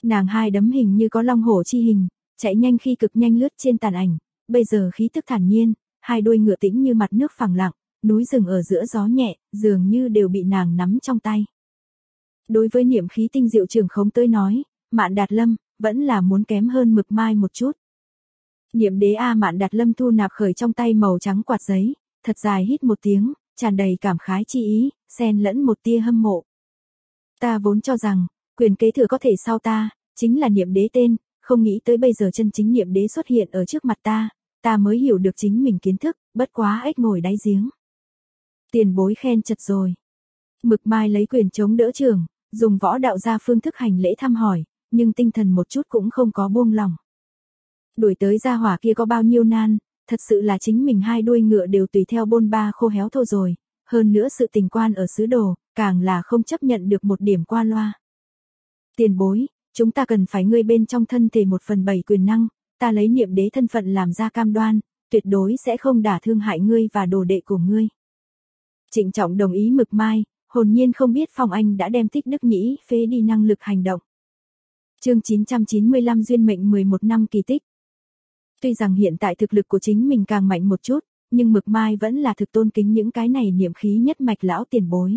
Nàng hai đấm hình như có long hổ chi hình, chạy nhanh khi cực nhanh lướt trên tàn ảnh, bây giờ khí tức thản nhiên, hai đuôi ngựa tĩnh như mặt nước phẳng lặng, núi rừng ở giữa gió nhẹ, dường như đều bị nàng nắm trong tay. Đối với niệm khí tinh diệu trường khống tới nói, Mạn Đạt Lâm vẫn là muốn kém hơn Mực Mai một chút. Niệm đế a, Mạn Đạt Lâm thu nạp khởi trong tay màu trắng quạt giấy, thật dài hít một tiếng, tràn đầy cảm khái chi ý, xen lẫn một tia hâm mộ. Ta vốn cho rằng, quyền kế thừa có thể sau ta, chính là niệm đế tên, không nghĩ tới bây giờ chân chính niệm đế xuất hiện ở trước mặt ta mới hiểu được chính mình kiến thức, bất quá ếch ngồi đáy giếng. Tiền bối khen chật rồi. Mực Mai lấy quyền chống đỡ trường, dùng võ đạo gia phương thức hành lễ thăm hỏi, nhưng tinh thần một chút cũng không có buông lòng. Đuổi tới gia hỏa kia có bao nhiêu nan, thật sự là chính mình hai đuôi ngựa đều tùy theo bôn ba khô héo thô rồi, hơn nữa sự tình quan ở xứ đồ, càng là không chấp nhận được một điểm qua loa. Tiền bối, chúng ta cần phải ngươi bên trong thân thể 1/7 quyền năng, ta lấy niệm đế thân phận làm ra cam đoan, tuyệt đối sẽ không đả thương hại ngươi và đồ đệ của ngươi. Trịnh trọng đồng ý Mực Mai, hồn nhiên không biết Phong Anh đã đem Thích Đức Nhĩ phế đi năng lực hành động. Chương 995 duyên mệnh 11 năm kỳ tích. Tuy rằng hiện tại thực lực của chính mình càng mạnh một chút, nhưng Mực Mai vẫn là thực tôn kính những cái này niệm khí nhất mạch lão tiền bối.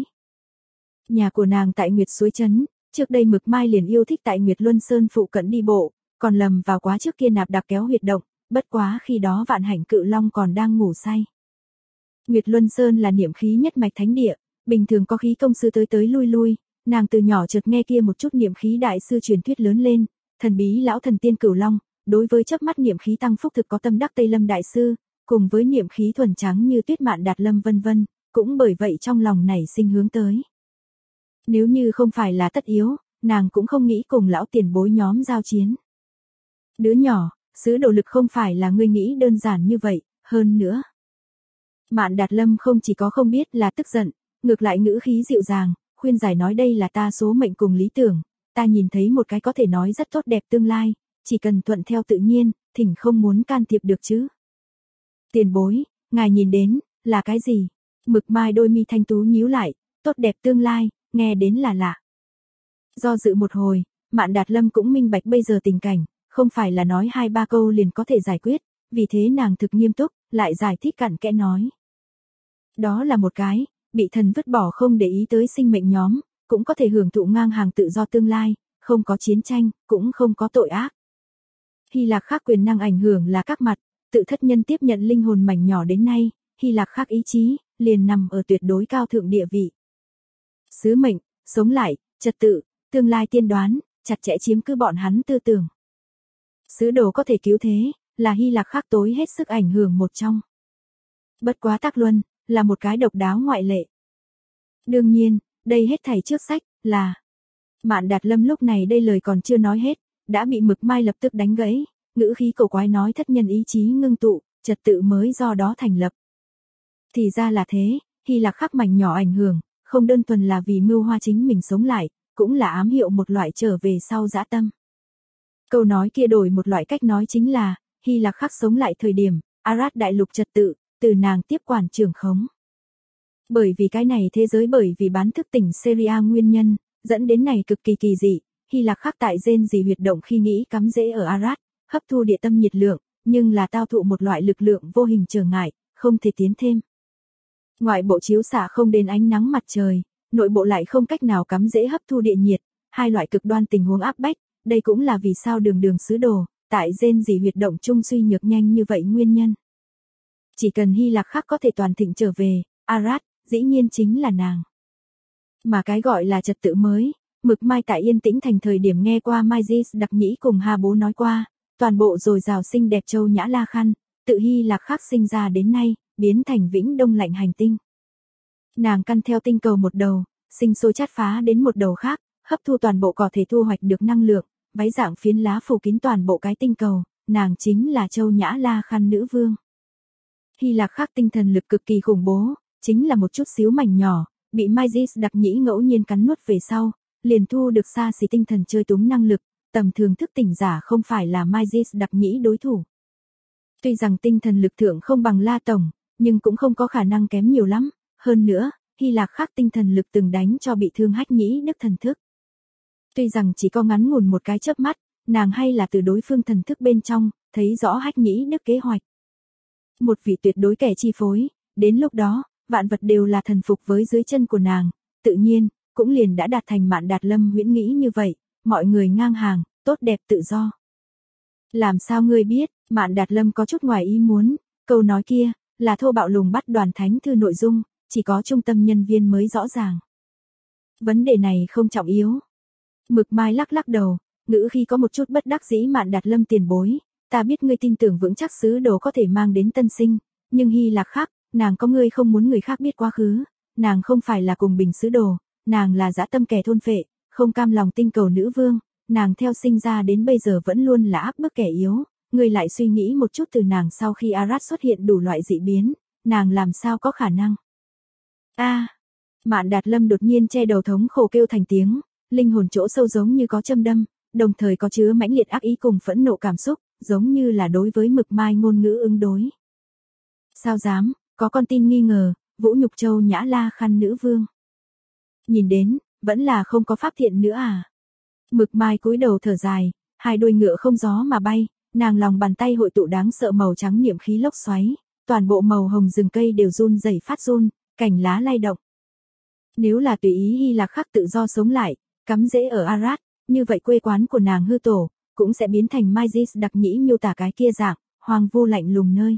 Nhà của nàng tại Nguyệt Suối Trấn, trước đây Mực Mai liền yêu thích tại Nguyệt Luân Sơn phụ cận đi bộ, còn lầm vào quá trước kia nạp đặc kéo huyệt động, bất quá khi đó Vạn Hạnh Cự Long còn đang ngủ say. Nguyệt Luân Sơn là niệm khí nhất mạch thánh địa, bình thường có khí công sư tới tới lui lui, nàng từ nhỏ chợt nghe kia một chút niệm khí đại sư truyền thuyết lớn lên, thần bí lão thần tiên Cửu Long, đối với chớp mắt niệm khí tăng phúc thực có tâm đắc Tây Lâm đại sư, cùng với niệm khí thuần trắng như tuyết Mạn Đạt Lâm vân vân, cũng bởi vậy trong lòng nảy sinh hướng tới. Nếu như không phải là tất yếu, nàng cũng không nghĩ cùng lão tiền bối nhóm giao chiến. Đứa nhỏ, sứ đồ lực không phải là ngươi nghĩ đơn giản như vậy, hơn nữa. Mạn Đạt Lâm không chỉ có không biết là tức giận, ngược lại ngữ khí dịu dàng, khuyên giải nói đây là ta số mệnh cùng lý tưởng, ta nhìn thấy một cái có thể nói rất tốt đẹp tương lai, chỉ cần thuận theo tự nhiên, thỉnh không muốn can thiệp được chứ. Tiền bối, ngài nhìn đến, là cái gì? Mực Mai đôi mi thanh tú nhíu lại, tốt đẹp tương lai, nghe đến là lạ. Do dự một hồi, Mạn Đạt Lâm cũng minh bạch bây giờ tình cảnh, không phải là nói 2-3 câu liền có thể giải quyết, vì thế nàng thực nghiêm túc, lại giải thích cặn kẽ nói. Đó là một cái, bị thần vứt bỏ không để ý tới sinh mệnh nhóm, cũng có thể hưởng thụ ngang hàng tự do tương lai, không có chiến tranh, cũng không có tội ác. Hy Lạc khác quyền năng ảnh hưởng là các mặt, tự thất nhân tiếp nhận linh hồn mảnh nhỏ đến nay, Hy Lạc khác ý chí, liền nằm ở tuyệt đối cao thượng địa vị. Sứ mệnh, sống lại, trật tự, tương lai tiên đoán, chặt chẽ chiếm cứ bọn hắn tư tưởng. Sứ đồ có thể cứu thế, là Hy Lạc khác tối hết sức ảnh hưởng một trong. Bất quá Tắc Luân, là một cái độc đáo ngoại lệ. Đương nhiên, đây hết thảy trước sách, là. Mạn Đạt Lâm lúc này đây lời còn chưa nói hết, đã bị Mực Mai lập tức đánh gãy, ngữ khí cổ quái nói thất nhân ý chí ngưng tụ, trật tự mới do đó thành lập. Thì ra là thế, Hy Lạc khắc mảnh nhỏ ảnh hưởng, không đơn thuần là vì mưu hoa chính mình sống lại, cũng là ám hiệu một loại trở về sau dã tâm. Câu nói kia đổi một loại cách nói chính là, Hy Lạc khắc sống lại thời điểm, Arad đại lục trật tự, từ nàng tiếp quản trưởng khống. Bởi vì cái này thế giới bởi vì bán thức tỉnh Syria nguyên nhân, dẫn đến này cực kỳ kỳ dị, Hy Lạc khắc tại gen gì huyệt động khi nghĩ cắm rễ ở Arad, hấp thu địa tâm nhiệt lượng, nhưng là tao thụ một loại lực lượng vô hình trở ngại, không thể tiến thêm. Ngoại bộ chiếu xạ không đến ánh nắng mặt trời, nội bộ lại không cách nào cắm rễ hấp thu địa nhiệt, hai loại cực đoan tình huống áp bách, đây cũng là vì sao đường đường sứ đồ, tại gen gì huyệt động trung suy nhược nhanh như vậy nguyên nhân. Chỉ cần Hy Lạc khắc có thể toàn thịnh trở về, Arad, dĩ nhiên chính là nàng. Mà cái gọi là trật tự mới, Mực Mai tại Yên Tĩnh Thành thời điểm nghe qua Mai Di Đặc Nhĩ cùng Hà Bố nói qua, toàn bộ dồi dào xinh đẹp châu nhã la khăn, tự Hy Lạc khắc sinh ra đến nay, biến thành Vĩnh Đông lạnh hành tinh. Nàng căn theo tinh cầu một đầu, sinh sôi chát phá đến một đầu khác, hấp thu toàn bộ có thể thu hoạch được năng lượng, váy dạng phiến lá phủ kín toàn bộ cái tinh cầu, nàng chính là châu nhã la khăn nữ vương. Hy Lạc khắc tinh thần lực cực kỳ khủng bố, chính là một chút xíu mảnh nhỏ, bị Mai Di Đặc Nhĩ ngẫu nhiên cắn nuốt về sau, liền thu được xa xỉ tinh thần chơi túng năng lực, tầm thường thức tỉnh giả không phải là Mai Di Đặc Nhĩ đối thủ. Tuy rằng tinh thần lực thượng không bằng La Tổng, nhưng cũng không có khả năng kém nhiều lắm, hơn nữa, Hy Lạc khắc tinh thần lực từng đánh cho bị thương Hách Nhĩ Đức thần thức. Tuy rằng chỉ có ngắn ngủn một cái chớp mắt, nàng hay là từ đối phương thần thức bên trong, thấy rõ Hách Nhĩ Đức kế hoạch. Một vị tuyệt đối kẻ chi phối, đến lúc đó, vạn vật đều là thần phục với dưới chân của nàng, tự nhiên, cũng liền đã đạt thành Mạn Đạt Lâm huyễn nghĩ như vậy, mọi người ngang hàng, tốt đẹp tự do. Làm sao ngươi biết, Mạn Đạt Lâm có chút ngoài ý muốn, câu nói kia, là thô bạo lùng bắt đoàn thánh thư nội dung, chỉ có trung tâm nhân viên mới rõ ràng. Vấn đề này không trọng yếu. Mực Mai lắc lắc đầu, ngữ khi có một chút bất đắc dĩ. Mạn Đạt Lâm tiền bối, ta biết ngươi tin tưởng vững chắc sứ đồ có thể mang đến tân sinh, nhưng Hy Lạc khác, nàng có ngươi không muốn người khác biết quá khứ, nàng không phải là cùng bình sứ đồ, nàng là dã tâm kẻ thôn phệ, không cam lòng tinh cầu nữ vương, nàng theo sinh ra đến bây giờ vẫn luôn là áp bức kẻ yếu, ngươi lại suy nghĩ một chút từ nàng sau khi Arad xuất hiện đủ loại dị biến, nàng làm sao có khả năng. Mạn Đạt Lâm đột nhiên che đầu thống khổ kêu thành tiếng, linh hồn chỗ sâu giống như có châm đâm, đồng thời có chứa mãnh liệt ác ý cùng phẫn nộ cảm xúc, giống như là đối với Mực Mai ngôn ngữ ứng đối. Sao dám, có con tin nghi ngờ, Vũ Nhục Châu Nhã La Khăn nữ vương. Nhìn đến, vẫn là không có pháp thiện nữa à. Mực Mai cúi đầu thở dài, hai đuôi ngựa không gió mà bay, nàng lòng bàn tay hội tụ đáng sợ màu trắng niệm khí lốc xoáy, toàn bộ màu hồng rừng cây đều run rẩy phát run, cành lá lay động. Nếu là tùy ý Hy Lạc khắc tự do sống lại, cắm rễ ở Arad, như vậy quê quán của nàng hư tổ, cũng sẽ biến thành Mysis đặc nhĩ miêu tả cái kia dạng, hoang vu lạnh lùng nơi.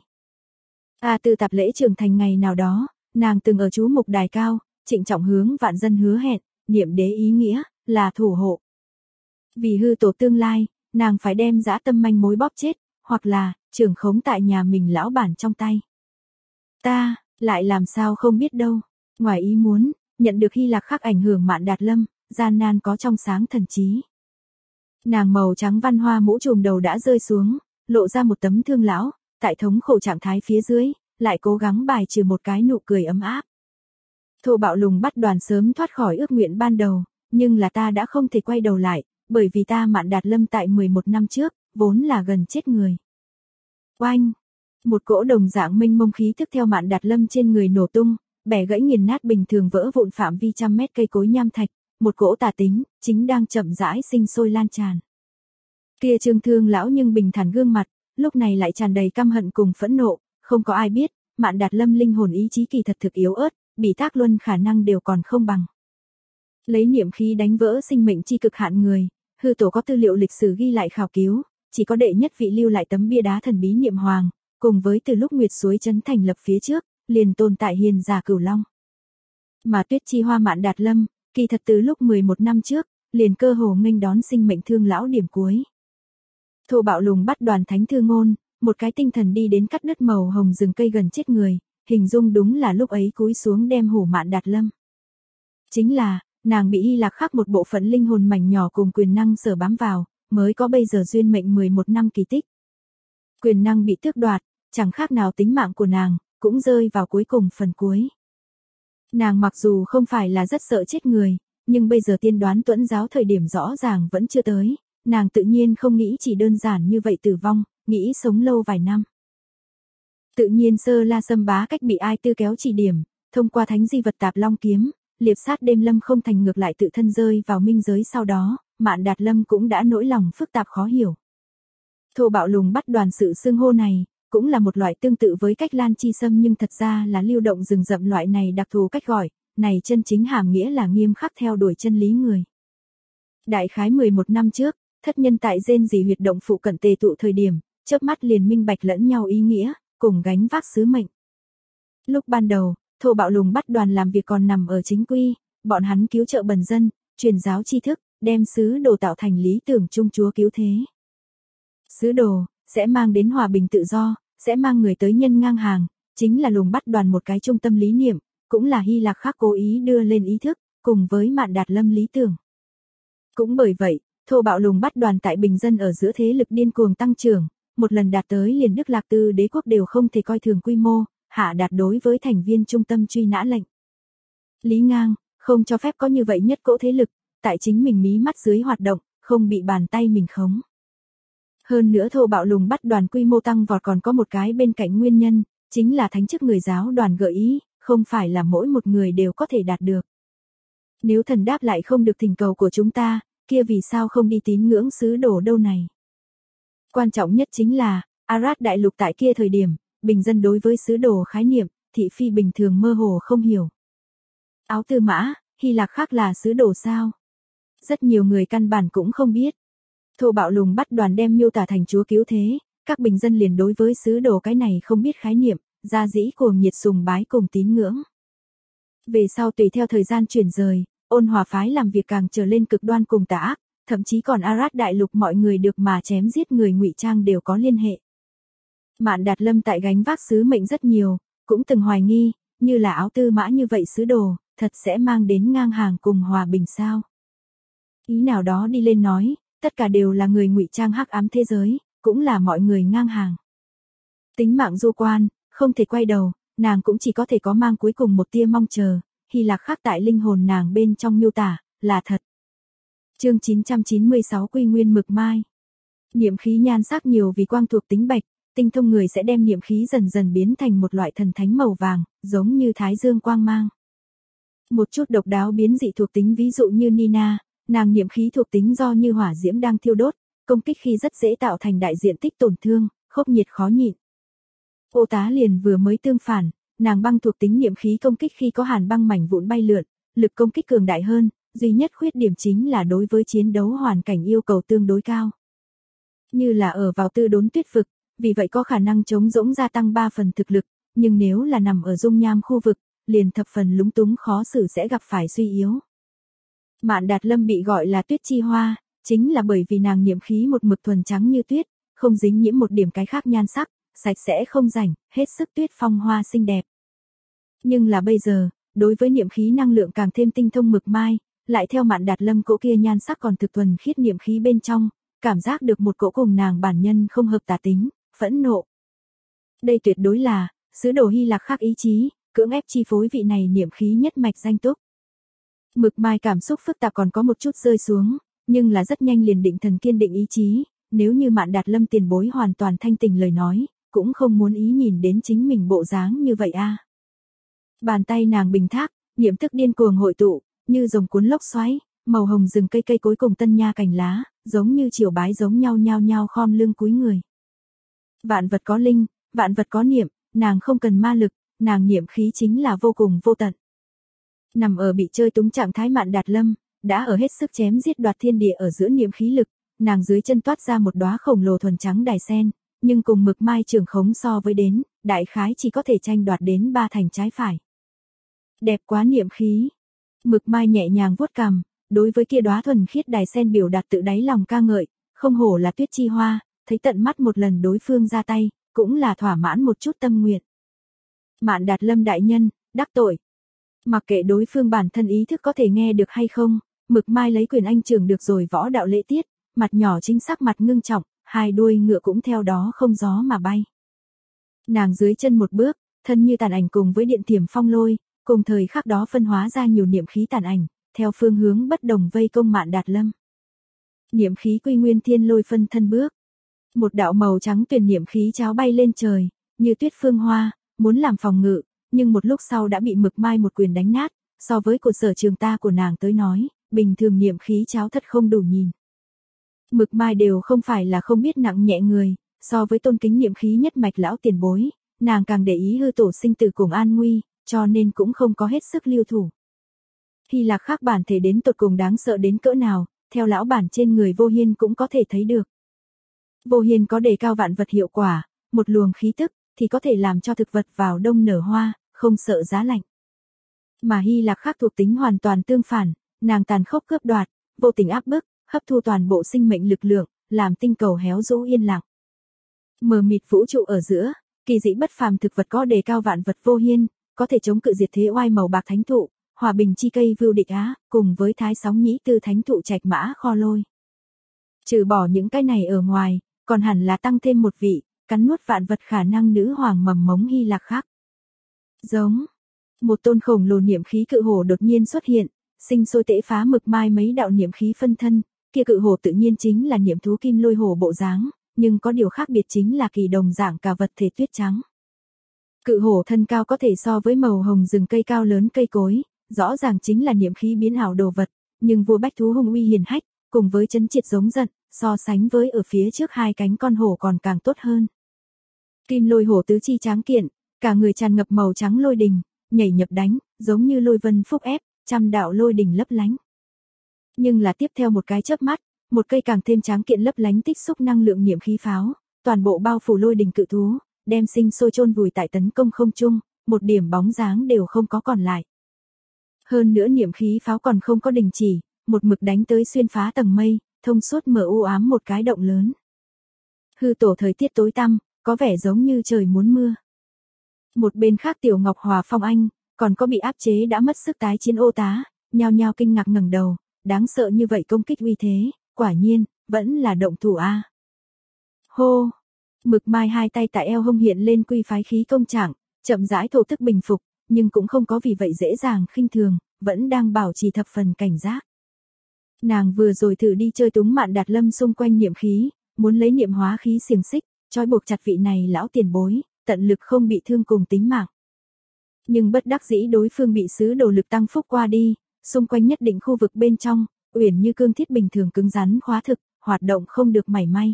Từ tạp lễ trưởng thành ngày nào đó, nàng từng ở chú mục đài cao, trịnh trọng hướng vạn dân hứa hẹn, niệm đế ý nghĩa, là thủ hộ. Vì hư tổ tương lai, nàng phải đem dã tâm manh mối bóp chết, hoặc là, trưởng khống tại nhà mình lão bản trong tay. Ta, lại làm sao không biết đâu, ngoài ý muốn, nhận được Hy Lạc khắc ảnh hưởng Mạn Đạt Lâm, gian nan có trong sáng thần trí. Nàng màu trắng văn hoa mũ trùm đầu đã rơi xuống, lộ ra một tấm thương lão, tại thống khổ trạng thái phía dưới, lại cố gắng bài trừ một cái nụ cười ấm áp. Thô bạo lùng bắt đoàn sớm thoát khỏi ước nguyện ban đầu, nhưng là ta đã không thể quay đầu lại, bởi vì ta Mạn Đạt Lâm tại 11 năm trước, vốn là gần chết người. Oanh! Một cỗ đồng dạng mênh mông khí thức theo Mạn Đạt Lâm trên người nổ tung, bẻ gãy nghiền nát bình thường vỡ vụn phạm vi trăm mét cây cối nham thạch, một cỗ tà tính, chính đang chậm rãi sinh sôi lan tràn. Kia trương thương lão nhưng bình thản gương mặt, lúc này lại tràn đầy căm hận cùng phẫn nộ, không có ai biết, Mạn Đạt Lâm linh hồn ý chí kỳ thật thực yếu ớt, bị tác luân khả năng đều còn không bằng. Lấy niệm khí đánh vỡ sinh mệnh chi cực hạn người, hư tổ có tư liệu lịch sử ghi lại khảo cứu, chỉ có đệ nhất vị lưu lại tấm bia đá thần bí niệm hoàng, cùng với từ lúc Nguyệt Suối Trấn thành lập phía trước, liền tồn tại hiền giả Cửu Long. Mà Tuyết Chi Hoa Mạn Đạt Lâm, kỳ thật từ lúc 11 năm trước, liền cơ hồ nghênh đón sinh mệnh thương lão điểm cuối. Thô bạo lùng bắt đoàn thánh thư ngôn, một cái tinh thần đi đến cắt đứt màu hồng rừng cây gần chết người, hình dung đúng là lúc ấy cúi xuống đem hủ Mạn Đạt Lâm. Chính là, nàng bị Hy Lạc khắc một bộ phận linh hồn mảnh nhỏ cùng quyền năng sở bám vào, mới có bây giờ duyên mệnh 11 năm kỳ tích. Quyền năng bị tước đoạt, chẳng khác nào tính mạng của nàng, cũng rơi vào cuối cùng phần cuối. Nàng mặc dù không phải là rất sợ chết người, nhưng bây giờ tiên đoán tuẫn giáo thời điểm rõ ràng vẫn chưa tới, nàng tự nhiên không nghĩ chỉ đơn giản như vậy tử vong, nghĩ sống lâu vài năm. Tự nhiên Sơ La Sâm Bá cách bị ai tư kéo chỉ điểm, thông qua thánh di vật Tạp Long kiếm, liệp sát đêm lâm không thành ngược lại tự thân rơi vào minh giới sau đó, Mạn Đạt Lâm cũng đã nỗi lòng phức tạp khó hiểu. Thô bạo lùng bắt đoàn sự xưng hô này, cũng là một loại tương tự với cách lan chi sâm nhưng thật ra là lưu động rừng rậm loại này đặc thù cách gọi, này chân chính hàm nghĩa là nghiêm khắc theo đuổi chân lý người. Đại khái 11 năm trước, thất nhân tại rên rỉ huyệt động phụ cận tề tụ thời điểm, chớp mắt liền minh bạch lẫn nhau ý nghĩa, cùng gánh vác sứ mệnh. Lúc ban đầu, thô bạo lùng bắt đoàn làm việc còn nằm ở chính quy, bọn hắn cứu trợ bần dân, truyền giáo tri thức, đem sứ đồ tạo thành lý tưởng trung Chúa cứu thế. Sứ đồ sẽ mang đến hòa bình tự do, sẽ mang người tới nhân ngang hàng, chính là lùng bắt đoàn một cái trung tâm lý niệm, cũng là Hy Lạc khắc cố ý đưa lên ý thức, cùng với Mạn Đạt Lâm lý tưởng. Cũng bởi vậy, thô bạo lùng bắt đoàn tại bình dân ở giữa thế lực điên cuồng tăng trưởng, một lần đạt tới liền Đức Lạc Tư đế quốc đều không thể coi thường quy mô, hạ đạt đối với thành viên trung tâm truy nã lệnh. Lý ngang, không cho phép có như vậy nhất cỗ thế lực, tại chính mình mí mắt dưới hoạt động, không bị bàn tay mình khống. Hơn nữa thô bạo lùng bắt đoàn quy mô tăng vọt còn có một cái bên cạnh nguyên nhân, chính là thánh chức người giáo đoàn gợi ý, không phải là mỗi một người đều có thể đạt được. Nếu thần đáp lại không được thỉnh cầu của chúng ta, kia vì sao không đi tín ngưỡng sứ đồ đâu này. Quan trọng nhất chính là, Arad đại lục tại kia thời điểm, bình dân đối với sứ đồ khái niệm, thị phi bình thường mơ hồ không hiểu. Áo Tư Mã, Hy Lạc khác là sứ đồ sao? Rất nhiều người căn bản cũng không biết. Thô bạo lùng bắt đoàn đem miêu tả thành chúa cứu thế, các bình dân liền đối với sứ đồ cái này không biết khái niệm, ra dĩ cuồng nhiệt sùng bái cùng tín ngưỡng. Về sau tùy theo thời gian chuyển rời, Ôn Hòa phái làm việc càng trở lên cực đoan cùng tà ác, thậm chí còn Arad đại lục mọi người được mà chém giết người ngụy trang đều có liên hệ. Mạn Đạt Lâm tại gánh vác sứ mệnh rất nhiều, cũng từng hoài nghi, như là Áo Tư Mã như vậy sứ đồ, thật sẽ mang đến ngang hàng cùng hòa bình sao? Ý nào đó đi lên nói, tất cả đều là người ngụy trang hắc ám thế giới, cũng là mọi người ngang hàng. Tính mạng du quan, không thể quay đầu, nàng cũng chỉ có thể có mang cuối cùng một tia mong chờ, Hy Lạc khác tại linh hồn nàng bên trong miêu tả, là thật. Chương 996 Quy Nguyên Mực Mai. Niệm khí nhan sắc nhiều vì quang thuộc tính bạch, tinh thông người sẽ đem niệm khí dần dần biến thành một loại thần thánh màu vàng, giống như thái dương quang mang. Một chút độc đáo biến dị thuộc tính ví dụ như Nina, nàng niệm khí thuộc tính do như hỏa diễm đang thiêu đốt, công kích khi rất dễ tạo thành đại diện tích tổn thương, khốc nhiệt khó nhịn. Ô Tá liền vừa mới tương phản, nàng băng thuộc tính niệm khí công kích khi có hàn băng mảnh vụn bay lượn, lực công kích cường đại hơn, duy nhất khuyết điểm chính là đối với chiến đấu hoàn cảnh yêu cầu tương đối cao. Như là ở vào tư đốn tuyết vực, vì vậy có khả năng chống rỗng gia tăng 3 phần thực lực, nhưng nếu là nằm ở dung nham khu vực, liền thập phần lúng túng khó xử sẽ gặp phải suy yếu. Mạn Đạt Lâm bị gọi là Tuyết Chi Hoa, chính là bởi vì nàng niệm khí một mực thuần trắng như tuyết, không dính nhiễm một điểm cái khác nhan sắc, sạch sẽ không rảnh, hết sức tuyết phong hoa xinh đẹp. Nhưng là bây giờ, đối với niệm khí năng lượng càng thêm tinh thông Mực Mai, lại theo Mạn Đạt Lâm cỗ kia nhan sắc còn thực thuần khiết niệm khí bên trong, cảm giác được một cỗ cùng nàng bản nhân không hợp tà tính, phẫn nộ. Đây tuyệt đối là sứ đồ Hy Lạc khác ý chí, cưỡng ép chi phối vị này niệm khí nhất mạch danh túc. Mực Mai cảm xúc phức tạp còn có một chút rơi xuống, nhưng là rất nhanh liền định thần kiên định ý chí, nếu như Mạn Đạt Lâm tiền bối hoàn toàn thanh tình lời nói, cũng không muốn ý nhìn đến chính mình bộ dáng như vậy a. Bàn tay nàng bình thác, niệm thức điên cuồng hội tụ, như rồng cuốn lốc xoáy, màu hồng rừng cây cây cối cùng tân nha cành lá, giống như triều bái giống nhau nhao nhao khom lưng cúi người. Vạn vật có linh, vạn vật có niệm, nàng không cần ma lực, nàng niệm khí chính là vô cùng vô tận. Nằm ở bị chơi túng trạng thái Mạn Đạt Lâm, đã ở hết sức chém giết đoạt thiên địa ở giữa niệm khí lực, nàng dưới chân toát ra một đóa khổng lồ thuần trắng đài sen, nhưng cùng Mực Mai trường khống so với đến, đại khái chỉ có thể tranh đoạt đến 3 thành trái phải. Đẹp quá niệm khí. Mực Mai nhẹ nhàng vuốt cằm, đối với kia đóa thuần khiết đài sen biểu đạt tự đáy lòng ca ngợi, không hổ là Tuyết Chi Hoa, thấy tận mắt một lần đối phương ra tay, cũng là thỏa mãn một chút tâm nguyện. Mạn Đạt Lâm đại nhân, đắc tội. Mặc kệ đối phương bản thân ý thức có thể nghe được hay không, Mực Mai lấy quyền anh trưởng được rồi võ đạo lễ tiết, mặt nhỏ chính xác mặt ngưng trọng, hai đuôi ngựa cũng theo đó không gió mà bay. Nàng dưới chân một bước, thân như tàn ảnh cùng với điện thiểm phong lôi, cùng thời khắc đó phân hóa ra nhiều niệm khí tàn ảnh, theo phương hướng bất đồng vây công Mạn Đạt Lâm. Niệm khí quy nguyên thiên lôi phân thân bước. Một đạo màu trắng tuyền niệm khí cháo bay lên trời, như tuyết phương hoa, muốn làm phòng ngự, nhưng một lúc sau đã bị Mực Mai một quyền đánh nát, so với của sở trường ta của nàng tới nói, bình thường niệm khí cháo thật không đủ nhìn. Mực Mai đều không phải là không biết nặng nhẹ người, so với tôn kính niệm khí nhất mạch lão tiền bối, nàng càng để ý hư tổ sinh tử cùng an nguy, cho nên cũng không có hết sức lưu thủ. Hy Lạc khác bản thể đến tột cùng đáng sợ đến cỡ nào, theo lão bản trên người Vô Hiên cũng có thể thấy được. Vô Hiên có đề cao vạn vật hiệu quả, một luồng khí tức, thì có thể làm cho thực vật vào đông nở hoa, không sợ giá lạnh. Mà Hy Lạc khác thuộc tính hoàn toàn tương phản, nàng tàn khốc cướp đoạt, vô tình áp bức, hấp thu toàn bộ sinh mệnh lực lượng, làm tinh cầu héo rũ yên lặng. Mờ mịt vũ trụ ở giữa, kỳ dị bất phàm thực vật có đề cao vạn vật Vô Hiên, có thể chống cự diệt thế oai màu bạc thánh thụ, hòa bình chi cây vưu địch á, cùng với thái sóng nhĩ tư thánh thụ trạch mã kho lôi. Trừ bỏ những cái này ở ngoài, còn hẳn là tăng thêm một vị, cắn nuốt vạn vật khả năng nữ hoàng mầm mống Hy Lạc khác. Giống, một tôn khổng lồ niệm khí cự hổ đột nhiên xuất hiện, sinh sôi tễ phá Mực Mai mấy đạo niệm khí phân thân, kia cự hổ tự nhiên chính là niệm thú kim lôi hổ bộ dáng, nhưng có điều khác biệt chính là kỳ đồng dạng cả vật thể tuyết trắng. Cự hổ thân cao có thể so với màu hồng rừng cây cao lớn cây cối, rõ ràng chính là niệm khí biến ảo đồ vật, nhưng vua bách thú hung uy hiền hách, cùng với chấn triệt giống giận, so sánh với ở phía trước hai cánh con hổ còn càng tốt hơn. Kim lôi hổ tứ chi tráng kiện, cả người tràn ngập màu trắng lôi đình, nhảy nhập đánh, giống như lôi vân phúc ép, trăm đạo lôi đình lấp lánh. Nhưng là tiếp theo một cái chớp mắt, một cây càng thêm tráng kiện lấp lánh tích xúc năng lượng niệm khí pháo, toàn bộ bao phủ lôi đình cự thú, đem sinh sôi chôn vùi tại tấn công không trung, một điểm bóng dáng đều không có còn lại. Hơn nữa niệm khí pháo còn không có đình chỉ, một mực đánh tới xuyên phá tầng mây, thông suốt mở u ám một cái động lớn. Hư tổ thời tiết tối tăm, có vẻ giống như trời muốn mưa. Một bên khác Tiểu Ngọc Hòa Phong Anh, còn có bị áp chế đã mất sức tái chiến ô tá, nhao nhao kinh ngạc ngẩng đầu, đáng sợ như vậy công kích uy thế, quả nhiên, vẫn là động thủ a. Hô! Mực Mai hai tay tại eo hông hiện lên quy phái khí công trạng, chậm rãi thổ tức bình phục, nhưng cũng không có vì vậy dễ dàng khinh thường, vẫn đang bảo trì thập phần cảnh giác. Nàng vừa rồi thử đi chơi túng Mạn Đạt Lâm xung quanh niệm khí, muốn lấy niệm hóa khí xiềng xích, trói buộc chặt vị này lão tiền bối, tận lực không bị thương cùng tính mạng. Nhưng bất đắc dĩ đối phương bị sứ đồ lực tăng phúc qua đi, xung quanh nhất định khu vực bên trong, uyển như cương thiết bình thường cứng rắn khóa thực, hoạt động không được mảy may.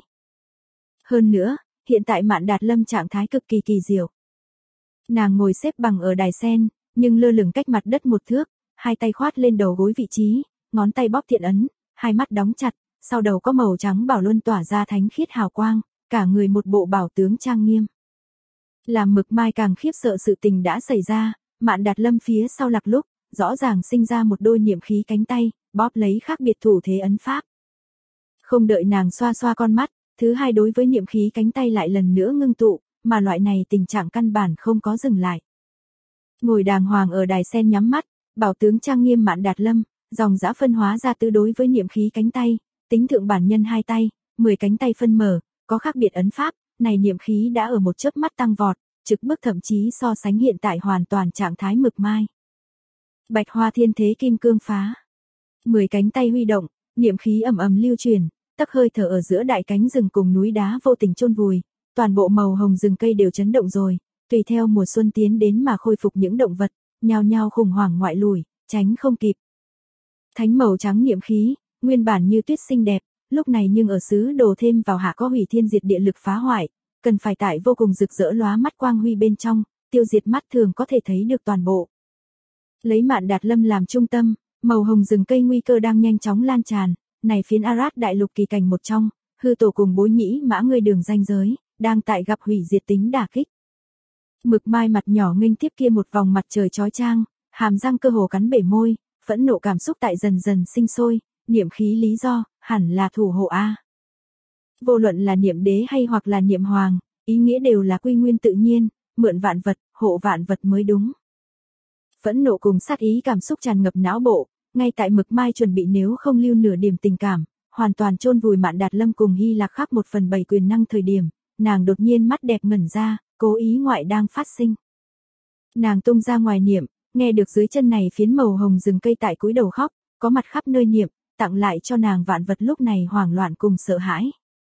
Hơn nữa, hiện tại Mạn Đạt Lâm trạng thái cực kỳ kỳ diệu. Nàng ngồi xếp bằng ở đài sen, nhưng lơ lửng cách mặt đất một thước, hai tay khoát lên đầu gối vị trí, ngón tay bóp thiện ấn, hai mắt đóng chặt, sau đầu có màu trắng bảo luân tỏa ra thánh khiết hào quang, cả người một bộ bảo tướng trang nghiêm. Làm Mực Mai càng khiếp sợ sự tình đã xảy ra, Mạn Đạt Lâm phía sau lạc lúc, rõ ràng sinh ra một đôi niệm khí cánh tay, bóp lấy khác biệt thủ thế ấn pháp. Không đợi nàng xoa xoa con mắt, thứ hai đối với niệm khí cánh tay lại lần nữa ngưng tụ, mà loại này tình trạng căn bản không có dừng lại. Ngồi đàng hoàng ở đài sen nhắm mắt, bảo tướng trang nghiêm Mạn Đạt Lâm, dòng dã phân hóa ra tứ đối với niệm khí cánh tay, tính thượng bản nhân hai tay, 10 cánh tay phân mở, có khác biệt ấn pháp, này niệm khí đã ở một chớp mắt tăng vọt, trực bước thậm chí so sánh hiện tại hoàn toàn trạng thái Mực Mai. Bạch Hoa Thiên Thế Kim Cương Phá. 10 cánh tay huy động, niệm khí ầm ầm lưu truyền, tắc hơi thở ở giữa đại cánh rừng cùng núi đá vô tình chôn vùi, toàn bộ màu hồng rừng cây đều chấn động rồi, tùy theo mùa xuân tiến đến mà khôi phục những động vật, nhao nhao khủng hoảng ngoại lùi, tránh không kịp. Thánh màu trắng niệm khí, nguyên bản như tuyết xinh đẹp, lúc này nhưng ở xứ đồ thêm vào hạ có hủy thiên diệt địa lực phá hoại, cần phải tại vô cùng rực rỡ lóa mắt quang huy bên trong, tiêu diệt mắt thường có thể thấy được toàn bộ. Lấy Mạn Đạt Lâm làm trung tâm, màu hồng rừng cây nguy cơ đang nhanh chóng lan tràn, này phiến Arad đại lục kỳ cảnh một trong, hư tổ cùng Bối Nhĩ Mã người đường ranh giới, đang tại gặp hủy diệt tính đả kích. Mực Mai mặt nhỏ nghênh tiếp kia một vòng mặt trời chói chang, hàm răng cơ hồ cắn bể môi, phẫn nộ cảm xúc tại dần dần sinh sôi, niệm khí lý do, hẳn là thủ hộ a. Vô luận là niệm đế hay hoặc là niệm hoàng, ý nghĩa đều là quy nguyên tự nhiên, mượn vạn vật, hộ vạn vật mới đúng. Phẫn nộ cùng sát ý cảm xúc tràn ngập não bộ, ngay tại Mực Mai chuẩn bị nếu không lưu nửa điểm tình cảm, hoàn toàn chôn vùi Mạn Đạt Lâm cùng Hy Lạc Khắc 1/7 quyền năng thời điểm, nàng đột nhiên mắt đẹp ngẩn ra, cố ý ngoại đang phát sinh. Nàng tung ra ngoài niệm, nghe được dưới chân này phiến màu hồng rừng cây tại cúi đầu khóc, có mặt khắp nơi niệm, tặng lại cho nàng vạn vật lúc này hoảng loạn cùng sợ hãi.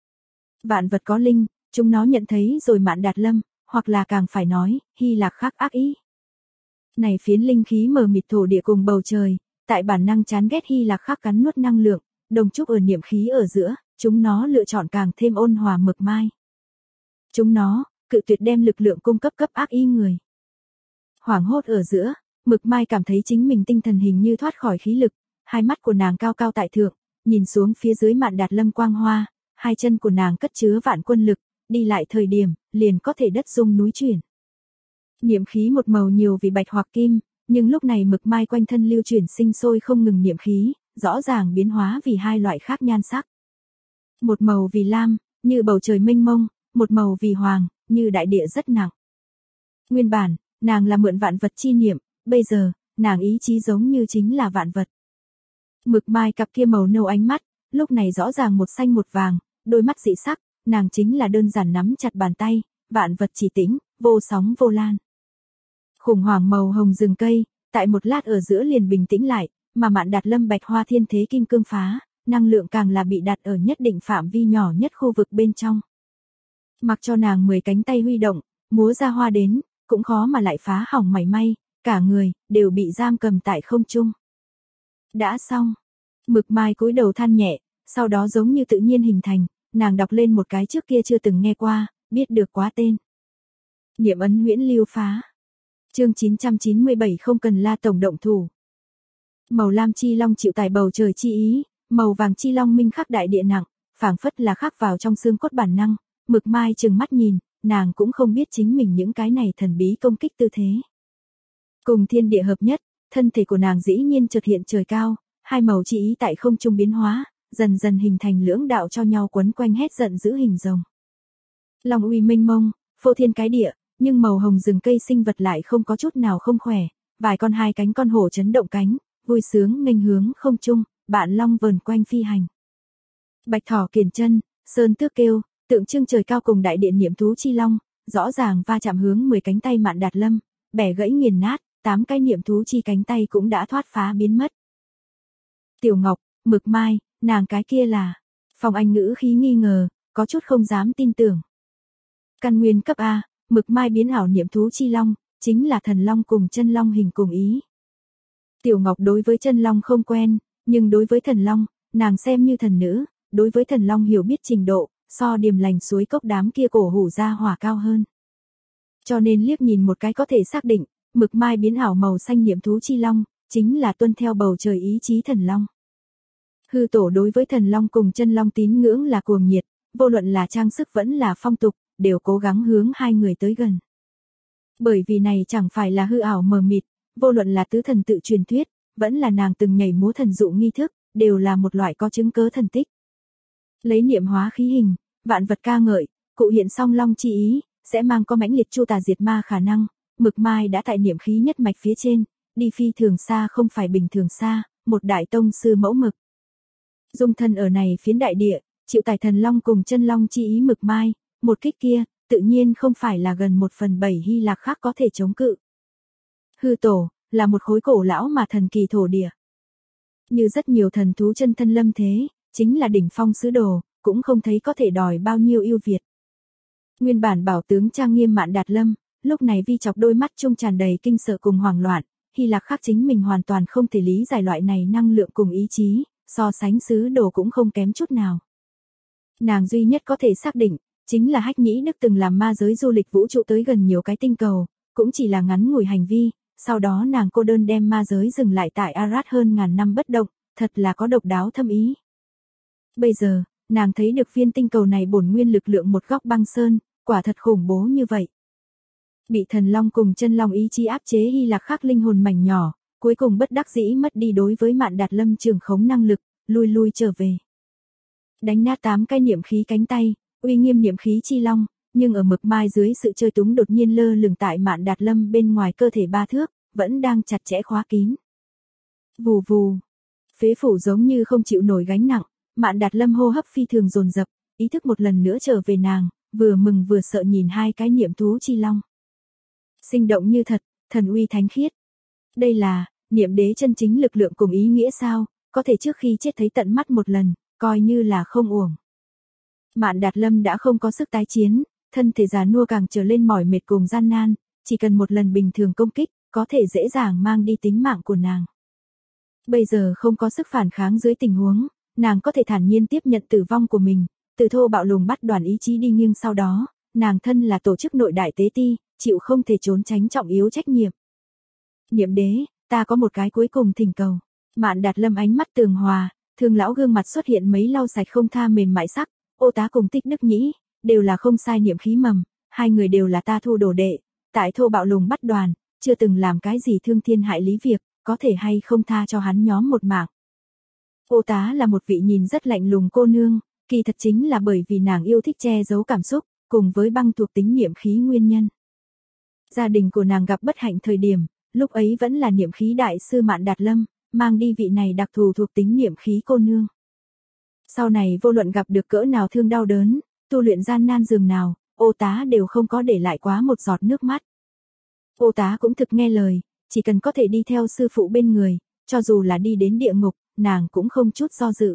Vạn vật có linh, chúng nó nhận thấy rồi Mạn Đạt Lâm, hoặc là càng phải nói, Hy Lạc Khắc ác ý. Này phiến linh khí mờ mịt thổ địa cùng bầu trời, tại bản năng chán ghét Hy Lạc Khắc cắn nuốt năng lượng, đồng chúc ở niệm khí ở giữa, chúng nó lựa chọn càng thêm ôn hòa Mực Mai. Chúng nó, cự tuyệt đem lực lượng cung cấp cấp ác ý người. Hoảng hốt ở giữa, Mực Mai cảm thấy chính mình tinh thần hình như thoát khỏi khí lực, hai mắt của nàng cao cao tại thượng, nhìn xuống phía dưới Mạn Đạt Lâm quang hoa, hai chân của nàng cất chứa vạn quân lực, đi lại thời điểm, liền có thể đất rung núi chuyển. Niệm khí một màu nhiều vì bạch hoặc kim, nhưng lúc này Mực Mai quanh thân lưu chuyển sinh sôi không ngừng niệm khí, rõ ràng biến hóa vì hai loại khác nhan sắc. Một màu vì lam, như bầu trời mênh mông, một màu vì hoàng, như đại địa rất nặng. Nguyên bản, nàng là mượn vạn vật chi niệm, bây giờ, nàng ý chí giống như chính là vạn vật. Mực Mai cặp kia màu nâu ánh mắt, lúc này rõ ràng một xanh một vàng, đôi mắt dị sắc, nàng chính là đơn giản nắm chặt bàn tay, vạn vật chỉ tĩnh, vô sóng vô lan. Khủng hoảng màu hồng rừng cây, tại một lát ở giữa liền bình tĩnh lại, mà Mạn Đạt Lâm Bạch Hoa Thiên Thế Kim Cương Phá, năng lượng càng là bị đặt ở nhất định phạm vi nhỏ nhất khu vực bên trong. Mặc cho nàng 10 cánh tay huy động, múa ra hoa đến, cũng khó mà lại phá hỏng mảy may, cả người đều bị giam cầm tại không trung. Đã xong. Mực Mai cúi đầu than nhẹ, Sau đó giống như tự nhiên hình thành, nàng đọc lên một cái trước kia chưa từng nghe qua, biết được quá tên. Niệm ấn huyễn lưu phá. Chương 997 không cần La tổng động thủ. Màu lam chi long chịu tải bầu trời chi ý, màu vàng chi long minh khắc đại địa nặng, phảng phất là khắc vào trong xương cốt bản năng, Mực Mai trừng mắt nhìn, nàng cũng không biết chính mình những cái này thần bí công kích tư thế. Cùng thiên địa hợp nhất, thân thể của nàng dĩ nhiên chợt hiện trời cao, hai màu chi ý tại không trung biến hóa, dần dần hình thành lưỡng đạo cho nhau quấn quanh hét giận giữ hình rồng. Long uy mênh mông, phô thiên cái địa, nhưng màu hồng rừng cây sinh vật lại không có chút nào không khỏe, vài con hai cánh con hổ chấn động cánh, vui sướng nghênh hướng không trung, bạn long vờn quanh phi hành. Bạch thỏ kiền chân, sơn tước kêu, tượng trưng trời cao cùng đại điện niệm thú chi long, rõ ràng va chạm hướng 10 cánh tay Mạn Đạt Lâm, bẻ gãy nghiền nát, 8 cái niệm thú chi cánh tay cũng đã thoát phá biến mất. Tiểu Ngọc, Mực Mai, nàng cái kia là, Phong Anh ngữ khí nghi ngờ, có chút không dám tin tưởng. Căn nguyên cấp A, Mực Mai biến ảo niệm thú chi long, chính là thần long cùng chân long hình cùng ý. Tiểu Ngọc đối với chân long không quen, nhưng đối với thần long, nàng xem như thần nữ, đối với thần long hiểu biết trình độ, so Điềm Lành suối cốc đám kia cổ hủ ra hỏa cao hơn. Cho nên liếc nhìn một cái có thể xác định, Mực Mai biến ảo màu xanh niệm thú chi long, chính là tuân theo bầu trời ý chí thần long. Hư tổ đối với thần long cùng chân long tín ngưỡng là cuồng nhiệt, vô luận là trang sức vẫn là phong tục, đều cố gắng hướng hai người tới gần. Bởi vì này chẳng phải là hư ảo mờ mịt, vô luận là tứ thần tự truyền thuyết, vẫn là nàng từng nhảy múa thần dụ nghi thức, đều là một loại có chứng cớ thần tích. Lấy niệm hóa khí hình, vạn vật ca ngợi, cụ hiện song long chi ý, sẽ mang có mãnh liệt chu tà diệt ma khả năng, Mực Mai đã tại niệm khí nhất mạch phía trên, đi phi thường xa không phải bình thường xa, một đại tông sư mẫu mực. Dung thân ở này phiến đại địa, chịu tải thần long cùng chân long chi ý Mực Mai, một kích kia, tự nhiên không phải là gần 1/7 Hy Lạc khác có thể chống cự. Hư tổ, là một khối cổ lão mà thần kỳ thổ địa. Như rất nhiều thần thú chân thân lâm thế, chính là đỉnh phong sứ đồ, cũng không thấy có thể đòi bao nhiêu yêu Việt. Nguyên bản bảo tướng trang nghiêm Mạn Đạt Lâm, lúc này vi chọc đôi mắt trung tràn đầy kinh sợ cùng hoảng loạn, Hy Lạc khác chính mình hoàn toàn không thể lý giải loại này năng lượng cùng ý chí, so sánh sứ đồ cũng không kém chút nào. Nàng duy nhất có thể xác định, chính là Hách Nhĩ Đức từng làm ma giới du lịch vũ trụ tới gần nhiều cái tinh cầu, cũng chỉ là ngắn ngủi hành vi, sau đó nàng cô đơn đem ma giới dừng lại tại Arad hơn ngàn năm bất động, thật là có độc đáo thâm ý. Bây giờ, nàng thấy được viên tinh cầu này bổn nguyên lực lượng một góc băng sơn, quả thật khủng bố như vậy. Bị thần long cùng chân long ý chí áp chế Hy Lạc khắc linh hồn mảnh nhỏ, cuối cùng bất đắc dĩ mất đi đối với Mạn Đạt Lâm trường khống năng lực, lui trở về. Đánh nát 8 cái niệm khí cánh tay, uy nghiêm niệm khí chi long, nhưng ở Mực Mai dưới sự chơi túng đột nhiên lơ lửng tại Mạn Đạt Lâm bên ngoài cơ thể 3 thước, vẫn đang chặt chẽ khóa kín. Vù vù, phế phủ giống như không chịu nổi gánh nặng, Mạn Đạt Lâm hô hấp phi thường dồn dập, ý thức một lần nữa trở về nàng, vừa mừng vừa sợ nhìn hai cái niệm thú chi long. Sinh động như thật, thần uy thánh khiết. Đây là, niệm đế chân chính lực lượng cùng ý nghĩa sao, có thể trước khi chết thấy tận mắt một lần, coi như là không uổng. Mạn Đạt Lâm đã không có sức tái chiến, thân thể già nua càng trở lên mỏi mệt cùng gian nan, chỉ cần một lần bình thường công kích, có thể dễ dàng mang đi tính mạng của nàng. Bây giờ không có sức phản kháng dưới tình huống, nàng có thể thản nhiên tiếp nhận tử vong của mình, từ thô bạo lùng bắt đoàn ý chí đi, nhưng sau đó, nàng thân là tổ chức nội đại tế ti, chịu không thể trốn tránh trọng yếu trách nhiệm. Niệm đế, ta có một cái cuối cùng thỉnh cầu. Mạn Đạt Lâm ánh mắt tường hòa, thương lão gương mặt xuất hiện mấy lau sạch không tha mềm mại sắc, Ô Tá cùng Tích Đức Nhĩ, đều là không sai niệm khí mầm, hai người đều là ta thu đồ đệ, tại thô bạo lùng bắt đoàn, chưa từng làm cái gì thương thiên hại lý việc, có thể hay không tha cho hắn nhóm một mạng. Ô Tá là một vị nhìn rất lạnh lùng cô nương, kỳ thật chính là bởi vì nàng yêu thích che giấu cảm xúc, cùng với băng thuộc tính niệm khí nguyên nhân. Gia đình của nàng gặp bất hạnh thời điểm, lúc ấy vẫn là niệm khí đại sư Mạn Đạt Lâm, mang đi vị này đặc thù thuộc tính niệm khí cô nương. Sau này vô luận gặp được cỡ nào thương đau đớn, tu luyện gian nan dường nào, Ô Tá đều không có để lại quá một giọt nước mắt. Ô Tá cũng thực nghe lời, chỉ cần có thể đi theo sư phụ bên người, cho dù là đi đến địa ngục, nàng cũng không chút do dự.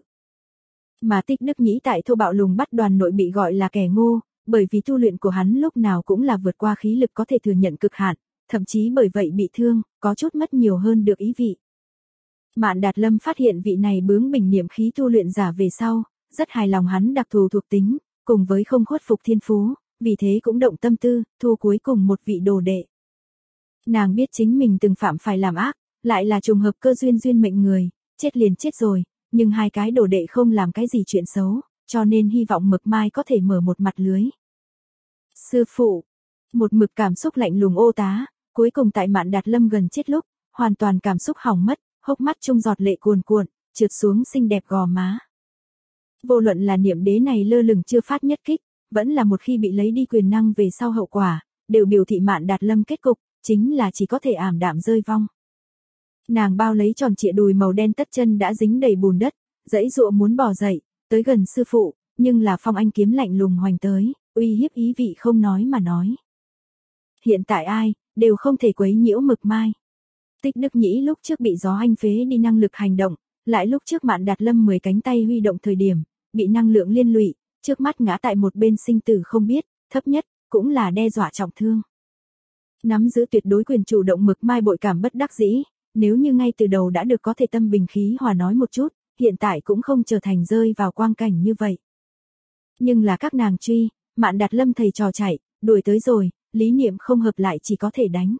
Mà Tích Đức Nhĩ tại thô bạo lùng bắt đoàn nội bị gọi là kẻ ngu, bởi vì tu luyện của hắn lúc nào cũng là vượt qua khí lực có thể thừa nhận cực hạn, thậm chí bởi vậy bị thương, có chút mất nhiều hơn được ý vị. Mạn Đạt Lâm phát hiện vị này bướng bỉnh niệm khí tu luyện giả về sau, rất hài lòng hắn đặc thù thuộc tính, cùng với không khuất phục thiên phú, vì thế cũng động tâm tư, thu cuối cùng một vị đồ đệ. Nàng biết chính mình từng phạm phải làm ác, lại là trùng hợp cơ duyên duyên mệnh người, chết liền chết rồi, nhưng hai cái đồ đệ không làm cái gì chuyện xấu, cho nên hy vọng Mực Mai có thể mở một mặt lưới. Sư phụ, một mực cảm xúc lạnh lùng ô tá, cuối cùng tại Mạn Đạt Lâm gần chết lúc, hoàn toàn cảm xúc hỏng mất, hốc mắt trung giọt lệ cuồn cuộn, trượt xuống xinh đẹp gò má. Vô luận là niệm đế này lơ lửng chưa phát nhất kích, vẫn là một khi bị lấy đi quyền năng về sau hậu quả, đều biểu thị Mạn Đạt Lâm kết cục, chính là chỉ có thể ảm đạm rơi vong. Nàng bao lấy tròn trịa đùi màu đen tất chân đã dính đầy bùn đất, dãy dụa muốn bò dậy, tới gần sư phụ, nhưng là phong anh kiếm lạnh lùng hoành tới, uy hiếp ý vị không nói mà nói. Hiện tại ai, đều không thể quấy nhiễu Mực Mai. Tích Đức Nhĩ lúc trước bị gió anh phế đi năng lực hành động, lại lúc trước Mạn Đạt Lâm 10 cánh tay huy động thời điểm, bị năng lượng liên lụy, trước mắt ngã tại một bên sinh tử không biết, thấp nhất, cũng là đe dọa trọng thương. Nắm giữ tuyệt đối quyền chủ động Mực Mai bội cảm bất đắc dĩ, nếu như ngay từ đầu đã được có thể tâm bình khí hòa nói một chút, hiện tại cũng không trở thành rơi vào quang cảnh như vậy. Nhưng là các nàng truy, Mạn Đạt Lâm thầy trò chạy, đuổi tới rồi, lý niệm không hợp lại chỉ có thể đánh.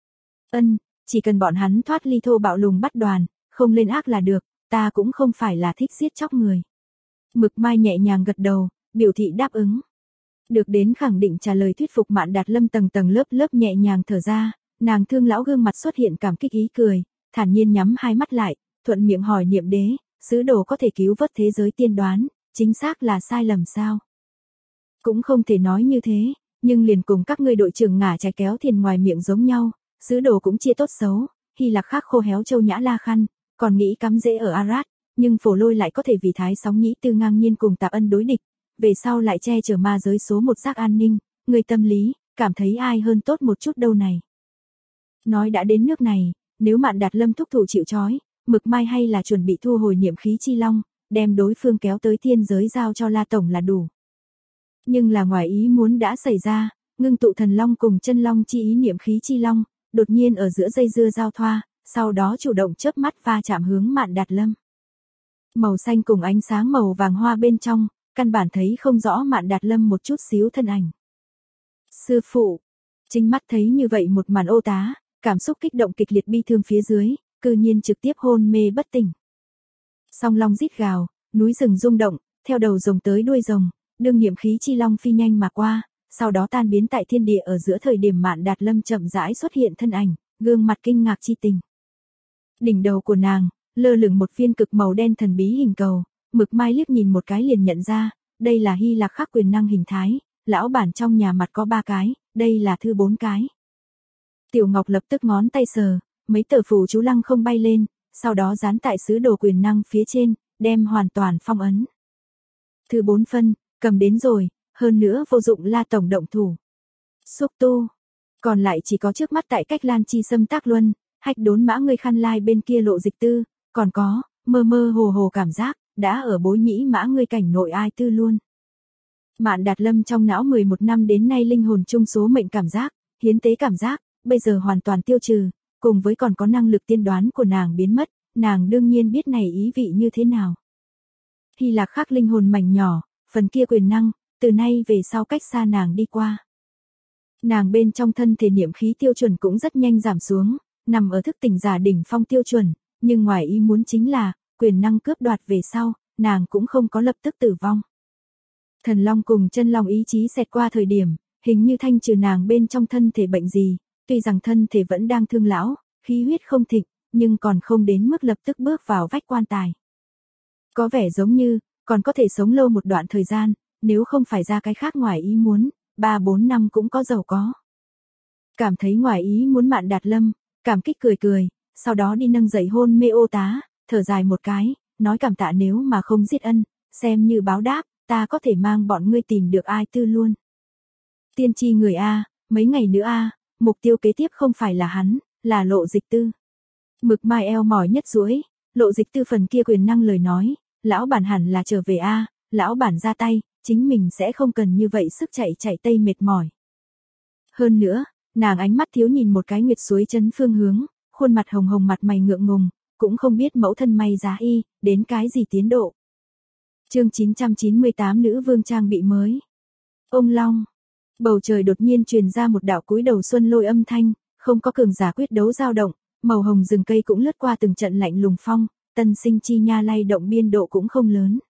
Chỉ cần bọn hắn thoát ly thô bạo lùng bắt đoàn, không lên ác là được, ta cũng không phải là thích giết chóc người. Mực Mai nhẹ nhàng gật đầu, biểu thị đáp ứng. Được đến khẳng định trả lời thuyết phục Mạn Đạt Lâm tầng tầng lớp lớp nhẹ nhàng thở ra, nàng thương lão gương mặt xuất hiện cảm kích ý cười, thản nhiên nhắm hai mắt lại, thuận miệng hỏi niệm đế, sứ đồ có thể cứu vớt thế giới tiên đoán, chính xác là sai lầm sao? Cũng không thể nói như thế, nhưng liền cùng các ngươi đội trưởng ngả trái kéo thiền ngoài miệng giống nhau, sứ đồ cũng chia tốt xấu, Hy Lạc khác khô héo châu nhã la khăn, còn nghĩ cắm rễ ở Arad, nhưng Phổ Lôi lại có thể vì Thái Sóng Nhĩ Tư ngang nhiên cùng Tạp Ân đối địch, về sau lại che chở ma giới số một giác an ninh, người tâm lý, cảm thấy ai hơn tốt một chút đâu này. Nói đã đến nước này, nếu Mạn Đạt Lâm thúc thủ chịu trói, Mực Mai hay là chuẩn bị thu hồi niệm khí chi long, đem đối phương kéo tới thiên giới giao cho La Tổng là đủ. Nhưng là ngoài ý muốn đã xảy ra, ngưng tụ thần long cùng chân long chi ý niệm khí chi long, đột nhiên ở giữa dây dưa giao thoa, sau đó chủ động chớp mắt va chạm hướng Mạn Đạt Lâm. Màu xanh cùng ánh sáng màu vàng hoa bên trong, căn bản thấy không rõ Mạn Đạt Lâm một chút xíu thân ảnh. Sư phụ, chính mắt thấy như vậy một màn ô tá, cảm xúc kích động kịch liệt bi thương phía dưới, cư nhiên trực tiếp hôn mê bất tỉnh. Song long rít gào, núi rừng rung động, theo đầu rồng tới đuôi rồng, đương niệm khí chi long phi nhanh mà qua, sau đó tan biến tại thiên địa ở giữa thời điểm Mạn Đạt Lâm chậm rãi xuất hiện thân ảnh, gương mặt kinh ngạc chi tình. Đỉnh đầu của nàng, lơ lửng một viên cực màu đen thần bí hình cầu, Mực Mai liếc nhìn một cái liền nhận ra, đây là Hy Lạc khắc quyền năng hình thái, lão bản trong nhà mặt có 3 cái, đây là thứ 4 cái. Tiểu Ngọc lập tức ngón tay sờ, mấy tờ phù chú lăng không bay lên, sau đó dán tại sứ đồ quyền năng phía trên, đem hoàn toàn phong ấn. Thứ 4 phân, cầm đến rồi, hơn nữa vô dụng La Tổng động thủ. Xúc tu. Còn lại chỉ có trước mắt tại cách Lan Chi Sâm Tác Luân, hách đốn mã người khăn lai bên kia Lộ Dịch Tư, còn có, mơ mơ hồ hồ cảm giác, đã ở bối nhĩ mã người cảnh nội ai tư luôn. Mạn Đạt Lâm trong não 11 năm đến nay linh hồn chung số mệnh cảm giác, hiến tế cảm giác, bây giờ hoàn toàn tiêu trừ, cùng với còn có năng lực tiên đoán của nàng biến mất, nàng đương nhiên biết này ý vị như thế nào. Hy Lạc khắc linh hồn mảnh nhỏ, phần kia quyền năng, từ nay về sau cách xa nàng đi qua. Nàng bên trong thân thể niệm khí tiêu chuẩn cũng rất nhanh giảm xuống, nằm ở thức tỉnh giả đỉnh phong tiêu chuẩn, nhưng ngoài ý muốn chính là, quyền năng cướp đoạt về sau, nàng cũng không có lập tức tử vong. Thần long cùng chân long ý chí xẹt qua thời điểm, hình như thanh trừ nàng bên trong thân thể bệnh gì, tuy rằng thân thể vẫn đang thương lão, khí huyết không thịnh, nhưng còn không đến mức lập tức bước vào vách quan tài. Có vẻ giống như, còn có thể sống lâu một đoạn thời gian, nếu không phải ra cái khác ngoài ý muốn, 3-4 năm cũng có giàu có. Cảm thấy ngoài ý muốn Mạn Đạt Lâm, cảm kích cười cười, sau đó đi nâng dậy hôn mê ô tá, thở dài một cái, nói cảm tạ nếu mà không giết ân, xem như báo đáp, ta có thể mang bọn ngươi tìm được ai tư luôn. Tiên tri người A, mấy ngày nữa A, mục tiêu kế tiếp không phải là hắn, là Lộ Dịch Tư. Mực Mai eo mỏi nhất duỗi, Lộ Dịch Tư phần kia quyền năng lời nói, lão bản hẳn là trở về A, lão bản ra tay, chính mình sẽ không cần như vậy sức chạy tây mệt mỏi. Hơn nữa, nàng ánh mắt thiếu nhìn một cái nguyệt suối chân phương hướng, khuôn mặt hồng hồng mặt mày ngượng ngùng, cũng không biết mẫu thân may giá y, đến cái gì tiến độ. Chương 998 Nữ vương trang bị mới. Ông Long. Bầu trời đột nhiên truyền ra một đạo cúi đầu xuân lôi âm thanh, không có cường giả quyết đấu dao động, màu hồng rừng cây cũng lướt qua từng trận lạnh lùng phong, tân sinh chi nha lay động biên độ cũng không lớn.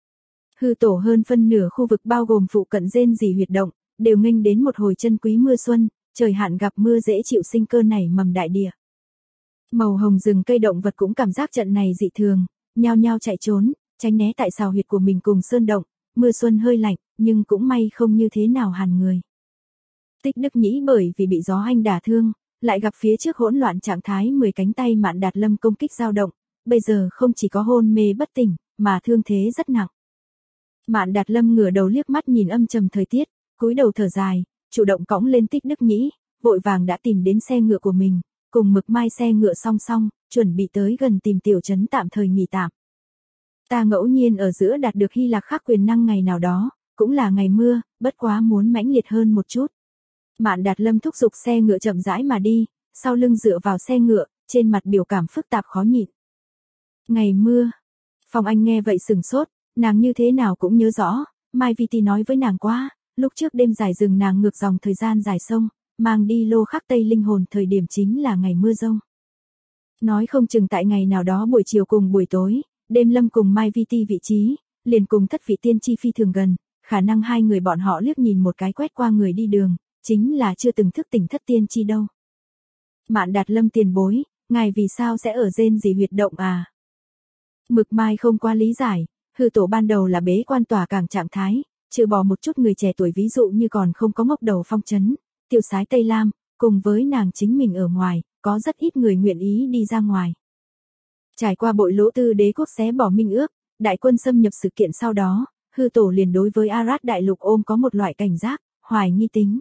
Hư tổ hơn phân nửa khu vực bao gồm phụ cận rên rỉ huyệt động, đều nghênh đến một hồi chân quý mưa xuân, trời hạn gặp mưa dễ chịu sinh cơ nảy mầm đại địa. Màu hồng rừng cây động vật cũng cảm giác trận này dị thường, nhao nhao chạy trốn, tránh né tại sào huyệt của mình cùng sơn động, mưa xuân hơi lạnh, nhưng cũng may không như thế nào hàn người. Tích Đức Nhĩ bởi vì bị gió anh đả thương, lại gặp phía trước hỗn loạn trạng thái 10 cánh tay Mạn Đạt Lâm công kích dao động, bây giờ không chỉ có hôn mê bất tỉnh, mà thương thế rất nặng. Mạn Đạt Lâm ngửa đầu liếc mắt nhìn âm trầm thời tiết, cúi đầu thở dài, chủ động cõng lên Tích Đức Nhĩ, vội vàng đã tìm đến xe ngựa của mình, cùng Mực Mai xe ngựa song song, chuẩn bị tới gần tìm tiểu trấn tạm thời nghỉ tạm. Ta ngẫu nhiên ở giữa đạt được Hy Lạc Khắc quyền năng ngày nào đó, cũng là ngày mưa, bất quá muốn mãnh liệt hơn một chút. Mạn Đạt Lâm thúc giục xe ngựa chậm rãi mà đi, sau lưng dựa vào xe ngựa, trên mặt biểu cảm phức tạp khó nhịn. Ngày mưa. Phong Anh nghe vậy sừng sốt, nàng như thế nào cũng nhớ rõ, Mai Viti nói với nàng quá, lúc trước đêm dài rừng nàng ngược dòng thời gian dài sông, mang đi lô khắc tây linh hồn thời điểm chính là ngày mưa rông. Nói không chừng tại ngày nào đó buổi chiều cùng buổi tối, đêm lâm cùng Mai Viti vị trí, liền cùng thất vị tiên tri phi thường gần, khả năng hai người bọn họ liếc nhìn một cái quét qua người đi đường, chính là chưa từng thức tỉnh thất tiên tri đâu. Mạn Đạt Lâm tiền bối, ngài vì sao sẽ ở rên rỉ huyệt động à? Mực Mai không qua lý giải, hư tổ ban đầu là bế quan tỏa cảng trạng thái, trừ bỏ một chút người trẻ tuổi ví dụ như còn không có ngốc đầu Phong Trấn, Tiêu Sái Tây Lam, cùng với nàng chính mình ở ngoài, có rất ít người nguyện ý đi ra ngoài. Trải qua bội lỗ tư đế quốc xé bỏ minh ước, đại quân xâm nhập sự kiện sau đó, hư tổ liền đối với Arad đại lục ôm có một loại cảnh giác, hoài nghi tính.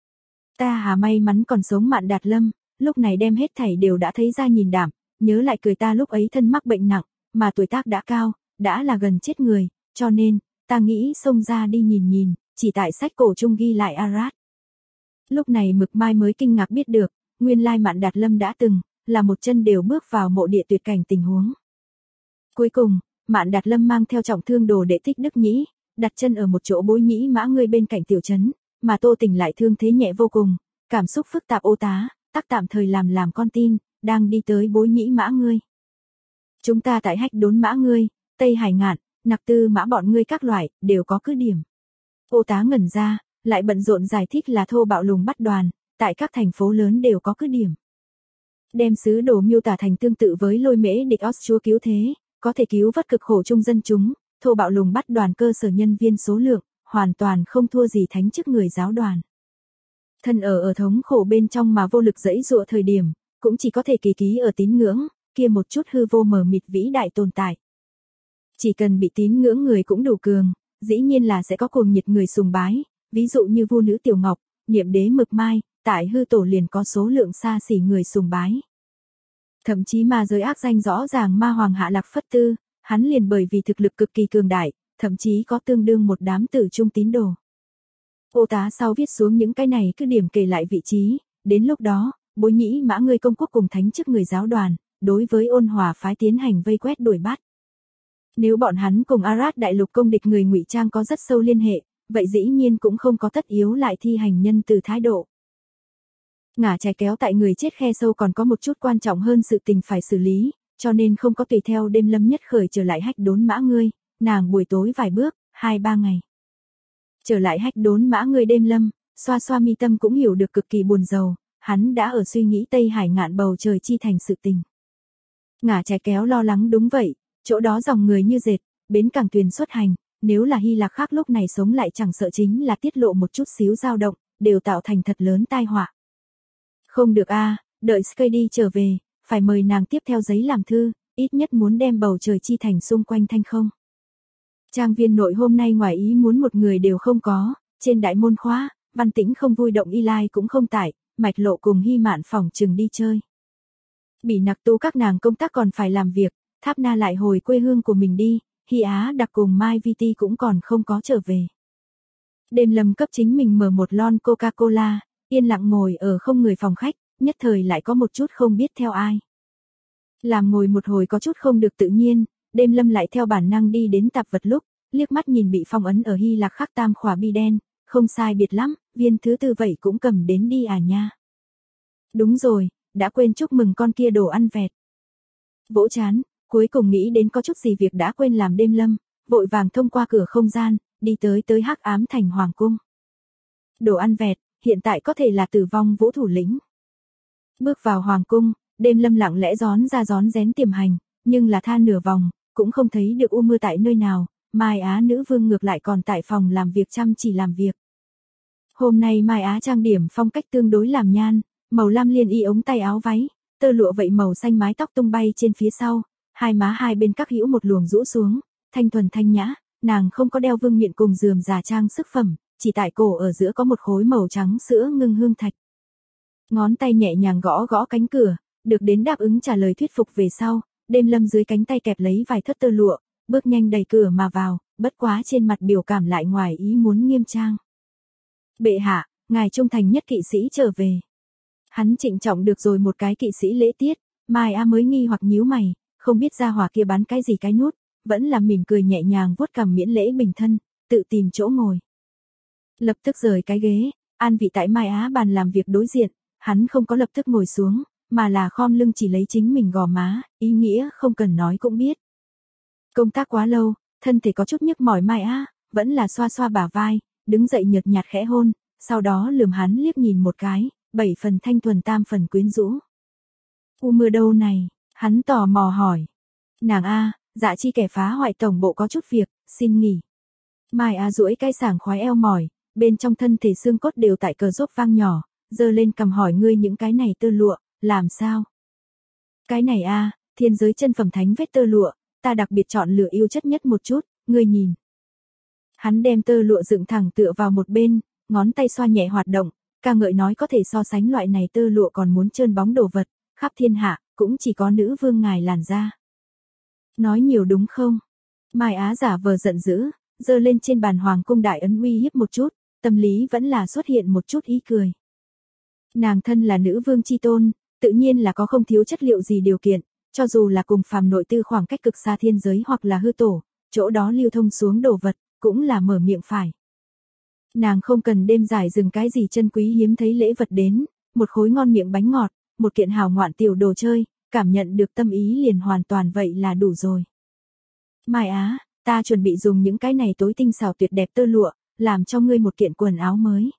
Ta hà may mắn còn sống Mạn Đạt Lâm, lúc này đem hết thảy đều đã thấy ra nhìn đảm, nhớ lại cười ta lúc ấy thân mắc bệnh nặng, mà tuổi tác đã cao, đã là gần chết người, cho nên, ta nghĩ xông ra đi nhìn nhìn, chỉ tại sách cổ chung ghi lại Arad. Lúc này Mực Mai mới kinh ngạc biết được, nguyên lai Mạn Đạt Lâm đã từng, là một chân đều bước vào mộ địa tuyệt cảnh tình huống. Cuối cùng, Mạn Đạt Lâm mang theo trọng thương đồ đệ Tích Đức Nhĩ, đặt chân ở một chỗ Bối Nhĩ Mã Ngươi bên cạnh tiểu trấn, mà Tô Tình lại thương thế nhẹ vô cùng, cảm xúc phức tạp ô tá, tắc tạm thời làm con tin, đang đi tới Bối Nhĩ Mã Ngươi. Chúng ta tại Hách Đốn Mã Ngươi, Tây Hải Ngạn, Nặc Tư Mã bọn ngươi các loại, đều có cứ điểm. Ô tá ngẩn ra, lại bận rộn giải thích là thô bạo lùng bắt đoàn, tại các thành phố lớn đều có cứ điểm. Đem sứ đồ miêu tả thành tương tự với Lôi Mễ Địch Os chúa cứu thế, có thể cứu vớt cực khổ chung dân chúng, thô bạo lùng bắt đoàn cơ sở nhân viên số lượng, hoàn toàn không thua gì thánh chức người giáo đoàn. Thân ở thống khổ bên trong mà vô lực dẫy dụa thời điểm, cũng chỉ có thể kỳ ký ở tín ngưỡng, kia một chút hư vô mờ mịt vĩ đại tồn tại. Chỉ cần bị tín ngưỡng người cũng đủ cường, dĩ nhiên là sẽ có cuồng nhiệt người sùng bái, ví dụ như Vu nữ Tiểu Ngọc, Niệm đế Mực Mai, tại hư tổ liền có số lượng xa xỉ người sùng bái. Thậm chí ma giới ác danh rõ ràng ma hoàng Hạ Lạc Phất Tư, hắn liền bởi vì thực lực cực kỳ cường đại, thậm chí có tương đương một đám tử trung tín đồ. Ô tá sau viết xuống những cái này cứ điểm kể lại vị trí, đến lúc đó, Bối Nhĩ Mã Ngươi công quốc cùng thánh chức người giáo đoàn, đối với Ôn Hòa phái tiến hành vây quét đuổi bắt. Nếu bọn hắn cùng Arad đại lục công địch người ngụy trang có rất sâu liên hệ, vậy dĩ nhiên cũng không có tất yếu lại thi hành nhân từ thái độ. Ngả trái kéo tại người chết khe sâu còn có một chút quan trọng hơn sự tình phải xử lý, cho nên không có tùy theo đêm lâm nhất khởi trở lại Hách Đốn Mã Ngươi, nàng buổi tối vài bước, 2-3 ngày. Trở lại Hách Đốn Mã Ngươi đêm lâm, xoa xoa mi tâm cũng hiểu được cực kỳ buồn rầu, hắn đã ở suy nghĩ Tây Hải Ngạn bầu trời chi thành sự tình. Ngả trái kéo lo lắng đúng vậy, chỗ đó dòng người như dệt, bến cảng thuyền xuất hành, nếu là Hy Lạc khác lúc này sống lại chẳng sợ chính là tiết lộ một chút xíu dao động, đều tạo thành thật lớn tai họa. Không được a, đợi Skady trở về, phải mời nàng tiếp theo giấy làm thư, ít nhất muốn đem bầu trời chi thành xung quanh thanh không. Trang viên nội hôm nay ngoài ý muốn một người đều không có, trên đại môn khóa, Văn Tĩnh không vui động Y Lai cũng không tại, Mạch Lộ cùng Hy Mạn phòng chừng đi chơi. Bỉ Nặc Tu các nàng công tác còn phải làm việc, Tháp Na lại hồi quê hương của mình đi, Hy Á Đặc cùng Mai Viti cũng còn không có trở về. Đêm lâm cấp chính mình mở một lon Coca-Cola, yên lặng ngồi ở không người phòng khách, nhất thời lại có một chút không biết theo ai. Làm ngồi một hồi có chút không được tự nhiên, Đêm Lâm lại theo bản năng đi đến tạp vật lúc, liếc mắt nhìn bị phong ấn ở Hy Lạc khắc tam khỏa bi đen, không sai biệt lắm, viên thứ tư vậy cũng cầm đến đi à nha. Đúng rồi, đã quên chúc mừng con kia đồ ăn vẹt. Vỗ chán, cuối cùng nghĩ đến có chút gì việc đã quên làm Đêm Lâm, vội vàng thông qua cửa không gian, đi tới hắc ám thành hoàng cung. Đồ ăn vẹt, hiện tại có thể là Tử Vong Vũ thủ lĩnh. Bước vào hoàng cung, Đêm Lâm lặng lẽ rón ra rón rén tiềm hành, nhưng là tha nửa vòng, cũng không thấy được U Mưa tại nơi nào, Mai Á nữ vương ngược lại còn tại phòng làm việc chăm chỉ làm việc. Hôm nay Mai Á trang điểm phong cách tương đối làm nhan, màu lam liên y ống tay áo váy, tơ lụa vậy màu xanh mái tóc tung bay trên phía sau, hai má hai bên các hữu một luồng rũ xuống, thanh thuần thanh nhã, nàng không có đeo vương miện cùng rườm rà trang sức phẩm, chỉ tại cổ ở giữa có một khối màu trắng sữa ngưng hương thạch. Ngón tay nhẹ nhàng gõ gõ cánh cửa, được đến đáp ứng trả lời thuyết phục về sau, Đêm Lâm dưới cánh tay kẹp lấy vài thất tơ lụa, bước nhanh đẩy cửa mà vào, bất quá trên mặt biểu cảm lại ngoài ý muốn nghiêm trang. Bệ hạ, ngài trung thành nhất kỵ sĩ trở về. Hắn trịnh trọng được rồi một cái kỵ sĩ lễ tiết, Mai Á mới nghi hoặc nhíu mày, không biết ra hỏa kia bán cái gì cái nút, vẫn là mỉm cười nhẹ nhàng vuốt cằm miễn lễ bình thân, tự tìm chỗ ngồi. Lập tức rời cái ghế, an vị tại Mai Á bàn làm việc đối diện, hắn không có lập tức ngồi xuống, mà là khom lưng chỉ lấy chính mình gò má, ý nghĩa không cần nói cũng biết. Công tác quá lâu, thân thể có chút nhức mỏi Mai Á, vẫn là xoa xoa bả vai, đứng dậy nhợt nhạt khẽ hôn, sau đó lườm hắn liếc nhìn một cái, 7 phần thanh thuần tam phần quyến rũ. U Mưa đâu này, hắn tò mò hỏi. Nàng a, dạ chi kẻ phá hoại tổng bộ có chút việc, xin nghỉ. Mai Á duỗi cái sảng khoái eo mỏi, bên trong thân thể xương cốt đều tại cờ rốt vang nhỏ, giơ lên cầm hỏi ngươi những cái này tơ lụa, làm sao? Cái này a, thiên giới chân phẩm thánh vết tơ lụa, ta đặc biệt chọn lựa yêu chất nhất một chút, ngươi nhìn. Hắn đem tơ lụa dựng thẳng tựa vào một bên, ngón tay xoa nhẹ hoạt động, ca ngợi nói có thể so sánh loại này tơ lụa còn muốn trơn bóng đồ vật, khắp thiên hạ, cũng chỉ có nữ vương ngài làn da. Nói nhiều đúng không? Mai Á giả vờ giận dữ, giơ lên trên bàn hoàng cung đại ấn uy hiếp một chút, tâm lý vẫn là xuất hiện một chút ý cười. Nàng thân là nữ vương chi tôn, tự nhiên là có không thiếu chất liệu gì điều kiện, cho dù là cùng phàm nội tư khoảng cách cực xa thiên giới hoặc là hư tổ, chỗ đó lưu thông xuống đồ vật, cũng là mở miệng phải. Nàng không cần đêm dài dừng cái gì chân quý hiếm thấy lễ vật đến, một khối ngon miệng bánh ngọt, một kiện hào ngoạn tiểu đồ chơi, cảm nhận được tâm ý liền hoàn toàn vậy là đủ rồi. Mai Á, ta chuẩn bị dùng những cái này tối tinh xảo tuyệt đẹp tơ lụa, làm cho ngươi một kiện quần áo mới.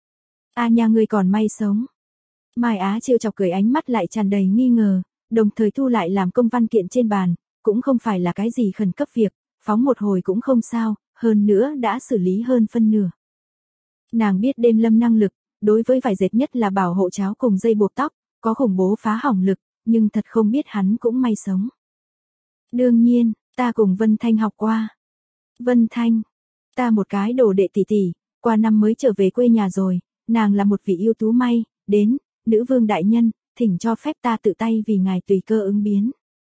A nha ngươi còn may sống. Mai Á trêu chọc cười ánh mắt lại tràn đầy nghi ngờ, đồng thời thu lại làm công văn kiện trên bàn, cũng không phải là cái gì khẩn cấp việc, phóng một hồi cũng không sao, hơn nữa đã xử lý hơn phân nửa. Nàng biết Đêm Lâm năng lực, đối với vải dệt nhất là bảo hộ cháo cùng dây buộc tóc, có khủng bố phá hỏng lực, nhưng thật không biết hắn cũng may sống. Đương nhiên, ta cùng Vân Thanh học qua. Vân Thanh, ta một cái đồ đệ tỷ tỷ, qua năm mới trở về quê nhà rồi, nàng là một vị yêu tú may, đến, nữ vương đại nhân, thỉnh cho phép ta tự tay vì ngài tùy cơ ứng biến.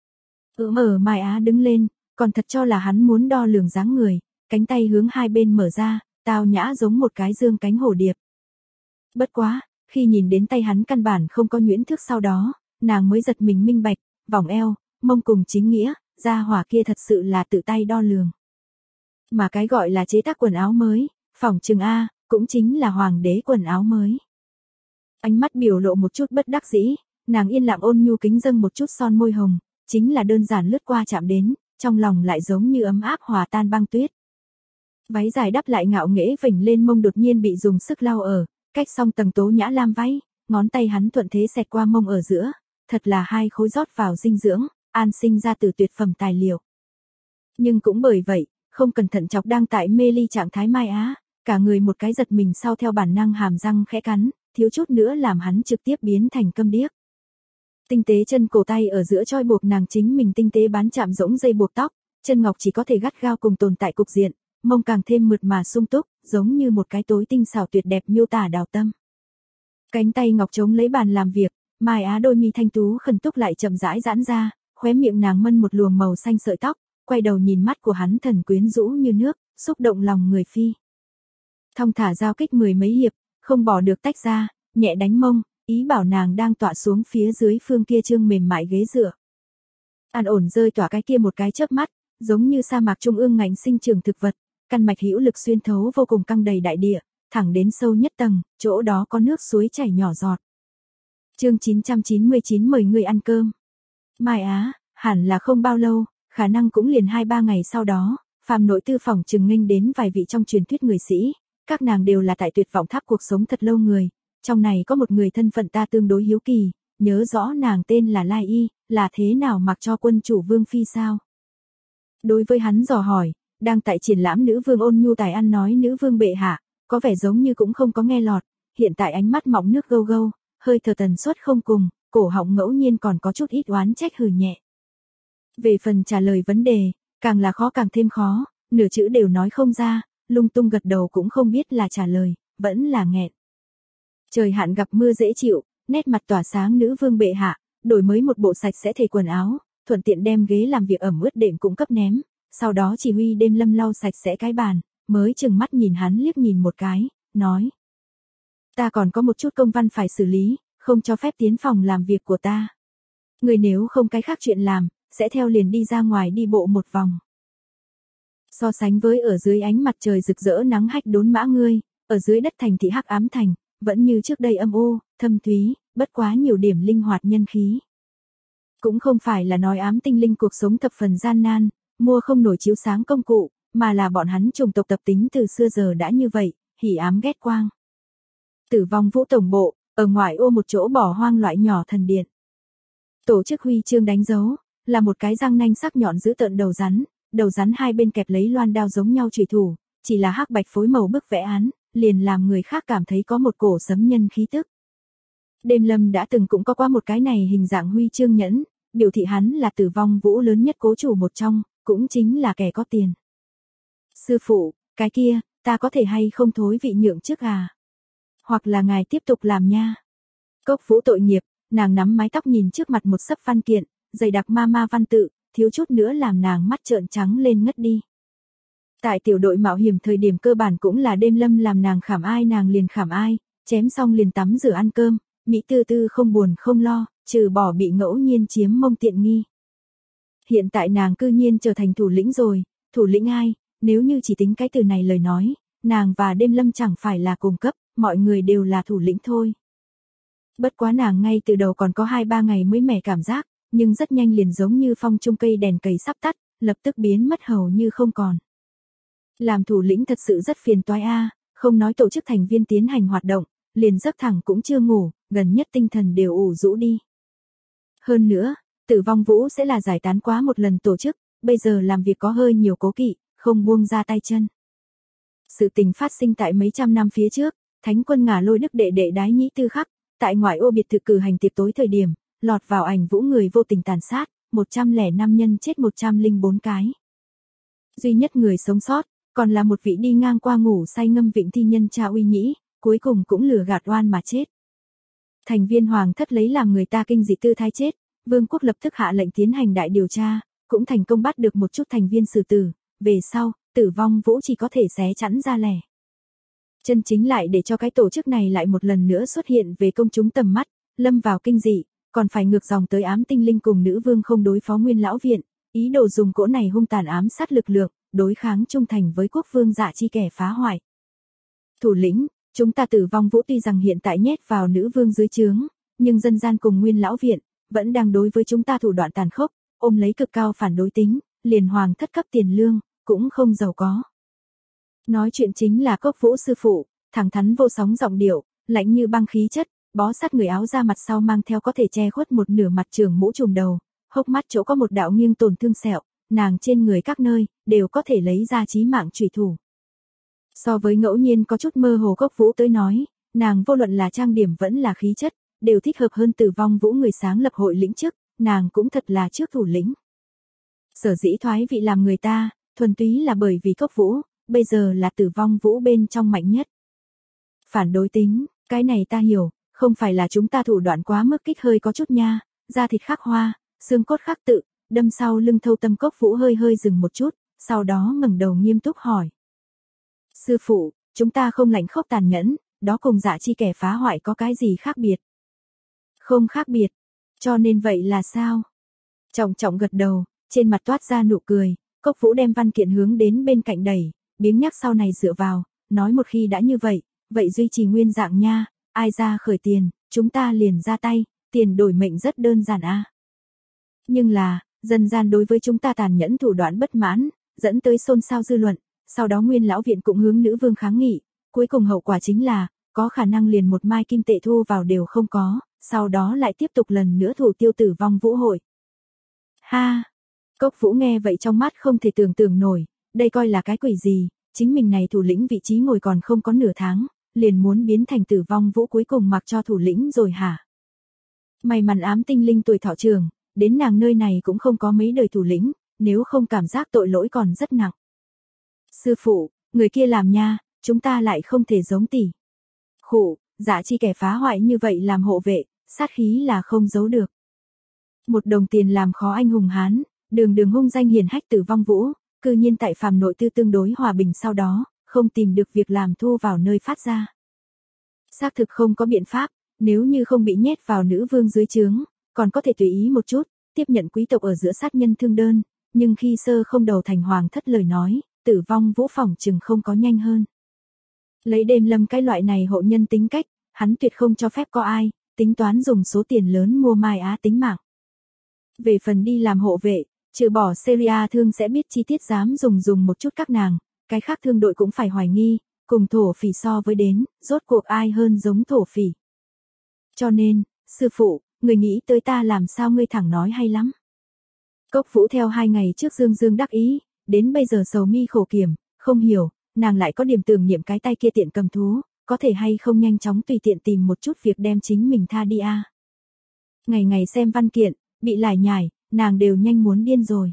Ở Mai Á đứng lên, còn thật cho là hắn muốn đo lường dáng người, cánh tay hướng hai bên mở ra, tao nhã giống một cái dương cánh hổ điệp. Bất quá, khi nhìn đến tay hắn căn bản không có nhuyễn thước sau đó, nàng mới giật mình minh bạch, vòng eo, mông cùng chính nghĩa, gia hỏa kia thật sự là tự tay đo lường. Mà cái gọi là chế tác quần áo mới, phỏng chừng A, cũng chính là hoàng đế quần áo mới. Ánh mắt biểu lộ một chút bất đắc dĩ, nàng yên lặng ôn nhu kính dâng một chút son môi hồng, chính là đơn giản lướt qua chạm đến, trong lòng lại giống như ấm áp hòa tan băng tuyết. Váy dài đắp lại ngạo nghễ vểnh lên mông đột nhiên bị dùng sức lau ở, cách xong tầng tố nhã lam váy, ngón tay hắn thuận thế xẹt qua mông ở giữa, thật là hai khối rót vào dinh dưỡng, an sinh ra từ tuyệt phẩm tài liệu. Nhưng cũng bởi vậy, không cẩn thận chọc đang tại mê ly trạng thái Mai Á, cả người một cái giật mình sau theo bản năng hàm răng khẽ cắn, thiếu chút nữa làm hắn trực tiếp biến thành câm điếc. Tinh tế chân cổ tay ở giữa choi buộc nàng chính mình tinh tế bán chạm rỗng dây buộc tóc, chân ngọc chỉ có thể gắt gao cùng tồn tại cục diện, mông càng thêm mượt mà sung túc, giống như một cái tối tinh xảo tuyệt đẹp miêu tả đào tâm. Cánh tay ngọc chống lấy bàn làm việc, Mai Á đôi mi thanh tú khẩn túc lại chậm rãi giãn ra, khóe miệng nàng mân một luồng màu xanh sợi tóc, quay đầu nhìn mắt của hắn thần quyến rũ như nước, xúc động lòng người phi. Thong thả giao kích mười mấy hiệp, không bỏ được tách ra, nhẹ đánh mông, ý bảo nàng đang tọa xuống phía dưới phương kia trương mềm mại ghế dựa. An ổn rơi tỏa cái kia một cái chớp mắt, giống như sa mạc trung ương ngạnh sinh trưởng thực vật, căn mạch hữu lực xuyên thấu vô cùng căng đầy đại địa, thẳng đến sâu nhất tầng, chỗ đó có nước suối chảy nhỏ giọt. Chương 999 mời người ăn cơm. Mai Á, hẳn là không bao lâu, khả năng cũng liền 2-3 ngày sau đó, phàm nội tư phòng trừng nghênh đến vài vị trong truyền thuyết người sĩ, các nàng đều là tại tuyệt vọng tháp cuộc sống thật lâu người, trong này có một người thân phận ta tương đối hiếu kỳ, nhớ rõ nàng tên là Lai Y, là thế nào mặc cho quân chủ vương phi sao? Đối với hắn dò hỏi, đang tại triển lãm nữ vương ôn nhu tài ăn nói nữ vương bệ hạ, có vẻ giống như cũng không có nghe lọt, hiện tại ánh mắt mọng nước gâu gâu, hơi thở tần suất không cùng, cổ họng ngẫu nhiên còn có chút ít oán trách hừ nhẹ. Về phần trả lời vấn đề, càng là khó càng thêm khó, nửa chữ đều nói không ra, lung tung gật đầu cũng không biết là trả lời, vẫn là nghẹn. Trời hạn gặp mưa dễ chịu, nét mặt tỏa sáng nữ vương bệ hạ, đổi mới một bộ sạch sẽ thể quần áo, thuận tiện đem ghế làm việc ẩm ướt đệm cũng cấp ném, sau đó chỉ huy đêm lâm lau sạch sẽ cái bàn, mới chừng mắt nhìn hắn liếc nhìn một cái, nói. Ta còn có một chút công văn phải xử lý, không cho phép tiến phòng làm việc của ta. Người nếu không cái khác chuyện làm, sẽ theo liền đi ra ngoài đi bộ một vòng. So sánh với ở dưới ánh mặt trời rực rỡ nắng hách đốn mã ngươi, ở dưới đất thành thị hắc ám thành, vẫn như trước đây âm u, thâm thúy, bất quá nhiều điểm linh hoạt nhân khí. Cũng không phải là nói ám tinh linh cuộc sống thập phần gian nan, mua không nổi chiếu sáng công cụ, mà là bọn hắn chủng tộc tập tính từ xưa giờ đã như vậy, hỉ ám ghét quang. Tử vong vũ tổng bộ, ở ngoại ô một chỗ bỏ hoang loại nhỏ thần điện. Tổ chức huy chương đánh dấu, là một cái răng nanh sắc nhọn giữ tợn đầu rắn hai bên kẹp lấy loan đao giống nhau chùy thủ, chỉ là hắc bạch phối màu bức vẽ án, liền làm người khác cảm thấy có một cổ sấm nhân khí tức. Đêm Lâm đã từng cũng có qua một cái này hình dạng huy chương nhẫn, biểu thị hắn là tử vong vũ lớn nhất cố chủ một trong, cũng chính là kẻ có tiền. Sư phụ, cái kia, ta có thể hay không thối vị nhượng trước à? Hoặc là ngài tiếp tục làm nha. Cốc vũ tội nghiệp, nàng nắm mái tóc nhìn trước mặt một sấp văn kiện, dày đặc ma văn tự, thiếu chút nữa làm nàng mắt trợn trắng lên ngất đi. Tại tiểu đội mạo hiểm thời điểm cơ bản cũng là Đêm Lâm làm nàng khảm ai nàng liền khảm ai, chém xong liền tắm rửa ăn cơm, mỹ tư tư không buồn không lo, trừ bỏ bị ngẫu nhiên chiếm mông tiện nghi. Hiện tại nàng cư nhiên trở thành thủ lĩnh rồi, thủ lĩnh ai, nếu như chỉ tính cái từ này lời nói, nàng và Đêm Lâm chẳng phải là cùng cấp, mọi người đều là thủ lĩnh thôi. Bất quá nàng ngay từ đầu còn có 2-3 ngày mới mẻ cảm giác, nhưng rất nhanh liền giống như phong trung cây đèn cầy sắp tắt, lập tức biến mất hầu như không còn. Làm thủ lĩnh thật sự rất phiền toái a, không nói tổ chức thành viên tiến hành hoạt động, liền giấc thẳng cũng chưa ngủ, gần nhất tinh thần đều ủ rũ đi. Hơn nữa, Tử vong vũ sẽ là giải tán quá một lần tổ chức, bây giờ làm việc có hơi nhiều cố kỵ, không buông ra tay chân. Sự tình phát sinh tại mấy trăm năm phía trước, Thánh quân ngả lôi đức đệ đệ đái nhĩ tư khắc, tại ngoại ô biệt thự cử hành tiệc tối thời điểm, lọt vào ảnh vũ người vô tình tàn sát, 105 nhân chết 104 cái. Duy nhất người sống sót, còn là một vị đi ngang qua ngủ say ngâm vịnh thi nhân cha Uy Nhĩ, cuối cùng cũng lừa gạt oan mà chết. Thành viên hoàng thất lấy làm người ta kinh dị tư thái chết, vương quốc lập tức hạ lệnh tiến hành đại điều tra, cũng thành công bắt được một chút thành viên xử tử, về sau, Tử vong vũ chỉ có thể xé chẵn ra lẻ. Chân chính lại để cho cái tổ chức này lại một lần nữa xuất hiện về công chúng tầm mắt, lâm vào kinh dị, còn phải ngược dòng tới ám tinh linh cùng nữ vương không đối phó nguyên lão viện, ý đồ dùng cỗ này hung tàn ám sát lực lượng, đối kháng trung thành với quốc vương Dạ Chi kẻ phá hoại. Thủ lĩnh, chúng ta Tử vong vũ tuy rằng hiện tại nhét vào nữ vương dưới trướng, nhưng dân gian cùng nguyên lão viện, vẫn đang đối với chúng ta thủ đoạn tàn khốc, ôm lấy cực cao phản đối tính, liền hoàng thất cấp tiền lương, cũng không giàu có. Nói chuyện chính là Cốc Vũ sư phụ, thẳng thắn vô sóng giọng điệu, lạnh như băng khí chất, bó sát người áo da mặt sau mang theo có thể che khuất một nửa mặt trường mũ trùm đầu, hốc mắt chỗ có một đạo nghiêng tổn thương sẹo, nàng trên người các nơi, đều có thể lấy ra chí mạng chủy thủ. So với ngẫu nhiên có chút mơ hồ Cốc Vũ tới nói, nàng vô luận là trang điểm vẫn là khí chất, đều thích hợp hơn Tử vong vũ người sáng lập hội lĩnh chức, nàng cũng thật là trước thủ lĩnh. Sở dĩ thoái vị làm người ta, thuần túy là bởi vì Cốc Vũ, bây giờ là Tử vong vũ bên trong mạnh nhất. Phản đối tính, cái này ta hiểu, không phải là chúng ta thủ đoạn quá mức kích hơi có chút nha, da thịt khắc hoa, xương cốt khắc tự, đâm sau lưng thâu tâm. Cốc Vũ hơi hơi dừng một chút, sau đó ngẩng đầu nghiêm túc hỏi. Sư phụ, chúng ta không lạnh khốc tàn nhẫn, đó cùng Dạ Chi kẻ phá hoại có cái gì khác biệt? Không khác biệt, cho nên vậy là sao? Trọng Trọng gật đầu, trên mặt toát ra nụ cười, Cốc Vũ đem văn kiện hướng đến bên cạnh đẩy, biếng nhắc sau này dựa vào, nói một khi đã như vậy duy trì nguyên dạng nha, ai ra khởi tiền, chúng ta liền ra tay, tiền đổi mệnh rất đơn giản a. Nhưng là, dân gian đối với chúng ta tàn nhẫn thủ đoạn bất mãn, dẫn tới xôn xao dư luận, sau đó Nguyên lão viện cũng hướng nữ vương kháng nghị, cuối cùng hậu quả chính là, có khả năng liền một mai kim tệ thu vào đều không có, sau đó lại tiếp tục lần nữa thủ tiêu Tử Vong Vũ hội. Ha! Cốc Vũ nghe vậy trong mắt không thể tưởng tượng nổi, đây coi là cái quỷ gì, chính mình này thủ lĩnh vị trí ngồi còn không có nửa tháng, liền muốn biến thành Tử Vong Vũ cuối cùng mặc cho thủ lĩnh rồi hả? May mắn ám tinh linh tuổi thọ trường, đến nàng nơi này cũng không có mấy đời thủ lĩnh, nếu không cảm giác tội lỗi còn rất nặng. Sư phụ, người kia làm nha, chúng ta lại không thể giống tỷ. Khụ, Dạ Chi kẻ phá hoại như vậy làm hộ vệ, sát khí là không giấu được. Một đồng tiền làm khó anh hùng hán, đường hung danh hiển hách Tử Vong Vũ, cư nhiên tại phàm nội tư tương đối hòa bình sau đó, không tìm được việc làm thu vào nơi phát ra. Xác thực không có biện pháp, nếu như không bị nhét vào nữ vương dưới trướng, còn có thể tùy ý một chút, tiếp nhận quý tộc ở giữa sát nhân thương đơn, nhưng khi sơ không đầu thành hoàng thất lời nói, Tử Vong Vũ phỏng chừng không có nhanh hơn. Lấy Đêm Lâm cái loại này hộ nhân tính cách, hắn tuyệt không cho phép có ai, tính toán dùng số tiền lớn mua Mai Á tính mạng. Về phần đi làm hộ vệ, trừ bỏ Syria thương sẽ biết chi tiết dám dùng một chút các nàng, cái khác thương đội cũng phải hoài nghi, cùng thổ phỉ so với đến, rốt cuộc ai hơn giống thổ phỉ. Cho nên, sư phụ, người nghĩ tới ta làm sao ngươi thẳng nói hay lắm. Cốc Vũ theo 2 ngày trước dương đắc ý, đến bây giờ sầu mi khổ kiểm, không hiểu, nàng lại có điểm tưởng niệm cái tay kia tiện cầm thú, có thể hay không nhanh chóng tùy tiện tìm một chút việc đem chính mình tha đi a. Ngày ngày xem văn kiện, bị lải nhải, nàng đều nhanh muốn điên rồi.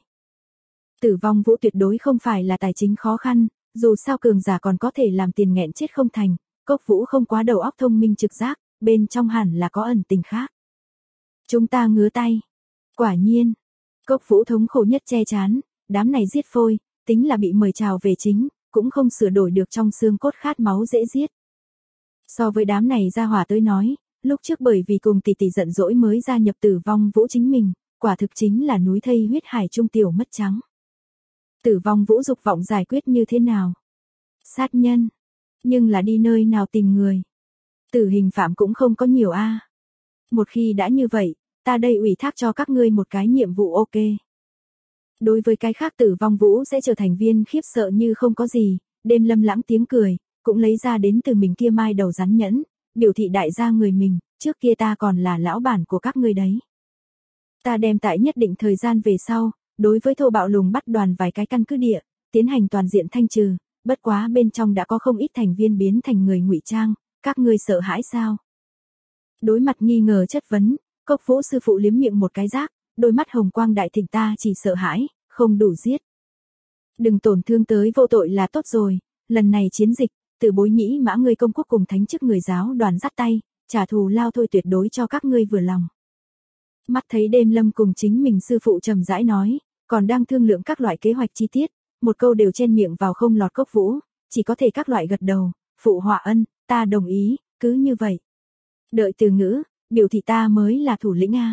Tử Vong Vũ tuyệt đối không phải là tài chính khó khăn, dù sao cường giả còn có thể làm tiền nghẹn chết không thành, Cốc Vũ không quá đầu óc thông minh trực giác, bên trong hẳn là có ẩn tình khác. Chúng ta ngứa tay. Quả nhiên, Cốc Vũ thống khổ nhất che chán, đám này giết phôi, tính là bị mời chào về chính, cũng không sửa đổi được trong xương cốt khát máu dễ giết. So với đám này ra hỏa tới nói, lúc trước bởi vì cùng tỷ tỷ giận dỗi mới gia nhập Tử Vong Vũ chính mình, quả thực chính là núi thây huyết hải trung tiểu mất trắng. Tử Vong Vũ dục vọng giải quyết như thế nào? Sát nhân. Nhưng là đi nơi nào tìm người? Tử hình phạm cũng không có nhiều a. Một khi đã như vậy, ta đây ủy thác cho các ngươi một cái nhiệm vụ ok. Đối với cái khác Tử Vong Vũ sẽ trở thành viên khiếp sợ như không có gì, Đêm Lâm lãng tiếng cười, cũng lấy ra đến từ mình kia mai đầu rắn nhẫn, biểu thị đại gia người mình, trước kia ta còn là lão bản của các ngươi đấy. Ta đem tại nhất định thời gian về sau, đối với thô bạo lùng bắt đoàn vài cái căn cứ địa, tiến hành toàn diện thanh trừ, bất quá bên trong đã có không ít thành viên biến thành người ngụy trang, các ngươi sợ hãi sao? Đối mặt nghi ngờ chất vấn, Cốc Vũ sư phụ liếm miệng một cái rác, đôi mắt hồng quang đại thịnh ta chỉ sợ hãi, không đủ giết. Đừng tổn thương tới vô tội là tốt rồi, lần này chiến dịch, Từ Bối Nhĩ Mã ngươi công quốc cùng thánh chức người giáo đoàn dắt tay, trả thù lao thôi tuyệt đối cho các ngươi vừa lòng. Mắt thấy Đêm Lâm cùng chính mình sư phụ trầm rãi nói, còn đang thương lượng các loại kế hoạch chi tiết, một câu đều chen miệng vào không lọt Cốc Vũ, chỉ có thể các loại gật đầu, phụ họa ân, ta đồng ý, cứ như vậy. Đợi từ ngữ, biểu thị ta mới là thủ lĩnh a.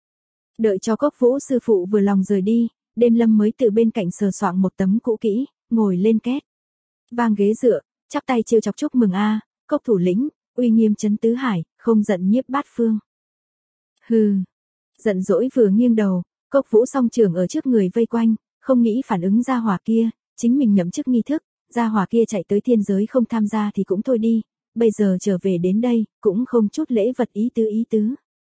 Đợi cho Cốc Vũ sư phụ vừa lòng rời đi, Đêm Lâm mới từ bên cạnh sờ soạng một tấm cũ kỹ, ngồi lên két. Vang ghế dựa, chắp tay trêu chọc chúc mừng a, Cốc thủ lĩnh, uy nghiêm trấn tứ hải, không giận nhiếp bát phương. Hừ. Giận dỗi vừa nghiêng đầu, Cốc Vũ song trường ở trước người vây quanh, không nghĩ phản ứng gia hỏa kia, chính mình nhậm chức nghi thức, gia hỏa kia chạy tới thiên giới không tham gia thì cũng thôi đi, bây giờ trở về đến đây, cũng không chút lễ vật ý tứ.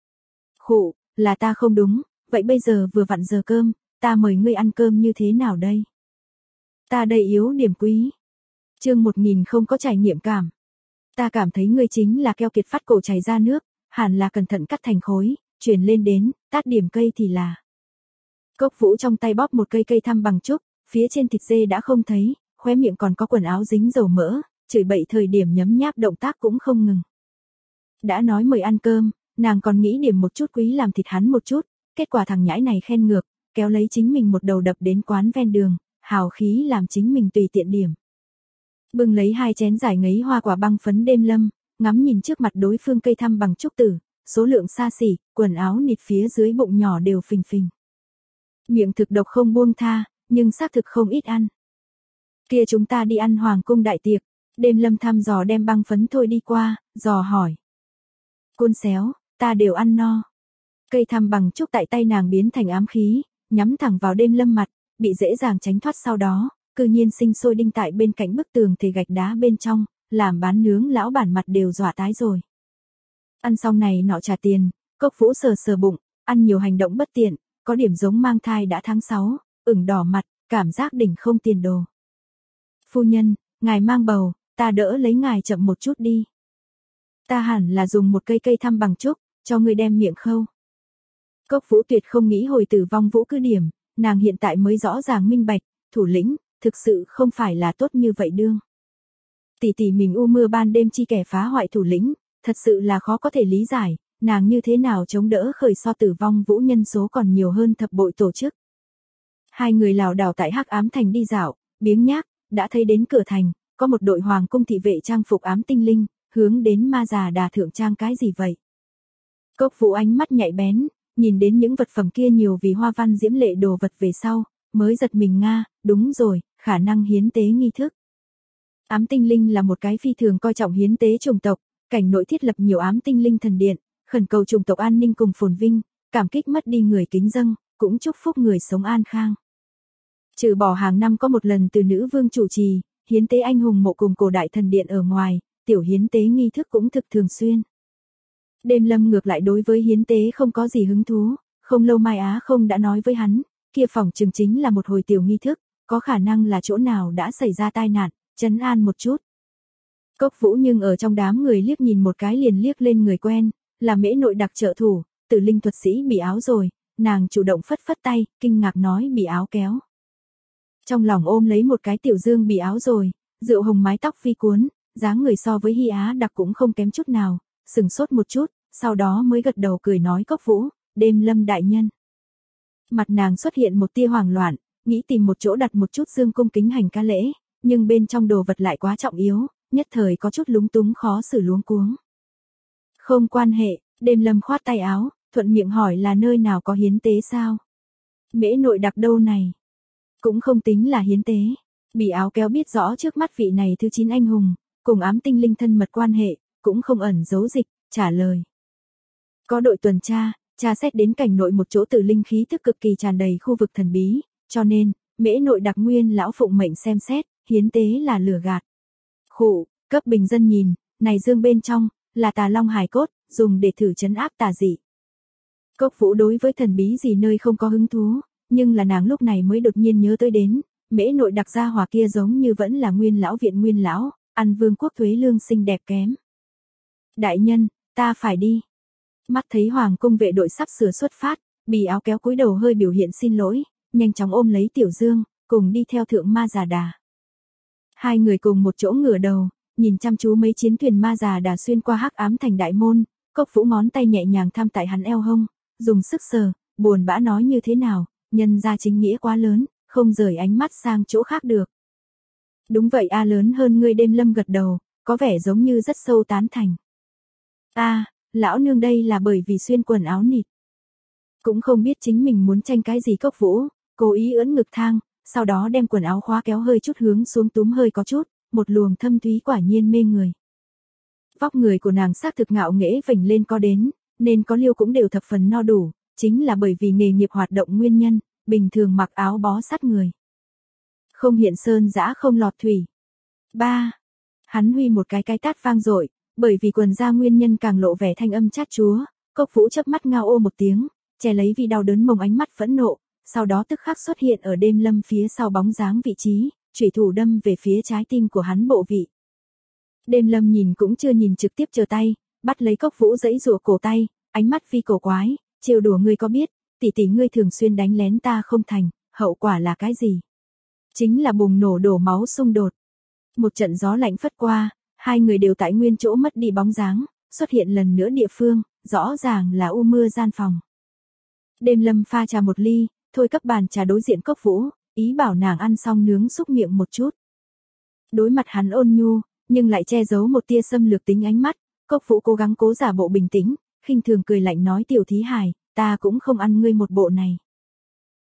Khụ, là ta không đúng, vậy bây giờ vừa vặn giờ cơm, ta mời ngươi ăn cơm như thế nào đây? Ta đây yếu điểm quý. Chương 1000 không có trải nghiệm cảm. Ta cảm thấy ngươi chính là keo kiệt phát cổ chảy ra nước, hẳn là cẩn thận cắt thành khối, chuyển lên đến, tát điểm cây thì là. Cốc Vũ trong tay bóp một cây thăm bằng trúc, phía trên thịt dê đã không thấy, khóe miệng còn có quần áo dính dầu mỡ, chửi bậy thời điểm nhấm nháp động tác cũng không ngừng. Đã nói mời ăn cơm, nàng còn nghĩ điểm một chút quý làm thịt hắn một chút, kết quả thằng nhãi này khen ngược, kéo lấy chính mình một đầu đập đến quán ven đường, hào khí làm chính mình tùy tiện điểm. Bưng lấy 2 chén giải ngấy hoa quả băng phấn Đêm Lâm, ngắm nhìn trước mặt đối phương cây thăm bằng trúc tử, số lượng xa xỉ, quần áo nịt phía dưới bụng nhỏ đều phình phình. Miệng thực độc không buông tha, nhưng xác thực không ít ăn. Kia chúng ta đi ăn hoàng cung đại tiệc, Đêm Lâm thăm dò đem băng phấn thôi đi qua, dò hỏi. Côn xéo, ta đều ăn no. Cây thăm bằng trúc tại tay nàng biến thành ám khí, nhắm thẳng vào Đêm Lâm mặt, bị dễ dàng tránh thoát sau đó, cư nhiên sinh sôi đinh tại bên cạnh bức tường thề gạch đá bên trong, làm bán nướng lão bản mặt đều dọa tái rồi. Ăn xong này nọ trả tiền, Cốc Vũ sờ sờ bụng, ăn nhiều hành động bất tiện, có điểm giống mang thai đã tháng 6, ửng đỏ mặt, cảm giác đỉnh không tiền đồ. Phu nhân, ngài mang bầu, ta đỡ lấy ngài chậm một chút đi. Ta hẳn là dùng một cây thăm bằng trúc, cho ngươi đem miệng khâu. Cốc Vũ tuyệt không nghĩ hồi tử vong vũ cứ điểm, nàng hiện tại mới rõ ràng minh bạch, thủ lĩnh, thực sự không phải là tốt như vậy đương. Tỷ tỷ mình u mưa ban đêm chi kẻ phá hoại thủ lĩnh, thật sự là khó có thể lý giải, nàng như thế nào chống đỡ khởi so tử vong vũ nhân số còn nhiều hơn thập bội tổ chức. Hai người lảo đảo tại Hắc Ám Thành đi dạo, biếng nhác, đã thấy đến cửa thành, có một đội hoàng cung thị vệ trang phục ám tinh linh, hướng đến ma già đà thượng trang cái gì vậy? Cốc Vũ ánh mắt nhạy bén, nhìn đến những vật phẩm kia nhiều vì hoa văn diễm lệ đồ vật về sau, mới giật mình nga, đúng rồi, khả năng hiến tế nghi thức. Ám tinh linh là một cái phi thường coi trọng hiến tế chủng tộc, cảnh nội thiết lập nhiều ám tinh linh thần điện, khẩn cầu chủng tộc an ninh cùng phồn vinh, cảm kích mất đi người kính dâng, cũng chúc phúc người sống an khang. Trừ bỏ hàng năm có một lần từ nữ vương chủ trì, hiến tế anh hùng mộ cùng cổ đại thần điện ở ngoài, tiểu hiến tế nghi thức cũng thực thường xuyên. Đêm Lâm ngược lại đối với hiến tế không có gì hứng thú, không lâu Mai Á không đã nói với hắn, kia phòng trường chính là một hồi tiểu nghi thức, có khả năng là chỗ nào đã xảy ra tai nạn, trấn an một chút. Cốc Vũ nhưng ở trong đám người liếc nhìn một cái liền liếc lên người quen, là Mễ Nội đặc trợ thủ, Tử Linh thuật sĩ bị áo rồi, nàng chủ động phất phất tay, kinh ngạc nói bị áo kéo. Trong lòng ôm lấy một cái tiểu dương bị áo rồi, rượu hồng mái tóc phi cuốn, dáng người so với Hy Á đặc cũng không kém chút nào, sừng sốt một chút, sau đó mới gật đầu cười nói Cốc Vũ, Đêm Lâm đại nhân. Mặt nàng xuất hiện một tia hoảng loạn, nghĩ tìm một chỗ đặt một chút dương cung kính hành ca lễ, nhưng bên trong đồ vật lại quá trọng yếu, nhất thời có chút lúng túng khó xử luống cuống. Không quan hệ, Đêm Lâm khoát tay áo, thuận miệng hỏi là nơi nào có hiến tế sao? Mễ Nội đặc đâu này? Cũng không tính là hiến tế. Bị áo kéo biết rõ trước mắt vị này thứ 9 anh hùng, cùng ám tinh linh thân mật quan hệ, cũng không ẩn giấu dịch, trả lời. Có đội tuần tra xét đến cảnh nội một chỗ tử linh khí thức cực kỳ tràn đầy khu vực thần bí, cho nên, Mễ Nội đặc nguyên lão phụng mệnh xem xét, hiến tế là lừa gạt. Khụ, cấp bình dân nhìn, này dương bên trong, là tà long hài cốt, dùng để thử trấn áp tà dị. Cốc Vũ đối với thần bí gì nơi không có hứng thú, nhưng là nàng lúc này mới đột nhiên nhớ tới đến, Mễ Nội đặc gia hỏa kia giống như vẫn là nguyên lão viện nguyên lão, ăn vương quốc thuế lương xinh đẹp kém. Đại nhân, ta phải đi. Mắt thấy hoàng cung vệ đội sắp sửa xuất phát, Bì áo kéo cúi đầu hơi biểu hiện xin lỗi, nhanh chóng ôm lấy Tiểu Dương, cùng đi theo thượng ma già đà. Hai người cùng một chỗ ngửa đầu, nhìn chăm chú mấy chiến thuyền ma già đà xuyên qua Hắc Ám Thành đại môn, Cốc Vũ ngón tay nhẹ nhàng thăm tại hắn eo hông, dùng sức sờ, buồn bã nói như thế nào, nhân ra chính nghĩa quá lớn, không rời ánh mắt sang chỗ khác được. Đúng vậy a, lớn hơn ngươi. Đêm Lâm gật đầu, có vẻ giống như rất sâu tán thành. A, lão nương đây là bởi vì xuyên quần áo nịt. Cũng không biết chính mình muốn tranh cái gì. Cốc Vũ cố ý ưỡn ngực thang, sau đó đem quần áo khóa kéo hơi chút hướng xuống túm hơi có chút, một luồng thâm thúy quả nhiên mê người. Vóc người của nàng xác thực ngạo nghễ vểnh lên có đến, nên có liêu cũng đều thập phần no đủ, chính là bởi vì nghề nghiệp hoạt động nguyên nhân, bình thường mặc áo bó sát người. Không hiện sơn dã không lọt thủy. Ba. Hắn huy một cái tát vang dội, bởi vì quần da nguyên nhân càng lộ vẻ thanh âm chát chúa, Cốc Vũ chớp mắt ngao ô một tiếng, che lấy vì đau đớn mông ánh mắt phẫn nộ, sau đó tức khắc xuất hiện ở Đêm Lâm phía sau bóng dáng vị trí, chủy thủ đâm về phía trái tim của hắn bộ vị. Đêm Lâm nhìn cũng chưa nhìn trực tiếp chờ tay, bắt lấy Cốc Vũ giãy giụa cổ tay, ánh mắt vi cổ quái, trêu đùa ngươi có biết, tỷ tỷ ngươi thường xuyên đánh lén ta không thành, hậu quả là cái gì? Chính là bùng nổ đổ máu xung đột. Một trận gió lạnh phất qua, hai người đều tại nguyên chỗ mất đi bóng dáng, xuất hiện lần nữa địa phương, rõ ràng là u mưa gian phòng. Đêm Lâm pha trà một ly, thôi cấp bàn trà đối diện Cốc Vũ, ý bảo nàng ăn xong nướng xúc miệng một chút. Đối mặt hắn ôn nhu, nhưng lại che giấu một tia xâm lược tính ánh mắt, Cốc Vũ cố gắng cố giả bộ bình tĩnh, khinh thường cười lạnh nói tiểu thí hài, ta cũng không ăn ngươi một bộ này.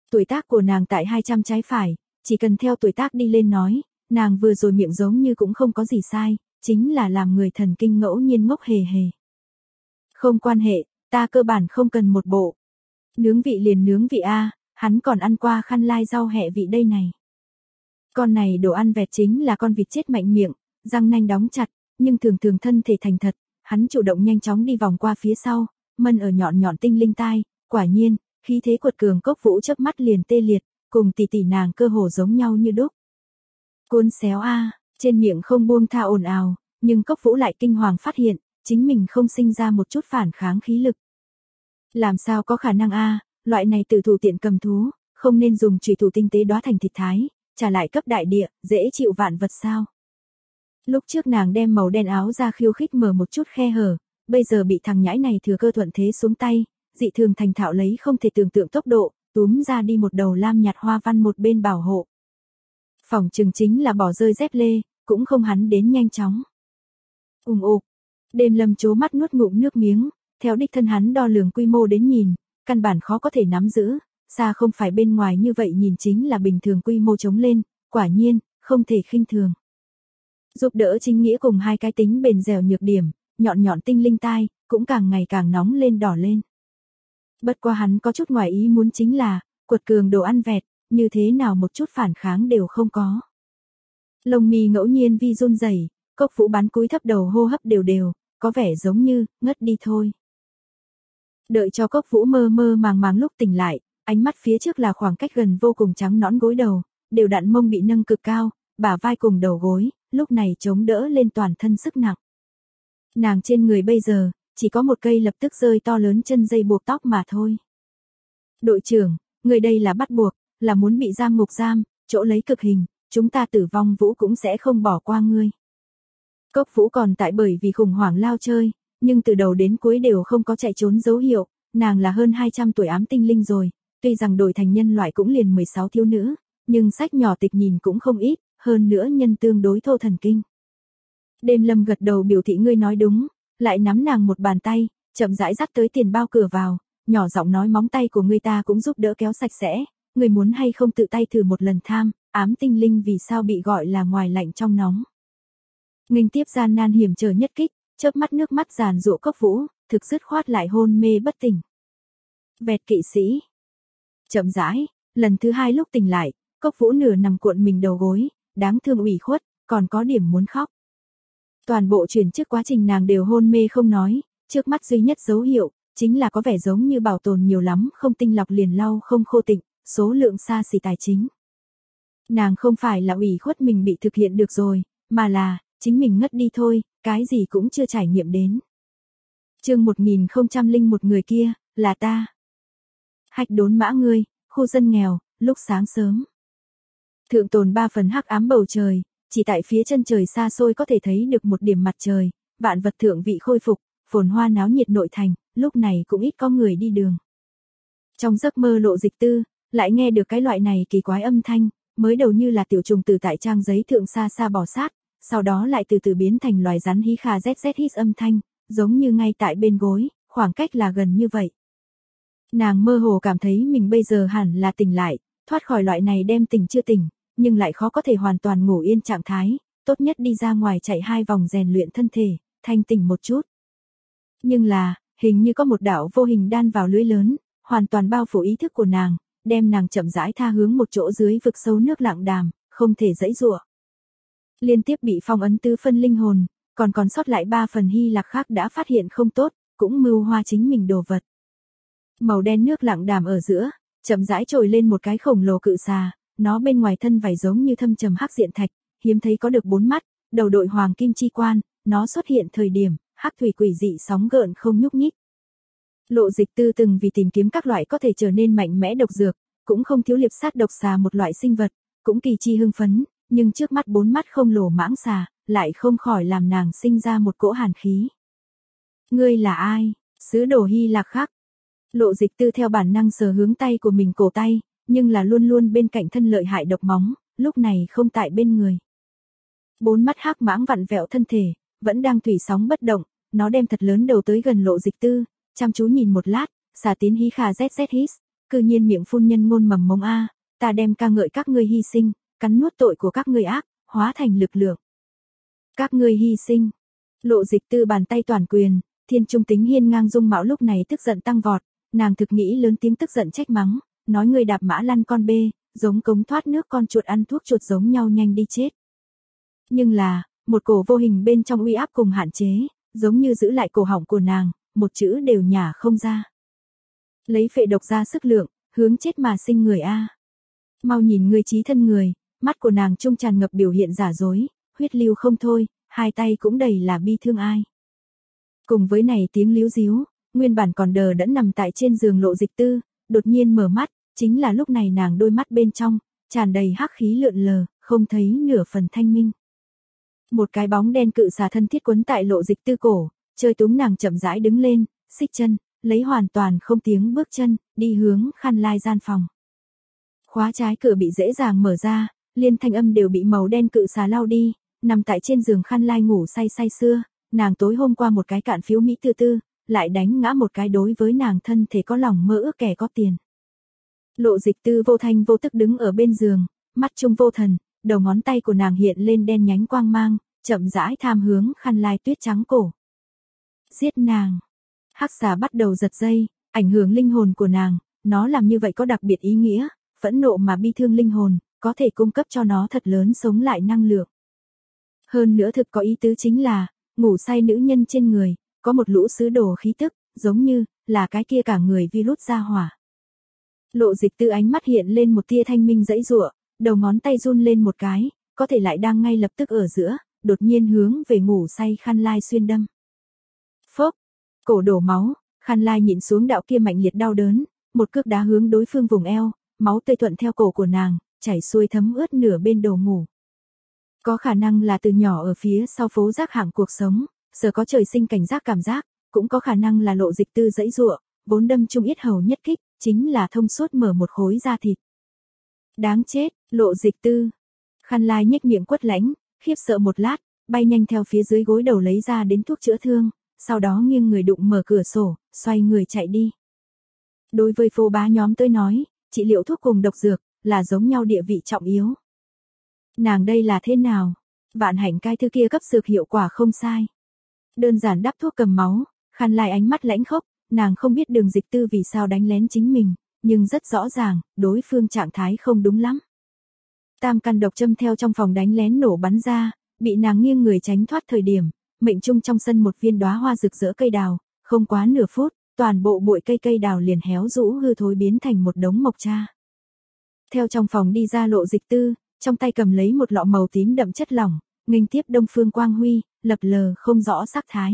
Tuổi tác của nàng tại 200 trái phải, chỉ cần theo tuổi tác đi lên nói, nàng vừa rồi miệng giống như cũng không có gì sai, chính là làm người thần kinh ngẫu nhiên ngốc hề hề. Không quan hệ, ta cơ bản không cần một bộ. Nướng vị liền nướng vị A, hắn còn ăn qua khăn lai rau hẹ vị đây này. Con này đồ ăn vẹt chính là con vịt chết mạnh miệng, răng nanh đóng chặt, nhưng thường thường thân thể thành thật, hắn chủ động nhanh chóng đi vòng qua phía sau, mân ở nhọn nhọn tinh linh tai, quả nhiên, khí thế quật cường Cốc Vũ chớp mắt liền tê liệt, cùng tỷ tỷ nàng cơ hồ giống nhau như đúc. Cuốn xéo A, trên miệng không buông tha ồn ào, nhưng Cốc Vũ lại kinh hoàng phát hiện, chính mình không sinh ra một chút phản kháng khí lực. Làm sao có khả năng A, loại này tự thủ tiện cầm thú, không nên dùng chủy thủ tinh tế đóa thành thịt thái, trả lại cấp đại địa, dễ chịu vạn vật sao. Lúc trước nàng đem màu đen áo ra khiêu khích mở một chút khe hở, bây giờ bị thằng nhãi này thừa cơ thuận thế xuống tay, dị thường thành thạo lấy không thể tưởng tượng tốc độ, túm ra đi một đầu lam nhạt hoa văn một bên bảo hộ. Phỏng chừng chính là bỏ rơi dép lê, cũng không hắn đến nhanh chóng. Ục. Đêm Lâm trố mắt nuốt ngụm nước miếng, theo đích thân hắn đo lường quy mô đến nhìn, căn bản khó có thể nắm giữ, xa không phải bên ngoài như vậy nhìn chính là bình thường quy mô chống lên, quả nhiên, không thể khinh thường. Giúp đỡ chính nghĩa cùng hai cái tính bền dẻo nhược điểm, nhọn nhọn tinh linh tai, cũng càng ngày càng nóng lên đỏ lên. Bất quá hắn có chút ngoài ý muốn chính là, quật cường đồ ăn vẹt, như thế nào một chút phản kháng đều không có. Lông mi ngẫu nhiên vi run rẩy, Cốc Vũ bắn cúi thấp đầu hô hấp đều đều, có vẻ giống như, ngất đi thôi. Đợi cho Cốc Vũ mơ mơ màng màng lúc tỉnh lại, ánh mắt phía trước là khoảng cách gần vô cùng trắng nõn gối đầu, đều đặn mông bị nâng cực cao, bả vai cùng đầu gối, lúc này chống đỡ lên toàn thân sức nặng. Nàng trên người bây giờ, chỉ có một cây lập tức rơi to lớn chân dây buộc tóc mà thôi. Đội trưởng, người đây là bắt buộc, là muốn bị giam ngục giam, chỗ lấy cực hình, chúng ta Tử Vong Vũ cũng sẽ không bỏ qua ngươi. Cốc Vũ còn tại bởi vì khủng hoảng lao chơi, nhưng từ đầu đến cuối đều không có chạy trốn dấu hiệu, nàng là hơn 200 tuổi ám tinh linh rồi, tuy rằng đổi thành nhân loại cũng liền 16 thiếu nữ, nhưng sách nhỏ tịch nhìn cũng không ít, hơn nữa nhân tương đối thô thần kinh. Đêm Lâm gật đầu biểu thị ngươi nói đúng, lại nắm nàng một bàn tay, chậm rãi dắt tới tiền bao cửa vào, nhỏ giọng nói móng tay của ngươi ta cũng giúp đỡ kéo sạch sẽ, ngươi muốn hay không tự tay thử một lần tham, ám tinh linh vì sao bị gọi là ngoài lạnh trong nóng. Nghênh tiếp gian nan hiểm trở nhất kích, chớp mắt nước mắt giàn giụa Cốc Vũ, thực dứt khoát lại hôn mê bất tỉnh. Vẹt kỵ sĩ. Chậm rãi, lần thứ hai lúc tỉnh lại, Cốc Vũ nửa nằm cuộn mình đầu gối, đáng thương ủy khuất, còn có điểm muốn khóc. Toàn bộ chuyển trước quá trình nàng đều hôn mê không nói, trước mắt duy nhất dấu hiệu, chính là có vẻ giống như bảo tồn nhiều lắm không tinh lọc liền lau không khô tịnh, số lượng xa xỉ tài chính. Nàng không phải là ủy khuất mình bị thực hiện được rồi, mà là, chính mình ngất đi thôi, cái gì cũng chưa trải nghiệm đến. Chương 1001 người kia, là ta. Hạch Đốn Mã ngươi, khu dân nghèo, lúc sáng sớm. Thượng tồn 3 phần hắc ám bầu trời, chỉ tại phía chân trời xa xôi có thể thấy được một điểm mặt trời, vạn vật thượng vị khôi phục, phồn hoa náo nhiệt nội thành, lúc này cũng ít có người đi đường. Trong giấc mơ Lộ Dịch Tư, lại nghe được cái loại này kỳ quái âm thanh, mới đầu như là tiểu trùng từ tại trang giấy thượng xa xa bò sát, sau đó lại từ từ biến thành loài rắn hí kha zz hít âm thanh, giống như ngay tại bên gối, khoảng cách là gần như vậy. Nàng mơ hồ cảm thấy mình bây giờ hẳn là tỉnh lại, thoát khỏi loại này đem tỉnh chưa tỉnh, nhưng lại khó có thể hoàn toàn ngủ yên trạng thái, tốt nhất đi ra ngoài chạy 2 vòng rèn luyện thân thể, thanh tỉnh một chút. Nhưng là, hình như có một đạo vô hình đan vào lưới lớn, hoàn toàn bao phủ ý thức của nàng, đem nàng chậm rãi tha hướng một chỗ dưới vực sâu nước lặng đàm, không thể giãy giụa. Liên tiếp bị phong ấn tứ phân linh hồn, còn sót lại 3 phần Hy Lạc khác đã phát hiện không tốt, cũng mưu hoa chính mình đồ vật. Màu đen nước lặng đàm ở giữa, chậm rãi trồi lên một cái khổng lồ cự xà, nó bên ngoài thân vảy giống như thâm trầm hắc diện thạch, hiếm thấy có được 4 mắt, đầu đội hoàng kim chi quan, nó xuất hiện thời điểm, hắc thủy quỷ dị sóng gợn không nhúc nhích. Lộ Dịch Tư từng vì tìm kiếm các loại có thể trở nên mạnh mẽ độc dược, cũng không thiếu liệp sát độc xà một loại sinh vật, cũng kỳ chi hưng phấn, nhưng trước mắt 4 mắt không lồ mãng xà, lại không khỏi làm nàng sinh ra một cỗ hàn khí. Ngươi là ai? Sứ đồ Hy Lạc khác. Lộ Dịch Tư theo bản năng sờ hướng tay của mình cổ tay, nhưng là luôn luôn bên cạnh thân lợi hại độc móng, lúc này không tại bên người. 4 mắt hắc mãng vặn vẹo thân thể, vẫn đang thủy sóng bất động, nó đem thật lớn đầu tới gần Lộ Dịch Tư, chăm chú nhìn một lát, xà tín hí kha zz hít, cư nhiên miệng phun nhân ngôn mầm mống a, ta đem ca ngợi các ngươi hy sinh, cắn nuốt tội của các ngươi ác, hóa thành lực lượng. Các ngươi hy sinh. Lộ Dịch Tư bàn tay toàn quyền, thiên trung tính hiên ngang dung mạo lúc này tức giận tăng vọt, nàng thực nghĩ lớn tiếng tức giận trách mắng, nói ngươi đạp mã lăn con bê, giống cống thoát nước con chuột ăn thuốc chuột giống nhau nhanh đi chết. Nhưng là, một cổ vô hình bên trong uy áp cùng hạn chế, giống như giữ lại cổ họng của nàng, một chữ đều nhả không ra. Lấy phệ độc ra sức lượng, hướng chết mà sinh người a. Mau nhìn ngươi trí thân người, mắt của nàng trung tràn ngập biểu hiện giả dối, huyết lưu không thôi, hai tay cũng đầy là bi thương ai. Cùng với này tiếng líu díu, nguyên bản còn đờ đẫn nằm tại trên giường Lộ Dịch Tư, đột nhiên mở mắt, chính là lúc này nàng đôi mắt bên trong, tràn đầy hắc khí lượn lờ, không thấy nửa phần thanh minh. Một cái bóng đen cự xà thân thiết quấn tại Lộ Dịch Tư cổ, chơi túm nàng chậm rãi đứng lên, xích chân, lấy hoàn toàn không tiếng bước chân, đi hướng Khăn Lai gian phòng. Khóa trái cửa bị dễ dàng mở ra, liên thanh âm đều bị màu đen cự xà lao đi, nằm tại trên giường Khăn Lai ngủ say say sưa, nàng tối hôm qua một cái cạn phiếu Mỹ tư tư, lại đánh ngã một cái đối với nàng thân thể có lòng mơ ước kẻ có tiền. Lộ Dịch Tư vô thanh vô tức đứng ở bên giường, mắt trung vô thần, đầu ngón tay của nàng hiện lên đen nhánh quang mang, chậm rãi tham hướng Khăn Lai tuyết trắng cổ. Giết nàng. Hắc xà bắt đầu giật dây, ảnh hưởng linh hồn của nàng, nó làm như vậy có đặc biệt ý nghĩa, phẫn nộ mà bi thương linh hồn, có thể cung cấp cho nó thật lớn sống lại năng lượng. Hơn nữa thực có ý tứ chính là, ngủ say nữ nhân trên người, có một lũ sứ đồ khí tức, giống như, là cái kia cả người virus ra hỏa. Lộ Dịch Tư ánh mắt hiện lên một tia thanh minh dãy giụa, đầu ngón tay run lên một cái, có thể lại đang ngay lập tức ở giữa, đột nhiên hướng về ngủ say Khăn Lai xuyên đâm. Phốc, cổ đổ máu, Khăn Lai nhịn xuống đạo kia mạnh liệt đau đớn, một cước đá hướng đối phương vùng eo, máu tươi thuận theo cổ của nàng, chảy xuôi thấm ướt nửa bên đồ ngủ. Có khả năng là từ nhỏ ở phía sau phố rác hạng cuộc sống, giờ có trời sinh cảnh giác cảm giác, cũng có khả năng là Lộ Dịch Tư dãy giụa, vốn đâm trung yết hầu nhất kích, chính là thông suốt mở một khối da thịt. Đáng chết, Lộ Dịch Tư. Khăn Lai nhếch miệng quất lãnh, khiếp sợ một lát, bay nhanh theo phía dưới gối đầu lấy ra đến thuốc chữa thương, sau đó nghiêng người đụng mở cửa sổ, xoay người chạy đi. Đối với phô bá nhóm tôi nói, trị liệu thuốc cùng độc dược, là giống nhau địa vị trọng yếu. Nàng đây là thế nào? Vạn Hạnh cái thứ kia cấp dược hiệu quả không sai. Đơn giản đắp thuốc cầm máu, Khăn Lai ánh mắt lãnh khốc, nàng không biết Đường Dịch Tư vì sao đánh lén chính mình, nhưng rất rõ ràng, đối phương trạng thái không đúng lắm. Tam căn độc châm theo trong phòng đánh lén nổ bắn ra, bị nàng nghiêng người tránh thoát thời điểm, mệnh trung trong sân một viên đóa hoa rực rỡ cây đào, không quá nửa phút, toàn bộ bụi cây đào liền héo rũ hư thối biến thành một đống mộc cha. Theo trong phòng đi ra Lộ Dịch Tư, trong tay cầm lấy một lọ màu tím đậm chất lỏng, nghênh tiếp đông phương quang huy, lập lờ không rõ sắc thái.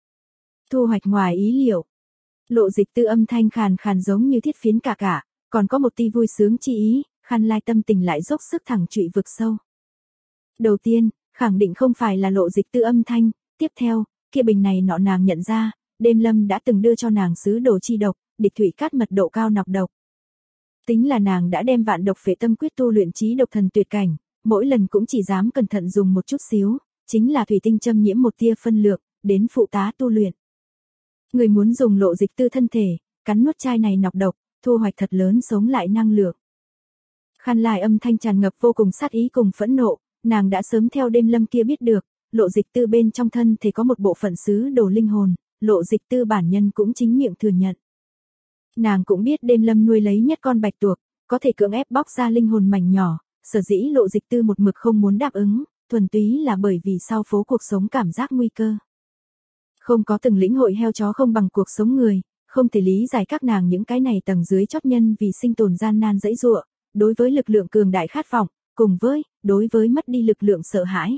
Thu hoạch ngoài ý liệu. Lộ Dịch Tư âm thanh khàn khàn giống như thiết phiến cả, còn có một tia vui sướng chi ý, Khăn Lai tâm tình lại dốc sức thẳng trụy vực sâu. Đầu tiên, khẳng định không phải là Lộ Dịch Tư âm thanh, tiếp theo, kia bình này nọ nàng nhận ra, Đêm Lâm đã từng đưa cho nàng sứ đồ chi độc, địch thủy cát mật độ cao nọc độc. Tính là nàng đã đem vạn độc phệ tâm quyết tu luyện trí độc thần tuyệt cảnh, mỗi lần cũng chỉ dám cẩn thận dùng một chút xíu, chính là thủy tinh châm nhiễm một tia phân lượng, đến phụ tá tu luyện. Người muốn dùng Lộ Dịch Tư thân thể, cắn nuốt chai này nọc độc, thu hoạch thật lớn sống lại năng lượng. Khăn Lai âm thanh tràn ngập vô cùng sát ý cùng phẫn nộ, nàng đã sớm theo Đêm Lâm kia biết được, Lộ Dịch Tư bên trong thân thể có một bộ phận sứ đồ linh hồn, Lộ Dịch Tư bản nhân cũng chính miệng thừa nhận. Nàng cũng biết Đêm Lâm nuôi lấy nhất con bạch tuộc, có thể cưỡng ép bóc ra linh hồn mảnh nhỏ, sở dĩ Lộ Dịch Tư một mực không muốn đáp ứng, thuần túy là bởi vì sau phố cuộc sống cảm giác nguy cơ. Không có từng lĩnh hội heo chó không bằng cuộc sống người, không thể lý giải các nàng những cái này tầng dưới chót nhân vì sinh tồn gian nan dãy giụa, đối với lực lượng cường đại khát vọng, cùng với, đối với mất đi lực lượng sợ hãi.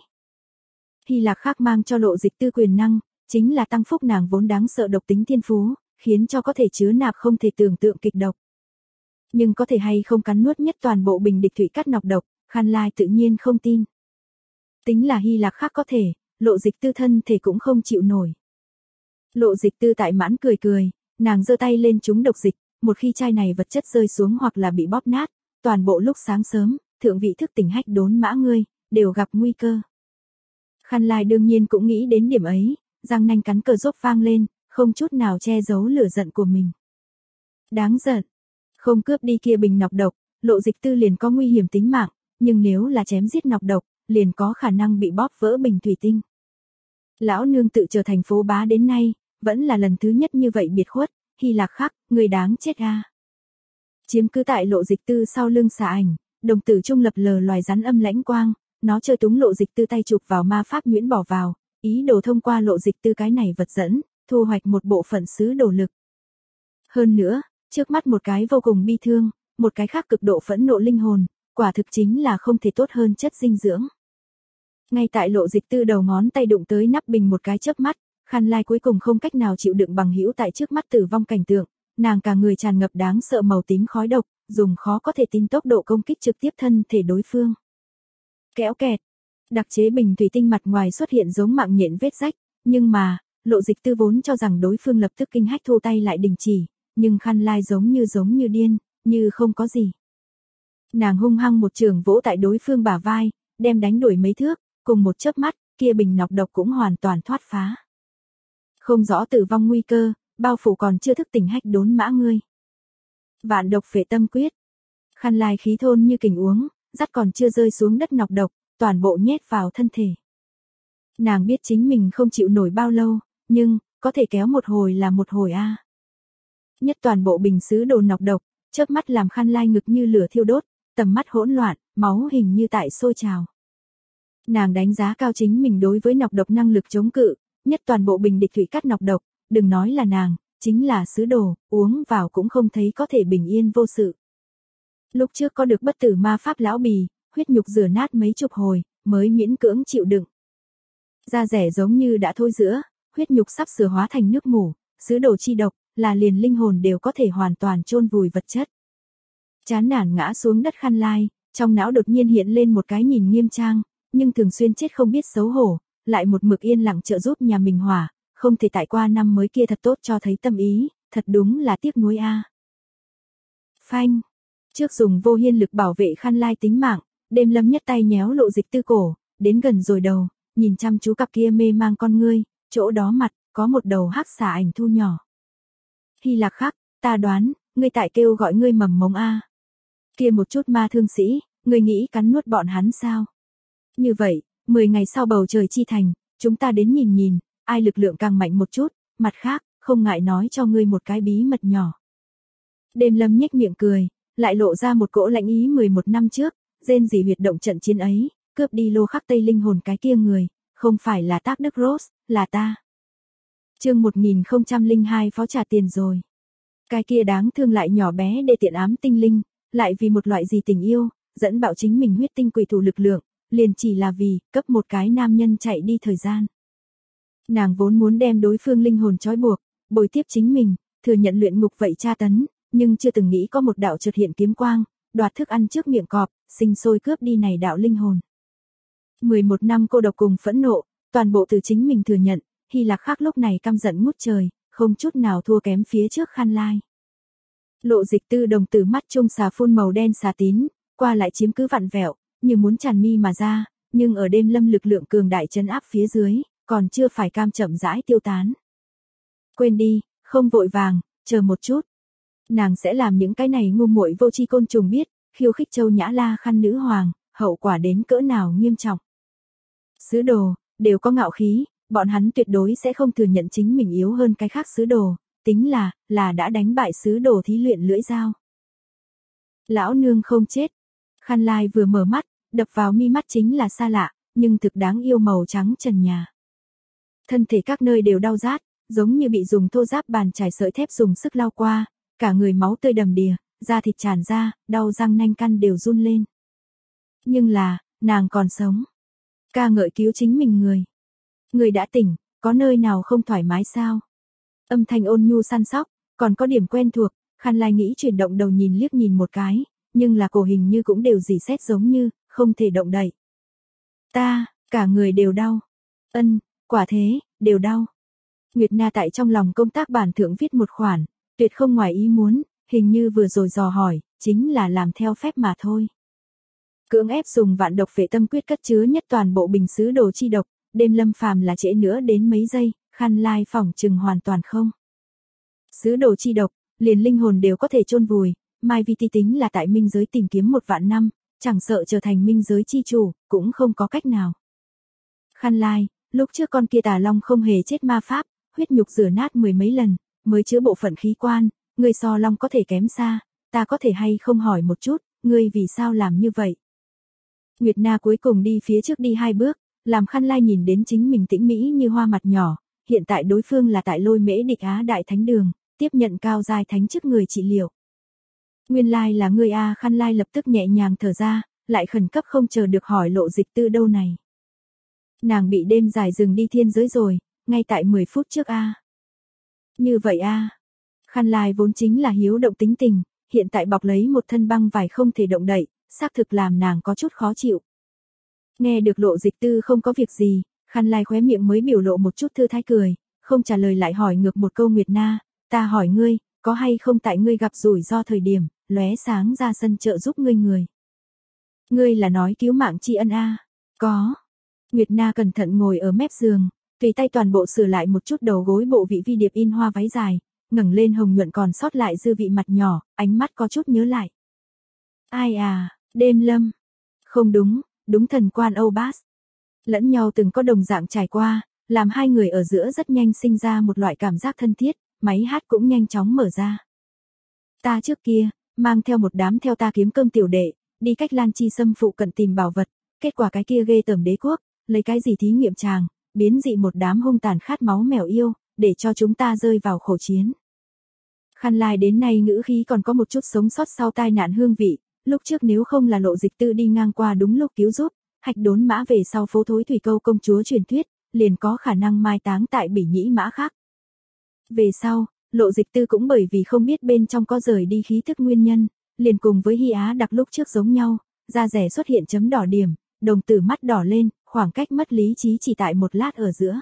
Hy Lạc khác mang cho Lộ Dịch Tư quyền năng, chính là tăng phúc nàng vốn đáng sợ độc tính thiên phú, khiến cho có thể chứa nạp không thể tưởng tượng kịch độc. Nhưng có thể hay không cắn nuốt nhất toàn bộ bình địch thủy cát nọc độc, Khăn Lai tự nhiên không tin. Tính là Hy Lạc khác có thể, Lộ Dịch Tư thân thể cũng không chịu nổi. Lộ Dịch Tư tại mãn cười, nàng giơ tay lên trúng độc dịch, một khi chai này vật chất rơi xuống hoặc là bị bóp nát, toàn bộ lúc sáng sớm, thượng vị thức tỉnh hách đốn mã ngươi, đều gặp nguy cơ. Khăn Lai đương nhiên cũng nghĩ đến điểm ấy, răng nanh cắn cờ rốt vang lên, không chút nào che giấu lửa giận của mình. Đáng giận. Không cướp đi kia bình nọc độc, Lộ Dịch Tư liền có nguy hiểm tính mạng, nhưng nếu là chém giết nọc độc, liền có khả năng bị bóp vỡ bình thủy tinh. Lão nương tự trở thành phố bá đến nay, vẫn là lần thứ nhất như vậy biệt khuất, Hy Lạc Khắc, người đáng chết a. Chiếm cứ tại Lộ Dịch Tư sau lưng xà ảnh, đồng tử trung lập lờ loài rắn âm lãnh quang, nó chơi túng Lộ Dịch Tư tay chụp vào ma pháp nhuyễn bỏ vào, ý đồ thông qua Lộ Dịch Tư cái này vật dẫn, thu hoạch một bộ phận sứ đồ lực. Hơn nữa, trước mắt một cái vô cùng bi thương, một cái khác cực độ phẫn nộ linh hồn, quả thực chính là không thể tốt hơn chất dinh dưỡng. Ngay tại Lộ Dịch Tư đầu ngón tay đụng tới nắp bình một cái chớp mắt, Khăn Lai cuối cùng không cách nào chịu đựng bằng hữu tại trước mắt tử vong cảnh tượng, nàng cả người tràn ngập đáng sợ màu tím khói độc, dùng khó có thể tin tốc độ công kích trực tiếp thân thể đối phương. Kéo kẹt, đặc chế bình thủy tinh mặt ngoài xuất hiện giống mạng nhện vết rách, nhưng mà, Lộ Dịch Tư vốn cho rằng đối phương lập tức kinh hách thu tay lại đình chỉ, nhưng Khăn Lai giống như điên, như không có gì. Nàng hung hăng một trường vỗ tại đối phương bả vai, đem đánh đuổi mấy thước, cùng một chớp mắt, kia bình nọc độc cũng hoàn toàn thoát phá. Không rõ tử vong nguy cơ, bao phủ còn chưa thức tỉnh hách đốn mã ngươi. Vạn độc phệ tâm quyết. Khăn Lai khí thôn như kình uống, dắt còn chưa rơi xuống đất nọc độc, toàn bộ nhét vào thân thể. Nàng biết chính mình không chịu nổi bao lâu, nhưng, có thể kéo một hồi là một hồi a. Nhất toàn bộ bình sứ đồ nọc độc, chớp mắt làm Khăn Lai ngực như lửa thiêu đốt, tầm mắt hỗn loạn, máu hình như tại sôi trào. Nàng đánh giá cao chính mình đối với nọc độc năng lực chống cự, nhất toàn bộ bình địch thủy cắt nọc độc, đừng nói là nàng, chính là sứ đồ, uống vào cũng không thấy có thể bình yên vô sự. Lúc trước có được bất tử ma pháp lão bì, huyết nhục rửa nát mấy chục hồi, mới miễn cưỡng chịu đựng. Da rẻ giống như đã thôi giữa, huyết nhục sắp sửa hóa thành nước mủ, sứ đồ chi độc, là liền linh hồn đều có thể hoàn toàn chôn vùi vật chất. Chán nản ngã xuống đất Khăn Lai, trong não đột nhiên hiện lên một cái nhìn nghiêm trang, nhưng thường xuyên chết không biết xấu hổ, lại một mực yên lặng trợ giúp nhà mình hỏa, không thể tại qua năm mới kia thật tốt cho thấy tâm ý, thật đúng là tiếc nuối a. Phanh, trước dùng vô hiên lực bảo vệ Khăn Lai tính mạng, Đêm Lâm nhất tay nhéo Lộ Dịch Tư cổ, đến gần rồi đầu, nhìn chăm chú cặp kia mê mang con ngươi, chỗ đó mặt, có một đầu hắc xà ảnh thu nhỏ. Hy Lạc Khắc, ta đoán, ngươi tại kêu gọi ngươi mầm mống a. Kia một chút ma thương sĩ, ngươi nghĩ cắn nuốt bọn hắn sao? Như vậy, 10 ngày sau bầu trời chi thành, chúng ta đến nhìn nhìn, ai lực lượng càng mạnh một chút, mặt khác, không ngại nói cho ngươi một cái bí mật nhỏ. Đêm Lâm nhếch miệng cười, lại lộ ra một cỗ lạnh ý 11 năm trước, rên rỉ huyệt động trận chiến ấy, cướp đi Lô Khắc Tây linh hồn cái kia người, không phải là Tác Đức Rose, là ta. Chương 1002 phó trả tiền rồi. Cái kia đáng thương lại nhỏ bé để tiện ám tinh linh, lại vì một loại gì tình yêu, dẫn bạo chính mình huyết tinh quỷ thủ lực lượng, liền chỉ là vì cấp một cái nam nhân chạy đi thời gian. Nàng vốn muốn đem đối phương linh hồn trói buộc, bồi tiếp chính mình, thừa nhận luyện ngục vậy tra tấn, nhưng chưa từng nghĩ có một đạo chợt hiện kiếm quang, đoạt thức ăn trước miệng cọp, sinh sôi cướp đi này đạo linh hồn. 11 năm cô độc cùng phẫn nộ, toàn bộ từ chính mình thừa nhận, Hy Lạc Khắc lúc này căm giận ngút trời, không chút nào thua kém phía trước Khăn Lai. Lộ Dịch Tư đồng tử mắt trung xà phun màu đen xà tín, qua lại chiếm cứ vặn vẹo, như muốn tràn mi mà ra, nhưng ở Đêm Lâm lực lượng cường đại trấn áp phía dưới, còn chưa phải cam chậm rãi tiêu tán. Quên đi, không vội vàng, chờ một chút. Nàng sẽ làm những cái này ngu muội vô tri côn trùng biết, khiêu khích Châu Nhã La Khăn nữ hoàng, hậu quả đến cỡ nào nghiêm trọng. Sứ đồ, đều có ngạo khí, bọn hắn tuyệt đối sẽ không thừa nhận chính mình yếu hơn cái khác sứ đồ, tính là đã đánh bại sứ đồ thí luyện lưỡi dao. Lão nương không chết. Khăn Lai vừa mở mắt, đập vào mi mắt chính là xa lạ, nhưng thực đáng yêu màu trắng trần nhà. Thân thể các nơi đều đau rát, giống như bị dùng thô ráp bàn chải sợi thép dùng sức lao qua, cả người máu tươi đầm đìa, da thịt tràn ra, đau răng nanh căn đều run lên. Nhưng là, nàng còn sống. Ca ngợi cứu chính mình người. Người đã tỉnh, có nơi nào không thoải mái sao? Âm thanh ôn nhu săn sóc, còn có điểm quen thuộc, Khăn Lai nghĩ chuyển động đầu nhìn liếc nhìn một cái, nhưng là cổ hình như cũng đều dỉ xét giống như, không thể động đậy. Ta, cả người đều đau. Quả thế, đều đau. Nguyệt Na tại trong lòng công tác bản thượng viết một khoản, tuyệt không ngoài ý muốn, hình như vừa rồi dò hỏi, chính là làm theo phép mà thôi. Cưỡng ép dùng vạn độc phệ tâm quyết cất chứa nhất toàn bộ bình sứ đồ chi độc, Đêm Lâm phàm là trễ nữa đến mấy giây, Khăn Lai phỏng chừng hoàn toàn không. Sứ đồ chi độc, liền linh hồn đều có thể chôn vùi, Mai Vi Ti tính là tại minh giới tìm kiếm 1 vạn năm, chẳng sợ trở thành minh giới chi chủ, cũng không có cách nào. Khăn Lai, lúc trước con kia tà long không hề chết ma pháp, huyết nhục rửa nát 10 mấy lần, mới chữa bộ phận khí quan, ngươi so long có thể kém xa, ta có thể hay không hỏi một chút, ngươi vì sao làm như vậy? Nguyệt Na cuối cùng đi phía trước đi 2 bước, làm Khăn Lai nhìn đến chính mình tĩnh mỹ như hoa mặt nhỏ, hiện tại đối phương là tại Lôi Mễ Địch Á Đại Thánh Đường, tiếp nhận cao giai thánh chức người trị liệu. Nguyên lai là ngươi a, Khăn Lai lập tức nhẹ nhàng thở ra, lại khẩn cấp không chờ được hỏi Lộ Dịch Tư đâu này. Nàng bị đêm dài rừng đi thiên giới rồi, ngay tại 10 phút trước a. Như vậy a. Khăn Lai vốn chính là hiếu động tính tình, hiện tại bọc lấy một thân băng vải không thể động đậy, xác thực làm nàng có chút khó chịu. Nghe được Lộ Dịch Tư không có việc gì, Khăn Lai khóe miệng mới biểu lộ một chút thư thái cười, không trả lời lại hỏi ngược một câu Nguyệt Na, ta hỏi ngươi, có hay không tại ngươi gặp rủi ro thời điểm, lóe sáng ra sân trợ giúp ngươi người. Ngươi là nói cứu mạng tri ân a? Có. Nguyệt Na cẩn thận ngồi ở mép giường, tùy tay toàn bộ sửa lại một chút đầu gối bộ vị vi điệp in hoa váy dài, ngẩng lên hồng nhuận còn sót lại dư vị mặt nhỏ, ánh mắt có chút nhớ lại. Ai à, Đêm Lâm. Không đúng, đúng thần quan Âu Bas. Lẫn nhau từng có đồng dạng trải qua, làm hai người ở giữa rất nhanh sinh ra một loại cảm giác thân thiết, máy hát cũng nhanh chóng mở ra. Ta trước kia, mang theo một đám theo ta kiếm cơm tiểu đệ, đi cách Lan Chi Sâm phụ cận tìm bảo vật, kết quả cái kia ghê tởm đế quốc, lấy cái gì thí nghiệm chàng, biến dị một đám hung tàn khát máu mèo yêu, để cho chúng ta rơi vào khổ chiến. Khăn Lai đến nay ngữ khí còn có một chút sống sót sau tai nạn hương vị, lúc trước nếu không là Lộ Dịch Tư đi ngang qua đúng lúc cứu giúp, hạch đốn mã về sau phố thối thủy câu công chúa truyền thuyết, liền có khả năng mai táng tại Bỉ Nhĩ mã khác. Về sau, Lộ Dịch Tư cũng bởi vì không biết bên trong có rời đi khí thức nguyên nhân, liền cùng với Hy Á Đặc lúc trước giống nhau, da rẻ xuất hiện chấm đỏ điểm, đồng tử mắt đỏ lên, khoảng cách mất lý trí chỉ tại một lát ở giữa.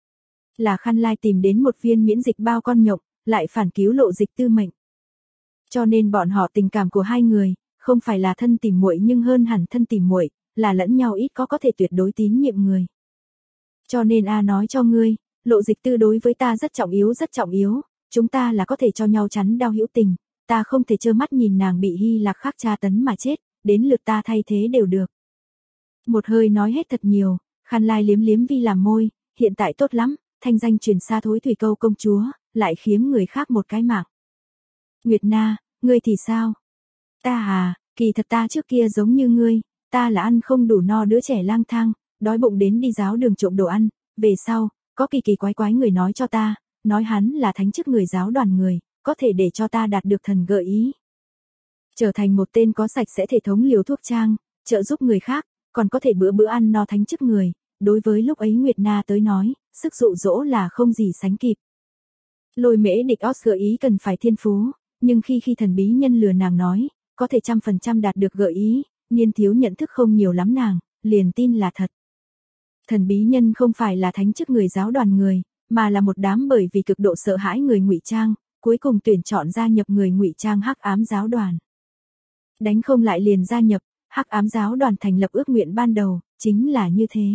Là Khăn Lai tìm đến một viên miễn dịch bao con nhộng, lại phản cứu Lộ Dịch Tư mệnh. Cho nên bọn họ tình cảm của hai người, không phải là thân tỉ muội nhưng hơn hẳn thân tỉ muội, là lẫn nhau ít có thể tuyệt đối tín nhiệm người. Cho nên a nói cho ngươi, Lộ Dịch Tư đối với ta rất trọng yếu, chúng ta là có thể cho nhau chắn đau hữu tình, ta không thể trơ mắt nhìn nàng bị Hy Lạc khác tra tấn mà chết, đến lượt ta thay thế đều được. Một hơi nói hết thật nhiều, Khăn Lai liếm liếm vi làm môi, hiện tại tốt lắm, thanh danh truyền xa thối thủy câu công chúa, lại khiếm người khác một cái mạng. Nguyệt Na, ngươi thì sao? Ta à, kỳ thật ta trước kia giống như ngươi, ta là ăn không đủ no đứa trẻ lang thang, đói bụng đến đi giáo đường trộm đồ ăn, về sau, có kỳ quái người nói cho ta, nói hắn là thánh chức người giáo đoàn người, có thể để cho ta đạt được thần gợi ý. Trở thành một tên có sạch sẽ thể thống liều thuốc trang, trợ giúp người khác, còn có thể bữa ăn no thánh chức người, đối với lúc ấy Nguyệt Na tới nói, sức dụ dỗ là không gì sánh kịp. Lôi Mễ Địch Os gợi ý cần phải thiên phú, nhưng khi thần bí nhân lừa nàng nói, có thể 100% đạt được gợi ý, niên thiếu nhận thức không nhiều lắm nàng, liền tin là thật. Thần bí nhân không phải là thánh chức người giáo đoàn người, mà là một đám bởi vì cực độ sợ hãi người ngụy trang, cuối cùng tuyển chọn gia nhập người ngụy trang Hắc Ám giáo đoàn. Đánh không lại liền gia nhập, Hắc Ám giáo đoàn thành lập ước nguyện ban đầu, chính là như thế.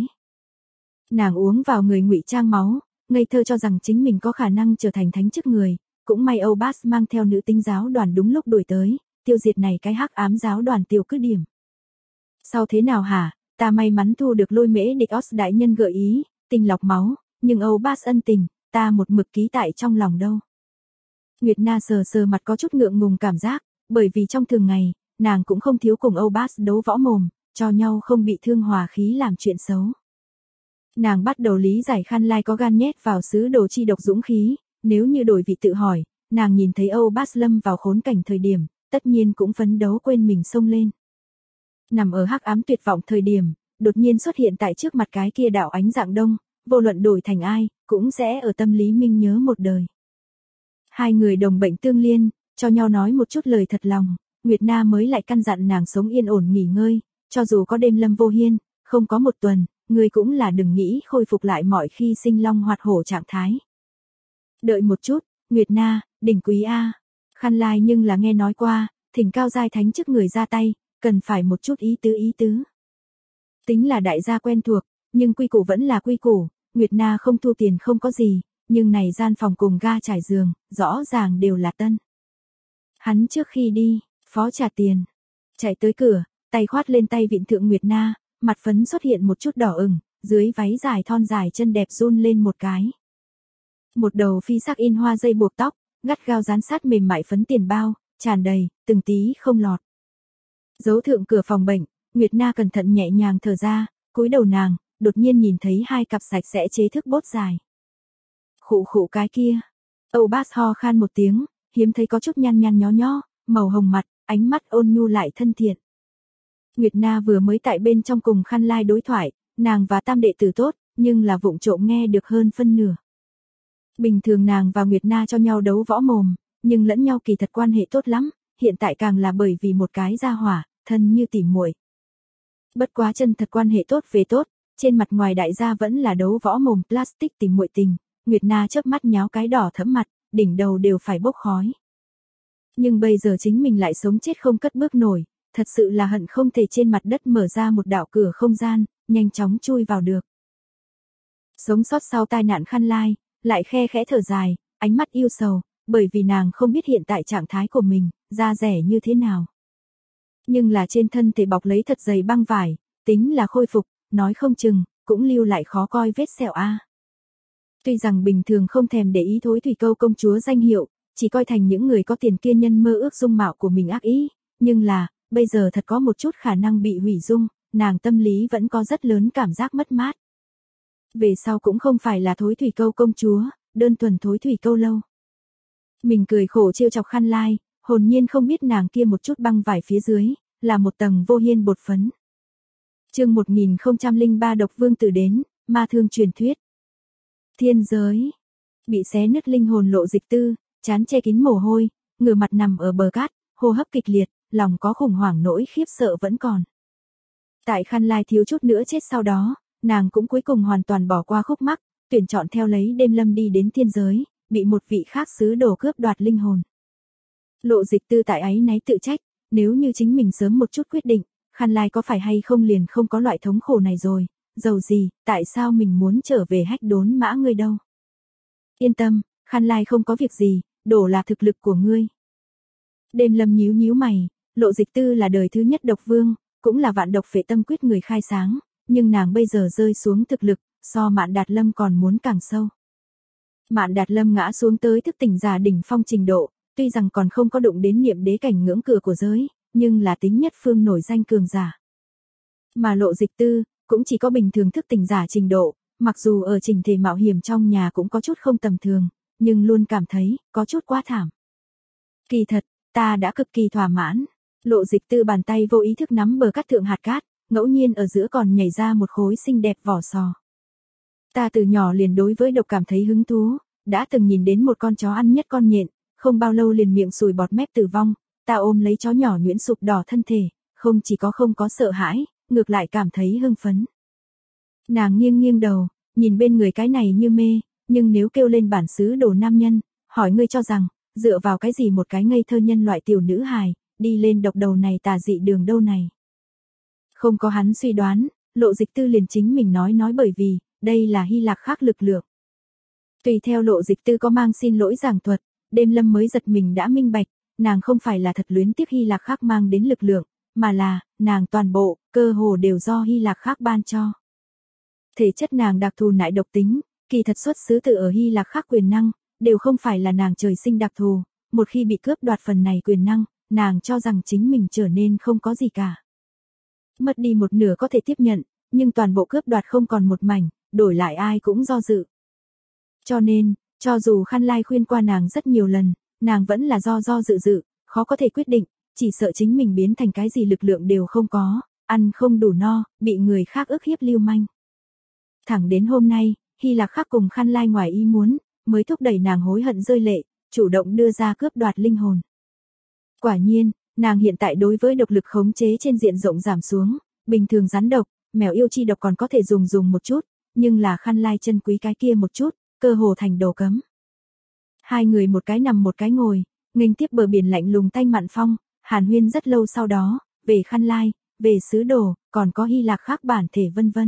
Nàng uống vào người ngụy trang máu, ngây thơ cho rằng chính mình có khả năng trở thành thánh chức người, cũng may Âu Bas mang theo nữ tinh giáo đoàn đúng lúc đuổi tới, tiêu diệt này cái Hắc Ám giáo đoàn tiêu cứ điểm. Sau thế nào hả, ta may mắn thu được Lôi Mễ Địch Os đại nhân gợi ý, tinh lọc máu, nhưng Âu Bas ân tình, ta một mực ký tại trong lòng đâu. Nguyệt Na sờ mặt có chút ngượng ngùng cảm giác, bởi vì trong thường ngày, nàng cũng không thiếu cùng Âu Bas đấu võ mồm, cho nhau không bị thương hòa khí làm chuyện xấu. Nàng bắt đầu lý giải Khăn Lai có gan nhét vào sứ đồ chi độc dũng khí, nếu như đổi vị tự hỏi, nàng nhìn thấy Âu Bas lâm vào khốn cảnh thời điểm, tất nhiên cũng phấn đấu quên mình xông lên. Nằm ở hắc ám tuyệt vọng thời điểm, đột nhiên xuất hiện tại trước mặt cái kia đạo ánh dạng đông, vô luận đổi thành ai, cũng sẽ ở tâm lý minh nhớ một đời. Hai người đồng bệnh tương liên, cho nhau nói một chút lời thật lòng, Nguyệt Na mới lại căn dặn nàng sống yên ổn nghỉ ngơi, cho dù có đêm lâm vô hiên, không có một tuần, người cũng là đừng nghĩ khôi phục lại mọi khi sinh long hoạt hổ trạng thái. Đợi một chút, Nguyệt Na, đỉnh quý A. Khăn Lai nhưng là nghe nói qua, thỉnh cao giai thánh chức người ra tay, cần phải một chút ý tứ. Tính là đại gia quen thuộc, nhưng quy củ vẫn là quy củ, Nguyệt Na không thu tiền không có gì, nhưng này gian phòng cùng ga trải giường, rõ ràng đều là tân. Hắn trước khi đi, Phó trả tiền. Chạy tới cửa, tay khoát lên tay vịn thượng Nguyệt Na, mặt phấn xuất hiện một chút đỏ ửng, dưới váy dài thon dài chân đẹp run lên một cái. Một đầu phi sắc in hoa dây buộc tóc, gắt gao dán sát mềm mại phấn tiền bao, tràn đầy, từng tí không lọt. Giấu thượng cửa phòng bệnh, Nguyệt Na cẩn thận nhẹ nhàng thở ra, cúi đầu nàng, đột nhiên nhìn thấy hai cặp sạch sẽ chế thức bốt dài. Khụ khụ cái kia. Âu Bác ho khan một tiếng, hiếm thấy có chút nhăn nhăn nhó nhó, màu hồng mặt, ánh mắt ôn nhu lại thân thiện. Nguyệt Na vừa mới tại bên trong cùng Khăn Lai đối thoại, nàng và tam đệ tử tốt, nhưng là vụng trộm nghe được hơn phân nửa. Bình thường nàng và Nguyệt Na cho nhau đấu võ mồm, nhưng lẫn nhau kỳ thật quan hệ tốt lắm, hiện tại càng là bởi vì một cái gia hỏa, thân như tỉ muội. Bất quá chân thật quan hệ tốt về tốt, trên mặt ngoài đại gia vẫn là đấu võ mồm plastic tỉ muội tình, Nguyệt Na chớp mắt nháo cái đỏ thẫm mặt, đỉnh đầu đều phải bốc khói. Nhưng bây giờ chính mình lại sống chết không cất bước nổi, thật sự là hận không thể trên mặt đất mở ra một đạo cửa không gian, nhanh chóng chui vào được. Sống sót sau tai nạn Khăn Lai, lại khe khẽ thở dài, ánh mắt yêu sầu, bởi vì nàng không biết hiện tại trạng thái của mình, da rẻ như thế nào. Nhưng là trên thân thể bọc lấy thật dày băng vải, tính là khôi phục, nói không chừng, cũng lưu lại khó coi vết sẹo a. Tuy rằng bình thường không thèm để ý Thối Thủy Câu công chúa danh hiệu, chỉ coi thành những người có tiền kia nhân mơ ước dung mạo của mình ác ý, nhưng là, bây giờ thật có một chút khả năng bị hủy dung, nàng tâm lý vẫn có rất lớn cảm giác mất mát. Về sau cũng không phải là Thối Thủy Câu công chúa, đơn thuần Thối Thủy Câu lâu. Mình cười khổ trêu chọc Khăn Lai, hồn nhiên không biết nàng kia một chút băng vải phía dưới, là một tầng vô hiên bột phấn. Chương 1003 Độc Vương Tử đến, ma thương truyền thuyết. Thiên giới. Bị xé nứt linh hồn Lộ Dịch Tư, trán che kín mồ hôi, ngửa mặt nằm ở bờ cát, hô hấp kịch liệt, lòng có khủng hoảng nỗi khiếp sợ vẫn còn. Tại Khăn Lai thiếu chút nữa chết sau đó, nàng cũng cuối cùng hoàn toàn bỏ qua khúc mắc, tuyển chọn theo lấy đêm lâm đi đến thiên giới, bị một vị khác sứ đồ cướp đoạt linh hồn. Lộ Dịch Tư tại áy náy tự trách, nếu như chính mình sớm một chút quyết định, Khăn Lai có phải hay không liền không có loại thống khổ này rồi, dầu gì, tại sao mình muốn trở về Hách Đốn Mã ngươi đâu. Yên tâm, Khăn Lai không có việc gì, đổ là thực lực của ngươi. Đêm lâm nhíu nhíu mày, Lộ Dịch Tư là đời thứ nhất độc vương, cũng là vạn độc phệ tâm quyết người khai sáng, nhưng nàng bây giờ rơi xuống thực lực, so Mạn Đạt Lâm còn muốn càng sâu. Mạn Đạt Lâm ngã xuống tới thức tỉnh giả đỉnh phong trình độ, tuy rằng còn không có đụng đến niệm đế cảnh ngưỡng cửa của giới, nhưng là tính nhất phương nổi danh cường giả. Mà Lộ Dịch Tư, cũng chỉ có bình thường thức tỉnh giả trình độ, mặc dù ở trình thể mạo hiểm trong nhà cũng có chút không tầm thường, nhưng luôn cảm thấy, có chút quá thảm. Kỳ thật, ta đã cực kỳ thỏa mãn. Lộ Dịch Tư bàn tay vô ý thức nắm bờ cát thượng hạt cát, ngẫu nhiên ở giữa còn nhảy ra một khối xinh đẹp vỏ sò. Ta từ nhỏ liền đối với độc cảm thấy hứng thú, đã từng nhìn đến một con chó ăn nhất con nhện, không bao lâu liền miệng sùi bọt mép tử vong, ta ôm lấy chó nhỏ nhuyễn sụp đỏ thân thể, không chỉ có không có sợ hãi, ngược lại cảm thấy hưng phấn. Nàng nghiêng nghiêng đầu, nhìn bên người cái này như mê, nhưng nếu kêu lên bản xứ đồ nam nhân, hỏi ngươi cho rằng, dựa vào cái gì một cái ngây thơ nhân loại tiểu nữ hài, đi lên độc đầu này tà dị đường đâu này. Không có hắn suy đoán, Lộ Dịch Tư liền chính mình nói bởi vì, đây là Hy Lạc khác lực lượng. Tùy theo Lộ Dịch Tư có mang xin lỗi giảng thuật, đêm lâm mới giật mình đã minh bạch, nàng không phải là thật luyến tiếc Hy Lạc khác mang đến lực lượng, mà là, nàng toàn bộ, cơ hồ đều do Hy Lạc khác ban cho. Thể chất nàng đặc thù nại độc tính, kỳ thật xuất xứ từ ở Hy Lạc khác quyền năng, đều không phải là nàng trời sinh đặc thù, một khi bị cướp đoạt phần này quyền năng, nàng cho rằng chính mình trở nên không có gì cả. Mất đi một nửa có thể tiếp nhận, nhưng toàn bộ cướp đoạt không còn một mảnh, đổi lại ai cũng do dự. Cho nên, cho dù Khăn Lai khuyên qua nàng rất nhiều lần, nàng vẫn là do dự, khó có thể quyết định, chỉ sợ chính mình biến thành cái gì lực lượng đều không có, ăn không đủ no, bị người khác ức hiếp lưu manh. Thẳng đến hôm nay, Hy Lạc khác cùng Khăn Lai ngoài ý muốn, mới thúc đẩy nàng hối hận rơi lệ, chủ động đưa ra cướp đoạt linh hồn. Quả nhiên, nàng hiện tại đối với độc lực khống chế trên diện rộng giảm xuống, bình thường rắn độc, mèo yêu chi độc còn có thể dùng một chút, nhưng là Khăn Lai chân quý cái kia một chút, cơ hồ thành đồ cấm. Hai người một cái nằm một cái ngồi, nghênh tiếp bờ biển lạnh lùng tanh mạn phong, hàn huyên rất lâu sau đó, về Khăn Lai, về sứ đồ, còn có Hy Lạc khác bản thể vân vân.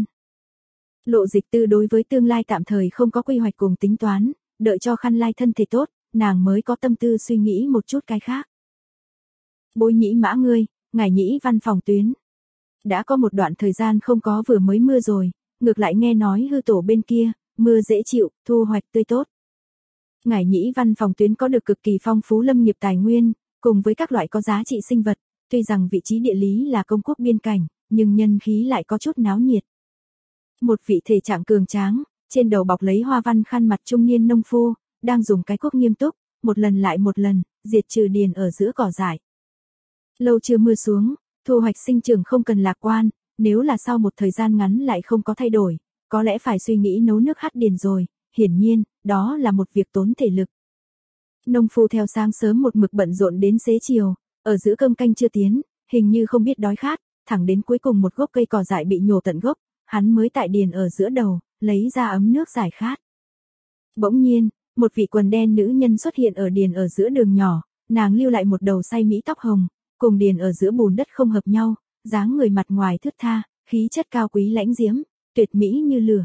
Lộ Dịch Tư đối với tương lai tạm thời không có quy hoạch cùng tính toán, đợi cho Khăn Lai thân thể tốt, nàng mới có tâm tư suy nghĩ một chút cái khác. Bối nhĩ mã ngươi, ngải nhĩ văn phòng tuyến. Đã có một đoạn thời gian không có vừa mới mưa rồi, ngược lại nghe nói hư tổ bên kia, mưa dễ chịu, thu hoạch tươi tốt. Ngải nhĩ văn phòng tuyến có được cực kỳ phong phú lâm nghiệp tài nguyên, cùng với các loại có giá trị sinh vật, tuy rằng vị trí địa lý là công quốc biên cảnh, nhưng nhân khí lại có chút náo nhiệt. Một vị thể trạng cường tráng, trên đầu bọc lấy hoa văn khăn mặt trung niên nông phu, đang dùng cái cuốc nghiêm túc, một lần lại một lần, diệt trừ điền ở giữa cỏ dại. Lâu chưa mưa xuống, thu hoạch sinh trưởng không cần lạc quan, nếu là sau một thời gian ngắn lại không có thay đổi, có lẽ phải suy nghĩ nấu nước hắt điền rồi, hiển nhiên, đó là một việc tốn thể lực. Nông phu theo sáng sớm một mực bận rộn đến xế chiều, ở giữa cơm canh chưa tiến, hình như không biết đói khát, thẳng đến cuối cùng một gốc cây cỏ dại bị nhổ tận gốc, hắn mới tại điền ở giữa đầu, lấy ra ấm nước giải khát. Bỗng nhiên, một vị quần đen nữ nhân xuất hiện ở điền ở giữa đường nhỏ, nàng lưu lại một đầu say mỹ tóc hồng, cùng điền ở giữa bùn đất không hợp nhau, dáng người mặt ngoài thướt tha, khí chất cao quý lãnh diễm, tuyệt mỹ như lửa.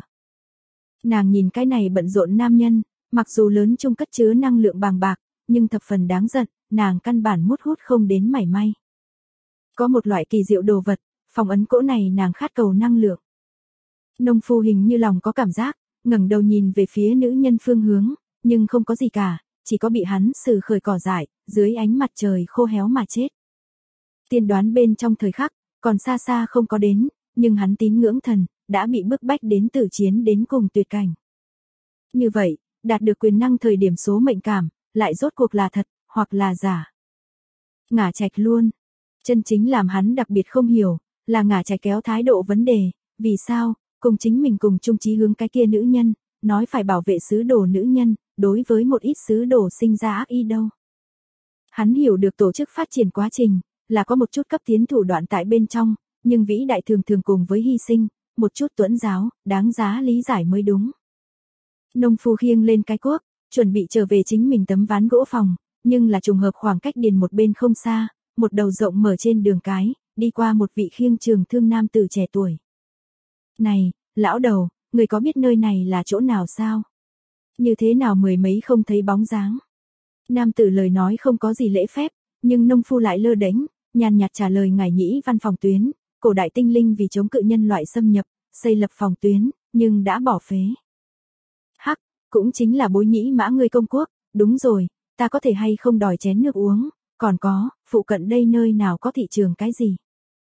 Nàng nhìn cái này bận rộn nam nhân, mặc dù lớn trung cất chứa năng lượng bàng bạc, nhưng thập phần đáng giận, nàng căn bản mút hút không đến mảy may. Có một loại kỳ diệu đồ vật, phong ấn cỗ này nàng khát cầu năng lượng. Nông phu hình như lòng có cảm giác, ngẩng đầu nhìn về phía nữ nhân phương hướng, nhưng không có gì cả, chỉ có bị hắn xử khởi cỏ dại, dưới ánh mặt trời khô héo mà chết. Tiên đoán bên trong thời khắc, còn xa xa không có đến, nhưng hắn tín ngưỡng thần, đã bị bức bách đến tử chiến đến cùng tuyệt cảnh. Như vậy, đạt được quyền năng thời điểm số mệnh cảm, lại rốt cuộc là thật, hoặc là giả. Ngả trạch luôn. Chân chính làm hắn đặc biệt không hiểu, là ngả trạch kéo thái độ vấn đề, vì sao, cùng chính mình cùng chung chí hướng cái kia nữ nhân, nói phải bảo vệ sứ đồ nữ nhân, đối với một ít sứ đồ sinh ra ác ý đâu. Hắn hiểu được tổ chức phát triển quá trình, là có một chút cấp tiến thủ đoạn tại bên trong, nhưng vĩ đại thường thường cùng với hy sinh, một chút tuẫn giáo, đáng giá lý giải mới đúng. Nông phu khiêng lên cái cuốc, chuẩn bị trở về chính mình tấm ván gỗ phòng, nhưng là trùng hợp khoảng cách điền một bên không xa, một đầu rộng mở trên đường cái, đi qua một vị khiêng trường thương nam tử trẻ tuổi. Này, lão đầu, người có biết nơi này là chỗ nào sao? Như thế nào mười mấy không thấy bóng dáng? Nam tử lời nói không có gì lễ phép, nhưng nông phu lại lơ đễnh, nhàn nhạt trả lời ngải nhĩ văn phòng tuyến, cổ đại tinh linh vì chống cự nhân loại xâm nhập, xây lập phòng tuyến, nhưng đã bỏ phế. Hắc, cũng chính là bối nhĩ mã ngươi công quốc, đúng rồi, ta có thể hay không đòi chén nước uống, còn có, phụ cận đây nơi nào có thị trường cái gì?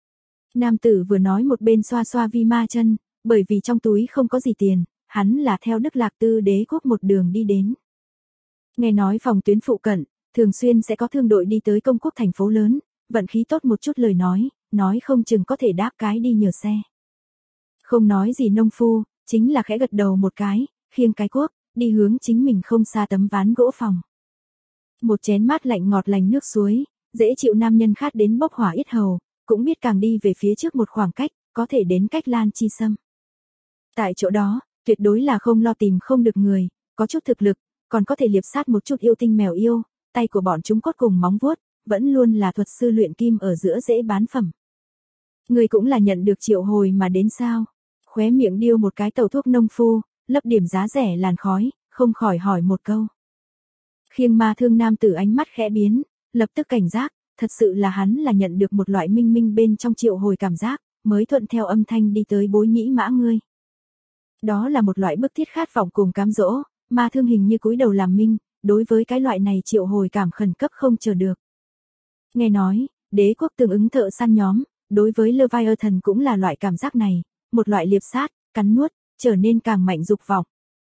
Nam tử vừa nói một bên xoa xoa vi ma chân, bởi vì trong túi không có gì tiền, hắn là theo Đức Lạc Tư đế quốc một đường đi đến. Nghe nói phòng tuyến phụ cận, thường xuyên sẽ có thương đội đi tới công quốc thành phố lớn, vận khí tốt một chút lời nói không chừng có thể đáp cái đi nhờ xe. Không nói gì nông phu, chính là khẽ gật đầu một cái, khiêng cái cuốc, đi hướng chính mình không xa tấm ván gỗ phòng. Một chén mát lạnh ngọt lành nước suối, dễ chịu nam nhân khát đến bốc hỏa yết hầu, cũng biết càng đi về phía trước một khoảng cách, có thể đến cách Lan Chi Sâm. Tại chỗ đó, tuyệt đối là không lo tìm không được người, có chút thực lực, còn có thể liệp sát một chút yêu tinh mèo yêu, tay của bọn chúng cốt cùng móng vuốt, vẫn luôn là thuật sư luyện kim ở giữa dễ bán phẩm. Người cũng là nhận được triệu hồi mà đến sao? Khóe miệng điêu một cái tàu thuốc nông phu, lấp điểm giá rẻ làn khói, không khỏi hỏi một câu. Khiêng ma thương nam tử ánh mắt khẽ biến, lập tức cảnh giác, thật sự là hắn là nhận được một loại minh minh bên trong triệu hồi cảm giác, mới thuận theo âm thanh đi tới bối nhĩ mã ngươi. Đó là một loại bức thiết khát vọng cùng cám dỗ, ma thương hình như cúi đầu làm minh, đối với cái loại này triệu hồi cảm khẩn cấp không chờ được. Nghe nói, đế quốc tương ứng thợ săn nhóm, đối với Leviathan cũng là loại cảm giác này, một loại liệp sát, cắn nuốt, trở nên càng mạnh dục vọng.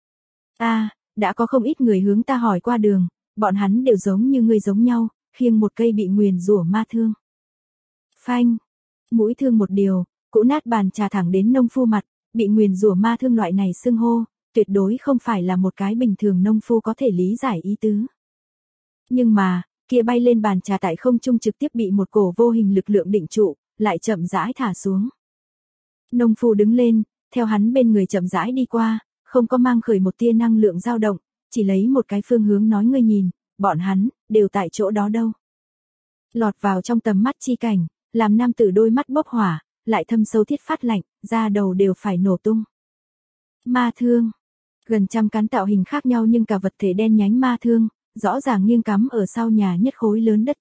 Đã có không ít người hướng ta hỏi qua đường, bọn hắn đều giống như ngươi giống nhau, khiêng một cây bị nguyền rủa ma thương. Phanh, mũi thương một điều, cũ nát bàn trà thẳng đến nông phu mặt, bị nguyền rủa ma thương loại này xưng hô, tuyệt đối không phải là một cái bình thường nông phu có thể lý giải ý tứ. Nhưng mà, kia bay lên bàn trà tại không trung trực tiếp bị một cổ vô hình lực lượng định trụ, lại chậm rãi thả xuống. Nông phu đứng lên, theo hắn bên người chậm rãi đi qua, không có mang khởi một tia năng lượng dao động, chỉ lấy một cái phương hướng nói ngươi nhìn, bọn hắn, đều tại chỗ đó đâu. Lọt vào trong tầm mắt chi cảnh, làm nam tử đôi mắt bốc hỏa, lại thâm sâu thiết phát lạnh, da đầu đều phải nổ tung. Ma thương. Gần trăm cán tạo hình khác nhau nhưng cả vật thể đen nhánh ma thương, rõ ràng nghiêng cắm ở sau nhà nhất khối lớn đất trống,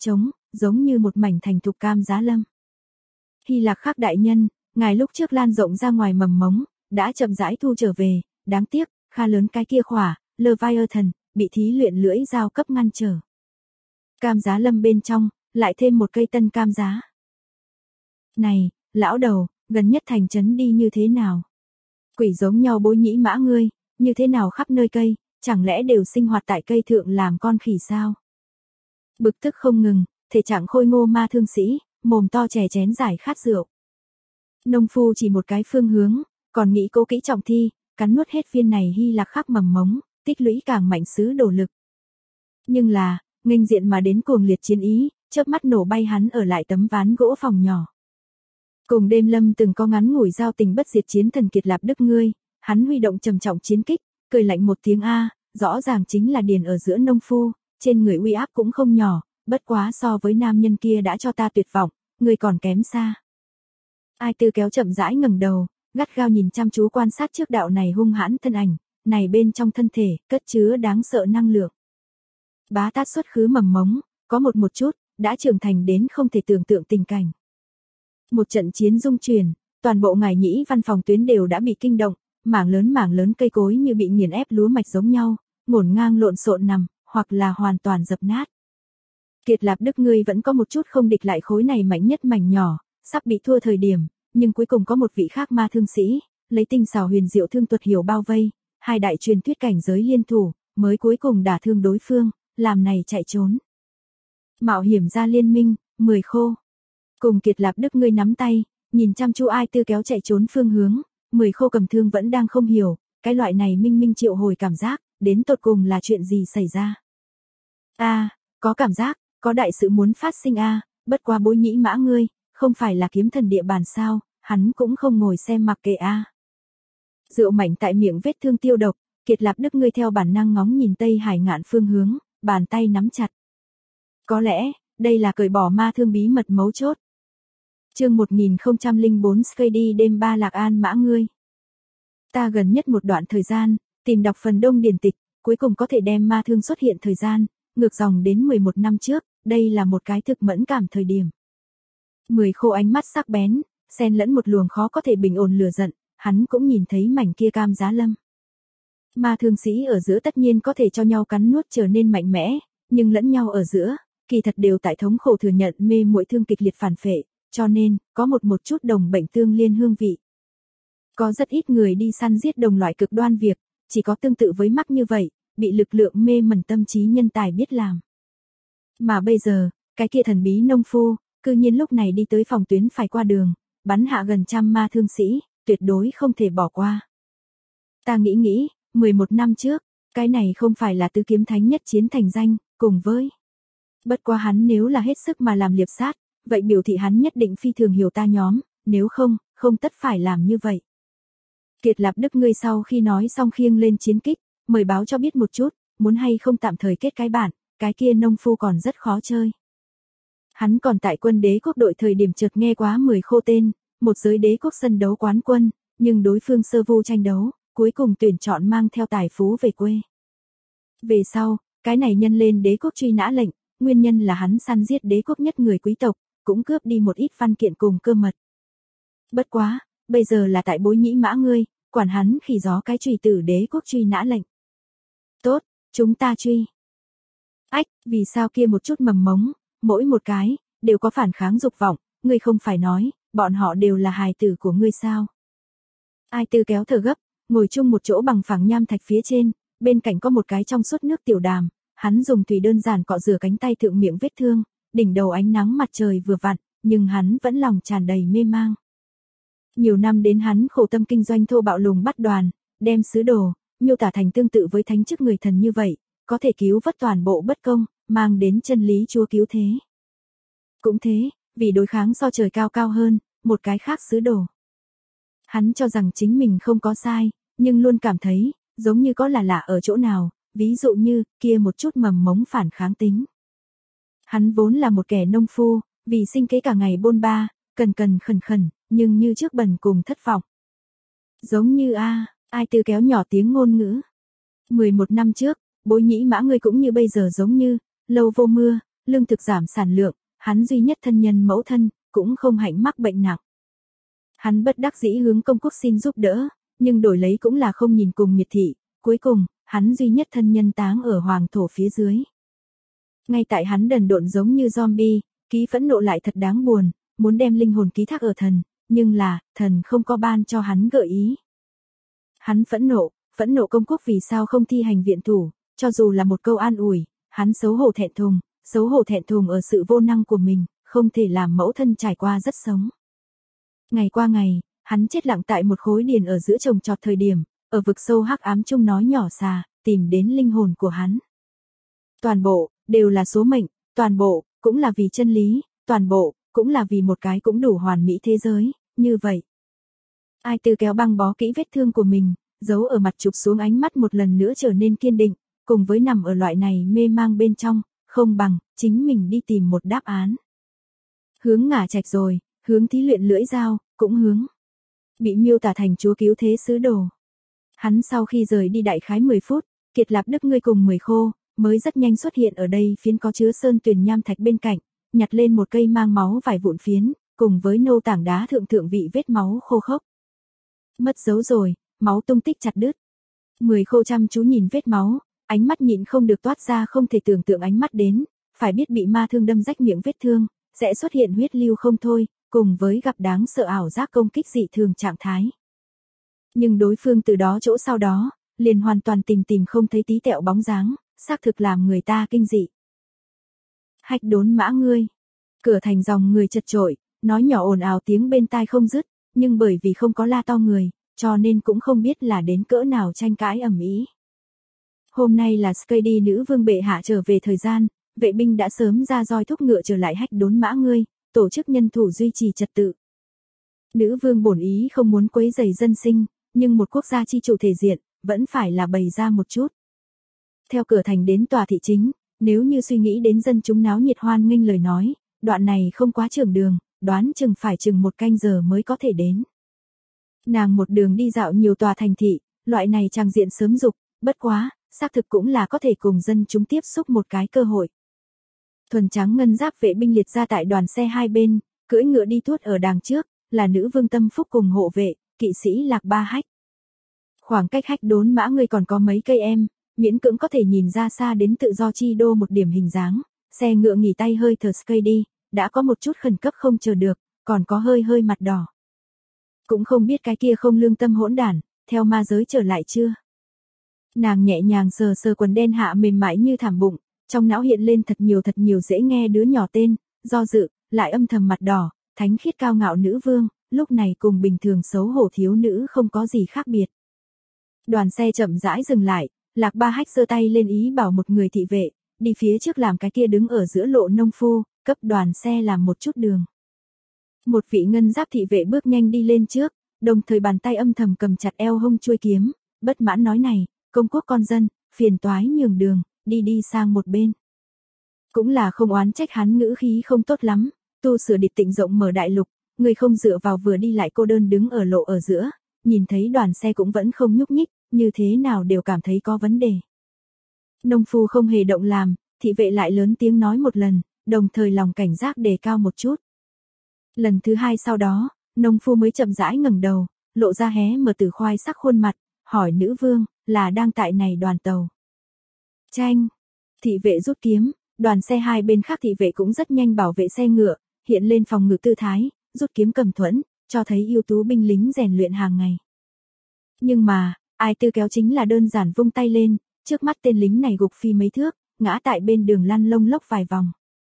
giống như một mảnh thành thục cam giá lâm. Hy Lạc Khắc đại nhân, ngài lúc trước lan rộng ra ngoài mầm mống, đã chậm rãi thu trở về, đáng tiếc, kha lớn cái kia khỏa, Leviathan, bị thí luyện lưỡi dao cấp ngăn trở. Cam giá lâm bên trong, lại thêm một cây tân cam giá. Này, lão đầu, gần nhất thành trấn đi như thế nào? Quỷ giống nhau Bối Nhĩ Mã ngươi, như thế nào khắp nơi cây, chẳng lẽ đều sinh hoạt tại cây thượng làm con khỉ sao? Bực tức không ngừng, thể trạng khôi ngô ma thương sĩ, mồm to chè chén giải khát rượu. Nông phu chỉ một cái phương hướng, còn nghĩ cố kỹ trọng thi, cắn nuốt hết viên này Hy Lạc Khắc mầm mống, tích lũy càng mạnh sứ đổ lực. Nhưng là, nghênh diện mà đến cuồng liệt chiến ý, chớp mắt nổ bay hắn ở lại tấm ván gỗ phòng nhỏ. Cùng đêm lâm từng có ngắn ngủi giao tình bất diệt chiến thần Kiệt Lạp Đức ngươi, hắn huy động trầm trọng chiến kích, cười lạnh một tiếng a, rõ ràng chính là điền ở giữa nông phu, trên người uy áp cũng không nhỏ, bất quá so với nam nhân kia đã cho ta tuyệt vọng, ngươi còn kém xa. Ai Tư kéo chậm rãi ngẩng đầu, gắt gao nhìn chăm chú quan sát trước đạo này hung hãn thân ảnh, này bên trong thân thể cất chứa đáng sợ năng lượng. Bá tát xuất khứ mầm mống, có một chút, đã trưởng thành đến không thể tưởng tượng tình cảnh. Một trận chiến dung chuyển, toàn bộ Ngải Nhĩ văn phòng tuyến đều đã bị kinh động, mảng lớn cây cối như bị nghiền ép lúa mạch giống nhau, ngổn ngang lộn xộn nằm, hoặc là hoàn toàn dập nát. Kiệt Lạp Đức ngươi vẫn có một chút không địch lại khối này mạnh nhất mảnh nhỏ, sắp bị thua thời điểm, nhưng cuối cùng có một vị khác ma thương sĩ, lấy tinh xảo huyền diệu thương thuật hiểu bao vây, hai đại truyền thuyết cảnh giới liên thủ, mới cuối cùng đả thương đối phương, làm này chạy trốn. Mạo hiểm ra liên minh, 10 khô. Cùng Kiệt Lạp Đức ngươi nắm tay, nhìn chăm chú Ai Tư kéo chạy trốn phương hướng, 10 khô cầm thương vẫn đang không hiểu, cái loại này minh triệu hồi cảm giác, đến tột cùng là chuyện gì xảy ra. Có cảm giác, có đại sự muốn phát sinh bất quá Bối Nhĩ Mã ngươi, không phải là kiếm thần địa bàn sao, hắn cũng không ngồi xem mặc kệ Rượu mảnh tại miệng vết thương tiêu độc, Kiệt Lạp Đức ngươi theo bản năng ngóng nhìn Tây Hải ngạn phương hướng, bàn tay nắm chặt. Có lẽ, đây là cởi bỏ ma thương bí mật mấu chốt. Chương 1004 Skady đêm 3 Lạc An Mã ngươi. Ta gần nhất một đoạn thời gian, tìm đọc phần đông điển tịch, cuối cùng có thể đem ma thương xuất hiện thời gian, ngược dòng đến 11 năm trước, đây là một cái thực mẫn cảm thời điểm. 10 khô ánh mắt sắc bén, xen lẫn một luồng khó có thể bình ổn lửa giận, hắn cũng nhìn thấy mảnh kia cam giá lâm. Ma thương sĩ ở giữa tất nhiên có thể cho nhau cắn nuốt trở nên mạnh mẽ, nhưng lẫn nhau ở giữa, kỳ thật đều tại thống khổ thừa nhận mê muội thương kịch liệt phản phệ, cho nên, có một chút đồng bệnh tương liên hương vị. Có rất ít người đi săn giết đồng loại cực đoan việc, chỉ có tương tự với mắc như vậy, bị lực lượng mê mẩn tâm trí nhân tài biết làm. Mà bây giờ, cái kia thần bí nông phu, cư nhiên lúc này đi tới phòng tuyến phải qua đường, bắn hạ gần trăm ma thương sĩ, tuyệt đối không thể bỏ qua. Ta nghĩ, 11 năm trước, cái này không phải là tứ kiếm thánh nhất chiến thành danh, cùng với. Bất quá hắn nếu là hết sức mà làm liệp sát, vậy biểu thị hắn nhất định phi thường hiểu ta nhóm, nếu không tất phải làm như vậy. Kiệt Lạp Đức ngươi sau khi nói xong khiêng lên chiến kích, mời báo cho biết một chút, muốn hay không tạm thời kết cái bản, cái kia nông phu còn rất khó chơi. Hắn còn tại quân đế quốc đội thời điểm chợt nghe quá 10 khô tên, một giới đế quốc sân đấu quán quân, nhưng đối phương sơ vu tranh đấu, cuối cùng tuyển chọn mang theo tài phú về quê. Về sau, cái này nhân lên đế quốc truy nã lệnh, nguyên nhân là hắn săn giết đế quốc nhất người quý tộc, cũng cướp đi một ít văn kiện cùng cơ mật. Bất quá, bây giờ là tại Bối Nhĩ Mã ngươi, quản hắn khỉ gió cái trùy tử đế quốc truy nã lệnh. Tốt, chúng ta truy. Vì sao kia một chút mầm mống, mỗi một cái, đều có phản kháng dục vọng, ngươi không phải nói, bọn họ đều là hài tử của ngươi sao? Ai Tư kéo thở gấp, ngồi chung một chỗ bằng phẳng nham thạch phía trên, bên cạnh có một cái trong suốt nước tiểu đàm, hắn dùng thủy đơn giản cọ rửa cánh tay thượng miệng vết thương, đỉnh đầu ánh nắng mặt trời vừa vặn, nhưng hắn vẫn lòng tràn đầy mê mang. Nhiều năm đến hắn khổ tâm kinh doanh thô bạo lùng bắt đoàn, đem sứ đồ, miêu tả thành tương tự với thánh chức người thần như vậy, có thể cứu vớt toàn bộ bất công, mang đến chân lý Chúa cứu thế. Cũng thế, vì đối kháng so trời cao hơn, một cái khác sứ đồ. Hắn cho rằng chính mình không có sai, nhưng luôn cảm thấy, giống như có là lạ ở chỗ nào, ví dụ như, kia một chút mầm mống phản kháng tính. Hắn vốn là một kẻ nông phu, vì sinh kế cả ngày bôn ba, cần khẩn, nhưng như trước bần cùng thất vọng. Giống như Ai Tư kéo nhỏ tiếng ngôn ngữ. 11 năm trước, Bối Nhĩ Mã ngươi cũng như bây giờ giống như, lâu vô mưa, lương thực giảm sản lượng, hắn duy nhất thân nhân mẫu thân, cũng không hạnh mắc bệnh nặng. Hắn bất đắc dĩ hướng công quốc xin giúp đỡ, nhưng đổi lấy cũng là không nhìn cùng miệt thị, cuối cùng, hắn duy nhất thân nhân táng ở hoàng thổ phía dưới. Ngay tại hắn đần độn giống như zombie, ký phẫn nộ lại thật đáng buồn, muốn đem linh hồn ký thác ở thần, nhưng là, thần không có ban cho hắn gợi ý. Hắn phẫn nộ công quốc vì sao không thi hành viện thủ, cho dù là một câu an ủi, hắn xấu hổ thẹn thùng ở sự vô năng của mình, không thể làm mẫu thân trải qua rất sống. Ngày qua ngày, hắn chết lặng tại một khối điền ở giữa trồng trọt thời điểm, ở vực sâu hắc ám chung nói nhỏ xà, tìm đến linh hồn của hắn. Toàn bộ, đều là số mệnh, toàn bộ, cũng là vì chân lý, toàn bộ, cũng là vì một cái cũng đủ hoàn mỹ thế giới, như vậy. Ai Tư kéo băng bó kỹ vết thương của mình, giấu ở mặt chụp xuống ánh mắt một lần nữa trở nên kiên định, cùng với nằm ở loại này mê mang bên trong, không bằng, chính mình đi tìm một đáp án. Hướng ngả trạch rồi, hướng thí luyện lưỡi dao, cũng hướng. Bị miêu tả thành chúa cứu thế sứ đồ. Hắn sau khi rời đi đại khái 10 phút, Kiệt Lạp Đức ngươi cùng 10 khô, mới rất nhanh xuất hiện ở đây phiến có chứa sơn tuyền nham thạch bên cạnh, nhặt lên một cây mang máu vài vụn phiến, cùng với nâu tảng đá thượng vị vết máu khô khốc. Mất dấu rồi, máu tung tích chặt đứt. 10 khô chăm chú nhìn vết máu, ánh mắt nhịn không được toát ra không thể tưởng tượng ánh mắt đến, phải biết bị ma thương đâm rách miệng vết thương, sẽ xuất hiện huyết lưu không thôi, cùng với gặp đáng sợ ảo giác công kích dị thường trạng thái. Nhưng đối phương từ đó chỗ sau đó, liền hoàn toàn tìm không thấy tí tẹo bóng dáng, xác thực làm người ta kinh dị. Hách đốn mã ngươi. Cửa thành dòng người chật chội, nói nhỏ ồn ào tiếng bên tai không dứt, nhưng bởi vì không có la to người, cho nên cũng không biết là đến cỡ nào tranh cãi ầm ĩ. Hôm nay là Skady nữ vương bệ hạ trở về thời gian, vệ binh đã sớm ra roi thúc ngựa trở lại hách đốn mã ngươi, tổ chức nhân thủ duy trì trật tự. Nữ vương bổn ý không muốn quấy rầy dân sinh, nhưng một quốc gia chi chủ thể diện, vẫn phải là bày ra một chút. Theo cửa thành đến tòa thị chính, nếu như suy nghĩ đến dân chúng náo nhiệt hoan nghênh lời nói, đoạn này không quá trường đường, đoán chừng phải chừng 1 canh giờ mới có thể đến. Nàng một đường đi dạo nhiều tòa thành thị, loại này trang diện sớm dục, bất quá, xác thực cũng là có thể cùng dân chúng tiếp xúc một cái cơ hội. Thuần trắng ngân giáp vệ binh liệt ra tại đoàn xe hai bên, cưỡi ngựa đi tuốt ở đằng trước, là nữ vương Tâm Phúc cùng hộ vệ, kỵ sĩ Lạc Ba Hách. Khoảng cách hách đốn mã ngươi còn có mấy cây em, miễn cưỡng có thể nhìn ra xa đến tự do chi đô một điểm hình dáng, xe ngựa nghỉ tay hơi thở Skady, đã có một chút khẩn cấp không chờ được, còn có hơi mặt đỏ. Cũng không biết cái kia không lương tâm hỗn đản, theo ma giới trở lại chưa. Nàng nhẹ nhàng sờ quần đen hạ mềm mại như thảm bụng, trong não hiện lên thật nhiều dễ nghe đứa nhỏ tên, do dự, lại âm thầm mặt đỏ, thánh khiết cao ngạo nữ vương, lúc này cùng bình thường xấu hổ thiếu nữ không có gì khác biệt. Đoàn xe chậm rãi dừng lại, Lạc Ba Hách giơ tay lên ý bảo một người thị vệ, đi phía trước làm cái kia đứng ở giữa lộ nông phu, cấp đoàn xe làm một chút đường. Một vị ngân giáp thị vệ bước nhanh đi lên trước, đồng thời bàn tay âm thầm cầm chặt eo hông chuôi kiếm, bất mãn nói này, công quốc con dân, phiền toái nhường đường, đi sang một bên. Cũng là không oán trách hắn ngữ khí không tốt lắm, tu sửa điệp tịnh rộng mở đại lục, người không dựa vào vừa đi lại cô đơn đứng ở lộ ở giữa, nhìn thấy đoàn xe cũng vẫn không nhúc nhích, như thế nào đều cảm thấy có vấn đề. Nông phu không hề động làm, thị vệ lại lớn tiếng nói một lần, đồng thời lòng cảnh giác đề cao một chút. Lần thứ hai sau đó, nông phu mới chậm rãi ngẩng đầu, lộ ra hé mở từ khoai sắc khuôn mặt, hỏi nữ vương, là đang tại này đoàn tàu. Chanh, thị vệ rút kiếm, đoàn xe hai bên khác thị vệ cũng rất nhanh bảo vệ xe ngựa, hiện lên phòng ngự tư thái, rút kiếm cầm thuẫn, cho thấy ưu tú binh lính rèn luyện hàng ngày. Nhưng mà, Ai Tư kéo chính là đơn giản vung tay lên, trước mắt tên lính này gục phi mấy thước, ngã tại bên đường lăn lông lốc vài vòng.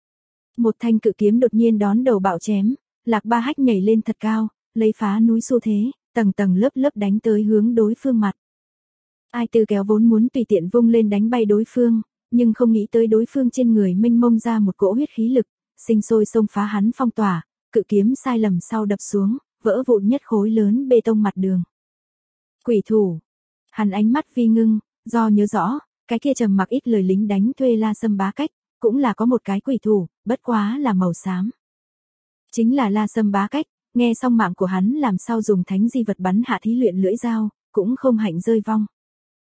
Một thanh cự kiếm đột nhiên đón đầu bạo chém, Lạc Ba Hách nhảy lên thật cao, lấy phá núi xu thế, tầng lớp đánh tới hướng đối phương mặt. Ai Tư kéo vốn muốn tùy tiện vung lên đánh bay đối phương, nhưng không nghĩ tới đối phương trên người mênh mông ra một cỗ huyết khí lực, sinh sôi xông phá hắn phong tỏa, cự kiếm sai lầm sau đập xuống, vỡ vụn nhất khối lớn bê tông mặt đường. Quỷ thủ. Hắn ánh mắt vi ngưng, do nhớ rõ, cái kia trầm mặc ít lời lính đánh thuê La Sâm Bá Cách, cũng là có một cái quỷ thủ, bất quá là màu xám. Chính là La Sâm Bá Cách, nghe xong mạng của hắn làm sao dùng thánh di vật bắn hạ thí luyện lưỡi dao, cũng không hạnh rơi vong.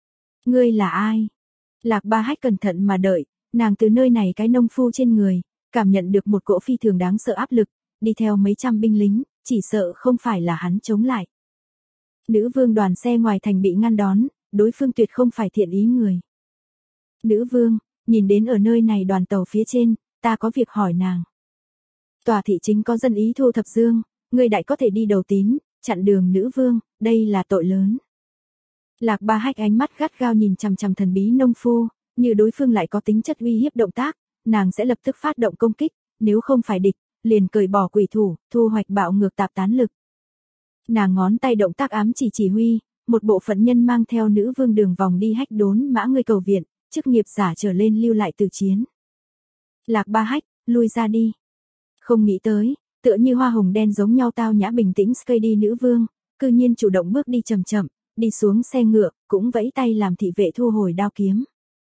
Ngươi là ai? Lạc Ba Hách cẩn thận mà đợi, nàng từ nơi này cái nông phu trên người, cảm nhận được một cỗ phi thường đáng sợ áp lực, đi theo mấy trăm binh lính, chỉ sợ không phải là hắn chống lại. Nữ vương đoàn xe ngoài thành bị ngăn đón, đối phương tuyệt không phải thiện ý người. Nữ vương, nhìn đến ở nơi này đoàn tàu phía trên, ta có việc hỏi nàng. Tòa thị chính có dân ý thu thập dương, người đại có thể đi đầu tín, chặn đường nữ vương, đây là tội lớn. Lạc Ba Hách ánh mắt gắt gao nhìn chằm chằm thần bí nông phu, như đối phương lại có tính chất uy hiếp động tác, nàng sẽ lập tức phát động công kích, nếu không phải địch, liền cởi bỏ quỷ thủ, thu hoạch bạo ngược tạp tán lực. Nàng ngón tay động tác ám chỉ huy, một bộ phận nhân mang theo nữ vương đường vòng đi Hách Đốn Mã người cầu viện, chức nghiệp giả trở lên lưu lại từ chiến. Lạc Ba Hách, lui ra đi. Không nghĩ tới, tựa như hoa hồng đen giống nhau tao nhã bình tĩnh Skady nữ vương, cư nhiên chủ động bước đi chậm chậm, đi xuống xe ngựa, cũng vẫy tay làm thị vệ thu hồi đao kiếm.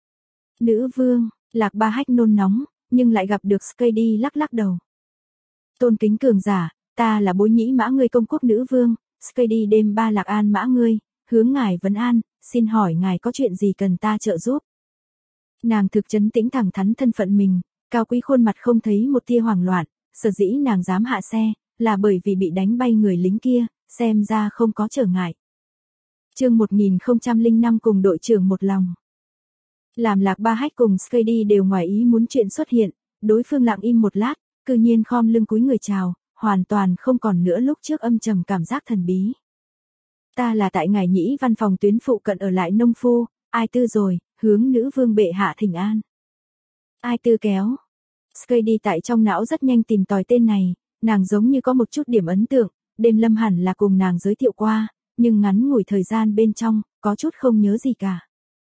Nữ vương, Lạc Ba Hách nôn nóng, nhưng lại gặp được Skady lắc lắc đầu. Tôn kính cường giả, ta là Bối Nhĩ Mã ngươi công quốc nữ vương, Skady đêm ba Lạc An Mã ngươi, hướng ngài vấn an, xin hỏi ngài có chuyện gì cần ta trợ giúp. Nàng thực trấn tĩnh thẳng thắn thân phận mình, cao quý khuôn mặt không thấy một tia hoảng loạn, sở dĩ nàng dám hạ xe, là bởi vì bị đánh bay người lính kia, xem ra không có trở ngại. Chương 1005 cùng đội trưởng một lòng. Làm Lạc Ba Hách cùng Skady đều ngoài ý muốn chuyện xuất hiện, đối phương lặng im một lát, cư nhiên khom lưng cúi người chào, hoàn toàn không còn nữa lúc trước âm trầm cảm giác thần bí. Ta là tại ngài Nhĩ văn phòng tuyến phụ cận ở lại nông phu, ai tư rồi, hướng nữ vương bệ hạ thỉnh an. Ai tư kéo. Skady tại trong não rất nhanh tìm tòi tên này, nàng giống như có một chút điểm ấn tượng, đêm lâm hẳn là cùng nàng giới thiệu qua, nhưng ngắn ngủi thời gian bên trong, có chút không nhớ gì cả.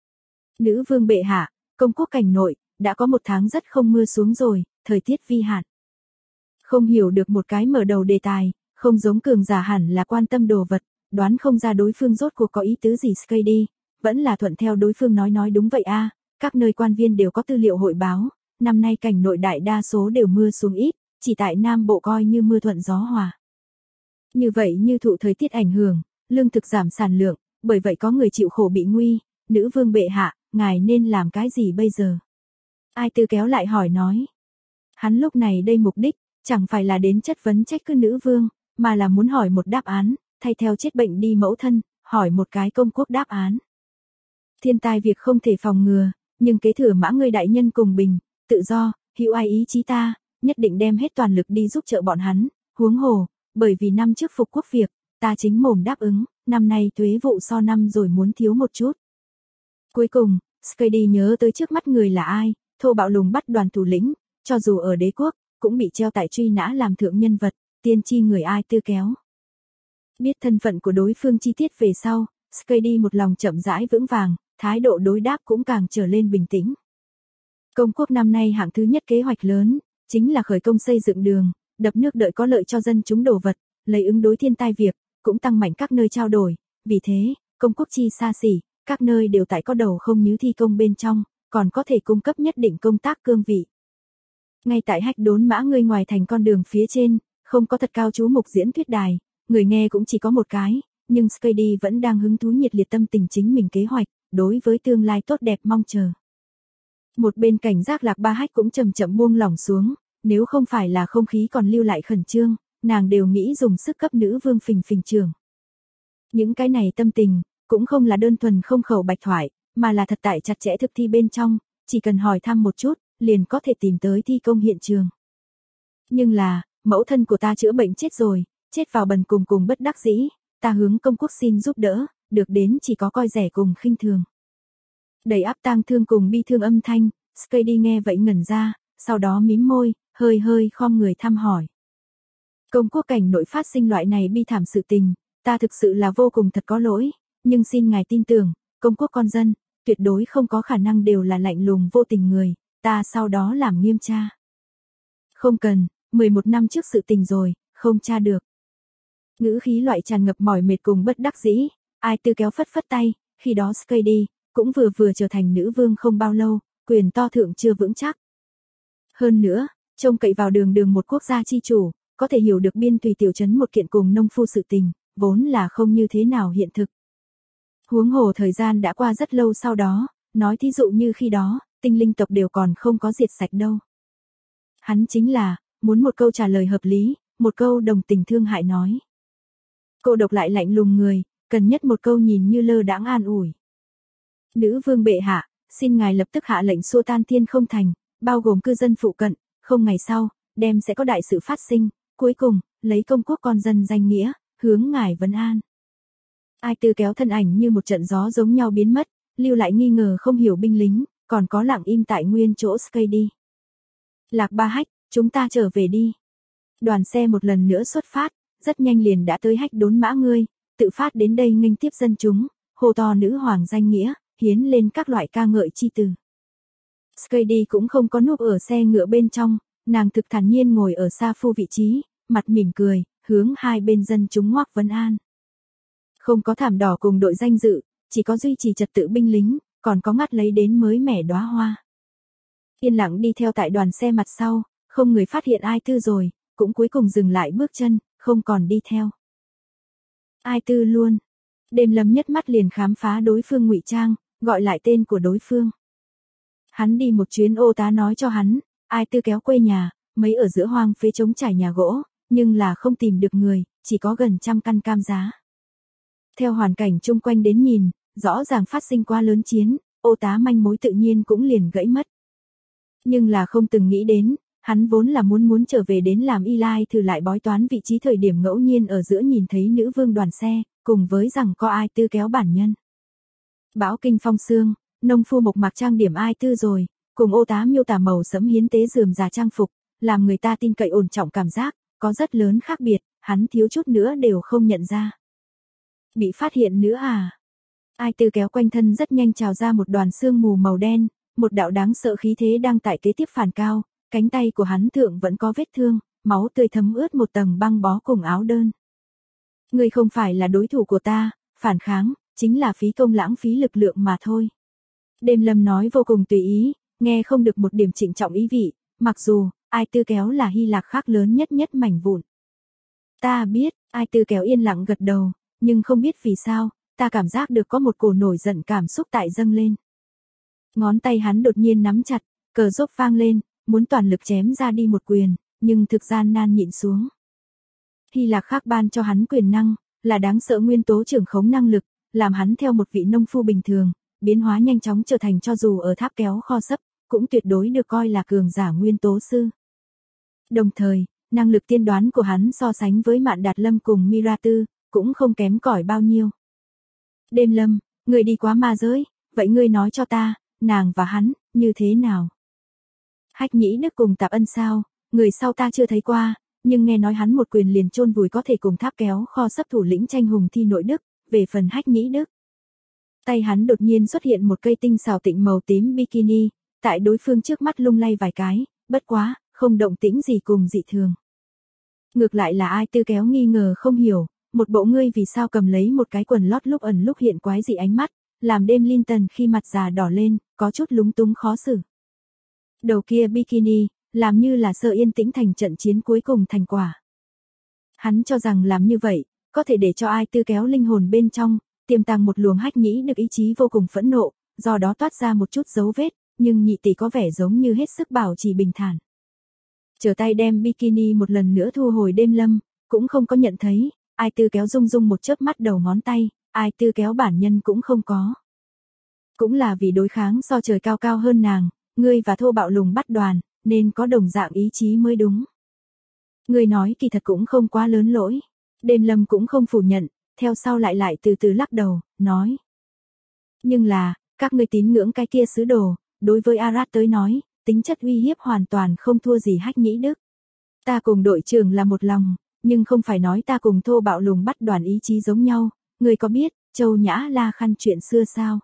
Nữ vương bệ hạ, công quốc cảnh nội, đã có một tháng rất không mưa xuống rồi, thời tiết vi hạn. Không hiểu được một cái mở đầu đề tài, không giống cường giả hẳn là quan tâm đồ vật, đoán không ra đối phương rốt cuộc có ý tứ gì Skady, vẫn là thuận theo đối phương nói đúng vậy a, các nơi quan viên đều có tư liệu hội báo, năm nay cảnh nội đại đa số đều mưa xuống ít, chỉ tại Nam Bộ coi như mưa thuận gió hòa. Như vậy như thụ thời tiết ảnh hưởng, lương thực giảm sản lượng, bởi vậy có người chịu khổ bị nguy, nữ vương bệ hạ, ngài nên làm cái gì bây giờ? Ai tư kéo lại hỏi nói. Hắn lúc này đây mục đích, chẳng phải là đến chất vấn trách cứ nữ vương, mà là muốn hỏi một đáp án, thay theo chết bệnh đi mẫu thân, hỏi một cái công quốc đáp án. Thiên tai việc không thể phòng ngừa, nhưng kế thừa Mã ngươi đại nhân cùng bình, tự do, hữu ai ý chí ta, nhất định đem hết toàn lực đi giúp trợ bọn hắn, huống hồ, bởi vì năm trước phục quốc việc, ta chính mồm đáp ứng, năm nay thuế vụ so năm rồi muốn thiếu một chút. Cuối cùng, Skady nhớ tới trước mắt người là ai, thô bạo lùng bắt đoàn thủ lĩnh, cho dù ở đế quốc, cũng bị treo tại truy nã làm thượng nhân vật, tiên tri người ai tư kéo. Biết thân phận của đối phương chi tiết về sau, Skady một lòng chậm rãi vững vàng, thái độ đối đáp cũng càng trở lên bình tĩnh. Công quốc năm nay hạng thứ nhất kế hoạch lớn, chính là khởi công xây dựng đường, đập nước đợi có lợi cho dân chúng đồ vật, lấy ứng đối thiên tai việc, cũng tăng mạnh các nơi trao đổi, vì thế, công quốc chi xa xỉ, các nơi đều tại có đầu không như thi công bên trong, còn có thể cung cấp nhất định công tác cương vị. Ngay tại Hách Đốn Mã ngươi ngoài thành con đường phía trên, không có thật cao chú mục diễn thuyết đài, người nghe cũng chỉ có một cái, nhưng Skady vẫn đang hứng thú nhiệt liệt tâm tình chính mình kế hoạch, đối với tương lai tốt đẹp mong chờ. Một bên cảnh giác Lạc Ba Hách cũng chậm chậm buông lỏng xuống, nếu không phải là không khí còn lưu lại khẩn trương, nàng đều nghĩ dùng sức cấp nữ vương phình phình trường. Những cái này tâm tình, cũng không là đơn thuần không khẩu bạch thoại, mà là thật tại chặt chẽ thực thi bên trong, chỉ cần hỏi thăm một chút, liền có thể tìm tới thi công hiện trường. Nhưng là, mẫu thân của ta chữa bệnh chết rồi, chết vào bần cùng bất đắc dĩ, ta hướng công quốc xin giúp đỡ, được đến chỉ có coi rẻ cùng khinh thường. Đầy áp tang thương cùng bi thương âm thanh, Skady nghe vậy ngẩn ra, sau đó mím môi, hơi khom người thăm hỏi. Công quốc cảnh nội phát sinh loại này bi thảm sự tình, ta thực sự là vô cùng thật có lỗi, nhưng xin ngài tin tưởng, công quốc con dân, tuyệt đối không có khả năng đều là lạnh lùng vô tình người, ta sau đó làm nghiêm tra. Không cần, 11 năm trước sự tình rồi, không tra được. Ngữ khí loại tràn ngập mỏi mệt cùng bất đắc dĩ, ai tư kéo phất tay, khi đó Skady cũng vừa trở thành nữ vương không bao lâu, quyền to thượng chưa vững chắc. Hơn nữa, trông cậy vào đường một quốc gia chi chủ, có thể hiểu được biên tùy tiểu trấn một kiện cùng nông phu sự tình, vốn là không như thế nào hiện thực. Huống hồ thời gian đã qua rất lâu sau đó, nói thí dụ như khi đó, tinh linh tộc đều còn không có diệt sạch đâu. Hắn chính là, muốn một câu trả lời hợp lý, một câu đồng tình thương hại nói. Cô độc lại lạnh lùng người, cần nhất một câu nhìn như lơ đãng an ủi. Nữ vương bệ hạ, xin ngài lập tức hạ lệnh xua tan Thiên Không Thành, bao gồm cư dân phụ cận, không ngày sau, đem sẽ có đại sự phát sinh, cuối cùng, lấy công quốc con dân danh nghĩa, hướng ngài vấn an. Ai Tư kéo thân ảnh như một trận gió giống nhau biến mất, lưu lại nghi ngờ không hiểu binh lính, còn có lặng im tại nguyên chỗ Skady đi. Lạc Ba Hách, chúng ta trở về đi. Đoàn xe một lần nữa xuất phát, rất nhanh liền đã tới Hách Đốn Mã ngươi, tự phát đến đây nghênh tiếp dân chúng, hô to nữ hoàng danh nghĩa, hiến lên các loại ca ngợi chi từ. Skady cũng không có núp ở xe ngựa bên trong, nàng thực thản nhiên ngồi ở xa phu vị trí, mặt mỉm cười, hướng hai bên dân chúng ngoắc vấn an. Không có thảm đỏ cùng đội danh dự, chỉ có duy trì trật tự binh lính, còn có ngắt lấy đến mới mẻ đóa hoa. Yên lặng đi theo tại đoàn xe mặt sau, không người phát hiện Ai Tư rồi, cũng cuối cùng dừng lại bước chân, không còn đi theo. Ai Tư luôn. Đêm Lâm nhất mắt liền khám phá đối phương ngụy trang, gọi lại tên của đối phương. Hắn đi một chuyến ô tá nói cho hắn, Ai Tư kéo quê nhà, mấy ở giữa hoang phế trống trải nhà gỗ, nhưng là không tìm được người, chỉ có gần 100 căn cam giá. Theo hoàn cảnh chung quanh đến nhìn, rõ ràng phát sinh qua lớn chiến, ô tá manh mối tự nhiên cũng liền gãy mất. Nhưng là không từng nghĩ đến, hắn vốn là muốn trở về đến làm y lai thử lại bói toán vị trí thời điểm ngẫu nhiên ở giữa nhìn thấy nữ vương đoàn xe, cùng với rằng có Ai Tư kéo bản nhân. Bão kinh phong sương, nông phu mộc mạc trang điểm Ai Tư rồi, cùng ô tá miêu tả màu sẫm hiến tế rườm rà trang phục, làm người ta tin cậy ổn trọng cảm giác, có rất lớn khác biệt, hắn thiếu chút nữa đều không nhận ra. Bị phát hiện nữa à? Ai Tư kéo quanh thân rất nhanh trào ra một đoàn sương mù màu đen, một đạo đáng sợ khí thế đang tại kế tiếp phản cao, cánh tay của hắn thượng vẫn có vết thương, máu tươi thấm ướt một tầng băng bó cùng áo đơn. Ngươi không phải là đối thủ của ta, phản kháng, chính là phí công lãng phí lực lượng mà thôi. Đêm Lâm nói vô cùng tùy ý, nghe không được một điểm trịnh trọng ý vị, mặc dù, Ai Tư kéo là Hy Lạc khác lớn nhất mảnh vụn. Ta biết, Ai Tư kéo yên lặng gật đầu, nhưng không biết vì sao, ta cảm giác được có một cổ nổi giận cảm xúc tại dâng lên. Ngón tay hắn đột nhiên nắm chặt, cờ rốc vang lên, muốn toàn lực chém ra đi một quyền, nhưng thực gian nan nhịn xuống. Hy Lạc khác ban cho hắn quyền năng, là đáng sợ nguyên tố trưởng khống năng lực, làm hắn theo một vị nông phu bình thường, biến hóa nhanh chóng trở thành cho dù ở tháp kéo kho sấp, cũng tuyệt đối được coi là cường giả nguyên tố sư. Đồng thời, năng lực tiên đoán của hắn so sánh với Mạn Đạt Lâm cùng Mira Tư, cũng không kém cỏi bao nhiêu. Đêm Lâm, người đi quá ma giới, vậy ngươi nói cho ta, nàng và hắn, như thế nào? Hách Nhĩ Đức cùng Tạp Ân sao, người sau ta chưa thấy qua, nhưng nghe nói hắn một quyền liền chôn vùi có thể cùng tháp kéo kho sấp thủ lĩnh tranh hùng thi nội Đức, về phần Hách Nhĩ Đức. Tay hắn đột nhiên xuất hiện một cây tinh xảo tịnh màu tím bikini, tại đối phương trước mắt lung lay vài cái, bất quá, không động tĩnh gì cùng dị thường. Ngược lại là Ai Tư kéo nghi ngờ không hiểu, một bộ ngươi vì sao cầm lấy một cái quần lót lúc ẩn lúc hiện quái dị ánh mắt, làm đêm Linton khi mặt già đỏ lên, có chút lúng túng khó xử. Đầu kia bikini, làm như là sợ yên tĩnh thành trận chiến cuối cùng thành quả. Hắn cho rằng làm như vậy, có thể để cho Ai Tư kéo linh hồn bên trong, tiềm tàng một luồng Hách Nhĩ Đức ý chí vô cùng phẫn nộ, do đó toát ra một chút dấu vết, nhưng nhị tỷ có vẻ giống như hết sức bảo trì bình thản. Trở tay đem bikini một lần nữa thu hồi Đêm Lâm, cũng không có nhận thấy, Ai Tư kéo rung rung một chớp mắt đầu ngón tay, Ai Tư kéo bản nhân cũng không có. Cũng là vì đối kháng so trời cao cao hơn nàng, ngươi và thô bạo lùng bắt đoàn, nên có đồng dạng ý chí mới đúng. Ngươi nói kỳ thật cũng không quá lớn lỗi. Đêm Lâm cũng không phủ nhận, theo sau lại từ từ lắc đầu, nói. Nhưng là, các ngươi tín ngưỡng cái kia sứ đồ, đối với Arad tới nói, tính chất uy hiếp hoàn toàn không thua gì Hách Nhĩ Đức. Ta cùng đội trưởng là một lòng, nhưng không phải nói ta cùng thô bạo lùng bắt đoàn ý chí giống nhau, ngươi có biết, Châu Nhã La Khăn chuyện xưa sao?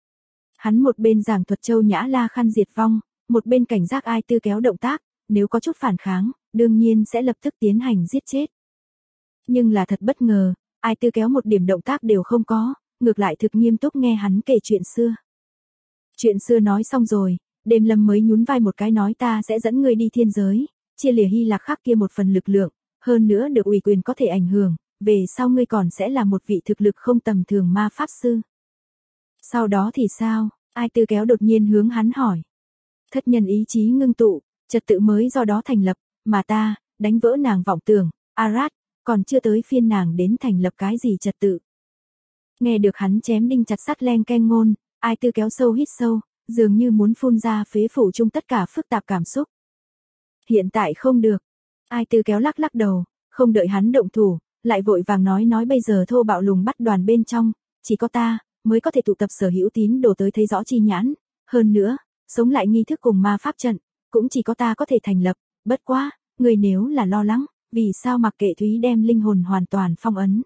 Hắn một bên giảng thuật Châu Nhã La Khăn diệt vong, một bên cảnh giác Ai Tư kéo động tác, nếu có chút phản kháng, đương nhiên sẽ lập tức tiến hành giết chết. Nhưng là thật bất ngờ, Ai Tư kéo một điểm động tác đều không có, ngược lại thực nghiêm túc nghe hắn kể chuyện xưa. Chuyện xưa nói xong rồi, Đêm Lâm mới nhún vai một cái nói ta sẽ dẫn ngươi đi thiên giới, chia lìa Hy Lạc khác kia một phần lực lượng, hơn nữa được ủy quyền có thể ảnh hưởng, về sau ngươi còn sẽ là một vị thực lực không tầm thường ma pháp sư. Sau đó thì sao? Ai Tư kéo đột nhiên hướng hắn hỏi. Thất nhân ý chí ngưng tụ, Trật tự mới do đó thành lập, mà ta, đánh vỡ nàng vọng tưởng, Arad, còn chưa tới phiên nàng đến thành lập cái gì trật tự. Nghe được hắn chém đinh chặt sắt len keng ngôn, Ai Tư kéo sâu hít sâu, dường như muốn phun ra phế phủ chung tất cả phức tạp cảm xúc. Hiện tại không được. Ai Tư kéo lắc lắc đầu, không đợi hắn động thủ, lại vội vàng nói bây giờ thô bạo lùng bắt đoàn bên trong, chỉ có ta, mới có thể tụ tập sở hữu tín đồ tới thấy rõ chi nhãn. Hơn nữa, sống lại nghi thức cùng ma pháp trận, cũng chỉ có ta có thể thành lập, bất quá, người nếu là lo lắng, vì sao mặc kệ Thúy đem linh hồn hoàn toàn phong ấn.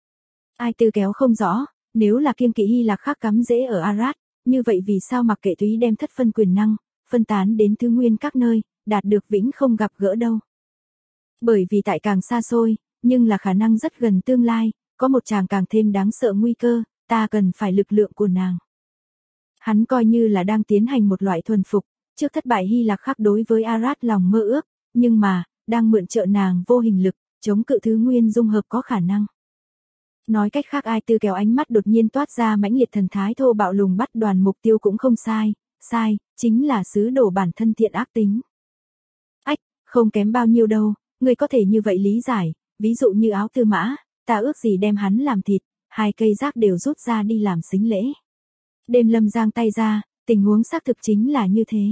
Ai Tư kéo không rõ, nếu là kiêng kỵ Hy Lạc khác cắm rễ ở Arad, như vậy vì sao mặc kệ Thúy đem thất phân quyền năng, phân tán đến thứ nguyên các nơi, đạt được vĩnh không gặp gỡ đâu. Bởi vì tại càng xa xôi, nhưng là khả năng rất gần tương lai, có một chàng càng thêm đáng sợ nguy cơ, ta cần phải lực lượng của nàng. Hắn coi như là đang tiến hành một loại thuần phục, trước thất bại Hy Lạc khác đối với Arad lòng mơ ước, nhưng mà, đang mượn trợ nàng vô hình lực, chống cự thứ nguyên dung hợp có khả năng. Nói cách khác Ai Tư kéo ánh mắt đột nhiên toát ra mãnh liệt thần thái thô bạo lùng bắt đoàn mục tiêu cũng không sai, chính là sứ đồ bản thân thiện ác tính. Ách, không kém bao nhiêu đâu, người có thể như vậy lý giải, ví dụ như áo tư mã, ta ước gì đem hắn làm thịt, 2 cây rác đều rút ra đi làm sính lễ. Đêm Lâm giang tay ra, tình huống xác thực chính là như thế.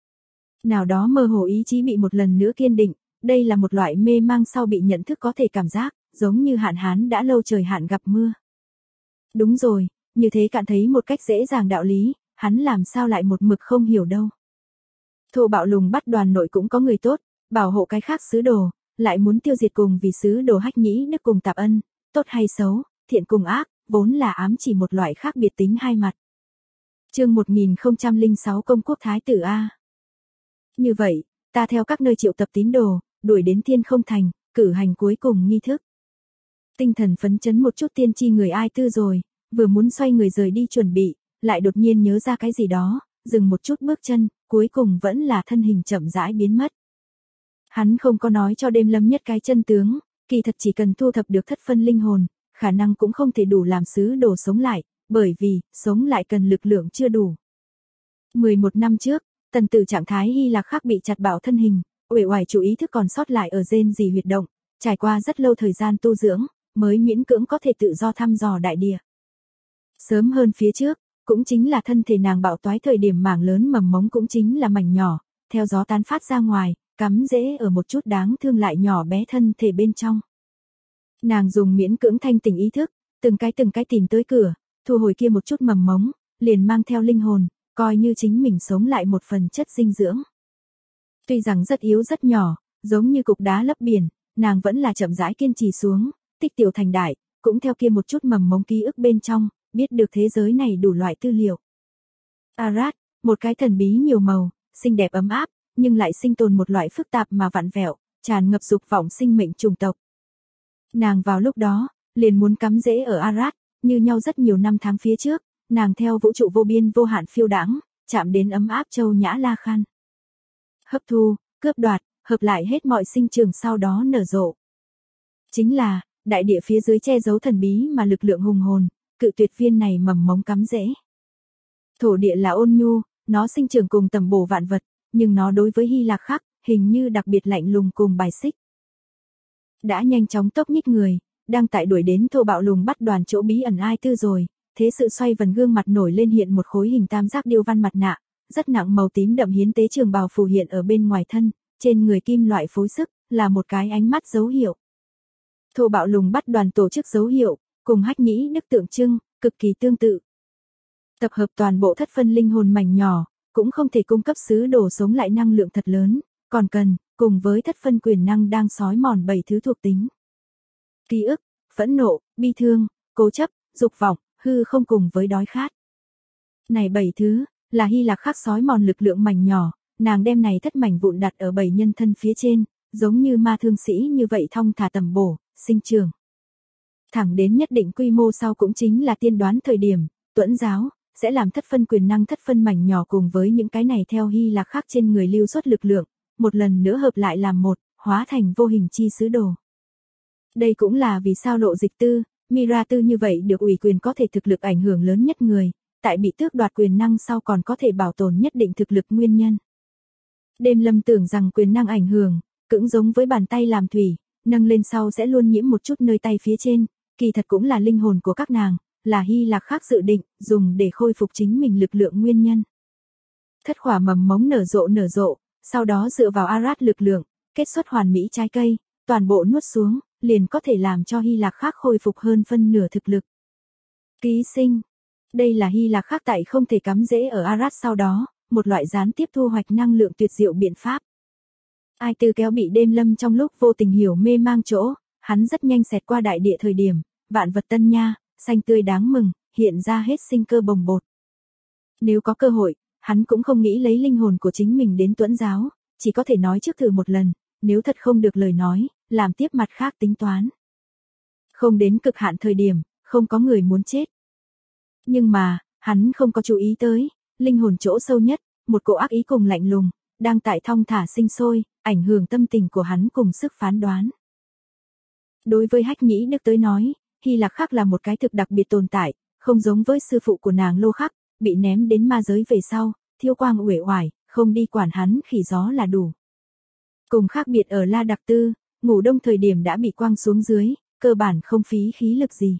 Nào đó mơ hồ ý chí bị một lần nữa kiên định, đây là một loại mê mang sau bị nhận thức có thể cảm giác, giống như hạn hán đã lâu trời hạn gặp mưa. Đúng rồi, như thế cạn thấy một cách dễ dàng đạo lý, hắn làm sao lại một mực không hiểu đâu. Thô bạo lùng bắt đoàn nội cũng có người tốt, bảo hộ cái khác sứ đồ, lại muốn tiêu diệt cùng vì sứ đồ Hách Nhĩ Đức cùng Tạp Ân, tốt hay xấu, thiện cùng ác, vốn là ám chỉ một loại khác biệt tính hai mặt. Chương 1006 Công quốc Thái tử A. Như vậy, ta theo các nơi triệu tập tín đồ, đuổi đến Thiên Không Thành, cử hành cuối cùng nghi thức. Tinh thần phấn chấn một chút tiên tri người Ai Tư rồi, vừa muốn xoay người rời đi chuẩn bị, lại đột nhiên nhớ ra cái gì đó, dừng một chút bước chân, cuối cùng vẫn là thân hình chậm rãi biến mất. Hắn không có nói cho Đêm Lâm nhất cái chân tướng, kỳ thật chỉ cần thu thập được thất phân linh hồn, khả năng cũng không thể đủ làm sứ đồ sống lại, bởi vì, sống lại cần lực lượng chưa đủ. 11 năm trước, tần tử trạng thái Hy Lạc khác bị chặt bảo thân hình, uể oải chủ ý thức còn sót lại ở rên rỉ huyệt động, trải qua rất lâu thời gian tu dưỡng, mới miễn cưỡng có thể tự do thăm dò đại địa. Sớm hơn phía trước, cũng chính là thân thể nàng bạo toái thời điểm mảng lớn mầm mống cũng chính là mảnh nhỏ, theo gió tán phát ra ngoài, cắm rễ ở một chút đáng thương lại nhỏ bé thân thể bên trong. Nàng dùng miễn cưỡng thanh tỉnh ý thức, từng cái tìm tới cửa, thu hồi kia một chút mầm mống, liền mang theo linh hồn, coi như chính mình sống lại một phần chất dinh dưỡng. Tuy rằng rất yếu rất nhỏ, giống như cục đá lấp biển, nàng vẫn là chậm rãi kiên trì xuống, tích tiểu thành đại, cũng theo kia một chút mầm mống ký ức bên trong, biết được thế giới này đủ loại tư liệu. Arad, một cái thần bí nhiều màu, xinh đẹp ấm áp, nhưng lại sinh tồn một loại phức tạp mà vặn vẹo, tràn ngập dục vọng sinh mệnh chủng tộc. Nàng vào lúc đó, liền muốn cắm rễ ở Arad, như nhau rất nhiều năm tháng phía trước, nàng theo vũ trụ vô biên vô hạn phiêu đãng, chạm đến ấm áp châu Nhã La Khan. Hấp thu, cướp đoạt, hợp lại hết mọi sinh trường sau đó nở rộ. Chính là, đại địa phía dưới che giấu thần bí mà lực lượng hùng hồn, cự tuyệt viên này mầm mống cắm rễ. Thổ địa là ôn nhu, nó sinh trưởng cùng tầm bổ vạn vật, nhưng nó đối với Hy Lạc khác, hình như đặc biệt lạnh lùng cùng bài xích. Đã nhanh chóng tốc nhích người, đang tại đuổi đến thô bạo lùng bắt đoàn chỗ bí ẩn Ai Tư rồi, thế sự xoay vần gương mặt nổi lên hiện một khối hình tam giác điêu văn mặt nạ, rất nặng màu tím đậm hiến tế trường bào phù hiện ở bên ngoài thân, trên người kim loại phối sức, là một cái ánh mắt dấu hiệu. Thô bạo lùng bắt đoàn tổ chức dấu hiệu, cùng Hách Nhĩ Đức tượng trưng, cực kỳ tương tự. Tập hợp toàn bộ thất phân linh hồn mảnh nhỏ, cũng không thể cung cấp sứ đồ sống lại năng lượng thật lớn, còn cần, cùng với thất phân quyền năng đang xói mòn 7 thứ thuộc tính. Ký ức, phẫn nộ, bi thương, cố chấp, dục vọng, hư không cùng với đói khát. Này 7 thứ, là Hy Lạc khắc xói mòn lực lượng mảnh nhỏ, nàng đem này thất mảnh vụn đặt ở 7 nhân thân phía trên, giống như ma thương sĩ như vậy thong thả tầm bổ, sinh trường. Thẳng đến nhất định quy mô sau cũng chính là tiên đoán thời điểm, Tuẫn giáo, sẽ làm thất phân quyền năng thất phân mảnh nhỏ cùng với những cái này theo Hy Lạc khác trên người lưu xuất lực lượng, một lần nữa hợp lại làm một, hóa thành vô hình chi sứ đồ. Đây cũng là vì sao Lộ Dịch Tư, Mira Tư như vậy được ủy quyền có thể thực lực ảnh hưởng lớn nhất người, tại bị tước đoạt quyền năng sau còn có thể bảo tồn nhất định thực lực nguyên nhân. Đêm Lâm tưởng rằng quyền năng ảnh hưởng, cũng giống với bàn tay làm thủy, nâng lên sau sẽ luôn nhiễm một chút nơi tay phía trên, kỳ thật cũng là linh hồn của các nàng, là Hy Lạc khác dự định, dùng để khôi phục chính mình lực lượng nguyên nhân. Thất khỏa mầm mống nở rộ, sau đó dựa vào Arad lực lượng, kết xuất hoàn mỹ trái cây, toàn bộ nuốt xuống, liền có thể làm cho Hy Lạc khác khôi phục hơn phân nửa thực lực. Ký sinh. Đây là Hy Lạc khác tại không thể cắm rễ ở Arad sau đó, một loại gián tiếp thu hoạch năng lượng tuyệt diệu biện pháp. Ai Tư kéo bị Đêm Lâm trong lúc vô tình hiểu mê mang chỗ, hắn rất nhanh xẹt qua đại địa thời điểm, vạn vật tân nha, xanh tươi đáng mừng, hiện ra hết sinh cơ bồng bột. Nếu có cơ hội, hắn cũng không nghĩ lấy linh hồn của chính mình đến tuẫn giáo, chỉ có thể nói trước thử một lần, nếu thật không được lời nói, làm tiếp mặt khác tính toán. Không đến cực hạn thời điểm, không có người muốn chết. Nhưng mà, hắn không có chú ý tới, linh hồn chỗ sâu nhất, một cỗ ác ý cùng lạnh lùng, đang tại thong thả sinh sôi, ảnh hưởng tâm tình của hắn cùng sức phán đoán. Đối với Hách Nhĩ Đức tới nói, Hy Lạc Khắc là một cái thực đặc biệt tồn tại, không giống với sư phụ của nàng Lô Khắc, bị ném đến ma giới về sau, thiêu quang uể oải, không đi quản hắn khỉ gió là đủ. Cùng khác biệt ở La Đặc Tư, ngủ đông thời điểm đã bị quang xuống dưới, cơ bản không phí khí lực gì.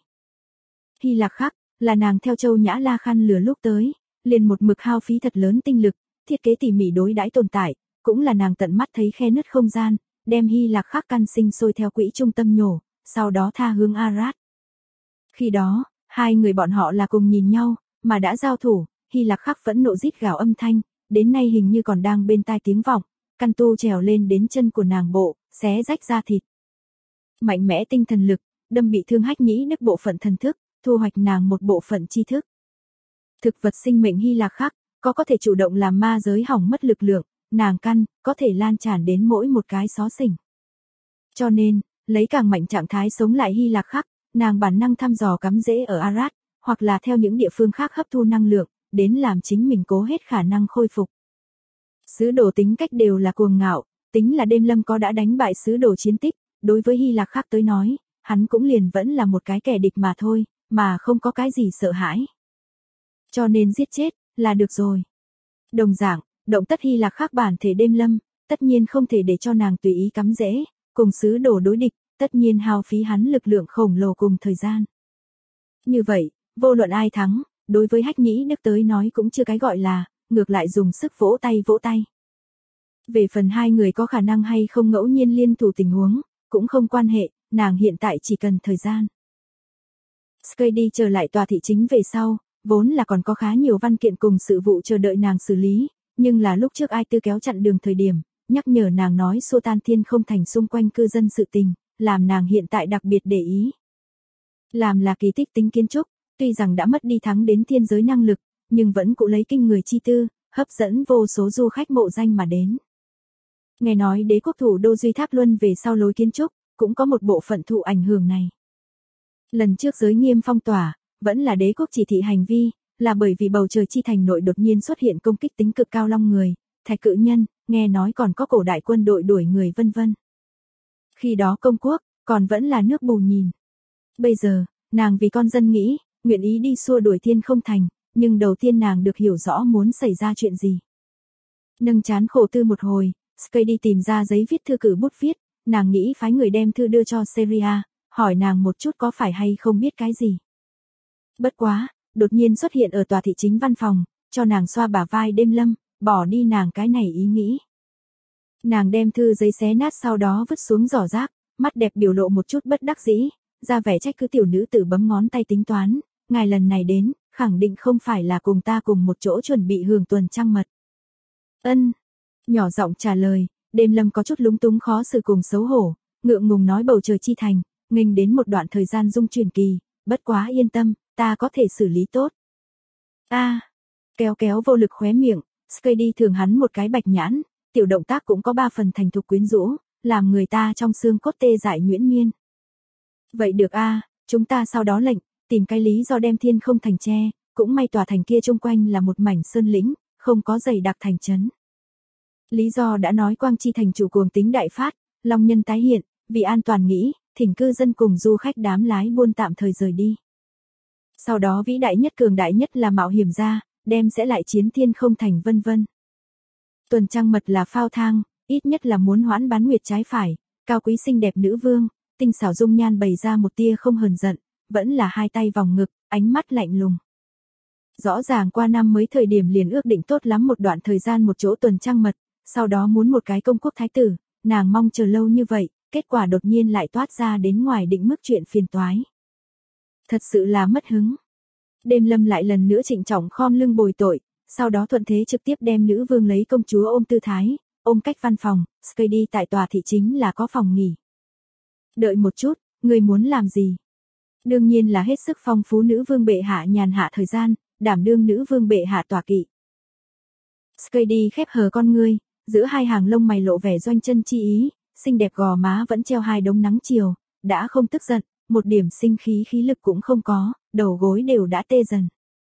Hy Lạc Khắc, là nàng theo Châu Nhã La Khăn lừa lúc tới, liền một mực hao phí thật lớn tinh lực, thiết kế tỉ mỉ đối đãi tồn tại, cũng là nàng tận mắt thấy khe nứt không gian, đem Hy Lạc Khắc căn sinh sôi theo quỹ trung tâm nhổ, sau đó tha hướng Arad. Khi đó, hai người bọn họ là cùng nhìn nhau, mà đã giao thủ, Hy Lạc Khắc phẫn nộ rít gào âm thanh, đến nay hình như còn đang bên tai tiếng vọng, căn tu trèo lên đến chân của nàng bộ, xé rách da thịt. Mạnh mẽ tinh thần lực, đâm bị thương Hách Nhĩ Đức bộ phận thần thức, thu hoạch nàng một bộ phận tri thức. Thực vật sinh mệnh Hy Lạc Khắc, có thể chủ động làm ma giới hỏng mất lực lượng, nàng căn, có thể lan tràn đến mỗi một cái xó xỉnh. Cho nên, lấy càng mạnh trạng thái sống lại Hy Lạc Khắc, nàng bản năng thăm dò cắm rễ ở Arad, hoặc là theo những địa phương khác hấp thu năng lượng, đến làm chính mình cố hết khả năng khôi phục. Sứ đồ tính cách đều là cuồng ngạo, tính là Đêm Lâm có đã đánh bại sứ đồ chiến tích, đối với Hy Lạc Khắc tới nói, hắn cũng liền vẫn là một cái kẻ địch mà thôi, mà không có cái gì sợ hãi. Cho nên giết chết, là được rồi. Đồng dạng, động tất Hy Lạc Khắc bản thể Đêm Lâm, tất nhiên không thể để cho nàng tùy ý cắm rễ, cùng sứ đồ đối địch, tất nhiên hao phí hắn lực lượng khổng lồ cùng thời gian. Như vậy, vô luận ai thắng, đối với Hách Nhĩ Đức tới nói cũng chưa cái gọi là, ngược lại dùng sức vỗ tay. Về phần hai người có khả năng hay không ngẫu nhiên liên thủ tình huống, cũng không quan hệ, nàng hiện tại chỉ cần thời gian. Skady trở lại tòa thị chính về sau, vốn là còn có khá nhiều văn kiện cùng sự vụ chờ đợi nàng xử lý, nhưng là lúc trước Ai Tư kéo chặn đường thời điểm, nhắc nhở nàng nói xua tan Thiên Không Thành xung quanh cư dân sự tình, làm nàng hiện tại đặc biệt để ý. Làm là kỳ tích tính kiến trúc, tuy rằng đã mất đi thắng đến thiên giới năng lực, nhưng vẫn cụ lấy kinh người chi tư, hấp dẫn vô số du khách mộ danh mà đến. Nghe nói đế quốc thủ đô Duy Tháp Luân về sau lối kiến trúc, cũng có một bộ phận thụ ảnh hưởng này. Lần trước giới nghiêm phong tỏa, vẫn là đế quốc chỉ thị hành vi, là bởi vì bầu trời chi thành nội đột nhiên xuất hiện công kích tính cực cao long người, thạch cự nhân, nghe nói còn có cổ đại quân đội đuổi người vân vân. Khi đó công quốc, còn vẫn là nước bù nhìn. Bây giờ, nàng vì con dân nghĩ, nguyện ý đi xua đuổi Thiên Không Thành, nhưng đầu tiên nàng được hiểu rõ muốn xảy ra chuyện gì. Nâng chán khổ tư một hồi, Skady tìm ra giấy viết thư cử bút viết, nàng nghĩ phái người đem thư đưa cho Seria, hỏi nàng một chút có phải hay không biết cái gì. Bất quá, đột nhiên xuất hiện ở tòa thị chính văn phòng, cho nàng xoa bả vai Đêm Lâm, bỏ đi nàng cái này ý nghĩ. Nàng đem thư giấy xé nát sau đó vứt xuống giỏ rác, mắt đẹp biểu lộ một chút bất đắc dĩ, ra vẻ trách cứ tiểu nữ tử bấm ngón tay tính toán, ngài lần này đến, khẳng định không phải là cùng ta cùng một chỗ chuẩn bị hưởng tuần trăng mật. Ân, nhỏ giọng trả lời, Đêm Lâm có chút lúng túng khó xử cùng xấu hổ, ngượng ngùng nói bầu trời chi thành, nghênh đến một đoạn thời gian dung chuyển kỳ, bất quá yên tâm, ta có thể xử lý tốt. Kéo vô lực khóe miệng, Skady thường hắn một cái bạch nhãn, tiểu động tác cũng có 3 phần thành thục quyến rũ, làm người ta trong xương cốt tê dại nhuyễn miên. Vậy được chúng ta sau đó lệnh, tìm cái lý do đem Thiên Không Thành che, cũng may tòa thành kia chung quanh là một mảnh sơn lĩnh, không có dày đặc thành trấn. Lý do đã nói Quang Chi thành chủ cuồng tính đại phát, long nhân tái hiện, vì an toàn nghĩ, thỉnh cư dân cùng du khách đám lái buôn tạm thời rời đi. Sau đó vĩ đại nhất cường đại nhất là mạo hiểm ra, đem sẽ lại chiến Thiên Không Thành vân vân. Tuần trăng mật là phao thang, ít nhất là muốn hoãn bán nguyệt trái phải, cao quý xinh đẹp nữ vương, tinh xảo dung nhan bày ra một tia không hờn giận, vẫn là hai tay vòng ngực, ánh mắt lạnh lùng. Rõ ràng qua năm mới thời điểm liền ước định tốt lắm một đoạn thời gian một chỗ tuần trăng mật, sau đó muốn một cái công quốc thái tử, nàng mong chờ lâu như vậy, kết quả đột nhiên lại toát ra đến ngoài định mức chuyện phiền toái. Thật sự là mất hứng. Đêm Lâm lại lần nữa trịnh trọng khom lưng bồi tội, sau đó thuận thế trực tiếp đem nữ vương lấy công chúa ôm tư thái, ôm cách văn phòng, Skady tại tòa thị chính là có phòng nghỉ. Đợi một chút, người muốn làm gì? Đương nhiên là hết sức phong phú nữ vương bệ hạ nhàn hạ thời gian, đảm đương nữ vương bệ hạ tòa kỵ. Skady khép hờ con ngươi, giữa hai hàng lông mày lộ vẻ doanh chân chi ý, xinh đẹp gò má vẫn treo hai đống nắng chiều, đã không tức giận, một điểm sinh khí khí lực cũng không có, đầu gối đều đã tê dần.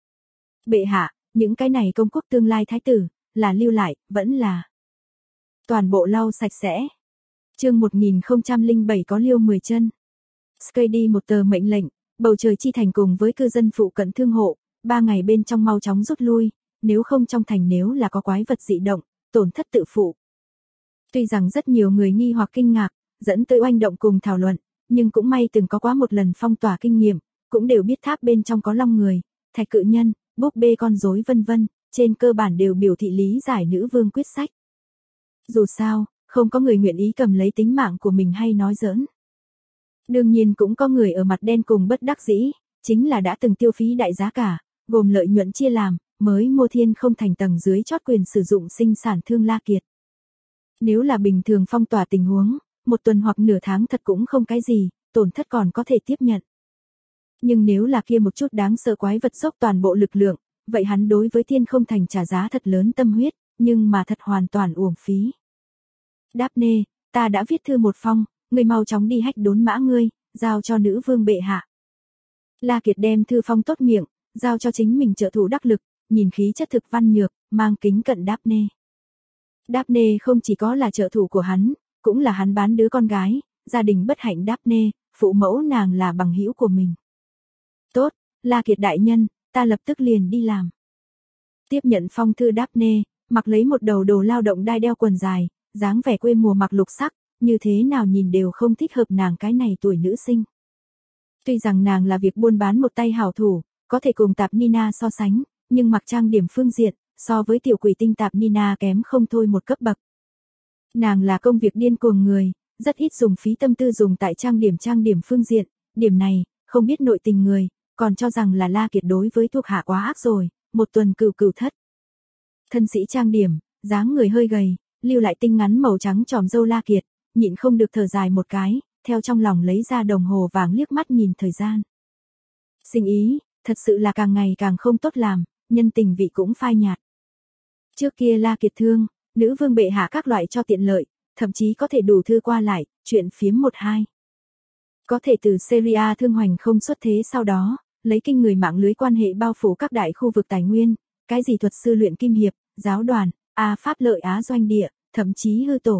Bệ hạ, những cái này công quốc tương lai thái tử, là lưu lại, vẫn là toàn bộ lau sạch sẽ. Chương 1007 có liêu 10 chân. Skady một tờ mệnh lệnh, bầu trời chi thành cùng với cư dân phụ cận thương hộ, 3 ngày bên trong mau chóng rút lui, nếu không trong thành nếu là có quái vật dị động, tổn thất tự phụ. Tuy rằng rất nhiều người nghi hoặc kinh ngạc, dẫn tới oanh động cùng thảo luận, nhưng cũng may từng có quá một lần phong tỏa kinh nghiệm, cũng đều biết tháp bên trong có long người, thạch cự nhân, búp bê con rối vân vân, trên cơ bản đều biểu thị lý giải nữ vương quyết sách. Dù sao, không có người nguyện ý cầm lấy tính mạng của mình hay nói giỡn. Đương nhiên cũng có người ở mặt đen cùng bất đắc dĩ, chính là đã từng tiêu phí đại giá cả, gồm lợi nhuận chia làm, mới mua thiên không thành tầng dưới chót quyền sử dụng sinh sản thương La Kiệt. Nếu là bình thường phong tỏa tình huống, một tuần hoặc nửa tháng thật cũng không cái gì, tổn thất còn có thể tiếp nhận. Nhưng nếu là kia một chút đáng sợ quái vật dốc toàn bộ lực lượng, vậy hắn đối với thiên không thành trả giá thật lớn tâm huyết, nhưng mà thật hoàn toàn uổng phí. Daphne, ta đã viết thư một phong, ngươi mau chóng đi hách đốn mã ngươi, giao cho nữ vương bệ hạ. La Kiệt đem thư phong tốt miệng, giao cho chính mình trợ thủ đắc lực, nhìn khí chất thực văn nhược, mang kính cận Daphne. Daphne không chỉ có là trợ thủ của hắn, cũng là hắn bán đứa con gái, gia đình bất hạnh Daphne, phụ mẫu nàng là bằng hữu của mình. Tốt, La Kiệt đại nhân, ta lập tức liền đi làm. Tiếp nhận phong thư Daphne, mặc lấy một đầu đồ lao động đai đeo quần dài, dáng vẻ quê mùa mặc lục sắc, như thế nào nhìn đều không thích hợp nàng cái này tuổi nữ sinh. Tuy rằng nàng là việc buôn bán một tay hảo thủ, có thể cùng tạp Nina so sánh, nhưng mặc trang điểm phương diện, so với tiểu quỷ tinh tạp Nina kém không thôi một cấp bậc. Nàng là công việc điên cuồng người, rất ít dùng phí tâm tư dùng tại trang điểm phương diện, điểm này, không biết nội tình người, còn cho rằng là La Kiệt đối với thuộc hạ quá ác rồi, một tuần cửu thất. Thân sĩ trang điểm, dáng người hơi gầy, lưu lại tinh ngắn màu trắng tròm râu La Kiệt, nhịn không được thở dài một cái, theo trong lòng lấy ra đồng hồ vàng liếc mắt nhìn thời gian. Sinh ý, thật sự là càng ngày càng không tốt làm, nhân tình vị cũng phai nhạt. Trước kia La Kiệt thương, nữ vương bệ hạ các loại cho tiện lợi, thậm chí có thể đủ thư qua lại, chuyện phiếm 1-2. Có thể từ Syria thương hoành không xuất thế sau đó, lấy kinh người mạng lưới quan hệ bao phủ các đại khu vực tài nguyên, cái gì thuật sư luyện kim hiệp, giáo đoàn, pháp lợi Á doanh địa, thậm chí hư tổ.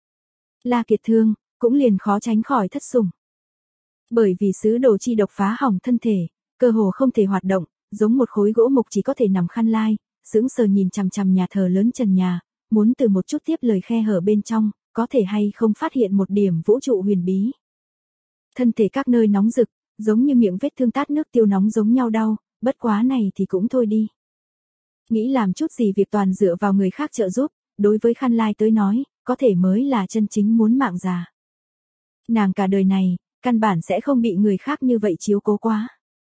La Kiệt thương, cũng liền khó tránh khỏi thất sủng. Bởi vì sứ đồ chi độc phá hỏng thân thể, cơ hồ không thể hoạt động, giống một khối gỗ mục chỉ có thể nằm khăn lai, sững sờ nhìn chằm chằm nhà thờ lớn trần nhà, muốn từ một chút tiếp lời khe hở bên trong, có thể hay không phát hiện một điểm vũ trụ huyền bí. Thân thể các nơi nóng rực, giống như miệng vết thương tát nước tiêu nóng giống nhau đau, bất quá này thì cũng thôi đi. Nghĩ làm chút gì việc toàn dựa vào người khác trợ giúp, đối với khăn lai tới nói, có thể mới là chân chính muốn mạng già. Nàng cả đời này, căn bản sẽ không bị người khác như vậy chiếu cố quá.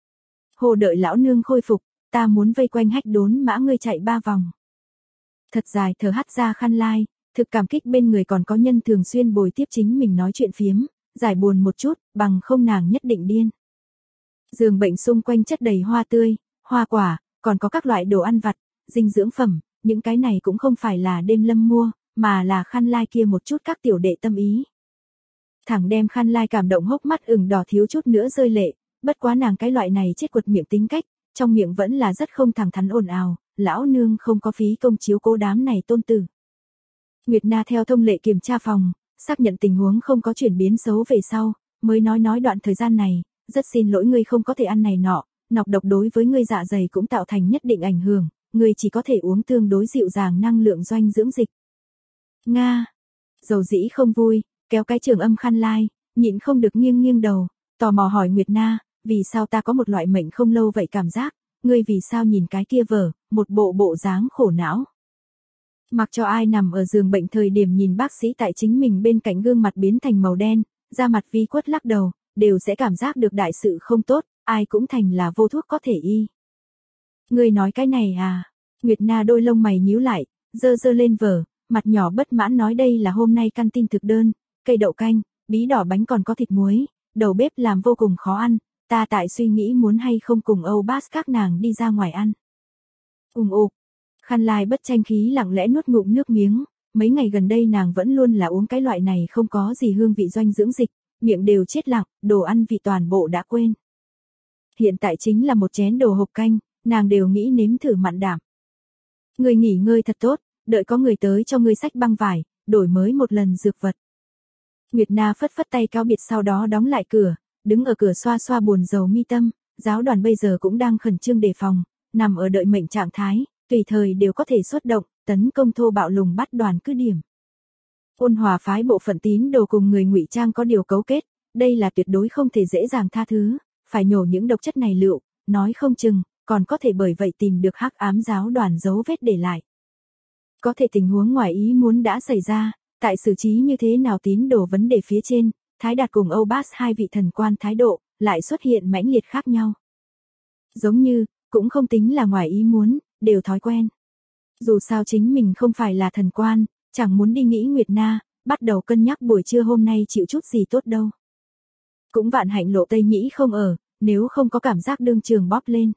Hồ đợi lão nương khôi phục, ta muốn vây quanh hách đốn mã ngươi chạy 3 vòng. Thật dài thở hắt ra khăn lai, thực cảm kích bên người còn có nhân thường xuyên bồi tiếp chính mình nói chuyện phiếm, giải buồn một chút, bằng không nàng nhất định điên. Giường bệnh xung quanh chất đầy hoa tươi, hoa quả, còn có các loại đồ ăn vặt, dinh dưỡng phẩm, những cái này cũng không phải là đêm Lâm mua, mà là khăn lai kia một chút các tiểu đệ tâm ý. Thẳng đem khăn lai cảm động hốc mắt ửng đỏ thiếu chút nữa rơi lệ, bất quá nàng cái loại này chết quật miệng tính cách, trong miệng vẫn là rất không thẳng thắn ồn ào, lão nương không có phí công chiếu cố đám này tôn tử. Nguyệt Na theo thông lệ kiểm tra phòng, xác nhận tình huống không có chuyển biến xấu về sau, mới nói đoạn thời gian này, rất xin lỗi ngươi không có thể ăn này nọ, nọc độc đối với ngươi dạ dày cũng tạo thành nhất định ảnh hưởng, ngươi chỉ có thể uống tương đối dịu dàng năng lượng doanh dưỡng dịch, Nga. Dầu dĩ không vui, kéo cái trường âm khăn lai, nhịn không được nghiêng nghiêng đầu, tò mò hỏi Nguyệt Na, vì sao ta có một loại mệnh không lâu vậy cảm giác, ngươi vì sao nhìn cái kia vở, một bộ dáng khổ não. Mặc cho ai nằm ở giường bệnh thời điểm nhìn bác sĩ tại chính mình bên cạnh gương mặt biến thành màu đen, da mặt vi khuất lắc đầu, đều sẽ cảm giác được đại sự không tốt, ai cũng thành là vô thuốc có thể y. Ngươi nói cái này à? Nguyệt Na đôi lông mày nhíu lại, dơ lên vở, mặt nhỏ bất mãn nói đây là hôm nay căn tin thực đơn, cây đậu canh, bí đỏ bánh còn có thịt muối, đầu bếp làm vô cùng khó ăn, ta tại suy nghĩ muốn hay không cùng Âu Bass các nàng đi ra ngoài ăn. Ục. Khăn lai bất tranh khí lặng lẽ nuốt ngụm nước miếng, mấy ngày gần đây nàng vẫn luôn là uống cái loại này không có gì hương vị doanh dưỡng dịch, miệng đều chết lặng, đồ ăn vị toàn bộ đã quên. Hiện tại chính là một chén đồ hộp canh, nàng đều nghĩ nếm thử mặn đạm. Ngươi nghỉ ngơi thật tốt, đợi có người tới cho ngươi xách băng vải, đổi mới một lần dược vật. Nguyệt Na phất phất tay cáo biệt sau đó đóng lại cửa, đứng ở cửa xoa xoa buồn rầu mi tâm, giáo đoàn bây giờ cũng đang khẩn trương đề phòng, nằm ở đợi mệnh trạng thái, tùy thời đều có thể xuất động, tấn công thô bạo lùng bắt đoàn cứ điểm. Ôn Hòa phái bộ phận tín đồ cùng người ngụy trang có điều cấu kết, đây là tuyệt đối không thể dễ dàng tha thứ, phải nhổ những độc chất này lựu, nói không chừng, còn có thể bởi vậy tìm được hắc ám giáo đoàn dấu vết để lại. Có thể tình huống ngoài ý muốn đã xảy ra, tại xử trí như thế nào tín đồ vấn đề phía trên, Thái Đạt cùng Âu Bass hai vị thần quan thái độ, lại xuất hiện mãnh liệt khác nhau. Giống như, cũng không tính là ngoài ý muốn, đều thói quen. Dù sao chính mình không phải là thần quan, chẳng muốn đi nghĩ Nguyệt Na, bắt đầu cân nhắc buổi trưa hôm nay chịu chút gì tốt đâu. Cũng vạn hạnh Lộ Tây Nhĩ không ở, nếu không có cảm giác đương trường bóp lên.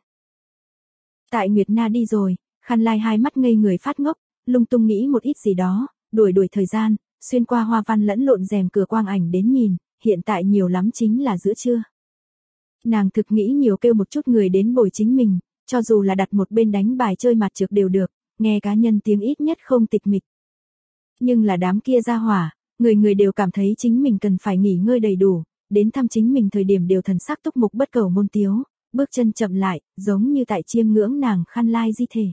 Tại Nguyệt Na đi rồi, Khăn Lai hai mắt ngây người phát ngốc, lung tung nghĩ một ít gì đó, đuổi thời gian, xuyên qua hoa văn lẫn lộn rèm cửa quang ảnh đến nhìn, hiện tại nhiều lắm chính là giữa trưa. Nàng thực nghĩ nhiều kêu một chút người đến bồi chính mình, cho dù là đặt một bên đánh bài chơi mặt trược đều được, nghe cá nhân tiếng ít nhất không tịch mịch. Nhưng là đám kia ra hỏa, người đều cảm thấy chính mình cần phải nghỉ ngơi đầy đủ, đến thăm chính mình thời điểm đều thần sắc túc mục bất cầu môn tiếu, bước chân chậm lại, giống như tại chiêm ngưỡng nàng Khăn Lai di thể.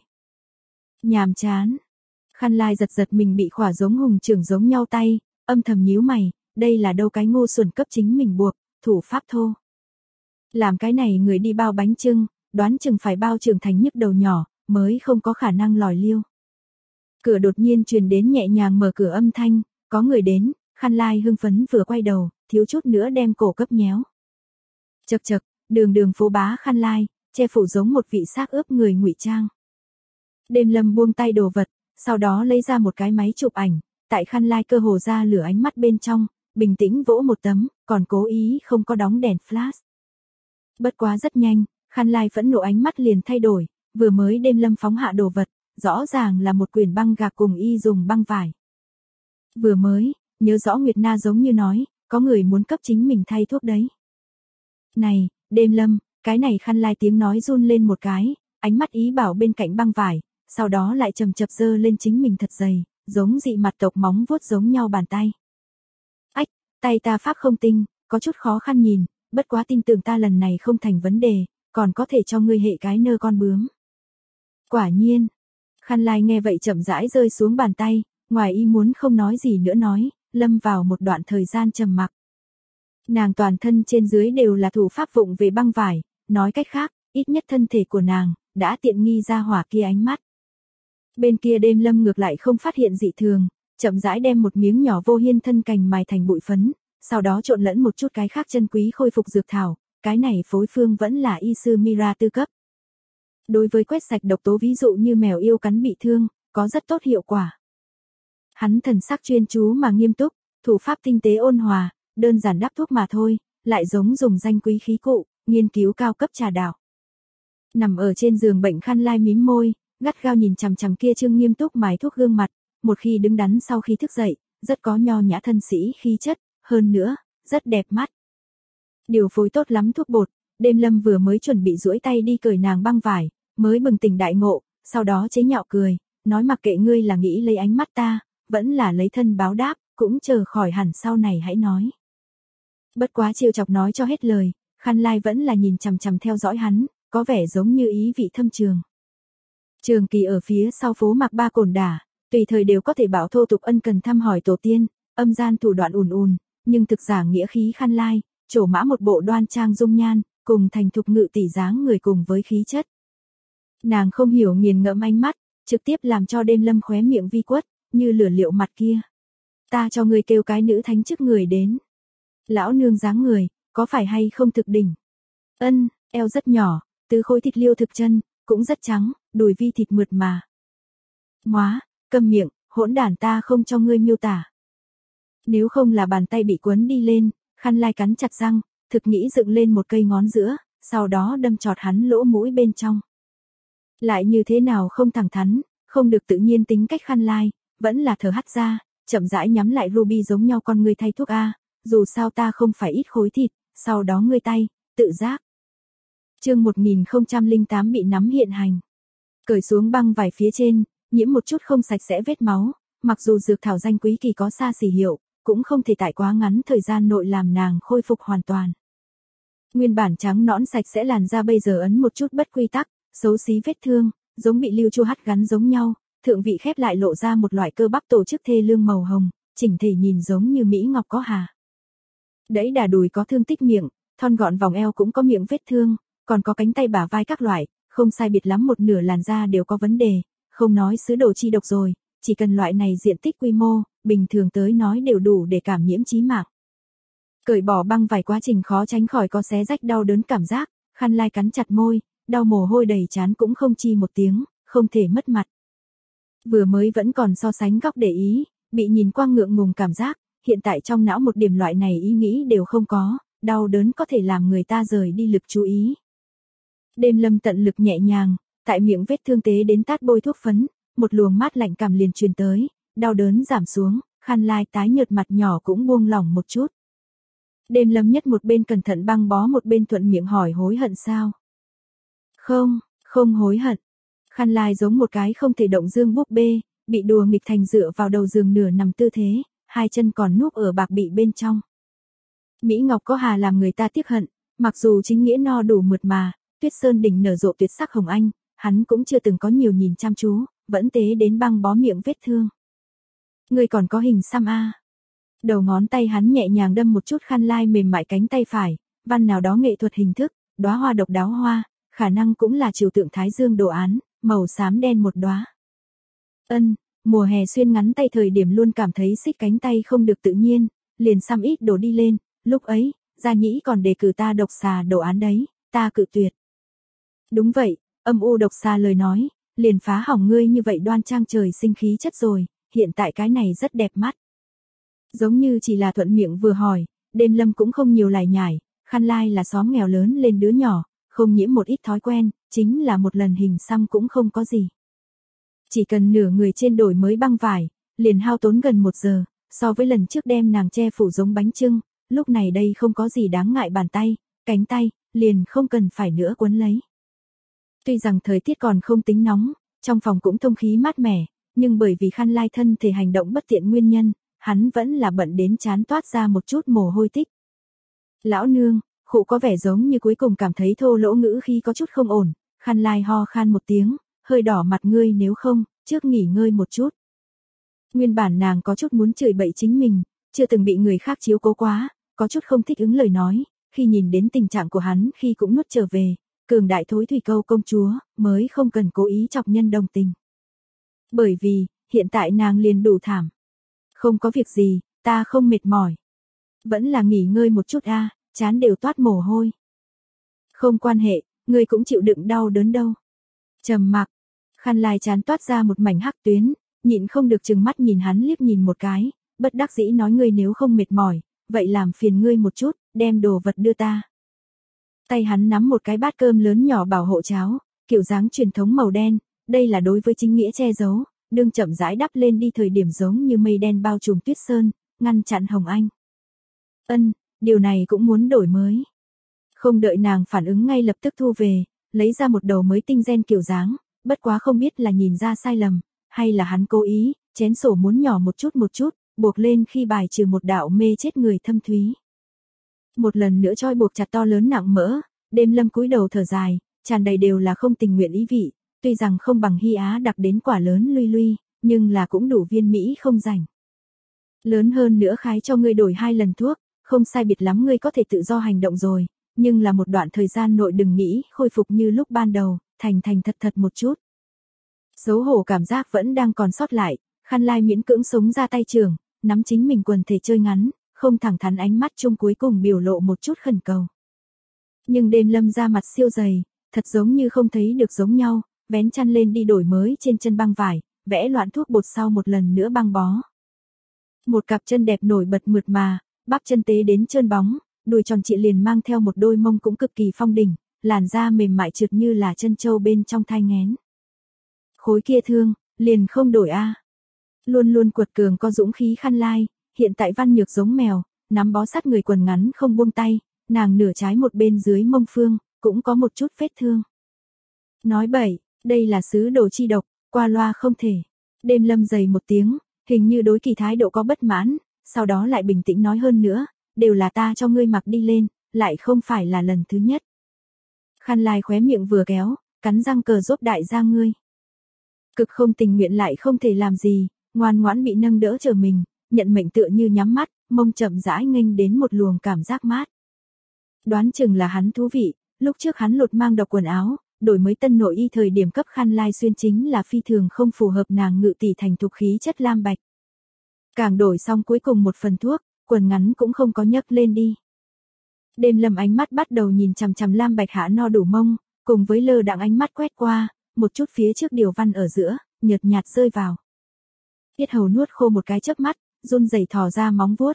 Nhàm chán. Khăn Lai giật mình bị khỏa giống hùng trưởng giống nhau tay, âm thầm nhíu mày, đây là đâu cái ngu xuẩn cấp chính mình buộc, thủ pháp thô. Làm cái này người đi bao bánh chưng, đoán chừng phải bao trưởng thành nhức đầu nhỏ, mới không có khả năng lòi liêu. Cửa đột nhiên truyền đến nhẹ nhàng mở cửa âm thanh, có người đến, Khăn Lai hưng phấn vừa quay đầu, thiếu chút nữa đem cổ cấp nhéo. Chậc, đường phố bá Khăn Lai, che phủ giống một vị xác ướp người ngụy trang. Đêm Lâm buông tay đồ vật, sau đó lấy ra một cái máy chụp ảnh, tại Khăn Lai cơ hồ ra lửa ánh mắt bên trong, bình tĩnh vỗ một tấm, còn cố ý không có đóng đèn flash. Bất quá rất nhanh, Khăn Lai phẫn nộ ánh mắt liền thay đổi, vừa mới Đêm Lâm phóng hạ đồ vật, rõ ràng là một quyển băng gạc cùng y dùng băng vải. Vừa mới, nhớ rõ Nguyệt Na giống như nói, có người muốn cấp chính mình thay thuốc đấy. Này, Đêm Lâm, cái này Khăn Lai tiếng nói run lên một cái, ánh mắt ý bảo bên cạnh băng vải, sau đó lại chầm chập giơ lên chính mình thật dày, giống dị mặt tộc móng vuốt giống nhau bàn tay. Ách, tay ta pháp không tinh, có chút khó khăn nhìn, bất quá tin tưởng ta lần này không thành vấn đề, còn có thể cho ngươi hệ cái nơ con bướm. Quả nhiên, Khăn Lai nghe vậy chậm rãi rơi xuống bàn tay, ngoài ý muốn không nói gì nữa nói, lâm vào một đoạn thời gian trầm mặc. Nàng toàn thân trên dưới đều là thủ pháp vụng về băng vải, nói cách khác, ít nhất thân thể của nàng, đã tiện nghi ra hỏa kia ánh mắt. Bên kia Đêm Lâm ngược lại không phát hiện dị thường, chậm rãi đem một miếng nhỏ vô hiên thân cành mài thành bụi phấn, sau đó trộn lẫn một chút cái khác chân quý khôi phục dược thảo, cái này phối phương vẫn là y sư Mira tư cấp. Đối với quét sạch độc tố ví dụ như mèo yêu cắn bị thương, có rất tốt hiệu quả. Hắn thần sắc chuyên chú mà nghiêm túc, thủ pháp tinh tế ôn hòa, đơn giản đắp thuốc mà thôi, lại giống dùng danh quý khí cụ, nghiên cứu cao cấp trà đạo. Nằm ở trên giường bệnh Khăn Lai mím môi, gắt gao nhìn chằm chằm kia Trương nghiêm túc mài thuốc gương mặt, một khi đứng đắn sau khi thức dậy, rất có nho nhã thân sĩ khí chất, hơn nữa, rất đẹp mắt. Điều phối tốt lắm thuốc bột, Đêm Lâm vừa mới chuẩn bị duỗi tay đi cởi nàng băng vải, mới bừng tỉnh đại ngộ, sau đó chế nhạo cười, nói mặc kệ ngươi là nghĩ lấy ánh mắt ta, vẫn là lấy thân báo đáp, cũng chờ khỏi hẳn sau này hãy nói. Bất quá trêu chọc nói cho hết lời, Khăn Lai vẫn là nhìn chằm chằm theo dõi hắn, có vẻ giống như ý vị thâm trường. Trường Kỳ ở phía sau phố Mạc Ba Cổn Đả, Tùy thời đều có thể bảo thô tục ân cần thăm hỏi tổ tiên, âm gian thủ đoạn ùn ùn, nhưng thực giả nghĩa khí Khăn Lai, trổ mã một bộ đoan trang dung nhan, cùng thành thục ngự tỷ dáng người cùng với khí chất. Nàng không hiểu nghiền ngẫm ánh mắt, trực tiếp làm cho Đêm Lâm khóe miệng vi quất, như lửa liệu mặt kia. Ta cho ngươi kêu cái nữ thánh trước người đến. Lão nương dáng người, có phải hay không thực đỉnh? Ân, eo rất nhỏ, tứ khối thịt liêu thực chân, cũng rất trắng, đùi vi thịt mượt mà. Móa, câm miệng, hỗn đản, ta không cho ngươi miêu tả. Nếu không là bàn tay bị quấn đi lên, Khăn Lai cắn chặt răng, thực nghĩ dựng lên một cây ngón giữa, sau đó đâm chọt hắn lỗ mũi bên trong. Lại như thế nào không thẳng thắn, không được tự nhiên tính cách Khăn Lai, vẫn là thở hắt ra, chậm rãi nhắm lại Ruby giống nhau con ngươi thay thuốc A, dù sao ta không phải ít khối thịt, sau đó ngươi tay, tự giác. Chương 1008 bị nắm hiện hành. Cởi xuống băng vải phía trên, nhiễm một chút không sạch sẽ vết máu, mặc dù dược thảo danh quý kỳ có xa xỉ hiệu, cũng không thể tại quá ngắn thời gian nội làm nàng khôi phục hoàn toàn. Nguyên bản trắng nõn sạch sẽ làn da bây giờ ấn một chút bất quy tắc, xấu xí vết thương, giống bị lưu chu hắt gắn giống nhau, thượng vị khép lại lộ ra một loại cơ bắp tổ chức thê lương màu hồng, chỉnh thể nhìn giống như mỹ ngọc có hà. Đẫy đà đùi có thương tích miệng, thon gọn vòng eo cũng có miệng vết thương, còn có cánh tay bả vai các loại, không sai biệt lắm một nửa làn da đều có vấn đề, không nói sứ đồ chi độc rồi, chỉ cần loại này diện tích quy mô, bình thường tới nói đều đủ để cảm nhiễm chí mạng. Cởi bỏ băng vải quá trình khó tránh khỏi có xé rách đau đớn cảm giác, Khăn Lai cắn chặt môi, đau mồ hôi đầy trán cũng không chi một tiếng, không thể mất mặt. Vừa mới vẫn còn so sánh góc để ý, bị nhìn qua ngượng ngùng cảm giác, hiện tại trong não một điểm loại này ý nghĩ đều không có, đau đớn có thể làm người ta rời đi lực chú ý. Đêm Lâm tận lực nhẹ nhàng, tại miệng vết thương tế đến tát bôi thuốc phấn, một luồng mát lạnh cảm liền truyền tới, đau đớn giảm xuống, Khăn Lai tái nhợt mặt nhỏ cũng buông lỏng một chút. Đêm Lâm nhất một bên cẩn thận băng bó một bên thuận miệng hỏi hối hận sao? Không hối hận. Khăn Lai giống một cái không thể động dương búp bê, bị đùa nghịch thành dựa vào đầu giường nửa nằm tư thế, hai chân còn núp ở bạc bị bên trong. Mỹ Ngọc có hà làm người ta tiếc hận, mặc dù chính nghĩa no đủ mượt mà, Tuyết Sơn đỉnh nở rộ tuyệt sắc hồng anh, hắn cũng chưa từng có nhiều nhìn chăm chú, vẫn tế đến băng bó miệng vết thương. Người còn có hình xăm a. Đầu ngón tay hắn nhẹ nhàng đâm một chút Khăn Lai mềm mại cánh tay phải, văn nào đó nghệ thuật hình thức, đóa hoa độc đáo hoa, khả năng cũng là trừu tượng thái dương đồ án, màu xám đen một đóa. Mùa hè xuyên ngắn tay thời điểm luôn cảm thấy xích cánh tay không được tự nhiên, liền xăm ít đổ đi lên, lúc ấy, Gia Nhĩ còn đề cử ta độc xà đồ án đấy, ta cự tuyệt. Đúng vậy, âm u độc xà lời nói, liền phá hỏng ngươi như vậy đoan trang trời sinh khí chất rồi, hiện tại cái này rất đẹp mắt. Giống như chỉ là thuận miệng vừa hỏi, Đêm Lâm cũng không nhiều lải nhải, Khăn Lai là xóm nghèo lớn lên đứa nhỏ, không nhiễm một ít thói quen, chính là một lần hình xăm cũng không có gì. Chỉ cần nửa người trên đổi mới băng vải, liền hao tốn gần 1 giờ, so với lần trước đem nàng che phủ giống bánh chưng, lúc này đây không có gì đáng ngại bàn tay, cánh tay, liền không cần phải nữa quấn lấy. Tuy rằng thời tiết còn không tính nóng, trong phòng cũng thông khí mát mẻ, nhưng bởi vì Khăn Lai thân thể hành động bất tiện nguyên nhân, hắn vẫn là bận đến chán toát ra một chút mồ hôi tích. Lão nương, khụ có vẻ giống như cuối cùng cảm thấy thô lỗ ngữ khi có chút không ổn, Khăn Lai ho khan một tiếng, hơi đỏ mặt, ngươi nếu không, trước nghỉ ngơi một chút. Nguyên bản nàng có chút muốn chửi bậy chính mình, chưa từng bị người khác chiếu cố quá, có chút không thích ứng lời nói, khi nhìn đến tình trạng của hắn khi cũng nuốt trở về, cường đại thối thủy câu công chúa, mới không cần cố ý chọc nhân đồng tình. Bởi vì, hiện tại nàng liền đủ thảm. Không có việc gì, ta không mệt mỏi. Vẫn là nghỉ ngơi một chút a, chán đều toát mồ hôi. Không quan hệ, ngươi cũng chịu đựng đau đớn đâu. Trầm mặc, Khăn Lai chán toát ra một mảnh hắc tuyến, nhịn không được trừng mắt nhìn hắn liếc nhìn một cái, bất đắc dĩ nói ngươi nếu không mệt mỏi, vậy làm phiền ngươi một chút, đem đồ vật đưa ta. Tay hắn nắm một cái bát cơm lớn nhỏ bảo hộ cháo, kiểu dáng truyền thống màu đen, đây là đối với chính nghĩa che giấu, đương chậm rãi đắp lên đi thời điểm giống như mây đen bao trùm Tuyết Sơn, ngăn chặn Hồng Anh. Điều này cũng muốn đổi mới. Không đợi nàng phản ứng ngay lập tức thu về, lấy ra một đầu mới tinh gen kiểu dáng, bất quá không biết là nhìn ra sai lầm, hay là hắn cố ý, chén sổ muốn nhỏ một chút, buộc lên khi bài trừ một đạo mê chết người thâm thúy. Một lần nữa trói buộc chặt to lớn nặng mỡ, Đêm Lâm cúi đầu thở dài, tràn đầy đều là không tình nguyện ý vị, tuy rằng không bằng Hy Á đặc đến quả lớn luy luy, nhưng là cũng đủ viên Mỹ không rảnh. Lớn hơn nữa khái cho ngươi đổi 2 lần thuốc, không sai biệt lắm ngươi có thể tự do hành động rồi, nhưng là một đoạn thời gian nội đừng nghĩ khôi phục như lúc ban đầu, thành thật thật một chút. Xấu hổ cảm giác vẫn đang còn sót lại, Khăn Lai miễn cưỡng sống ra tay trường, nắm chính mình quần thể chơi ngắn, không thẳng thắn ánh mắt chung cuối cùng biểu lộ một chút khẩn cầu. Nhưng Đêm Lâm ra mặt siêu dày, thật giống như không thấy được giống nhau, vén chăn lên đi đổi mới trên chân băng vải, vẽ loạn thuốc bột sau một lần nữa băng bó. Một cặp chân đẹp nổi bật mượt mà, bắp chân tế đến trơn bóng, đùi tròn trịa liền mang theo một đôi mông cũng cực kỳ phong đỉnh, làn da mềm mại trượt như là chân trâu bên trong thai nghén. Khối kia thương, liền không đổi a. Luôn luôn quật cường có dũng khí Khăn Lai, hiện tại văn nhược giống mèo, nắm bó sát người quần ngắn không buông tay, nàng nửa trái một bên dưới mông phương, cũng có một chút vết thương. Nói bậy, đây là sứ đồ chi độc, qua loa không thể. Đêm Lâm dày một tiếng, hình như đối kỳ thái độ có bất mãn, sau đó lại bình tĩnh nói hơn nữa, đều là ta cho ngươi mặc đi lên, lại không phải là lần thứ nhất. Khăn Lai khóe miệng vừa kéo, cắn răng cờ giúp đại gia ngươi. Cực không tình nguyện lại không thể làm gì, ngoan ngoãn bị nâng đỡ trở mình, nhận mệnh tựa như nhắm mắt, mông chậm rãi nghênh đến một luồng cảm giác mát. Đoán chừng là hắn thú vị, lúc trước hắn lột mang độc quần áo, đổi mới tân nội y thời điểm cấp Khăn Lai xuyên chính là phi thường không phù hợp nàng ngự tỷ thành thục khí chất lam bạch. Càng đổi xong cuối cùng một phần thuốc, quần ngắn cũng không có nhấc lên đi. Đêm Lâm ánh mắt bắt đầu nhìn chằm chằm lam bạch hạ no đủ mông, cùng với lơ đãng ánh mắt quét qua, một chút phía trước điều văn ở giữa, nhợt nhạt rơi vào. Tiết hầu nuốt khô một cái chớp mắt, run rẩy thò ra móng vuốt.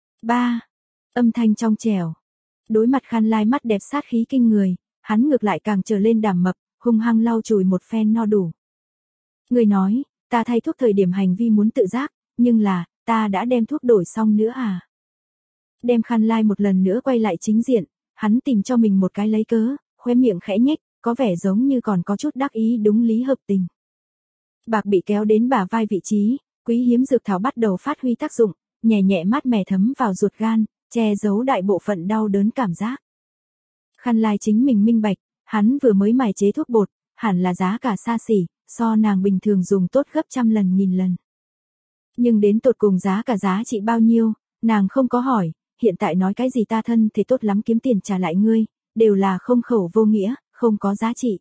Ba, âm thanh trong trẻo. Đối mặt Khăn Lai mắt đẹp sát khí kinh người, hắn ngược lại càng trở lên đảm mập, hung hăng lau chùi một phen no đủ. Người nói, ta thay thuốc thời điểm hành vi muốn tự giác, nhưng là, ta đã đem thuốc đổi xong nữa à? Đem Khăn Lai một lần nữa quay lại chính diện, hắn tìm cho mình một cái lấy cớ, khóe miệng khẽ nhếch, có vẻ giống như còn có chút đắc ý đúng lý hợp tình. Bạc bị kéo đến bả vai vị trí, quý hiếm dược thảo bắt đầu phát huy tác dụng, nhẹ nhẹ mát mẻ thấm vào ruột gan, che giấu đại bộ phận đau đớn cảm giác. Khăn Lai chính mình minh bạch, hắn vừa mới mài chế thuốc bột, hẳn là giá cả xa xỉ, so nàng bình thường dùng tốt gấp trăm lần nghìn lần. Nhưng đến tột cùng giá cả giá trị bao nhiêu, nàng không có hỏi, hiện tại nói cái gì ta thân thì tốt lắm kiếm tiền trả lại ngươi, đều là không khẩu vô nghĩa, không có giá trị.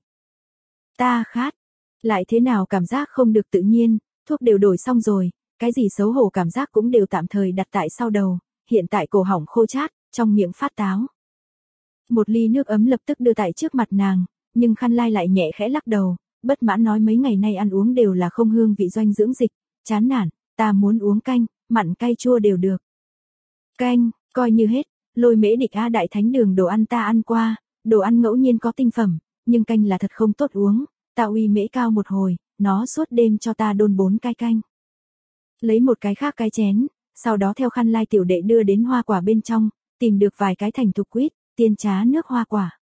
Ta khát, lại thế nào cảm giác không được tự nhiên, thuốc đều đổi xong rồi, cái gì xấu hổ cảm giác cũng đều tạm thời đặt tại sau đầu, hiện tại cổ họng khô chát, trong miệng phát táo. Một ly nước ấm lập tức đưa tại trước mặt nàng, nhưng Khăn Lai lại nhẹ khẽ lắc đầu, bất mãn nói mấy ngày nay ăn uống đều là không hương vị doanh dưỡng dịch, chán nản, ta muốn uống canh, mặn cay chua đều được. Canh, coi như hết, Lôi Mễ Địch A Đại Thánh Đường đồ ăn ta ăn qua, đồ ăn ngẫu nhiên có tinh phẩm, nhưng canh là thật không tốt uống, ta uy mễ cao một hồi, nó suốt đêm cho ta đôn 4 cái canh. Lấy một cái khác cái chén, sau đó theo Khăn Lai tiểu đệ đưa đến hoa quả bên trong, tìm được vài cái thành thục quýt, tiên trá nước hoa quả.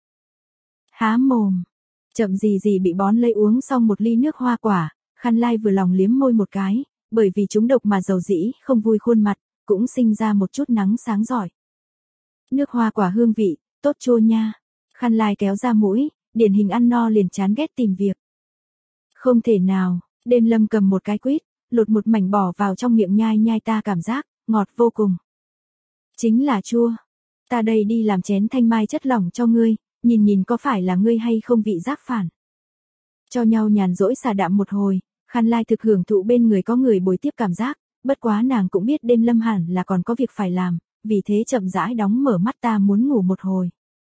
Há mồm, chậm gì gì bị bón lấy uống xong một ly nước hoa quả, Khăn Lai vừa lòng liếm môi một cái, bởi vì chúng độc mà dầu dĩ, không vui khuôn mặt, cũng sinh ra một chút nắng sáng giỏi. Nước hoa quả hương vị, tốt chua nha. Khăn Lai kéo ra mũi, điển hình ăn no liền chán ghét tìm việc. Không thể nào, Đêm Lâm cầm một cái quýt, lột một mảnh bỏ vào trong miệng nhai nhai ta cảm giác, ngọt vô cùng. Chính là chua. Ta đây đi làm chén thanh mai chất lỏng cho ngươi, nhìn nhìn có phải là ngươi hay không vị giác phản. Cho nhau nhàn rỗi xà đạm một hồi, Khăn Lai thực hưởng thụ bên người có người bồi tiếp cảm giác, bất quá nàng cũng biết Đêm Lâm hẳn là còn có việc phải làm, vì thế chậm rãi đóng mở mắt ta muốn ngủ một hồi.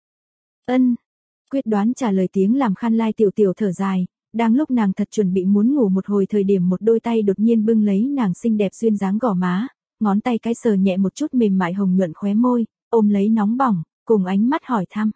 Ân, quyết đoán trả lời tiếng làm Khăn Lai tiểu tiểu thở dài, đang lúc nàng thật chuẩn bị muốn ngủ một hồi thời điểm một đôi tay đột nhiên bưng lấy nàng xinh đẹp duyên dáng gò má, ngón tay cái sờ nhẹ một chút mềm mại hồng nhuận khóe môi, ôm lấy nóng bỏng, cùng ánh mắt hỏi thăm.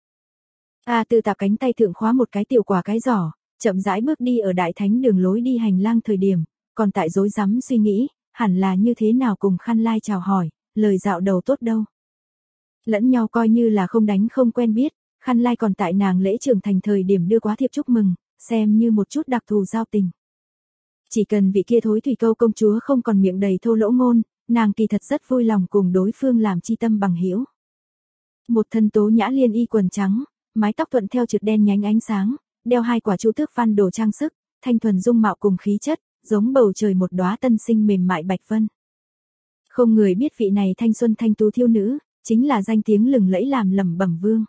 Từ tạp cánh tay thượng khóa một cái tiểu quả cái giỏ, chậm rãi bước đi ở Đại Thánh Đường lối đi hành lang thời điểm, còn tại rối rắm suy nghĩ, hẳn là như thế nào cùng Khăn Lai chào hỏi, lời dạo đầu tốt đâu. Lẫn nhau coi như là không đánh không quen biết, Khăn Lai còn tại nàng lễ trưởng thành thời điểm đưa quá thiệp chúc mừng, xem như một chút đặc thù giao tình. Chỉ cần vị kia thối thủy câu công chúa không còn miệng đầy thô lỗ ngôn, nàng kỳ thật rất vui lòng cùng đối phương làm chi tâm bằng hữu. Một thân tố nhã liên y quần trắng, mái tóc thuận theo trượt đen nhánh ánh sáng, đeo 2 quả chu tước văn đồ trang sức, thanh thuần dung mạo cùng khí chất, giống bầu trời một đóa tân sinh mềm mại bạch vân. Không người biết vị này thanh xuân thanh tú thiếu nữ, chính là danh tiếng lừng lẫy làm lẩm bẩm vương.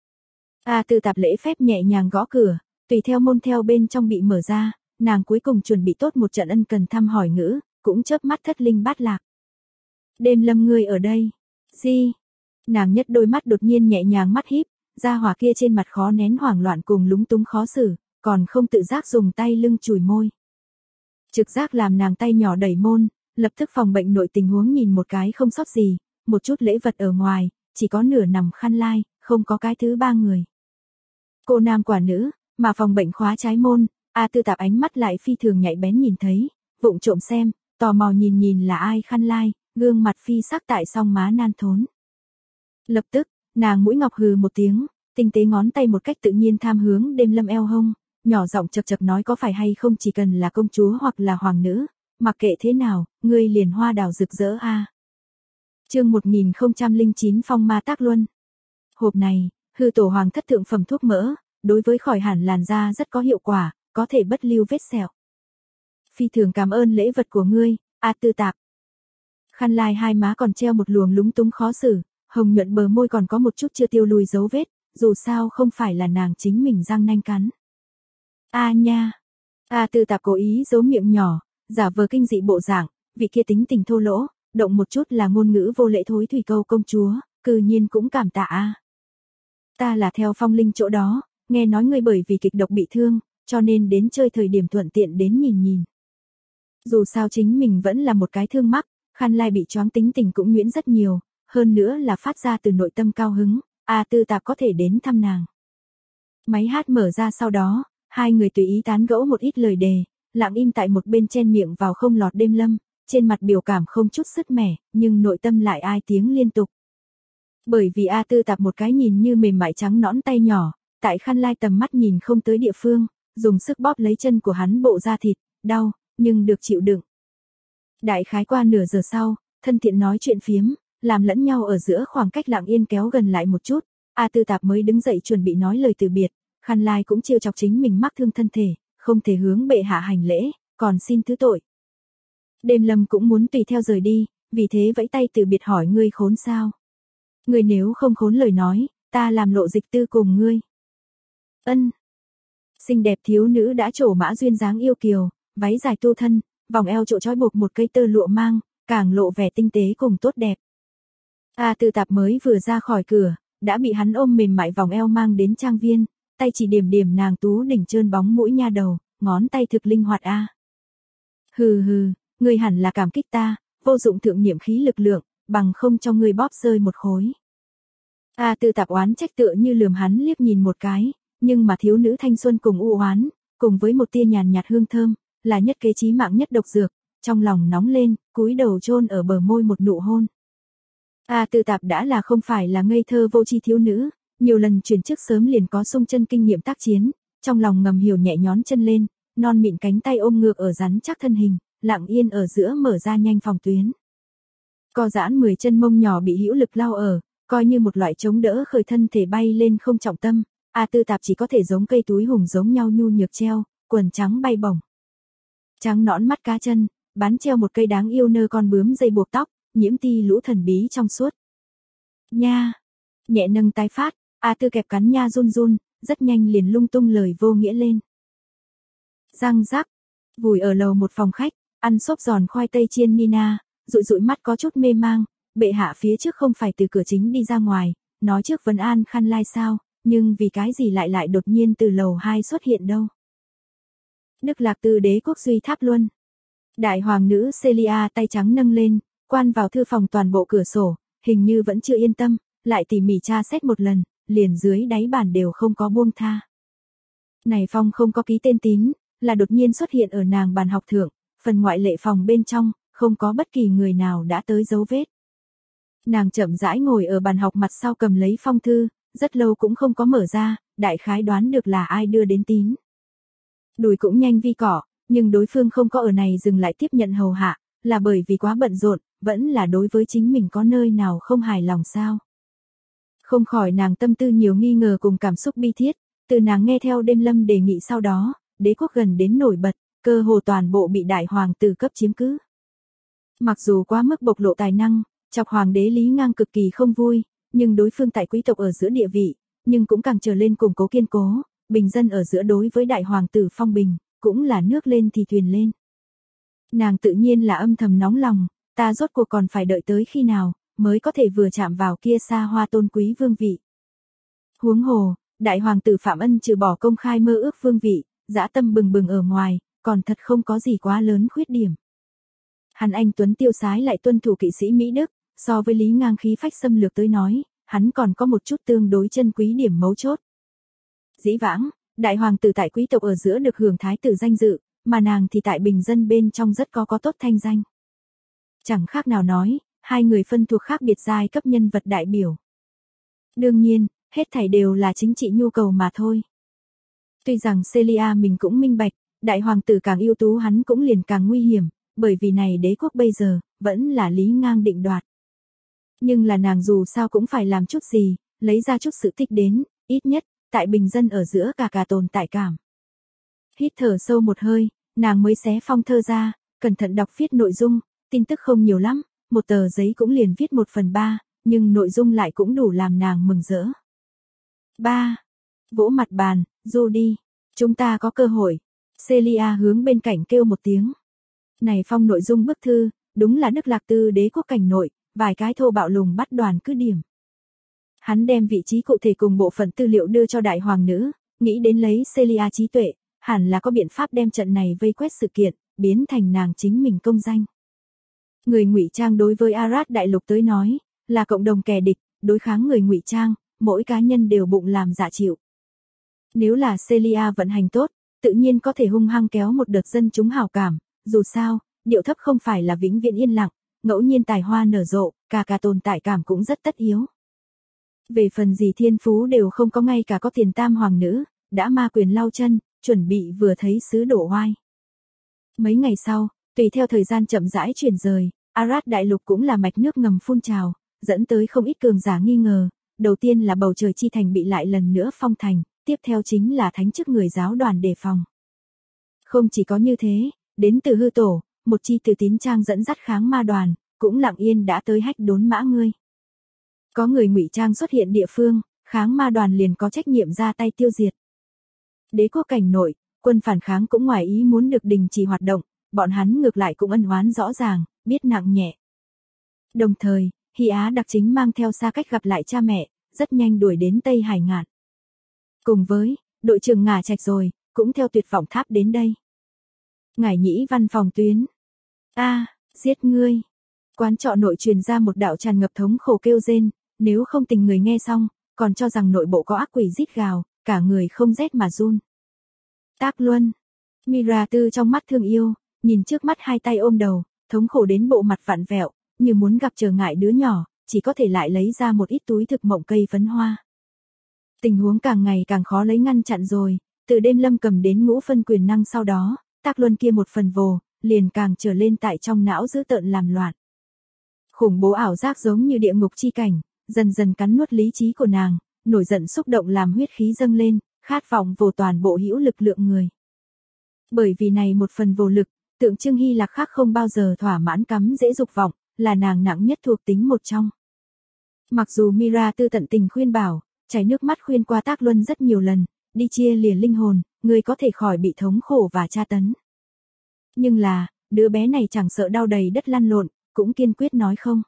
A Tư Tạp lễ phép nhẹ nhàng gõ cửa, tùy theo môn theo bên trong bị mở ra, nàng cuối cùng chuẩn bị tốt một trận ân cần thăm hỏi ngữ, cũng chớp mắt thất linh bát lạc. Đêm Lâm ngươi ở đây. Gì? Nàng nhất đôi mắt đột nhiên nhẹ nhàng mắt híp, gia hỏa kia trên mặt khó nén hoảng loạn cùng lúng túng khó xử, còn không tự giác dùng tay lưng chùi môi. Trực giác làm nàng tay nhỏ đẩy môn, lập tức phòng bệnh nội tình huống nhìn một cái không sót gì, một chút lễ vật ở ngoài, chỉ có nửa nằm khăn lai, không có cái thứ ba người. Cô nam quả nữ, mà phòng bệnh khóa trái môn, A Tư Tạp ánh mắt lại phi thường nhạy bén nhìn thấy, vụng trộm xem, tò mò nhìn là ai khăn lai, gương mặt phi sắc tại song má nan thốn. Lập tức, nàng mũi ngọc hừ một tiếng, tinh tế ngón tay một cách tự nhiên tham hướng Đêm Lâm eo hông, nhỏ giọng chậc chậc nói có phải hay không chỉ cần là công chúa hoặc là hoàng nữ, mặc kệ thế nào, ngươi liền hoa đào rực rỡ a. Chương 1009 Phong ma tác luân. Hộp này, hư tổ hoàng thất thượng phẩm thuốc mỡ, đối với khỏi hẳn làn da rất có hiệu quả, có thể bất lưu vết sẹo. Phi thường cảm ơn lễ vật của ngươi, A Tư Tạp. Khăn lai hai má còn treo một luồng lúng túng khó xử, hồng nhuận bờ môi còn có một chút chưa tiêu lùi dấu vết, dù sao không phải là nàng chính mình răng nanh cắn. A nha. A Tư Tạp cố ý giấu miệng nhỏ, giả vờ kinh dị bộ dạng, vị kia tính tình thô lỗ, động một chút là ngôn ngữ vô lễ thối thủy câu công chúa, cư nhiên cũng cảm tạ a. Ta là theo Phong Linh chỗ đó, nghe nói ngươi bởi vì kịch độc bị thương, cho nên đến chơi thời điểm thuận tiện đến nhìn. Dù sao chính mình vẫn là một cái thương mắc, khăn lai bị choáng tính tình cũng nhuyễn rất nhiều, hơn nữa là phát ra từ nội tâm cao hứng, A Tư Tạp có thể đến thăm nàng. Máy hát mở ra sau đó, hai người tùy ý tán gẫu một ít lời đề, lặng im tại một bên chen miệng vào không lọt Đêm Lâm, trên mặt biểu cảm không chút sứt mẻ, nhưng nội tâm lại ai tiếng liên tục. Bởi vì A Tư Tạp một cái nhìn như mềm mại trắng nõn tay nhỏ, tại khăn lai tầm mắt nhìn không tới địa phương, dùng sức bóp lấy chân của hắn bộ da thịt, đau, nhưng được chịu đựng. Đại khái qua nửa giờ sau, thân thiện nói chuyện phiếm, làm lẫn nhau ở giữa khoảng cách lặng yên kéo gần lại một chút, A Tư Tạp mới đứng dậy chuẩn bị nói lời từ biệt, khăn lai cũng trêu chọc chính mình mắc thương thân thể, không thể hướng bệ hạ hành lễ, còn xin thứ tội. Đêm Lâm cũng muốn tùy theo rời đi, vì thế vẫy tay từ biệt hỏi ngươi khốn sao? Ngươi nếu không khốn lời nói, ta làm lộ dịch tư cùng ngươi. Ân. Xinh đẹp thiếu nữ đã trổ mã duyên dáng yêu kiều, váy dài tu thân, vòng eo chỗ trói buộc một cây tơ lụa mang, càng lộ vẻ tinh tế cùng tốt đẹp. A Tư Tạp mới vừa ra khỏi cửa, đã bị hắn ôm mềm mại vòng eo mang đến trang viên, tay chỉ điểm nàng tú đỉnh trơn bóng mũi nha đầu, ngón tay thực linh hoạt a. Hừ, ngươi hẳn là cảm kích ta, vô dụng thượng niệm khí lực lượng, bằng không cho ngươi bóp rơi một khối. A Tư Tạp oán trách tựa như lườm hắn liếc nhìn một cái, nhưng mà thiếu nữ thanh xuân cùng u oán, cùng với một tia nhàn nhạt hương thơm, là nhất kế chí mạng nhất độc dược, trong lòng nóng lên, cúi đầu chôn ở bờ môi một nụ hôn. A Tư Tạp đã là không phải là ngây thơ vô tri thiếu nữ, nhiều lần chuyển chức sớm liền có sung chân kinh nghiệm tác chiến, trong lòng ngầm hiểu nhẹ nhón chân lên, non mịn cánh tay ôm ngược ở rắn chắc thân hình, lặng yên ở giữa mở ra nhanh phòng tuyến. Co giãn 10 chân mông nhỏ bị hữu lực lao ở, coi như một loại chống đỡ khởi thân thể bay lên không trọng tâm, A Tư Tạp chỉ có thể giống cây túi hùng giống nhau nhu nhược treo, quần trắng bay bổng. Trắng nõn mắt cá chân, bán treo một cây đáng yêu nơ con bướm dây buộc tóc, nhiễm ti lũ thần bí trong suốt. Nha, nhẹ nâng tái phát, A Tư kẹp cắn nha run run, rất nhanh liền lung tung lời vô nghĩa lên. Răng rắc, vùi ở lầu một phòng khách, ăn xốp giòn khoai tây chiên Nina, dụi mắt có chút mê mang, bệ hạ phía trước không phải từ cửa chính đi ra ngoài, nói trước vấn an khăn lai sao, nhưng vì cái gì lại đột nhiên từ lầu 2 xuất hiện đâu. Đức Lạc Tư đế quốc duy tháp luân. Đại hoàng nữ Celia tay trắng nâng lên, quan vào thư phòng toàn bộ cửa sổ, hình như vẫn chưa yên tâm, lại tỉ mỉ tra xét một lần, liền dưới đáy bàn đều không có buông tha. Này phong không có ký tên tín, là đột nhiên xuất hiện ở nàng bàn học thượng, phần ngoại lệ phòng bên trong, không có bất kỳ người nào đã tới dấu vết. Nàng chậm rãi ngồi ở bàn học mặt sau cầm lấy phong thư, rất lâu cũng không có mở ra, đại khái đoán được là ai đưa đến tín. Đùi cũng nhanh vi cỏ, nhưng đối phương không có ở này dừng lại tiếp nhận hầu hạ, là bởi vì quá bận rộn, vẫn là đối với chính mình có nơi nào không hài lòng sao. Không khỏi nàng tâm tư nhiều nghi ngờ cùng cảm xúc bi thiết, từ nàng nghe theo Đêm Lâm đề nghị sau đó, đế quốc gần đến nổi bật, cơ hồ toàn bộ bị đại hoàng tử cấp chiếm cứ. Mặc dù quá mức bộc lộ tài năng, chọc hoàng đế Lý Ngang cực kỳ không vui, nhưng đối phương tại quý tộc ở giữa địa vị, nhưng cũng càng trở lên củng cố kiên cố, bình dân ở giữa đối với đại hoàng tử phong bình, cũng là nước lên thì thuyền lên. Nàng tự nhiên là âm thầm nóng lòng, ta rốt cuộc còn phải đợi tới khi nào, mới có thể vừa chạm vào kia xa hoa tôn quý vương vị. Huống hồ, đại hoàng tử Phạm Ân trừ bỏ công khai mơ ước vương vị, dã tâm bừng bừng ở ngoài, còn thật không có gì quá lớn khuyết điểm. Hắn anh tuấn tiêu sái lại tuân thủ kỵ sĩ Mỹ Đức, so với Lý Ngang khí phách xâm lược tới nói, hắn còn có một chút tương đối chân quý điểm mấu chốt. Dĩ vãng, đại hoàng tử tại quý tộc ở giữa được hưởng thái tử danh dự, mà nàng thì tại bình dân bên trong rất có tốt thanh danh. Chẳng khác nào nói, hai người phân thuộc khác biệt giai cấp nhân vật đại biểu. Đương nhiên, hết thảy đều là chính trị nhu cầu mà thôi. Tuy rằng Celia mình cũng minh bạch, đại hoàng tử càng ưu tú hắn cũng liền càng nguy hiểm, bởi vì này đế quốc bây giờ, vẫn là Lý Ngang định đoạt. Nhưng là nàng dù sao cũng phải làm chút gì, lấy ra chút sự tích đến, ít nhất, tại bình dân ở giữa cả tồn tại cảm. Hít thở sâu một hơi, nàng mới xé phong thơ ra, cẩn thận đọc viết nội dung, tin tức không nhiều lắm, một tờ giấy cũng liền viết 1/3, nhưng nội dung lại cũng đủ làm nàng mừng rỡ. 3. Vỗ mặt bàn, Judy, chúng ta có cơ hội. Celia hướng bên cạnh kêu một tiếng. Này phong nội dung bức thư, đúng là Đức Lạc Tư đế quốc cảnh nội, vài cái thô bạo lùng bắt đoàn cứ điểm. Hắn đem vị trí cụ thể cùng bộ phận tư liệu đưa cho đại hoàng nữ, nghĩ đến lấy Celia trí tuệ, hẳn là có biện pháp đem trận này vây quét sự kiện, biến thành nàng chính mình công danh. Người ngụy trang đối với Arad đại lục tới nói, là cộng đồng kẻ địch, đối kháng người ngụy trang, mỗi cá nhân đều bụng làm dạ chịu. Nếu là Celia vận hành tốt, tự nhiên có thể hung hăng kéo một đợt dân chúng hảo cảm, dù sao, điệu thấp không phải là vĩnh viễn yên lặng, ngẫu nhiên tài hoa nở rộ, cả tồn tại cảm cũng rất tất yếu. Về phần gì thiên phú đều không có, ngay cả có tiền tam hoàng nữ, đã ma quyền lau chân, chuẩn bị vừa thấy sứ đổ oai. Mấy ngày sau, tùy theo thời gian chậm rãi chuyển rời, Arad đại lục cũng là mạch nước ngầm phun trào, dẫn tới không ít cường giả nghi ngờ, đầu tiên là bầu trời chi thành bị lại lần nữa phong thành, tiếp theo chính là thánh chức người giáo đoàn đề phòng. Không chỉ có như thế, đến từ hư tổ, một chi từ tín trang dẫn dắt kháng ma đoàn, cũng lặng yên đã tới hách đốn mã ngươi. Có người ngụy trang xuất hiện địa phương, kháng ma đoàn liền có trách nhiệm ra tay tiêu diệt. Đế quốc cảnh nội, quân phản kháng cũng ngoài ý muốn được đình chỉ hoạt động, bọn hắn ngược lại cũng ân oán rõ ràng, biết nặng nhẹ. Đồng thời, Hy Á đặc chính mang theo xa cách gặp lại cha mẹ, rất nhanh đuổi đến Tây Hải Ngạn. Cùng với, đội trưởng Ngả Trạch rồi, cũng theo Tuyệt Vọng Tháp đến đây. Ngải Nhĩ văn phòng tuyến. Giết ngươi. Quán trọ nội truyền ra một đạo tràn ngập thống khổ kêu rên, nếu không tình người nghe xong, còn cho rằng nội bộ có ác quỷ rít gào, cả người không rét mà run. Tác Luân. Mira Tư trong mắt thương yêu, nhìn trước mắt hai tay ôm đầu, thống khổ đến bộ mặt vặn vẹo, như muốn gặp trở ngại đứa nhỏ, chỉ có thể lại lấy ra một ít túi thực mộng cây phấn hoa. Tình huống càng ngày càng khó lấy ngăn chặn rồi, từ đêm lâm cầm đến ngũ phân quyền năng sau đó, Tác Luân kia một phần vồ, liền càng trở lên tại trong não dữ tợn làm loạn. Khủng bố ảo giác giống như địa ngục chi cảnh, dần dần cắn nuốt lý trí của nàng, nổi giận xúc động làm huyết khí dâng lên, khát vọng vồ toàn bộ hữu lực lượng người. Bởi vì này một phần vồ lực, tượng trưng Hy Lạc khác không bao giờ thỏa mãn cắm dễ dục vọng, là nàng nặng nhất thuộc tính một trong. Mặc dù Mira Tư tận tình khuyên bảo, chảy nước mắt khuyên qua Tác Luân rất nhiều lần, đi chia lìa linh hồn, người có thể khỏi bị thống khổ và tra tấn. Nhưng là, đứa bé này chẳng sợ đau đầy đất lăn lộn, cũng kiên quyết nói không.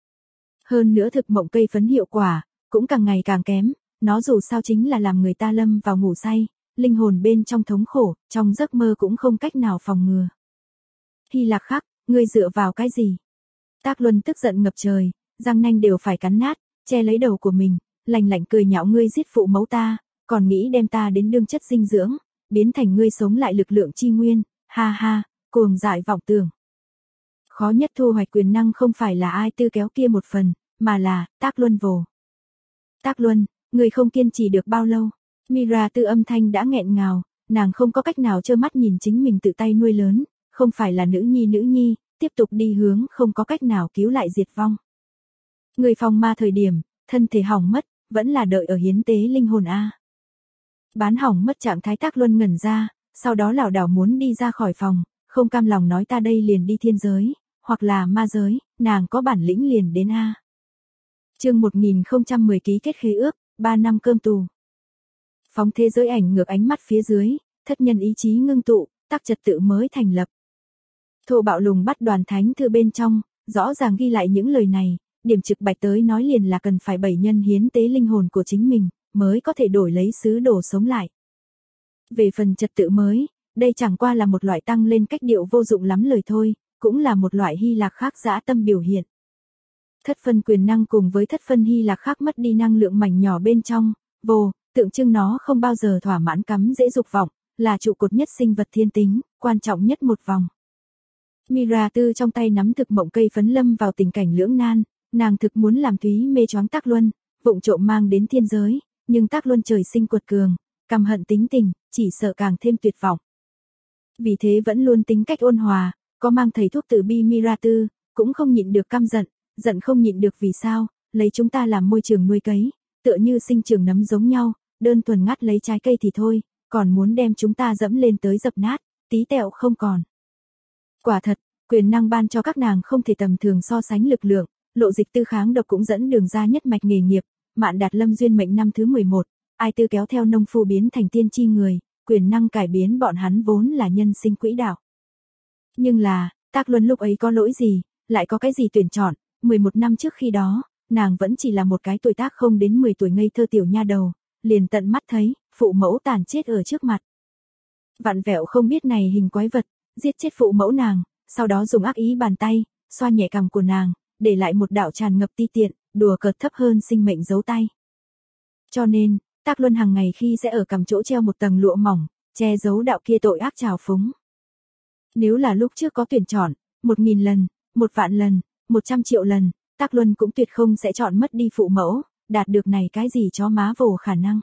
Hơn nữa thực mộng cây phấn hiệu quả, cũng càng ngày càng kém, nó dù sao chính là làm người ta lâm vào ngủ say, linh hồn bên trong thống khổ, trong giấc mơ cũng không cách nào phòng ngừa. Hy Lạc khắc, ngươi dựa vào cái gì? Tác Luân tức giận ngập trời, răng nanh đều phải cắn nát, che lấy đầu của mình, lạnh lạnh cười nhạo, ngươi giết phụ mẫu ta, còn nghĩ đem ta đến đương chất dinh dưỡng, biến thành ngươi sống lại lực lượng chi nguyên, ha ha, cuồng dại vọng tưởng. Khó nhất thu hoạch quyền năng không phải là ai tư kéo kia một phần, mà là Tác Luân vồ. Tác Luân, ngươi không kiên trì được bao lâu. Mira Tư âm thanh đã nghẹn ngào, nàng không có cách nào trơ mắt nhìn chính mình tự tay nuôi lớn, không phải là nữ nhi, tiếp tục đi hướng không có cách nào cứu lại diệt vong. Người phòng ma thời điểm, thân thể hỏng mất, vẫn là đợi ở hiến tế linh hồn a. Bán hỏng mất trạng thái Tác Luân ngẩn ra, sau đó lảo đảo muốn đi ra khỏi phòng, không cam lòng nói ta đây liền đi thiên giới, hoặc là ma giới, nàng có bản lĩnh liền đến a. Chương 1010 ký kết khế ước, 3 năm cơm tù. Phóng thế giới ảnh ngược ánh mắt phía dưới, thất nhân ý chí ngưng tụ, tác trật tự mới thành lập. Thô bạo lùng bắt đoàn thánh thư bên trong, rõ ràng ghi lại những lời này, điểm trực bạch tới nói liền là cần phải 7 nhân hiến tế linh hồn của chính mình, mới có thể đổi lấy sứ đồ sống lại. Về phần trật tự mới, đây chẳng qua là một loại tăng lên cách điệu vô dụng lắm lời thôi, cũng là một loại Hy Lạc khác dã tâm biểu hiện. Thất phân quyền năng cùng với thất phân Hy Lạc khác mất đi năng lượng mảnh nhỏ bên trong, vô, tượng trưng nó không bao giờ thỏa mãn cắm dễ dục vọng, là trụ cột nhất sinh vật thiên tính, quan trọng nhất một vòng. Mira Tư trong tay nắm thực mộng cây phấn lâm vào tình cảnh lưỡng nan, nàng thực muốn làm Thúy mê choáng Tác Luân, vụng trộm mang đến thiên giới, nhưng Tác Luân trời sinh quật cường, căm hận tính tình, chỉ sợ càng thêm tuyệt vọng. Vì thế vẫn luôn tính cách ôn hòa, có mang thầy thuốc từ bi Mira Tư, cũng không nhịn được căm giận, giận không nhịn được vì sao, lấy chúng ta làm môi trường nuôi cấy, tựa như sinh trưởng nấm giống nhau, đơn thuần ngắt lấy trái cây thì thôi, còn muốn đem chúng ta dẫm lên tới dập nát, tí tẹo không còn. Quả thật, quyền năng ban cho các nàng không thể tầm thường so sánh lực lượng, lộ dịch tư kháng độc cũng dẫn đường ra nhất mạch nghề nghiệp, Mạn Đạt Lâm duyên mệnh năm thứ 11, ai tư kéo theo nông phu biến thành tiên tri người, quyền năng cải biến bọn hắn vốn là nhân sinh quỹ đạo. Nhưng là, Tác Luân lúc ấy có lỗi gì, lại có cái gì tuyển chọn, 11 năm trước khi đó, nàng vẫn chỉ là một cái tuổi tác không đến 10 tuổi ngây thơ tiểu nha đầu, liền tận mắt thấy, phụ mẫu tàn chết ở trước mặt. Vặn vẹo không biết này hình quái vật, giết chết phụ mẫu nàng, sau đó dùng ác ý bàn tay, xoa nhẹ cằm của nàng, để lại một đạo tràn ngập ti tiện, đùa cợt thấp hơn sinh mệnh dấu tay. Cho nên, Tác Luân hàng ngày khi sẽ ở cằm chỗ treo một tầng lụa mỏng, che giấu đạo kia tội ác trào phúng. Nếu là lúc trước có tuyển chọn, 1000 lần, 1 vạn lần, 100 triệu lần, Tác Luân cũng tuyệt không sẽ chọn mất đi phụ mẫu, đạt được này cái gì chó má vồ khả năng.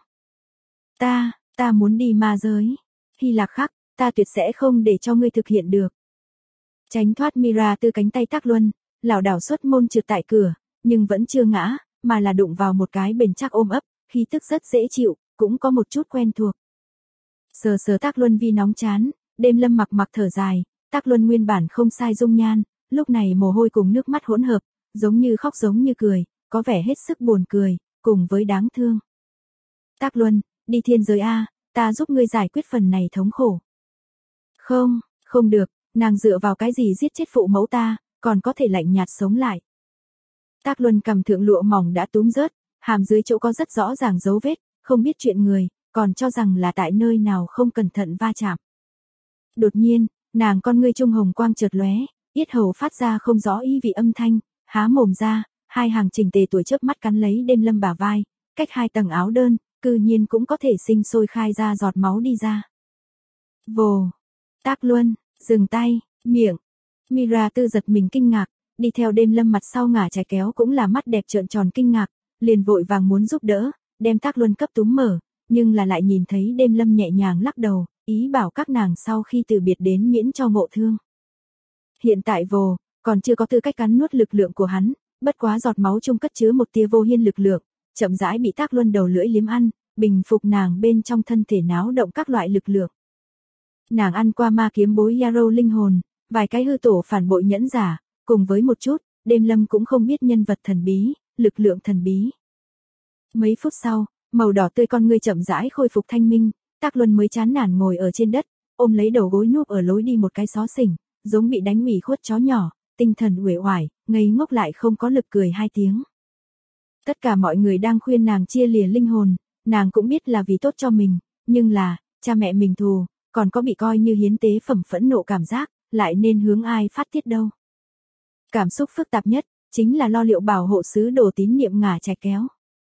Ta muốn đi ma giới. Hy Lạc khắc, ta tuyệt sẽ không để cho ngươi thực hiện được. Tránh thoát Mira Tư cánh tay Tác Luân, lảo đảo xuất môn trượt tại cửa, nhưng vẫn chưa ngã, mà là đụng vào một cái bền chắc ôm ấp, khí tức rất dễ chịu, cũng có một chút quen thuộc. Sờ sờ Tác Luân vi nóng chán, đêm lâm mặc thở dài, Tác Luân nguyên bản không sai dung nhan, lúc này mồ hôi cùng nước mắt hỗn hợp, giống như khóc giống như cười, có vẻ hết sức buồn cười, cùng với đáng thương. Tác Luân, đi thiên giới a, ta giúp ngươi giải quyết phần này thống khổ. Không được, nàng dựa vào cái gì giết chết phụ mẫu ta, còn có thể lạnh nhạt sống lại. Tác Luân cầm thượng lụa mỏng đã túm rớt, hàm dưới chỗ có rất rõ ràng dấu vết, không biết chuyện người, còn cho rằng là tại nơi nào không cẩn thận va chạm. Đột nhiên, nàng con ngươi trung hồng quang chợt lóe, yết hầu phát ra không rõ ý vị âm thanh, há mồm ra, hai hàng chỉnh tề tuổi chớp mắt cắn lấy đêm lâm bả vai, cách 2 tầng áo đơn, cư nhiên cũng có thể sinh sôi khai ra giọt máu đi ra. Vồ, Tác Luân, dừng tay, miệng. Mira Tư giật mình kinh ngạc, đi theo đêm lâm mặt sau ngả trái kéo cũng là mắt đẹp trợn tròn kinh ngạc, liền vội vàng muốn giúp đỡ, đem Tác Luân cấp túm mở, nhưng là lại nhìn thấy đêm lâm nhẹ nhàng lắc đầu, ý bảo các nàng sau khi từ biệt đến miễn cho ngộ thương. Hiện tại vồ, còn chưa có tư cách cắn nuốt lực lượng của hắn, bất quá giọt máu chung cất chứa một tia vô hiên lực lượng, chậm rãi bị Tác Luân đầu lưỡi liếm ăn, bình phục nàng bên trong thân thể náo động các loại lực lượng. Nàng ăn qua ma kiếm bối Yarrow linh hồn, vài cái hư tổ phản bội nhẫn giả, cùng với một chút, đêm lâm cũng không biết nhân vật thần bí, lực lượng thần bí. Mấy phút sau, màu đỏ tươi con ngươi chậm rãi khôi phục thanh minh, Tác Luân mới chán nản ngồi ở trên đất, ôm lấy đầu gối núp ở lối đi một cái xó xỉnh, giống bị đánh ủy khuất chó nhỏ, tinh thần uể oải, ngây ngốc lại không có lực cười 2 tiếng. Tất cả mọi người đang khuyên nàng chia lìa linh hồn, nàng cũng biết là vì tốt cho mình, nhưng là, cha mẹ mình thù, còn có bị coi như hiến tế phẩm phẫn nộ cảm giác, lại nên hướng ai phát tiết đâu. Cảm xúc phức tạp nhất, chính là lo liệu bảo hộ sứ đồ tín niệm ngả chạch kéo.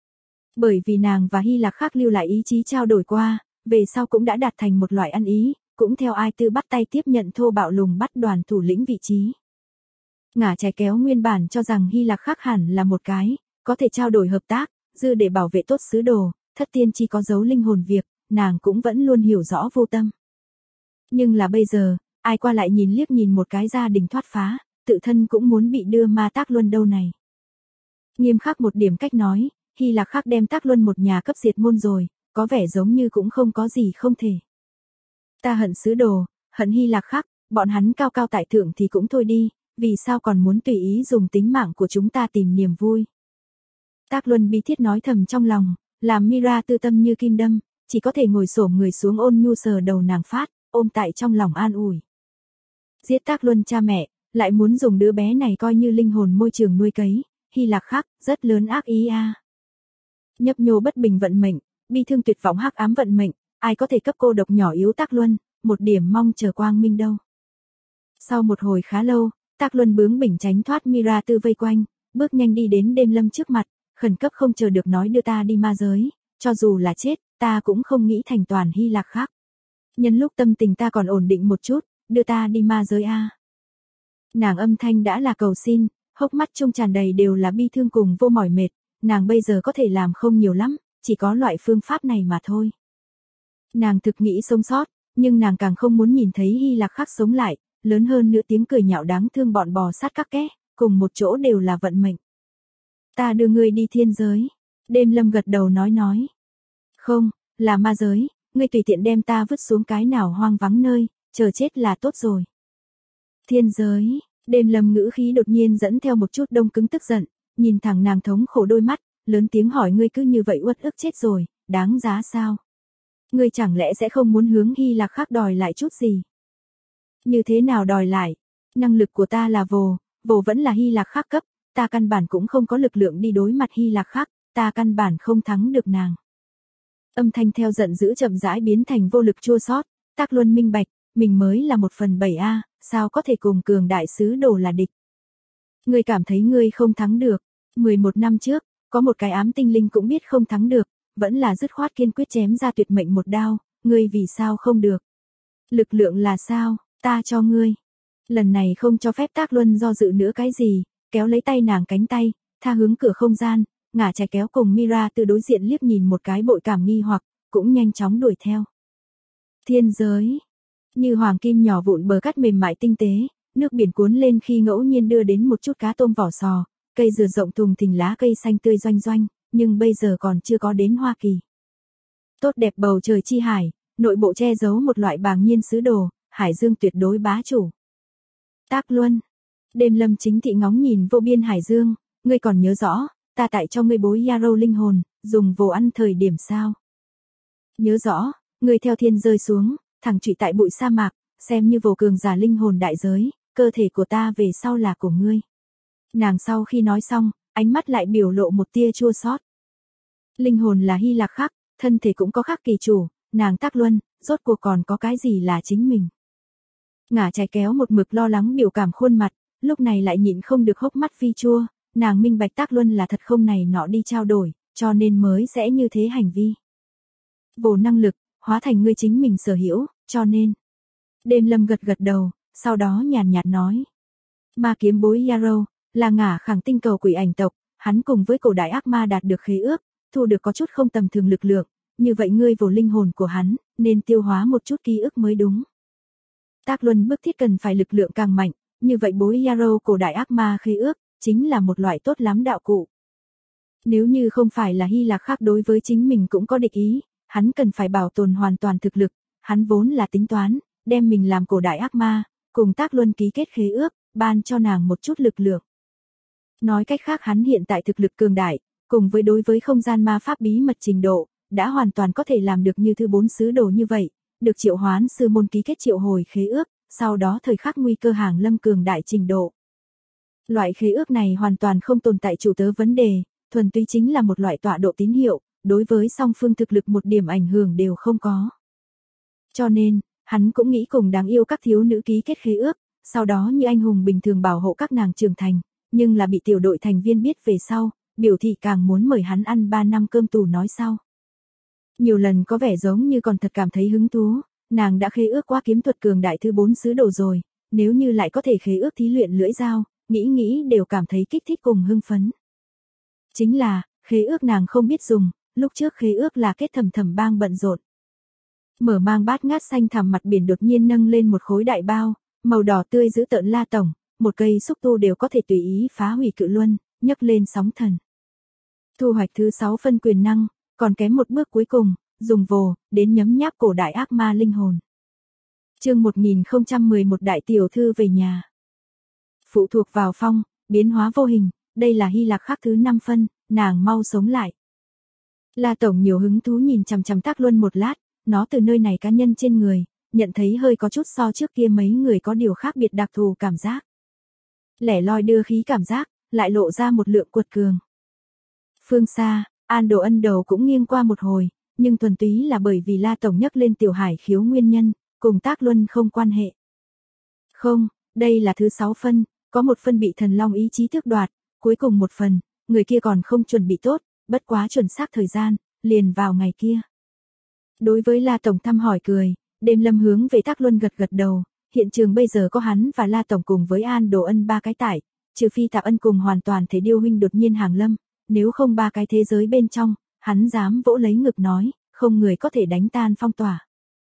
Bởi vì nàng và Hy Lạc khác lưu lại ý chí trao đổi qua, về sau cũng đã đạt thành một loại ăn ý, cũng theo ai tư bắt tay tiếp nhận thô bạo lùng bắt đoàn thủ lĩnh vị trí. Ngả chạch kéo nguyên bản cho rằng Hy Lạc khác hẳn là một cái, có thể trao đổi hợp tác, dư để bảo vệ tốt sứ đồ, thất tiên chi có dấu linh hồn việc, nàng cũng vẫn luôn hiểu rõ vô tâm. Nhưng là bây giờ, ai qua lại nhìn liếc nhìn một cái gia đình thoát phá, tự thân cũng muốn bị đưa ma Tác Luân đâu này. Nghiêm khắc một điểm cách nói, Hy Lạc khác đem Tác Luân một nhà cấp diệt môn rồi, có vẻ giống như cũng không có gì không thể. Ta hận sứ đồ, hận Hy Lạc Khắc, bọn hắn cao cao tại thượng thì cũng thôi đi, vì sao còn muốn tùy ý dùng tính mạng của chúng ta tìm niềm vui. Tác Luân bi thiết nói thầm trong lòng, làm Mira tư tâm như kim đâm, chỉ có thể ngồi xổm người xuống ôn nhu sờ đầu nàng phát, ôm tại trong lòng an ủi. Giết Tác Luân cha mẹ, lại muốn dùng đứa bé này coi như linh hồn môi trường nuôi cấy, Hy Lạc Khắc, rất lớn ác ý a. Nhấp nhô bất bình vận mệnh, bi thương tuyệt vọng hắc ám vận mệnh, ai có thể cấp cô độc nhỏ yếu Tác Luân, một điểm mong chờ quang minh đâu. Sau một hồi khá lâu, Tác Luân bướng bỉnh tránh thoát Mira Tư vây quanh, bước nhanh đi đến Đêm Lâm trước mặt, khẩn cấp không chờ được nói đưa ta đi ma giới, cho dù là chết, ta cũng không nghĩ thành toàn Hy Lạc Khắc. Nhân lúc tâm tình ta còn ổn định một chút, đưa ta đi ma giới a. Nàng âm thanh đã là cầu xin, hốc mắt trông tràn đầy đều là bi thương cùng vô mỏi mệt, nàng bây giờ có thể làm không nhiều lắm, chỉ có loại phương pháp này mà thôi. Nàng thực nghĩ sống sót, nhưng nàng càng không muốn nhìn thấy Hy Lạc Khắc sống lại, lớn hơn nữa tiếng cười nhạo đáng thương bọn bò sát các ké, cùng một chỗ đều là vận mệnh. Ta đưa ngươi đi thiên giới. Đêm Lâm gật đầu nói. Không, là ma giới, ngươi tùy tiện đem ta vứt xuống cái nào hoang vắng nơi, chờ chết là tốt rồi. Thiên giới, Đêm Lâm ngữ khí đột nhiên dẫn theo một chút đông cứng tức giận, nhìn thẳng nàng thống khổ đôi mắt, lớn tiếng hỏi ngươi cứ như vậy uất ức chết rồi, đáng giá sao? Ngươi chẳng lẽ sẽ không muốn hướng Hy Lạc Khắc đòi lại chút gì? Như thế nào đòi lại? Năng lực của ta là vồ vẫn là Hy Lạc Khắc cấp, ta căn bản cũng không có lực lượng đi đối mặt Hy Lạc Khắc, ta căn bản không thắng được nàng. Âm thanh theo giận dữ chậm rãi biến thành vô lực chua xót, Tác Luân minh bạch, mình mới là 1/7 sao có thể cùng cường đại sứ đồ là địch. Ngươi cảm thấy ngươi không thắng được, 11 năm trước, có một cái ám tinh linh cũng biết không thắng được, vẫn là dứt khoát kiên quyết chém ra tuyệt mệnh một đao, ngươi vì sao không được? Lực lượng là sao, ta cho ngươi. Lần này không cho phép Tác Luân do dự nữa cái gì, kéo lấy tay nàng cánh tay, tha hướng cửa không gian, ngả trái kéo cùng Mira từ đối diện liếc nhìn một cái bội cảm nghi hoặc, cũng nhanh chóng đuổi theo. Thiên giới, như hoàng kim nhỏ vụn bờ cát mềm mại tinh tế, nước biển cuốn lên khi ngẫu nhiên đưa đến một chút cá tôm vỏ sò, cây dừa rộng thùng thình lá cây xanh tươi doanh doanh, nhưng bây giờ còn chưa có đến Hoa Kỳ. Tốt đẹp bầu trời chi hải, nội bộ che giấu một loại bàng nhiên sứ đồ, hải dương tuyệt đối bá chủ. Tác Luân, Đêm Lâm chính thị ngóng nhìn vô biên hải dương, ngươi còn nhớ rõ, ta tại cho ngươi bối Yarrow linh hồn, dùng vồ ăn thời điểm sao? Nhớ rõ, ngươi theo thiên rơi xuống, thẳng trụy tại bụi sa mạc, xem như vồ cường giả linh hồn đại giới, cơ thể của ta về sau là của ngươi. Nàng sau khi nói xong, ánh mắt lại biểu lộ một tia chua xót. Linh hồn là Hy Lạc Khắc, thân thể cũng có khắc kỳ chủ, nàng Tác Luân, rốt cuộc còn có cái gì là chính mình. Ngả trái kéo một mực lo lắng biểu cảm khuôn mặt, lúc này lại nhịn không được hốc mắt phi chua, nàng minh bạch Tác Luân là thật không này nọ đi trao đổi, cho nên mới sẽ như thế hành vi. Vồ năng lực, hóa thành ngươi chính mình sở hữu, cho nên. Đêm Lâm gật gật đầu, sau đó nhàn nhạt nói. Ma kiếm bối Yarrow, là ngả khẳng tinh cầu quỷ ảnh tộc, hắn cùng với cổ đại ác ma đạt được khế ước, thu được có chút không tầm thường lực lượng, như vậy ngươi vồ linh hồn của hắn, nên tiêu hóa một chút ký ức mới đúng. Tác Luân bức thiết cần phải lực lượng càng mạnh, như vậy bối Yarrow cổ đại ác ma khế ước, chính là một loại tốt lắm đạo cụ. Nếu như không phải là Hy Lạc Khắc đối với chính mình cũng có địch ý, hắn cần phải bảo tồn hoàn toàn thực lực, hắn vốn là tính toán, đem mình làm cổ đại ác ma, cùng Tác Luân ký kết khế ước, ban cho nàng một chút lực lượng. Nói cách khác hắn hiện tại thực lực cường đại, cùng với đối với không gian ma pháp bí mật trình độ, đã hoàn toàn có thể làm được như thứ 4 sứ đồ như vậy, được triệu hoán sư môn ký kết triệu hồi khế ước, sau đó thời khắc nguy cơ hàng lâm cường đại trình độ. Loại khế ước này hoàn toàn không tồn tại chủ tớ vấn đề, thuần túy chính là một loại tọa độ tín hiệu, đối với song phương thực lực một điểm ảnh hưởng đều không có. Cho nên, hắn cũng nghĩ cùng đáng yêu các thiếu nữ ký kết khế ước, sau đó như anh hùng bình thường bảo hộ các nàng trưởng thành, nhưng là bị tiểu đội thành viên biết về sau, biểu thị càng muốn mời hắn ăn 3 năm cơm tù nói sau. Nhiều lần có vẻ giống như còn thật cảm thấy hứng thú, nàng đã khế ước qua kiếm thuật cường đại thứ 4 sứ đồ rồi, nếu như lại có thể khế ước thí luyện lưỡi dao, nghĩ đều cảm thấy kích thích cùng hưng phấn. Chính là, khế ước nàng không biết dùng, lúc trước khế ước là kết thầm bang bận rộn. Mở mang bát ngát xanh thẳm mặt biển đột nhiên nâng lên một khối đại bao, màu đỏ tươi giữ tợn la tổng, một cây xúc tu đều có thể tùy ý phá hủy cự luân, nhấc lên sóng thần. Thu hoạch thứ 6 phân quyền năng, còn kém một bước cuối cùng, dùng vồ, đến nhấm nháp cổ đại ác ma linh hồn. Chương 1011 đại tiểu thư về nhà. Phụ thuộc vào phong, biến hóa vô hình, đây là Hy Lạc khắc thứ 5 phân, nàng mau sống lại. La Tổng nhiều hứng thú nhìn chằm chằm Tác Luân một lát, nó từ nơi này cá nhân trên người, nhận thấy hơi có chút so trước kia mấy người có điều khác biệt đặc thù cảm giác. Lẻ loi đưa khí cảm giác, lại lộ ra một lượng cuột cường. Phương xa, An Đồ Ân đầu cũng nghiêng qua một hồi, nhưng thuần túy là bởi vì La Tổng nhắc lên tiểu hải khiếu nguyên nhân, cùng Tác Luân không quan hệ. Không, đây là thứ 6 phân, có một phân bị thần long ý chí tước đoạt, cuối cùng một phần, người kia còn không chuẩn bị tốt, bất quá chuẩn xác thời gian, liền vào ngày kia. Đối với La Tổng thăm hỏi cười, Đêm Lâm hướng về Tác Luân gật gật đầu, hiện trường bây giờ có hắn và La Tổng cùng với An Đồ Ân 3 cái tải, trừ phi Tạp Ân cùng hoàn toàn thể điêu huynh đột nhiên hàng lâm, nếu không 3 cái thế giới bên trong, hắn dám vỗ lấy ngực nói, không người có thể đánh tan phong tỏa.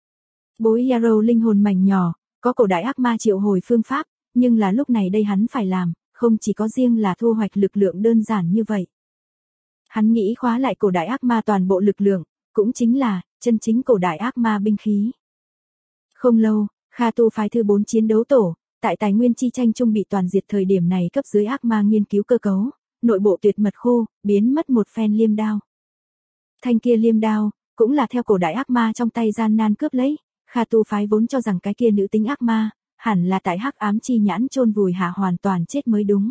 Bối Yarrow linh hồn mảnh nhỏ, có cổ đại ác ma triệu hồi phương pháp, nhưng là lúc này đây hắn phải làm, không chỉ có riêng là thu hoạch lực lượng đơn giản như vậy. Hắn nghĩ khóa lại cổ đại ác ma toàn bộ lực lượng, cũng chính là, chân chính cổ đại ác ma binh khí. Không lâu, Kha Tu phái thứ 4 chiến đấu tổ, tại tài nguyên chi tranh trung bị toàn diệt thời điểm này cấp dưới ác ma nghiên cứu cơ cấu, nội bộ tuyệt mật khu, biến mất một phen liêm đao. Thanh kia liêm đao, cũng là theo cổ đại ác ma trong tay gian nan cướp lấy, Kha Tu phái vốn cho rằng cái kia nữ tính ác ma, hẳn là tại hắc ám chi nhãn chôn vùi hạ hoàn toàn chết mới đúng.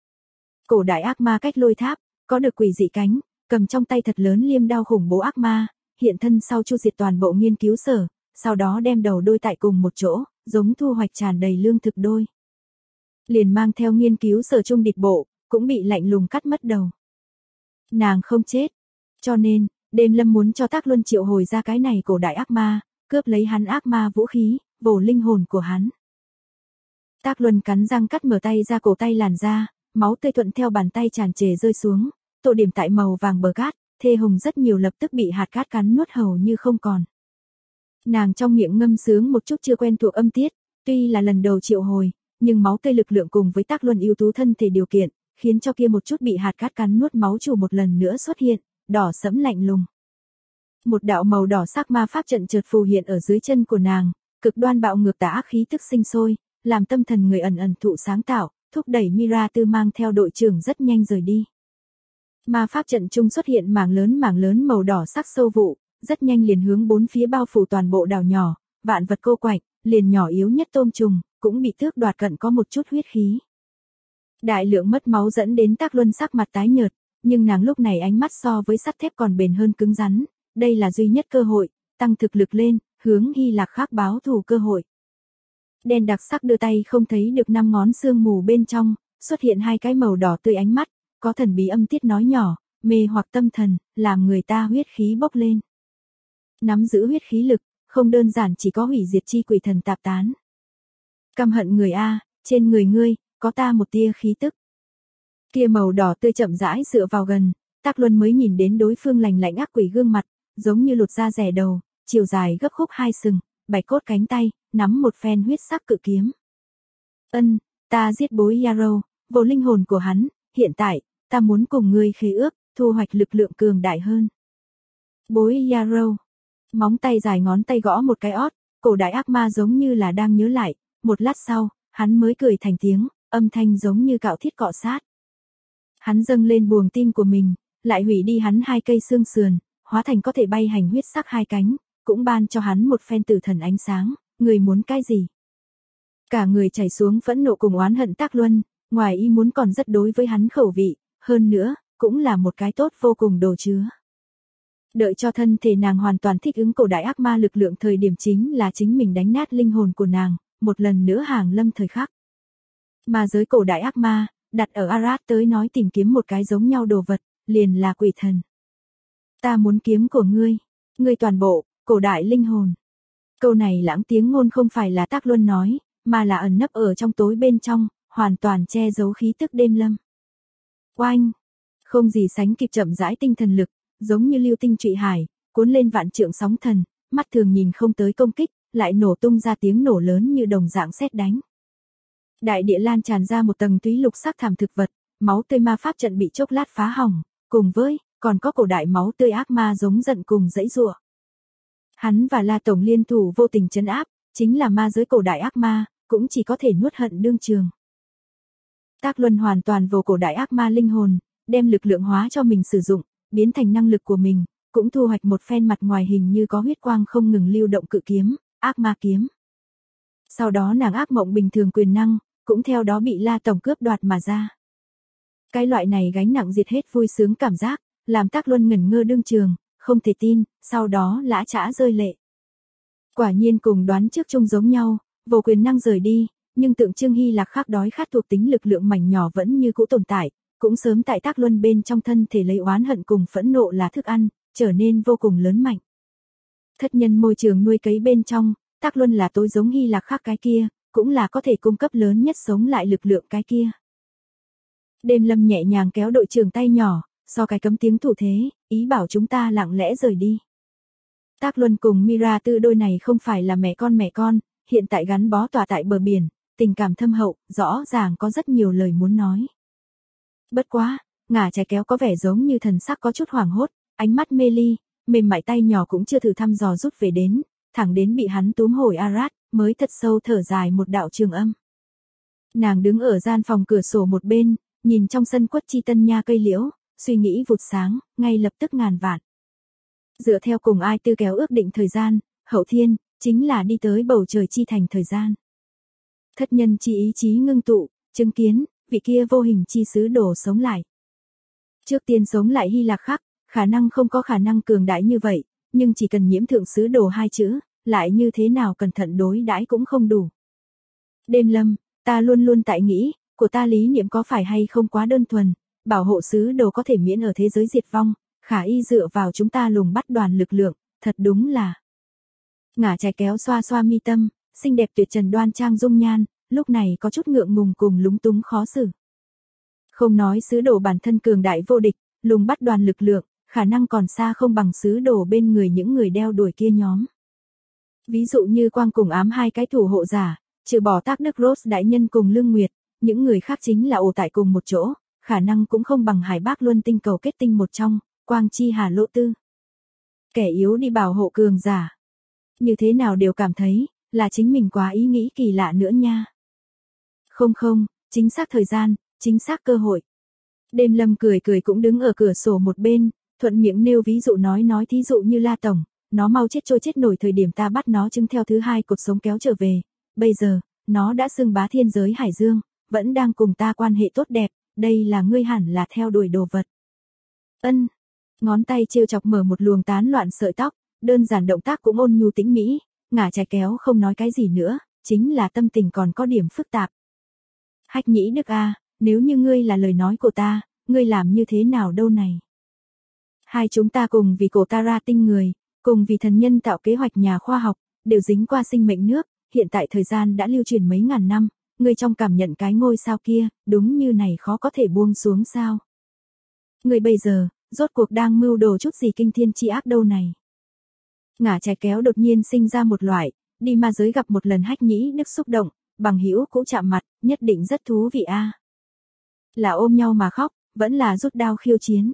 Cổ đại ác ma cách lôi tháp, có được quỷ dị cánh, cầm trong tay thật lớn liêm đao khủng bố ác ma, hiện thân sau chu diệt toàn bộ nghiên cứu sở, sau đó đem đầu đôi tại cùng một chỗ, giống thu hoạch tràn đầy lương thực đôi. Liền mang theo nghiên cứu sở trung địch bộ, cũng bị lạnh lùng cắt mất đầu. Nàng không chết, cho nên, Đêm Lâm muốn cho Tác Luân triệu hồi ra cái này cổ đại ác ma, cướp lấy hắn ác ma vũ khí, vồ linh hồn của hắn. Tác Luân cắn răng cắt mở tay ra cổ tay làn da, máu tươi thuận theo bàn tay tràn trề rơi xuống, tô điểm tại màu vàng bờ cát, thê hồng rất nhiều lập tức bị hạt cát cắn nuốt hầu như không còn. Nàng trong miệng ngâm sướng một chút chưa quen thuộc âm tiết, tuy là lần đầu triệu hồi, nhưng máu tươi lực lượng cùng với Tác Luân ưu tú thân thể điều kiện, khiến cho kia một chút bị hạt cát cắn nuốt máu chủ một lần nữa xuất hiện, đỏ sẫm lạnh lùng. Một đạo màu đỏ sắc ma pháp trận chợt phù hiện ở dưới chân của nàng, cực đoan bạo ngược tà ác khí tức sinh sôi, làm tâm thần người ẩn ẩn thụ sáng tạo, thúc đẩy Mira Tư mang theo đội trưởng rất nhanh rời đi. Ma pháp trận trung xuất hiện mảng lớn màu đỏ sắc sâu vụ, rất nhanh liền hướng bốn phía bao phủ toàn bộ đảo nhỏ, vạn vật cô quạnh, liền nhỏ yếu nhất tôm trùng, cũng bị tước đoạt cận có một chút huyết khí. Đại lượng mất máu dẫn đến Tác Luân sắc mặt tái nhợt, nhưng nàng lúc này ánh mắt so với sắt thép còn bền hơn cứng rắn, đây là duy nhất cơ hội, tăng thực lực lên, hướng Hy Lạc khác báo thù cơ hội. Đen đặc sắc đưa tay không thấy được 5 ngón sương mù bên trong, xuất hiện 2 cái màu đỏ tươi ánh mắt, có thần bí âm tiết nói nhỏ, mê hoặc tâm thần, làm người ta huyết khí bốc lên. Nắm giữ huyết khí lực, không đơn giản chỉ có hủy diệt chi quỷ thần tạp tán. Căm hận người A, trên người ngươi, có ta một tia khí tức. Kia màu đỏ tươi chậm rãi dựa vào gần, Tác Luân mới nhìn đến đối phương lành lạnh ác quỷ gương mặt, giống như lột da rẻ đầu, chiều dài gấp khúc 2 sừng, bạch cốt cánh tay, nắm một phen huyết sắc cự kiếm. Ân, ta giết bối Yarrow, vô linh hồn của hắn, hiện tại, ta muốn cùng ngươi khế ước, thu hoạch lực lượng cường đại hơn. Bối Yarrow, móng tay dài ngón tay gõ một cái ót, cổ đại ác ma giống như là đang nhớ lại, một lát sau, hắn mới cười thành tiếng, âm thanh giống như cạo thiết cọ sát. Hắn dâng lên buồng tim của mình, lại hủy đi hắn 2 cây xương sườn, hóa thành có thể bay hành huyết sắc 2 cánh, cũng ban cho hắn một phen tử thần ánh sáng, người muốn cái gì? Cả người chảy xuống phẫn nộ cùng oán hận Tác Luân, ngoài ý muốn còn rất đối với hắn khẩu vị, hơn nữa, cũng là một cái tốt vô cùng đồ chứa. Đợi cho thân thể nàng hoàn toàn thích ứng cổ đại ác ma lực lượng thời điểm chính là chính mình đánh nát linh hồn của nàng, một lần nữa hàng lâm thời khắc. Mà giới cổ đại ác ma, đặt ở Arad tới nói tìm kiếm một cái giống nhau đồ vật, liền là quỷ thần. Ta muốn kiếm của ngươi toàn bộ, cổ đại linh hồn. Câu này lãng tiếng ngôn không phải là Tác Luân nói, mà là ẩn nấp ở trong tối bên trong, hoàn toàn che giấu khí tức Đêm Lâm. Oanh! Không gì sánh kịp chậm rãi tinh thần lực, giống như lưu tinh trụy hải, cuốn lên vạn trượng sóng thần, mắt thường nhìn không tới công kích, lại nổ tung ra tiếng nổ lớn như đồng dạng sét đánh. Đại địa lan tràn ra một tầng túy lục sắc thảm thực vật, máu tươi ma pháp trận bị chốc lát phá hỏng, cùng với, còn có cổ đại máu tươi ác ma giống giận cùng dãy giụa. Hắn và La Tổng liên thủ vô tình trấn áp, chính là ma giới cổ đại ác ma, cũng chỉ có thể nuốt hận đương trường. Tác Luân hoàn toàn vô cổ đại ác ma linh hồn, đem lực lượng hóa cho mình sử dụng, biến thành năng lực của mình, cũng thu hoạch một phen mặt ngoài hình như có huyết quang không ngừng lưu động cự kiếm, ác ma kiếm. Sau đó nàng ác mộng bình thường quyền năng, cũng theo đó bị La Tổng cướp đoạt mà ra. Cái loại này gánh nặng diệt hết vui sướng cảm giác, làm Tác Luân ngẩn ngơ đương trường, không thể tin, sau đó lã chã rơi lệ. Quả nhiên cùng đoán trước chung giống nhau, vô quyền năng rời đi, nhưng tượng trưng Hy Lạc khác đói khát thuộc tính lực lượng mảnh nhỏ vẫn như cũ tồn tại, cũng sớm tại Tác Luân bên trong thân thể lấy oán hận cùng phẫn nộ là thức ăn, trở nên vô cùng lớn mạnh. Thất nhân môi trường nuôi cấy bên trong, Tác Luân là tối giống Hy Lạc khác cái kia, cũng là có thể cung cấp lớn nhất sống lại lực lượng cái kia. Đêm Lâm nhẹ nhàng kéo đội trưởng tay nhỏ, so cái cấm tiếng thủ thế, ý bảo chúng ta lặng lẽ rời đi. Tác Luân cùng Mira Tư đôi này không phải là mẹ con, hiện tại gắn bó tỏa tại bờ biển, tình cảm thâm hậu, rõ ràng có rất nhiều lời muốn nói. Bất quá, ngả trái kéo có vẻ giống như thần sắc có chút hoảng hốt, ánh mắt mê ly, mềm mại tay nhỏ cũng chưa thử thăm dò rút về đến, thẳng đến bị hắn túm hồi Arad, mới thật sâu thở dài một đạo trường âm. Nàng đứng ở gian phòng cửa sổ một bên, nhìn trong sân quất chi tân nha cây liễu, suy nghĩ vụt sáng, ngay lập tức ngàn vạn. Dựa theo cùng ai tư kéo ước định thời gian, hậu thiên, chính là đi tới bầu trời chi thành thời gian. Thất nhân chi ý chí ngưng tụ, chứng kiến, vị kia vô hình chi sứ đồ sống lại. Trước tiên sống lại Hy Lạc khắc, khả năng không có khả năng cường đại như vậy, nhưng chỉ cần nhiễm thượng sứ đồ hai chữ, lại như thế nào cẩn thận đối đãi cũng không đủ. Đêm Lâm, ta luôn luôn tại nghĩ, của ta lý niệm có phải hay không quá đơn thuần, bảo hộ sứ đồ có thể miễn ở thế giới diệt vong, khả y dựa vào chúng ta lùng bắt đoàn lực lượng, thật đúng là. Ngả trái kéo xoa xoa mi tâm, xinh đẹp tuyệt trần đoan trang dung nhan, lúc này có chút ngượng ngùng cùng lúng túng khó xử. Không nói sứ đồ bản thân cường đại vô địch, lùng bắt đoàn lực lượng, khả năng còn xa không bằng sứ đồ bên người những người đeo đuổi kia nhóm. Ví dụ như Quang cùng Ám hai cái thủ hộ giả, trừ bỏ Tác Đức Rose đại nhân cùng Lương Nguyệt, những người khác chính là ổ tại cùng một chỗ, khả năng cũng không bằng Hải Bác Luân tinh cầu kết tinh một trong, Quang Chi Hà Lộ Tư. Kẻ yếu đi bảo hộ cường giả. Như thế nào đều cảm thấy, là chính mình quá ý nghĩ kỳ lạ nữa nha. Không, chính xác thời gian, chính xác cơ hội. Đêm Lâm cười cũng đứng ở cửa sổ một bên, thuận miệng nêu ví dụ nói thí dụ như La Tổng, nó mau chết trôi chết nổi thời điểm ta bắt nó chứng theo thứ hai cột sống kéo trở về, bây giờ, nó đã xưng bá thiên giới Hải Dương, vẫn đang cùng ta quan hệ tốt đẹp, đây là ngươi hẳn là theo đuổi đồ vật. Ân, ngón tay trêu chọc mở một luồng tán loạn sợi tóc, đơn giản động tác cũng ôn nhu tĩnh mỹ, ngả trái kéo không nói cái gì nữa, chính là tâm tình còn có điểm phức tạp. Hách Nhĩ Đức a, nếu như ngươi là lời nói của ta, ngươi làm như thế nào đâu này? Hai chúng ta cùng vì cổ Tara tinh người, cùng vì thần nhân tạo kế hoạch nhà khoa học, đều dính qua sinh mệnh nước, hiện tại thời gian đã lưu truyền mấy ngàn năm, ngươi trong cảm nhận cái ngôi sao kia, đúng như này khó có thể buông xuống sao? Ngươi bây giờ, rốt cuộc đang mưu đồ chút gì kinh thiên chi ác đâu này? Ngả trái kéo đột nhiên sinh ra một loại, đi ma giới gặp một lần Hách Nhĩ Đức xúc động, bằng hữu cũ chạm mặt, nhất định rất thú vị a. Là ôm nhau mà khóc, vẫn là rút đao khiêu chiến.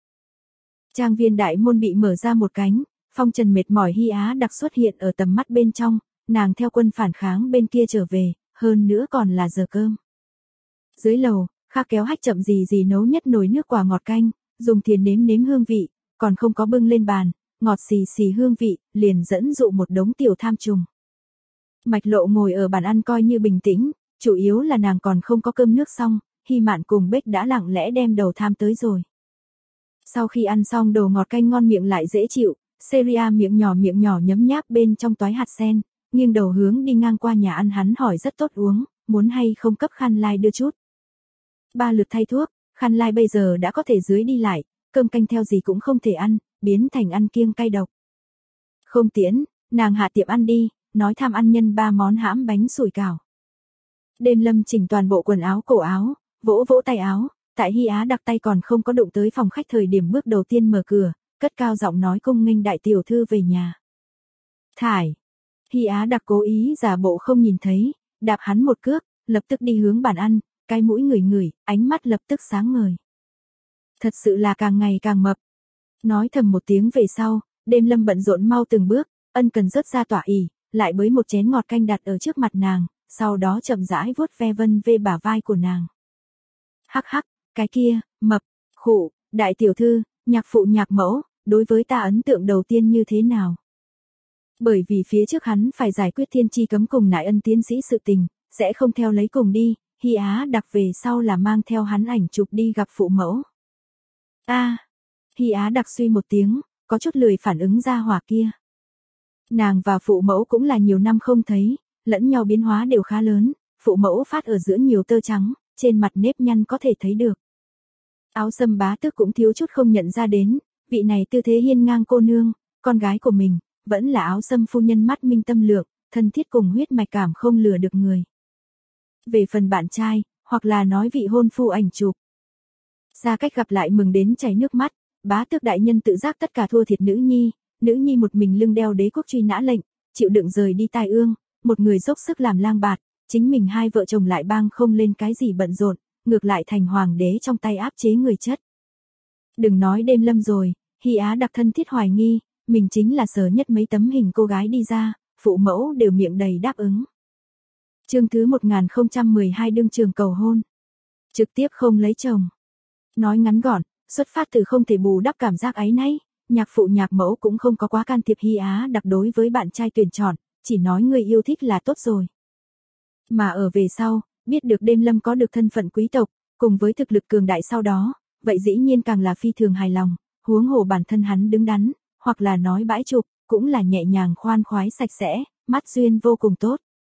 Trang viên đại môn bị mở ra một cánh, phong trần mệt mỏi Hy Á đặc xuất hiện ở tầm mắt bên trong, nàng theo quân phản kháng bên kia trở về, hơn nữa còn là giờ cơm. Dưới lầu, Kha kéo Hách chậm gì nấu nhất nồi nước quả ngọt canh, dùng thìa nếm hương vị, còn không có bưng lên bàn, ngọt xì hương vị, liền dẫn dụ một đống tiểu tham trùng. Mạch Lộ ngồi ở bàn ăn coi như bình tĩnh, chủ yếu là nàng còn không có cơm nước xong, Hy Mạn cùng Bích đã lặng lẽ đem đầu tham tới rồi. Sau khi ăn xong đồ ngọt canh ngon miệng lại dễ chịu, Seria miệng nhỏ nhấm nháp bên trong toái hạt sen, nghiêng đầu hướng đi ngang qua nhà ăn hắn hỏi rất tốt uống, muốn hay không cấp khăn lai đưa chút. 3 lượt thay thuốc, khăn lai bây giờ đã có thể dưới đi lại, cơm canh theo gì cũng không thể ăn, biến thành ăn kiêng cay độc. Không tiễn, nàng hạ tiệm ăn đi, nói tham ăn nhân 3 món hãm bánh sủi cảo. Đêm Lâm chỉnh toàn bộ quần áo cổ áo, vỗ tay áo, tại Hy Á đặc tay còn không có đụng tới phòng khách thời điểm bước đầu tiên mở cửa, cất cao giọng nói cung nghênh đại tiểu thư về nhà. Thải. Hy Á đặc cố ý giả bộ không nhìn thấy, đạp hắn một cước, lập tức đi hướng bàn ăn, cái mũi ngửi, ánh mắt lập tức sáng ngời. Thật sự là càng ngày càng mập. Nói thầm một tiếng về sau, Đêm Lâm bận rộn mau từng bước, ân cần rớt ra tỏa ỉ, lại bới một chén ngọt canh đặt ở trước mặt nàng, sau đó chậm rãi vuốt ve vân vê bả vai của nàng. Hắc hắc, cái kia, mập, khụ, đại tiểu thư, nhạc phụ nhạc mẫu, đối với ta ấn tượng đầu tiên như thế nào? Bởi vì phía trước hắn phải giải quyết thiên chi cấm cùng nại ân tiến sĩ sự tình, sẽ không theo lấy cùng đi, Hy Á đặc về sau là mang theo hắn ảnh chụp đi gặp phụ mẫu. Hy Á đặc suy một tiếng, có chút lười phản ứng ra hỏa kia. Nàng và phụ mẫu cũng là nhiều năm không thấy, lẫn nhau biến hóa đều khá lớn, phụ mẫu phát ở giữa nhiều tơ trắng, trên mặt nếp nhăn có thể thấy được. Áo Sâm bá tước cũng thiếu chút không nhận ra đến, vị này tư thế hiên ngang cô nương, con gái của mình, vẫn là Áo Sâm phu nhân mắt minh tâm lượng, thân thiết cùng huyết mạch cảm không lừa được người. Về phần bạn trai, hoặc là nói vị hôn phu ảnh chụp. Xa cách gặp lại mừng đến chảy nước mắt, bá tước đại nhân tự giác tất cả thua thiệt nữ nhi một mình lưng đeo đế quốc truy nã lệnh, chịu đựng rời đi tai ương, một người dốc sức làm lang bạt, chính mình hai vợ chồng lại bang không lên cái gì bận rộn, ngược lại thành hoàng đế trong tay áp chế người chất. Đừng nói đêm lâm rồi, Hy Á đặc thân thiết hoài nghi, mình chính là sờ nhất mấy tấm hình cô gái đi ra, phụ mẫu đều miệng đầy đáp ứng. Chương thứ 1012 đương trường cầu hôn. Trực tiếp không lấy chồng. Nói ngắn gọn, xuất phát từ không thể bù đắp cảm giác áy náy, nhạc phụ nhạc mẫu cũng không có quá can thiệp Hy Á đặc đối với bạn trai tuyển chọn, chỉ nói người yêu thích là tốt rồi. Mà ở về sau, biết được đêm lâm có được thân phận quý tộc, cùng với thực lực cường đại sau đó, vậy dĩ nhiên càng là phi thường hài lòng, huống hồ bản thân hắn đứng đắn, hoặc là nói bãi trục, cũng là nhẹ nhàng khoan khoái sạch sẽ, mắt duyên vô cùng tốt.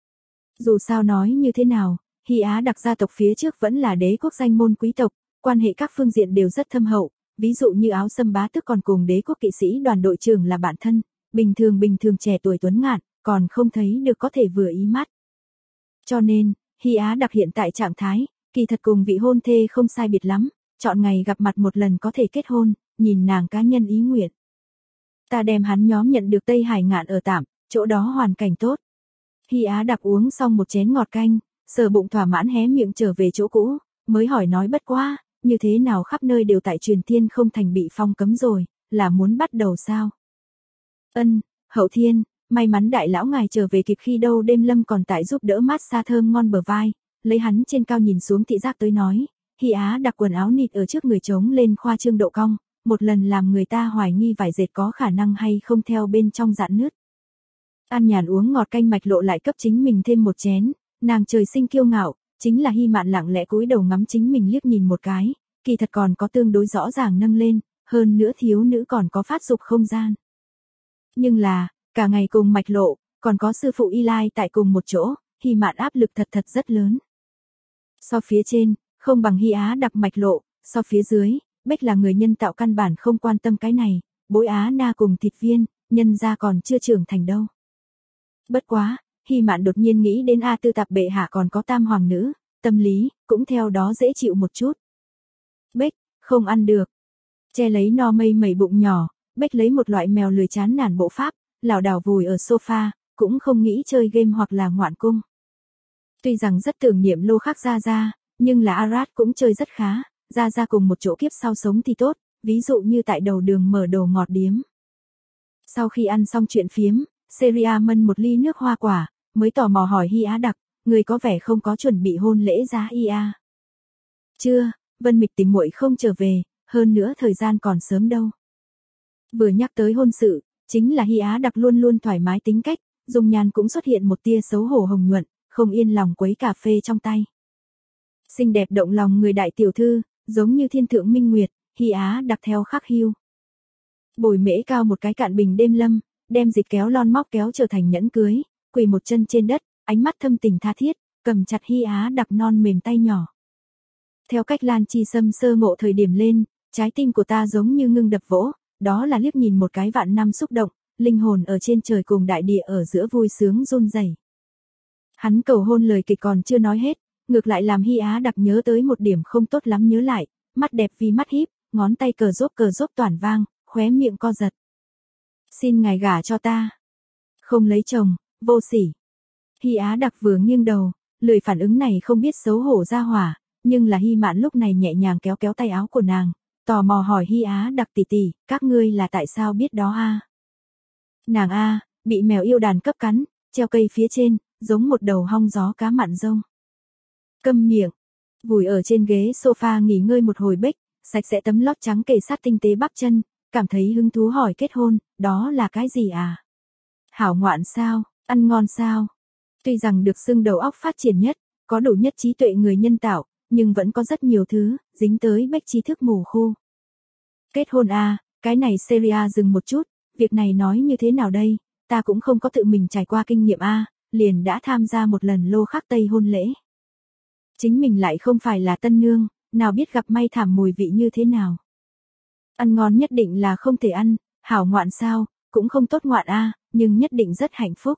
Dù sao nói như thế nào, Hy Á đặc gia tộc phía trước vẫn là đế quốc danh môn quý tộc, quan hệ các phương diện đều rất thâm hậu, ví dụ như Áo Sâm bá tước còn cùng đế quốc kỵ sĩ đoàn đội trưởng là bạn thân, bình thường trẻ tuổi tuấn ngạn, còn không thấy được có thể vừa ý mắt. Cho nên, Hy Á đặc hiện tại trạng thái, kỳ thật cùng vị hôn thê không sai biệt lắm, chọn ngày gặp mặt một lần có thể kết hôn, nhìn nàng cá nhân ý nguyện. Ta đem hắn nhóm nhận được Tây Hải ngạn ở tạm, chỗ đó hoàn cảnh tốt. Hy Á đặc uống xong một chén ngọt canh, sờ bụng thỏa mãn hé miệng trở về chỗ cũ, mới hỏi nói bất quá, như thế nào khắp nơi đều tại truyền thiên không thành bị phong cấm rồi, là muốn bắt đầu sao? Hậu thiên, may mắn đại lão ngài trở về kịp khi đâu đêm lâm còn tại giúp đỡ mát xa thơm ngon bờ vai, lấy hắn trên cao nhìn xuống thị giác tới nói, Hy Á đặc quần áo nịt ở trước người trống lên khoa trương độ cong, một lần làm người ta hoài nghi vải dệt có khả năng hay không theo bên trong dạn nứt. An nhàn uống ngọt canh mạch lộ lại cấp chính mình thêm một chén, nàng trời sinh kiêu ngạo, chính là Hy Mạn lặng lẽ cúi đầu ngắm chính mình liếc nhìn một cái, kỳ thật còn có tương đối rõ ràng nâng lên, hơn nữa thiếu nữ còn có phát dục không gian. Nhưng là, cả ngày cùng mạch lộ, còn có sư phụ Y Lai tại cùng một chỗ, Hy Mạn áp lực thật rất lớn. So phía trên, không bằng Hy Á đặc mạch lộ, so phía dưới, Bách là người nhân tạo căn bản không quan tâm cái này, bối Á na cùng thịt viên, nhân ra còn chưa trưởng thành đâu. Bất quá, Hy Mạn đột nhiên nghĩ đến A Tư Tạp bệ hạ còn có tam hoàng nữ, tâm lý, cũng theo đó dễ chịu một chút. Bách, không ăn được. Che lấy no mây mẩy bụng nhỏ, Bách lấy một loại mèo lười chán nản bộ pháp, lảo đảo vùi ở sofa, cũng không nghĩ chơi game hoặc là ngoạn cung. Tuy rằng rất tưởng niệm Lô Khắc Gia Gia, nhưng là Arad cũng chơi rất khá, Gia Gia cùng một chỗ kiếp sau sống thì tốt, ví dụ như tại đầu đường mở đồ ngọt điếm. Sau khi ăn xong chuyện phiếm, Seria mân một ly nước hoa quả, mới tò mò hỏi Hy Á đặc, người có vẻ không có chuẩn bị hôn lễ giá ia. Chưa, Vân Mịch tìm muội không trở về, hơn nữa thời gian còn sớm đâu. Vừa nhắc tới hôn sự, chính là Hy Á đặc luôn luôn thoải mái tính cách, dung nhan cũng xuất hiện một tia xấu hổ hồng nhuận, không yên lòng quấy cà phê trong tay. Xinh đẹp động lòng người đại tiểu thư, giống như thiên thượng minh nguyệt, Hy Á đặc theo khắc hiu. Bồi mễ cao một cái cạn bình đêm lâm, đem dịch kéo lon móc kéo trở thành nhẫn cưới, quỳ một chân trên đất, ánh mắt thâm tình tha thiết, cầm chặt Hy Á đặc non mềm tay nhỏ. Theo cách Lan Chi Sâm sơ ngộ thời điểm lên, trái tim của ta giống như ngưng đập vỗ, đó là liếc nhìn một cái vạn năm xúc động, linh hồn ở trên trời cùng đại địa ở giữa vui sướng run rẩy. Hắn cầu hôn lời kịch còn chưa nói hết, ngược lại làm Hy Á đặc nhớ tới một điểm không tốt lắm nhớ lại, mắt đẹp vì mắt híp, ngón tay cờ rốp toản vang, khóe miệng co giật. Xin ngài gả cho ta. Không lấy chồng, vô sỉ. Hy Á đặc vừa nghiêng đầu, lười phản ứng này không biết xấu hổ ra hỏa, nhưng là Hy Mạn lúc này nhẹ nhàng kéo tay áo của nàng, tò mò hỏi Hy Á đặc tỷ tỷ, các ngươi là tại sao biết đó a? Nàng a, bị mèo yêu đàn cấp cắn, treo cây phía trên, giống một đầu hong gió cá mặn rông. Câm miệng. Vùi ở trên ghế sofa nghỉ ngơi một hồi Bích, sạch sẽ tấm lót trắng kề sát tinh tế bắp chân, cảm thấy hứng thú hỏi kết hôn, đó là cái gì à? Hảo ngoạn sao, ăn ngon sao? Tuy rằng được xưng đầu óc phát triển nhất, có đủ nhất trí tuệ người nhân tạo, nhưng vẫn có rất nhiều thứ, dính tới Bích trí thức mù khu. Kết hôn à, cái này Seria dừng một chút, việc này nói như thế nào đây, ta cũng không có tự mình trải qua kinh nghiệm à, liền đã tham gia một lần lô khắc Tây hôn lễ. Chính mình lại không phải là tân nương, nào biết gặp may thảm mùi vị như thế nào. Ăn ngon nhất định là không thể ăn, hảo ngoạn sao, cũng không tốt ngoạn a, nhưng nhất định rất hạnh phúc.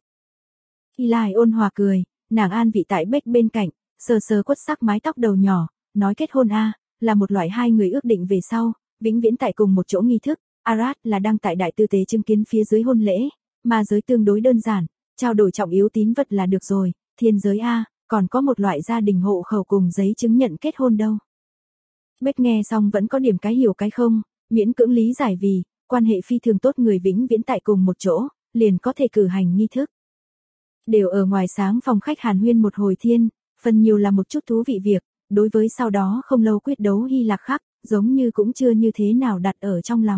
Eli ôn hòa cười, nàng an vị tại Bích bên cạnh, sờ sờ quất sắc mái tóc đầu nhỏ, nói kết hôn a, là một loại hai người ước định về sau, vĩnh viễn tại cùng một chỗ nghi thức, Arad là đang tại đại tư tế chứng kiến phía dưới hôn lễ, mà giới tương đối đơn giản, trao đổi trọng yếu tín vật là được rồi, thiên giới a, còn có một loại gia đình hộ khẩu cùng giấy chứng nhận kết hôn đâu. Bích nghe xong vẫn có điểm cái hiểu cái không, miễn cưỡng lý giải vì, quan hệ phi thường tốt người vĩnh viễn tại cùng một chỗ, liền có thể cử hành nghi thức. Đều ở ngoài sáng phòng khách hàn huyên một hồi thiên, phần nhiều là một chút thú vị việc, đối với sau đó không lâu quyết đấu Hy Lạc khắc, giống như cũng chưa như thế nào đặt ở trong lòng.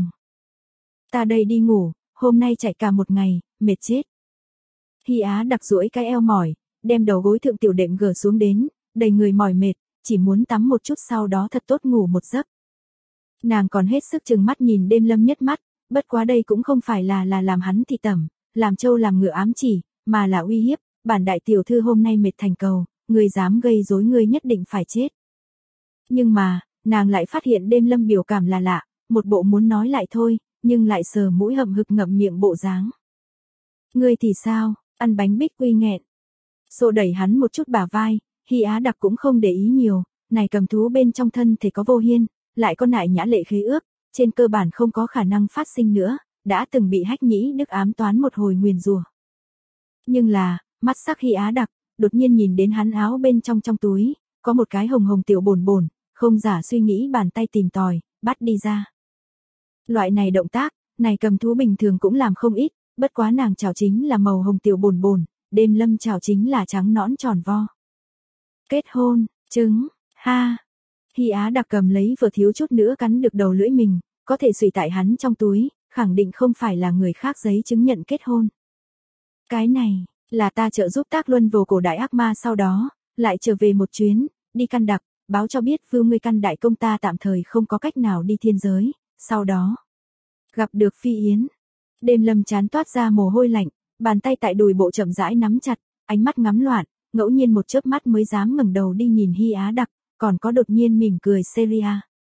Ta đây đi ngủ, hôm nay chạy cả một ngày, mệt chết. Hy Á đặc duỗi cái eo mỏi, đem đầu gối thượng tiểu đệm gờ xuống đến, đầy người mỏi mệt, chỉ muốn tắm một chút sau đó thật tốt ngủ một giấc. Nàng còn hết sức chừng mắt nhìn đêm lâm nhất mắt, bất quá đây cũng không phải là làm hắn thị tẩm, làm trâu làm ngựa ám chỉ, mà là uy hiếp, bản đại tiểu thư hôm nay mệt thành cầu, người dám gây rối người nhất định phải chết. Nhưng mà, nàng lại phát hiện đêm lâm biểu cảm là lạ, một bộ muốn nói lại thôi, nhưng lại sờ mũi hậm hực ngậm miệng bộ dáng. Ngươi thì sao, ăn bánh bích quy nghẹn. Xô đẩy hắn một chút bả vai, Hy Á đặc cũng không để ý nhiều, này cầm thú bên trong thân thể có vô hiên, lại có nại nhã lệ khế ước, trên cơ bản không có khả năng phát sinh nữa, đã từng bị hách nhĩ đức ám toán một hồi nguyền rủa. Nhưng là, mắt sắc Hy Á đặc, đột nhiên nhìn đến hắn áo bên trong túi, có một cái hồng hồng tiểu bồn bồn, không giả suy nghĩ bàn tay tìm tòi, bắt đi ra. Loại này động tác, này cầm thú bình thường cũng làm không ít, bất quá nàng chảo chính là màu hồng tiểu bồn bồn, đêm lâm chảo chính là trắng nõn tròn vo. Kết hôn, trứng, ha. Hy Á đặc cầm lấy vừa thiếu chút nữa cắn được đầu lưỡi mình, có thể sủy tại hắn trong túi, khẳng định không phải là người khác giấy chứng nhận kết hôn. Cái này, là ta trợ giúp tác luân vô cổ đại ác ma sau đó, lại trở về một chuyến, đi căn đặc, báo cho biết vưu ngươi căn đại công ta tạm thời không có cách nào đi thiên giới, sau đó. Gặp được Phi Yến. Đêm lâm chán toát ra mồ hôi lạnh, bàn tay tại đùi bộ chậm rãi nắm chặt, ánh mắt ngắm loạn, ngẫu nhiên một chớp mắt mới dám ngẩng đầu đi nhìn Hy Á đặc, còn có đột nhiên mỉm cười Seria.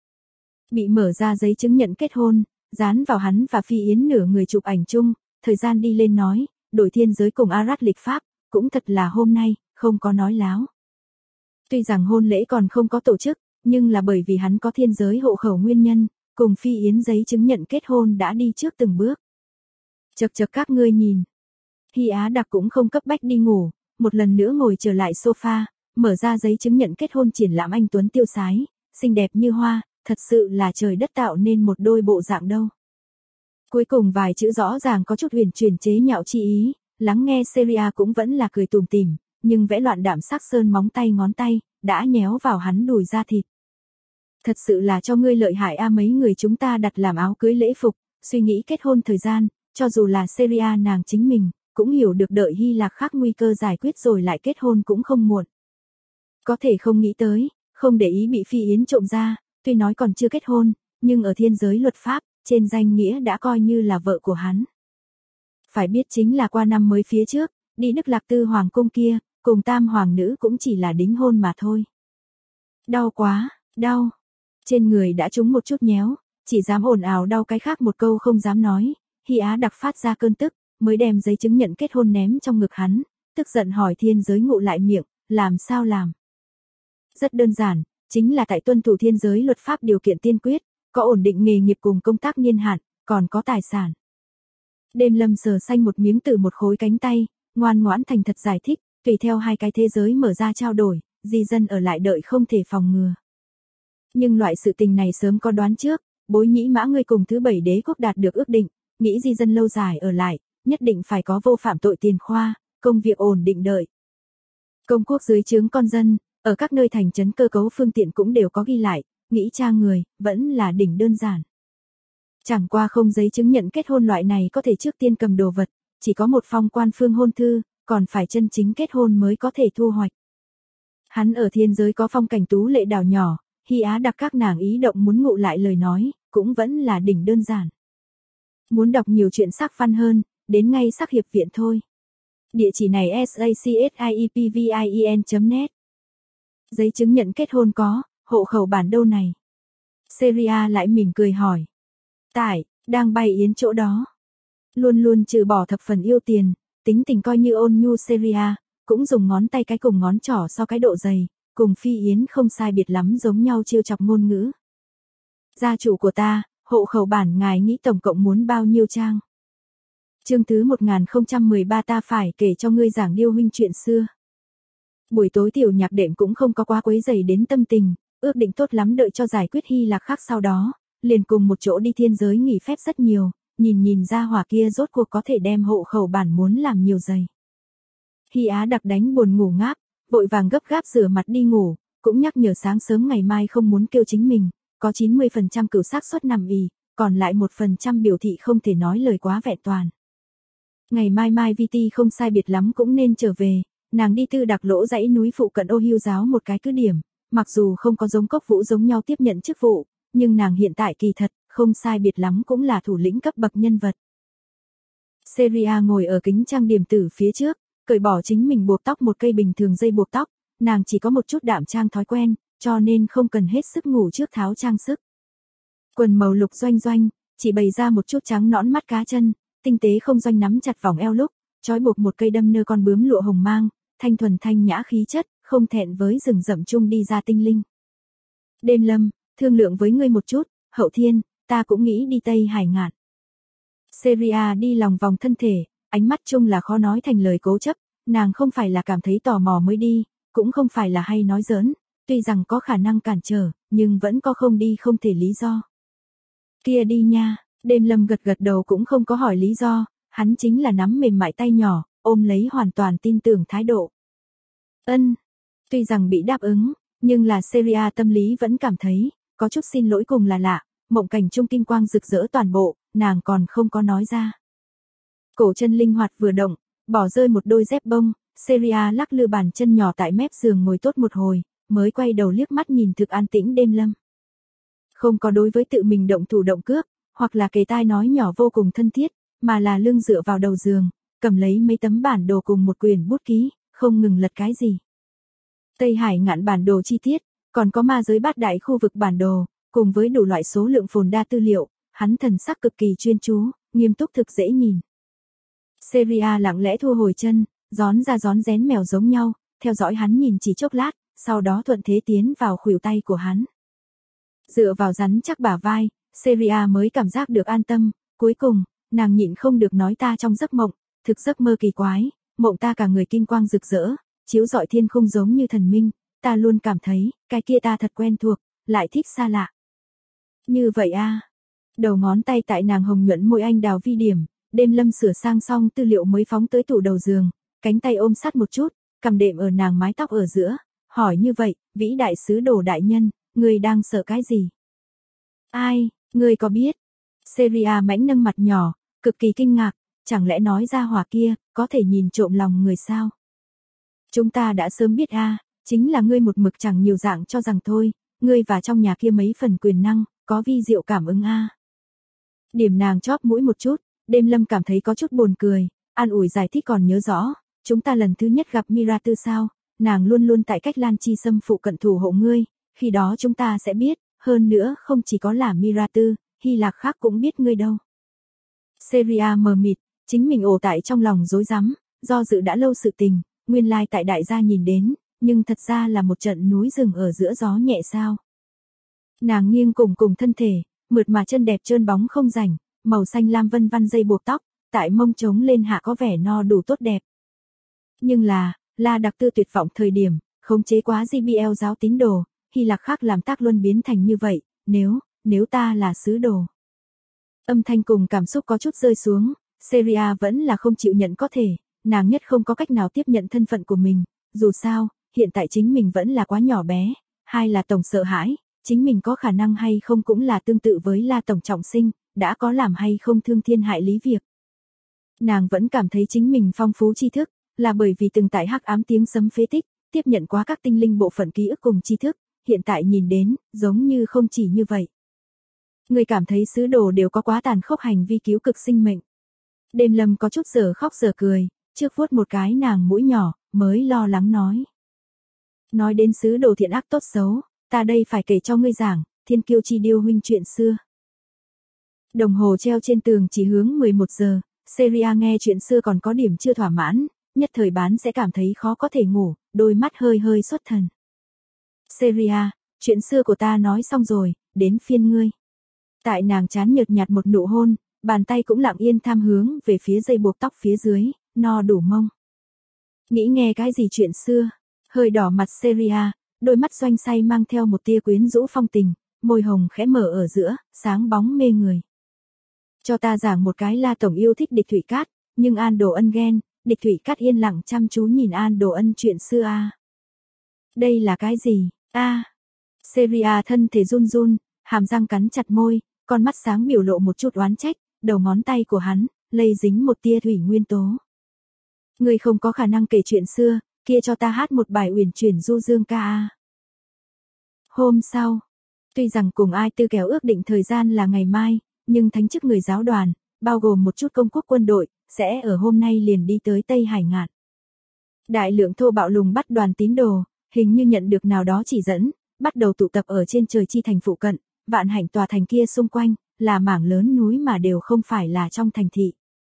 Bị mở ra giấy chứng nhận kết hôn, dán vào hắn và Phi Yến nửa người chụp ảnh chung, thời gian đi lên nói, đổi thiên giới cùng Arad lịch pháp, cũng thật là hôm nay, không có nói láo. Tuy rằng hôn lễ còn không có tổ chức, nhưng là bởi vì hắn có thiên giới hộ khẩu nguyên nhân, cùng Phi Yến giấy chứng nhận kết hôn đã đi trước từng bước. Chậc chậc các ngươi nhìn. Hy Á đặc cũng không cấp bách đi ngủ, một lần nữa ngồi trở lại sofa, mở ra giấy chứng nhận kết hôn triển lãm anh tuấn tiêu sái, xinh đẹp như hoa, thật sự là trời đất tạo nên một đôi bộ dạng đâu. Cuối cùng vài chữ rõ ràng có chút huyền chuyển chế nhạo chi ý, lắng nghe Seria cũng vẫn là cười tủm tỉm, nhưng vẽ loạn đạm sắc sơn móng tay ngón tay, đã nhéo vào hắn đùi da thịt. Thật sự là cho ngươi lợi hại a, mấy người chúng ta đặt làm áo cưới lễ phục, suy nghĩ kết hôn thời gian, cho dù là Seria nàng chính mình, cũng hiểu được đợi Hy Lạc khắc nguy cơ giải quyết rồi lại kết hôn cũng không muộn. Có thể không nghĩ tới, không để ý bị Phi Yến trộm ra, tuy nói còn chưa kết hôn, nhưng ở thiên giới luật pháp, trên danh nghĩa đã coi như là vợ của hắn. Phải biết chính là qua năm mới phía trước, đi Đức Lạc Tư Hoàng cung kia, cùng tam hoàng nữ cũng chỉ là đính hôn mà thôi. Đau quá, đau. Trên người đã trúng một chút nhéo, chỉ dám ồn ào đau cái khác một câu không dám nói. Hy Á đặc phát ra cơn tức, mới đem giấy chứng nhận kết hôn ném trong ngực hắn, tức giận hỏi thiên giới ngụ lại miệng, làm sao làm? Rất đơn giản, chính là tại tuân thủ thiên giới luật pháp điều kiện tiên quyết, có ổn định nghề nghiệp cùng công tác niên hạn, còn có tài sản. Đêm lâm sờ xanh một miếng từ một khối cánh tay, ngoan ngoãn thành thật giải thích, tùy theo hai cái thế giới mở ra trao đổi, di dân ở lại đợi không thể phòng ngừa. Nhưng loại sự tình này sớm có đoán trước, Bối Nhĩ Mã ngươi cùng thứ 7 đế quốc đạt được ước định, nghĩ di dân lâu dài ở lại, nhất định phải có vô phạm tội tiền khoa, công việc ổn định đợi. Công quốc dưới trướng con dân, ở các nơi thành trấn cơ cấu phương tiện cũng đều có ghi lại, nghĩ cha người, vẫn là đỉnh đơn giản. Chẳng qua không giấy chứng nhận kết hôn loại này có thể trước tiên cầm đồ vật, chỉ có một phong quan phương hôn thư, còn phải chân chính kết hôn mới có thể thu hoạch. Hắn ở thiên giới có phong cảnh tú lệ đảo nhỏ, Hy Á đặc các nàng ý động muốn ngụ lại lời nói, cũng vẫn là đỉnh đơn giản. Muốn đọc nhiều chuyện sắc văn hơn, đến ngay sắc hiệp viện thôi. Địa chỉ này saksiepvien.net. Giấy chứng nhận kết hôn có, hộ khẩu bản đâu này? Seria lại mỉm cười hỏi. Tại, đang bay yến chỗ đó. Luôn luôn trừ bỏ thập phần yêu tiền, tính tình coi như ôn nhu Seria, cũng dùng ngón tay cái cùng ngón trỏ so cái độ dày, cùng Phi Yến không sai biệt lắm giống nhau trêu chọc ngôn ngữ. Gia chủ của ta, hộ khẩu bản ngài nghĩ tổng cộng muốn bao nhiêu trang? Chương thứ 1013 ta phải kể cho ngươi giảng điêu huynh chuyện xưa. Buổi tối tiểu nhạc đệm cũng không có quá quấy rầy đến tâm tình, ước định tốt lắm đợi cho giải quyết Hy Lạc khác sau đó, liền cùng một chỗ đi thiên giới nghỉ phép rất nhiều, nhìn ra hỏa kia rốt cuộc có thể đem hộ khẩu bản muốn làm nhiều giày. Hy Á đặc đánh buồn ngủ ngáp, vội vàng gấp gáp rửa mặt đi ngủ, cũng nhắc nhở sáng sớm ngày mai không muốn kêu chính mình, có 90% cửu xác suất nằm ì, còn lại 1% biểu thị không thể nói lời quá vẹn toàn. Ngày mai Mai Vi Ti không sai biệt lắm cũng nên trở về, nàng đi Tư Đặc Lỗ dãy núi phụ cận Ô Hưu giáo một cái cứ điểm, mặc dù không có giống Cốc Vũ giống nhau tiếp nhận chức vụ, nhưng nàng hiện tại kỳ thật, không sai biệt lắm cũng là thủ lĩnh cấp bậc nhân vật. Seria ngồi ở kính trang điểm tử phía trước, cởi bỏ chính mình buộc tóc một cây bình thường dây buộc tóc, nàng chỉ có một chút đạm trang thói quen, cho nên không cần hết sức ngủ trước tháo trang sức. Quần màu lục doanh doanh, chỉ bày ra một chút trắng nõn mắt cá chân, tinh tế không doanh nắm chặt vòng eo lúc, trói buộc một cây đâm nơ con bướm lụa hồng mang, thanh thuần thanh nhã khí chất, không thẹn với rừng rậm chung đi ra tinh linh. Đêm Lâm, thương lượng với ngươi một chút, Hậu Thiên, ta cũng nghĩ đi Tây Hải ngạn. Seria đi lòng vòng thân thể, ánh mắt chung là khó nói thành lời cố chấp, nàng không phải là cảm thấy tò mò mới đi, cũng không phải là hay nói giỡn, tuy rằng có khả năng cản trở, nhưng vẫn có không đi không thể lý do. Kia đi nha, Đêm Lâm gật gật đầu cũng không có hỏi lý do, hắn chính là nắm mềm mại tay nhỏ, ôm lấy hoàn toàn tin tưởng thái độ. Ân, tuy rằng bị đáp ứng, nhưng là Seria tâm lý vẫn cảm thấy, có chút xin lỗi cùng là lạ, mộng cảnh trung kim quang rực rỡ toàn bộ, nàng còn không có nói ra. Cổ chân linh hoạt vừa động, bỏ rơi một đôi dép bông, Seria lắc lư bàn chân nhỏ tại mép giường ngồi tốt một hồi, mới quay đầu liếc mắt nhìn thực an tĩnh Đêm Lâm. Không có đối với tự mình động thủ động cước, hoặc là kề tai nói nhỏ vô cùng thân thiết, mà là lưng dựa vào đầu giường, cầm lấy mấy tấm bản đồ cùng một quyển bút ký, không ngừng lật cái gì. Tây Hải ngạn bản đồ chi tiết, còn có ma giới bát đại khu vực bản đồ, cùng với đủ loại số lượng phồn đa tư liệu, hắn thần sắc cực kỳ chuyên chú, nghiêm túc thực dễ nhìn. Seria lặng lẽ thu hồi chân, gión ra gión rén mèo giống nhau, theo dõi hắn nhìn chỉ chốc lát, sau đó thuận thế tiến vào khuỷu tay của hắn. Dựa vào rắn chắc bả vai, Seria mới cảm giác được an tâm, cuối cùng, nàng nhịn không được nói ta trong giấc mộng, thực giấc mơ kỳ quái, mộng ta cả người kim quang rực rỡ, chiếu rọi thiên không giống như thần minh, ta luôn cảm thấy, cái kia ta thật quen thuộc, lại thích xa lạ. Như vậy a. Đầu ngón tay tại nàng hồng nhuận môi anh đào vi điểm, Đêm Lâm sửa sang xong tư liệu mới phóng tới tủ đầu giường, cánh tay ôm sát một chút, cầm đệm ở nàng mái tóc ở giữa, hỏi như vậy, vĩ đại sứ đồ đại nhân, ngươi đang sợ cái gì? Ai, ngươi có biết? Seria mãnh nâng mặt nhỏ, cực kỳ kinh ngạc, chẳng lẽ nói ra hỏa kia, có thể nhìn trộm lòng người sao? Chúng ta đã sớm biết a, chính là ngươi một mực chẳng nhiều dạng cho rằng thôi, ngươi và trong nhà kia mấy phần quyền năng, có vi diệu cảm ứng a. Điểm nàng chóp mũi một chút, Đêm Lâm cảm thấy có chút buồn cười, an ủi giải thích còn nhớ rõ, chúng ta lần thứ nhất gặp Mira Tư sao, nàng luôn luôn tại cách Lan Chi Sâm phụ cận thủ hộ ngươi, khi đó chúng ta sẽ biết, hơn nữa không chỉ có là Mira Tư, Hy Lạc khác cũng biết ngươi đâu. Seria mờ mịt, chính mình ổ tại trong lòng rối rắm, do dự đã lâu sự tình, nguyên lai tại đại gia nhìn đến, nhưng thật ra là một trận núi rừng ở giữa gió nhẹ sao. Nàng nghiêng cùng thân thể, mượt mà chân đẹp trơn bóng không rảnh, màu xanh lam vân vân dây buộc tóc, tại mông trống lên hạ có vẻ no đủ tốt đẹp. Nhưng là, La Đặc Tư tuyệt vọng thời điểm, khống chế quá JBL giáo tín đồ, Hy Lạc khác làm tác luân biến thành như vậy, nếu ta là sứ đồ. Âm thanh cùng cảm xúc có chút rơi xuống, Seria vẫn là không chịu nhận có thể, nàng nhất không có cách nào tiếp nhận thân phận của mình, dù sao, hiện tại chính mình vẫn là quá nhỏ bé, hai là tổng sợ hãi, chính mình có khả năng hay không cũng là tương tự với La tổng trọng sinh, đã có làm hay không thương thiên hại lý việc. Nàng vẫn cảm thấy chính mình phong phú tri thức, là bởi vì từng tại hắc ám tiếng sấm phế tích, tiếp nhận quá các tinh linh bộ phận ký ức cùng tri thức, hiện tại nhìn đến, giống như không chỉ như vậy. Người cảm thấy sứ đồ đều có quá tàn khốc hành vi cứu cực sinh mệnh. Đêm Lâm có chút giờ khóc giờ cười, trước vuốt một cái nàng mũi nhỏ, mới lo lắng nói. Nói đến sứ đồ thiện ác tốt xấu, ta đây phải kể cho ngươi giảng, thiên kiêu chi điêu huynh chuyện xưa. Đồng hồ treo trên tường chỉ hướng 11 giờ, Seria nghe chuyện xưa còn có điểm chưa thỏa mãn, nhất thời bán sẽ cảm thấy khó có thể ngủ, đôi mắt hơi hơi xuất thần. Seria, chuyện xưa của ta nói xong rồi, đến phiên ngươi. Tại nàng chán nhợt nhạt một nụ hôn, bàn tay cũng lặng yên tham hướng về phía dây buộc tóc phía dưới, no đủ mông. Nghĩ nghe cái gì chuyện xưa, hơi đỏ mặt Seria, đôi mắt xoanh xay mang theo một tia quyến rũ phong tình, môi hồng khẽ mở ở giữa, sáng bóng mê người. Cho ta giảng một cái La tổng yêu thích Địch Thủy Cát, nhưng An Đồ Ân ghen, Địch Thủy Cát yên lặng chăm chú nhìn An Đồ Ân chuyện xưa a. Đây là cái gì? A. Seria thân thể run run, hàm răng cắn chặt môi, con mắt sáng biểu lộ một chút oán trách, đầu ngón tay của hắn lây dính một tia thủy nguyên tố. Ngươi không có khả năng kể chuyện xưa, kia cho ta hát một bài uyển chuyển du dương ca a. Hôm sau, tuy rằng cùng ai tư kéo ước định thời gian là ngày mai, nhưng thánh chức người giáo đoàn, bao gồm một chút công quốc quân đội, sẽ ở hôm nay liền đi tới Tây Hải Ngạn. Đại lượng thô bạo lùng bắt đoàn tín đồ, hình như nhận được nào đó chỉ dẫn, bắt đầu tụ tập ở trên trời chi thành phụ cận, Vạn Hạnh tòa thành kia xung quanh, là mảng lớn núi mà đều không phải là trong thành thị.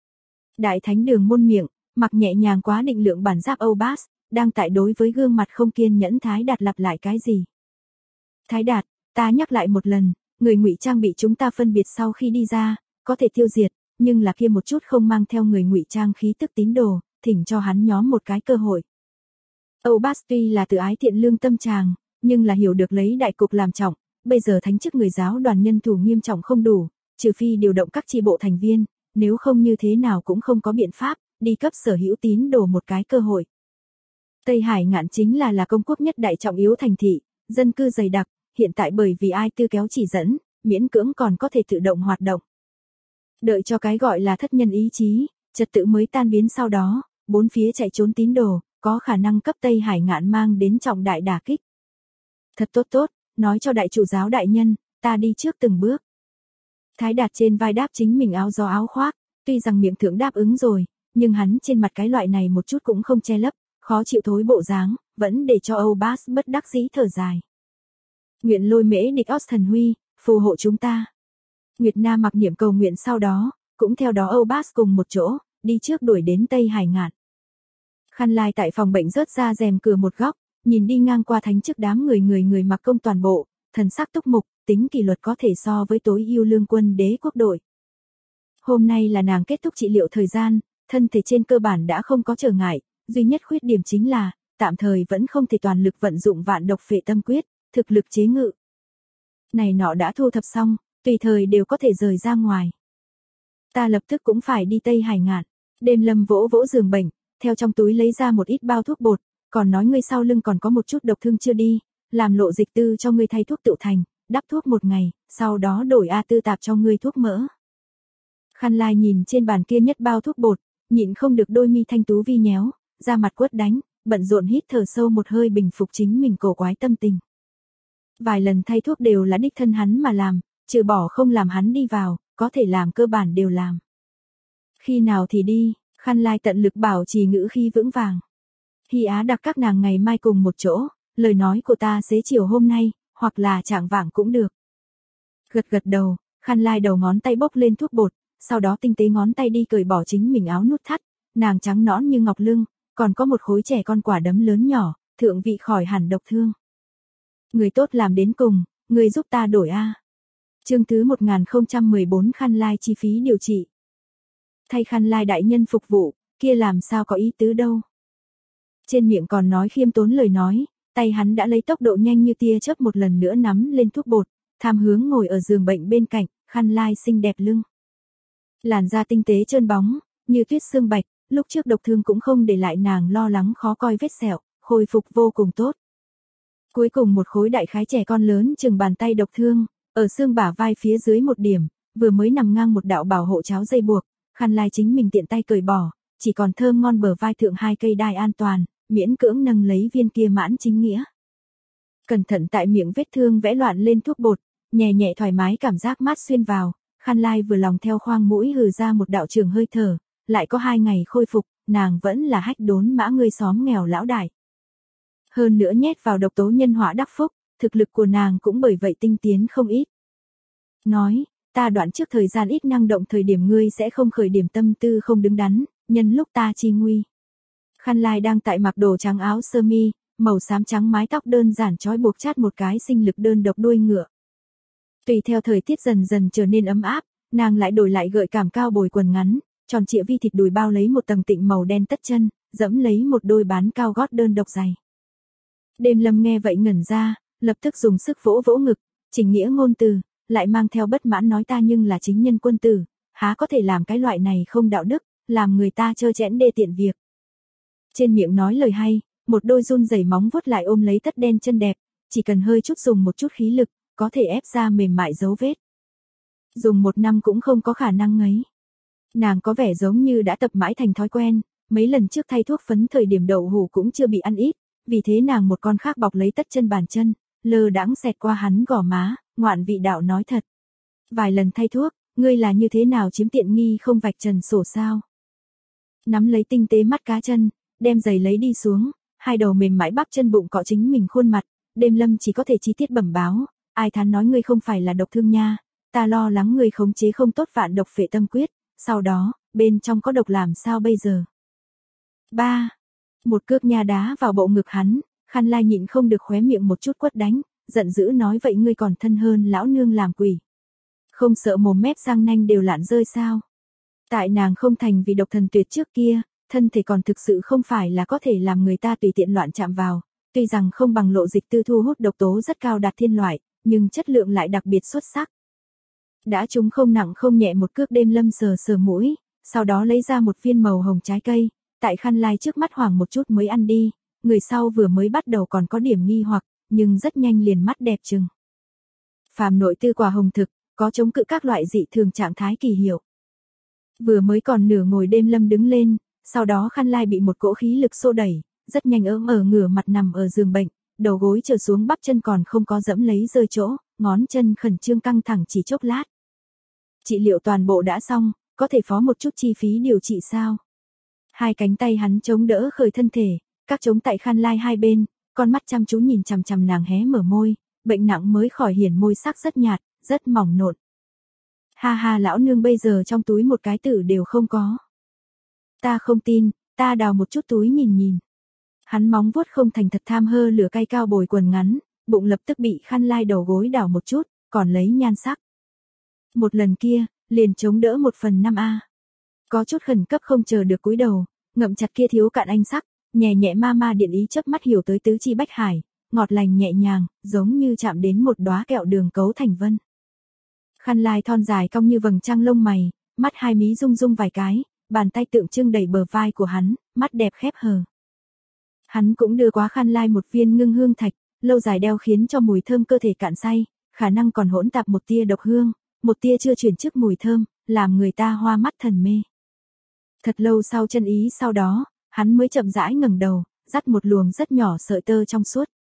Đại thánh đường môn miệng, mặc nhẹ nhàng quá định lượng bản giáp Âu Bass, đang tại đối với gương mặt không kiên nhẫn Thái Đạt lặp lại cái gì. Thái Đạt, ta nhắc lại một lần, người ngụy trang bị chúng ta phân biệt sau khi đi ra, có thể tiêu diệt, nhưng là kia một chút không mang theo người ngụy trang khí tức tín đồ, thỉnh cho hắn nhóm một cái cơ hội. Âu Bass tuy là tự ái thiện lương tâm tràng, nhưng là hiểu được lấy đại cục làm trọng, bây giờ thánh chức người giáo đoàn nhân thủ nghiêm trọng không đủ, trừ phi điều động các chi bộ thành viên, nếu không như thế nào cũng không có biện pháp, đi cấp sở hữu tín đồ một cái cơ hội. Tây Hải Ngạn chính là công quốc nhất đại trọng yếu thành thị, dân cư dày đặc, hiện tại bởi vì ai tư kéo chỉ dẫn, miễn cưỡng còn có thể tự động hoạt động. Đợi cho cái gọi là thất nhân ý chí, trật tự mới tan biến sau đó, bốn phía chạy trốn tín đồ, có khả năng cấp Tây Hải Ngạn mang đến trọng đại đả kích. Thật tốt tốt, nói cho đại chủ giáo đại nhân, ta đi trước từng bước. Thái Đạt trên vai đáp chính mình áo gió áo khoác, tuy rằng miệng thượng đáp ứng rồi, nhưng hắn trên mặt cái loại này một chút cũng không che lấp, khó chịu thối bộ dáng, vẫn để cho Âu Bass bất đắc dĩ thở dài. Nguyện lôi mễ địch Os thần huy, phù hộ chúng ta. Nguyệt Na mặc niệm cầu nguyện sau đó, cũng theo đó Âu Bass cùng một chỗ, đi trước đuổi đến Tây Hải Ngạn. Khăn lai tại phòng bệnh rớt ra rèm cửa một góc, nhìn đi ngang qua thánh chức đám người mặc công toàn bộ, thần sắc túc mục, tính kỷ luật có thể so với tối ưu lương quân đế quốc đội. Hôm nay là nàng kết thúc trị liệu thời gian, thân thể trên cơ bản đã không có trở ngại, duy nhất khuyết điểm chính là, tạm thời vẫn không thể toàn lực vận dụng vạn độc phệ tâm quyết, thực lực chế ngự. Này nọ đã thu thập xong, tùy thời đều có thể rời ra ngoài. Ta lập tức cũng phải đi Tây Hải Ngạn. Đêm Lâm vỗ vỗ giường bệnh, theo trong túi lấy ra một ít bao thuốc bột, còn nói ngươi sau lưng còn có một chút độc thương chưa đi, làm lộ dịch tư cho ngươi thay thuốc tự thành, đắp thuốc một ngày, sau đó đổi A tư tạp cho ngươi thuốc mỡ. Khăn lai nhìn trên bàn kia nhất bao thuốc bột, nhịn không được đôi mi thanh tú vi nhéo, ra mặt quất đánh, bận rộn hít thở sâu một hơi bình phục chính mình cổ quái tâm tình. Vài lần thay thuốc đều là đích thân hắn mà làm, trừ bỏ không làm hắn đi vào, có thể làm cơ bản đều làm. Khi nào thì đi, Khăn lai tận lực bảo trì ngữ khi vững vàng. Hy Á đặt các nàng ngày mai cùng một chỗ, lời nói của ta xế chiều hôm nay, hoặc là chạng vạng cũng được. Gật gật đầu, Khăn lai đầu ngón tay bốc lên thuốc bột, sau đó tinh tế ngón tay đi cởi bỏ chính mình áo nút thắt, nàng trắng nõn như ngọc lưng, còn có một khối trẻ con quả đấm lớn nhỏ, thượng vị khỏi hẳn độc thương. Người tốt làm đến cùng, người giúp ta đổi A. Chương thứ 1014 Khăn lai chi phí điều trị. Thay Khăn lai đại nhân phục vụ, kia làm sao có ý tứ đâu. Trên miệng còn nói khiêm tốn lời nói, tay hắn đã lấy tốc độ nhanh như tia chớp một lần nữa nắm lên thuốc bột, tham hướng ngồi ở giường bệnh bên cạnh, Khăn lai xinh đẹp lưng. Làn da tinh tế trơn bóng, như tuyết sương bạch, lúc trước độc thương cũng không để lại nàng lo lắng khó coi vết sẹo, khôi phục vô cùng tốt. Cuối cùng một khối đại khái trẻ con lớn chừng bàn tay độc thương, ở xương bả vai phía dưới một điểm, vừa mới nằm ngang một đạo bảo hộ cháo dây buộc, Khăn Lai chính mình tiện tay cởi bỏ, chỉ còn thơm ngon bờ vai thượng 2 cây đai an toàn, miễn cưỡng nâng lấy viên kia mãn chính nghĩa. Cẩn thận tại miệng vết thương vẽ loạn lên thuốc bột, nhẹ nhẹ thoải mái cảm giác mát xuyên vào, Khăn Lai vừa lòng theo khoang mũi hừ ra một đạo trường hơi thở, lại có 2 ngày khôi phục, nàng vẫn là hách đốn mã ngươi xóm nghèo lão đại. Hơn nữa nhét vào độc tố nhân họa đắc phúc, thực lực của nàng cũng bởi vậy tinh tiến không ít. Nói, ta đoạn trước thời gian ít năng động thời điểm ngươi sẽ không khởi điểm tâm tư không đứng đắn, nhân lúc ta chi nguy. Khăn Lai đang tại mặc đồ trắng áo sơ mi, màu xám trắng mái tóc đơn giản trói buộc chát một cái sinh lực đơn độc đuôi ngựa. Tùy theo thời tiết dần dần trở nên ấm áp, nàng lại đổi lại gợi cảm cao bồi quần ngắn, tròn trịa vi thịt đùi bao lấy một tầng tịnh màu đen tất chân, dẫm lấy một đôi bán cao gót đơn độc dày. Đêm Lâm nghe vậy ngẩn ra, lập tức dùng sức vỗ vỗ ngực, chỉnh nghĩa ngôn từ, lại mang theo bất mãn nói ta nhưng là chính nhân quân tử, há có thể làm cái loại này không đạo đức, làm người ta trơ trẽn đê tiện việc. Trên miệng nói lời hay, một đôi run rẩy móng vuốt lại ôm lấy tất đen chân đẹp, chỉ cần hơi chút dùng một chút khí lực, có thể ép ra mềm mại dấu vết. Dùng 1 năm cũng không có khả năng ngấy. Nàng có vẻ giống như đã tập mãi thành thói quen, mấy lần trước thay thuốc phấn thời điểm đậu hũ cũng chưa bị ăn ít, vì thế nàng một con khác bọc lấy tất chân bàn chân, lơ đãng xẹt qua hắn gò má, ngoạn vị đạo nói thật. Vài lần thay thuốc, ngươi là như thế nào chiếm tiện nghi không vạch trần sổ sao? Nắm lấy tinh tế mắt cá chân, đem giày lấy đi xuống, 2 đầu mềm mại bắp chân bụng cọ chính mình khuôn mặt, Đêm Lâm chỉ có thể chi tiết bẩm báo, ai thán nói ngươi không phải là độc thương nha, ta lo lắng ngươi khống chế không tốt vạn độc phệ tâm quyết, sau đó, bên trong có độc làm sao bây giờ? 3. Một cước nha đá vào bộ ngực hắn, Khăn Lai nhịn không được khóe miệng một chút quất đánh, giận dữ nói vậy ngươi còn thân hơn lão nương làm quỷ. Không sợ mồm mép răng nanh đều lạn rơi sao? Tại nàng không thành vì độc thần tuyệt trước kia, thân thể còn thực sự không phải là có thể làm người ta tùy tiện loạn chạm vào, tuy rằng không bằng Lộ Dịch Tư thu hút độc tố rất cao đạt thiên loại, nhưng chất lượng lại đặc biệt xuất sắc. Đã chúng không nặng không nhẹ một cước Đêm Lâm sờ sờ mũi, sau đó lấy ra một viên màu hồng trái cây, tại Khăn Lai trước mắt hoảng một chút mới ăn đi, người sau vừa mới bắt đầu còn có điểm nghi hoặc, nhưng rất nhanh liền mắt đẹp trừng. Phàm nội tư quả hồng thực, có chống cự các loại dị thường trạng thái kỳ hiệu. Vừa mới còn nửa ngồi Đêm Lâm đứng lên, sau đó Khăn Lai bị một cỗ khí lực xô đẩy, rất nhanh ngửa mặt nằm ở giường bệnh, đầu gối trở xuống bắp chân còn không có dẫm lấy rơi chỗ, ngón chân khẩn trương căng thẳng chỉ chốc lát. Trị liệu toàn bộ đã xong, có thể phó một chút chi phí điều trị sao? 2 cánh tay hắn chống đỡ khởi thân thể, các chống tại Khăn Lai 2 bên, con mắt chăm chú nhìn chằm chằm nàng hé mở môi, bệnh nặng mới khỏi hiển môi sắc rất nhạt, rất mỏng nộn. Ha ha lão nương bây giờ trong túi một cái tử đều không có. Ta không tin, ta đào một chút túi nhìn nhìn. Hắn móng vuốt không thành thật tham hơ lửa cay cao bồi quần ngắn, bụng lập tức bị Khăn Lai đầu gối đảo một chút, còn lấy nhan sắc. Một lần kia, liền chống đỡ 1/5 Có chút khẩn cấp không chờ được cúi đầu, ngậm chặt kia thiếu cạn anh sắc, nhẹ nhẹ ma điện ý chớp mắt hiểu tới tứ chi bách hải, ngọt lành nhẹ nhàng, giống như chạm đến một đóa kẹo đường cấu thành vân. Khăn Lai thon dài cong như vầng trăng lông mày, mắt 2 mí rung rung vài cái, bàn tay tượng trưng đẩy bờ vai của hắn, mắt đẹp khép hờ. Hắn cũng đưa quá Khăn Lai một viên ngưng hương thạch, lâu dài đeo khiến cho mùi thơm cơ thể cạn say, khả năng còn hỗn tạp một tia độc hương, một tia chưa chuyển chức mùi thơm, làm người ta hoa mắt thần mê. Thật lâu sau chân ý sau đó, hắn mới chậm rãi ngẩng đầu, dắt một luồng rất nhỏ sợi tơ trong suốt,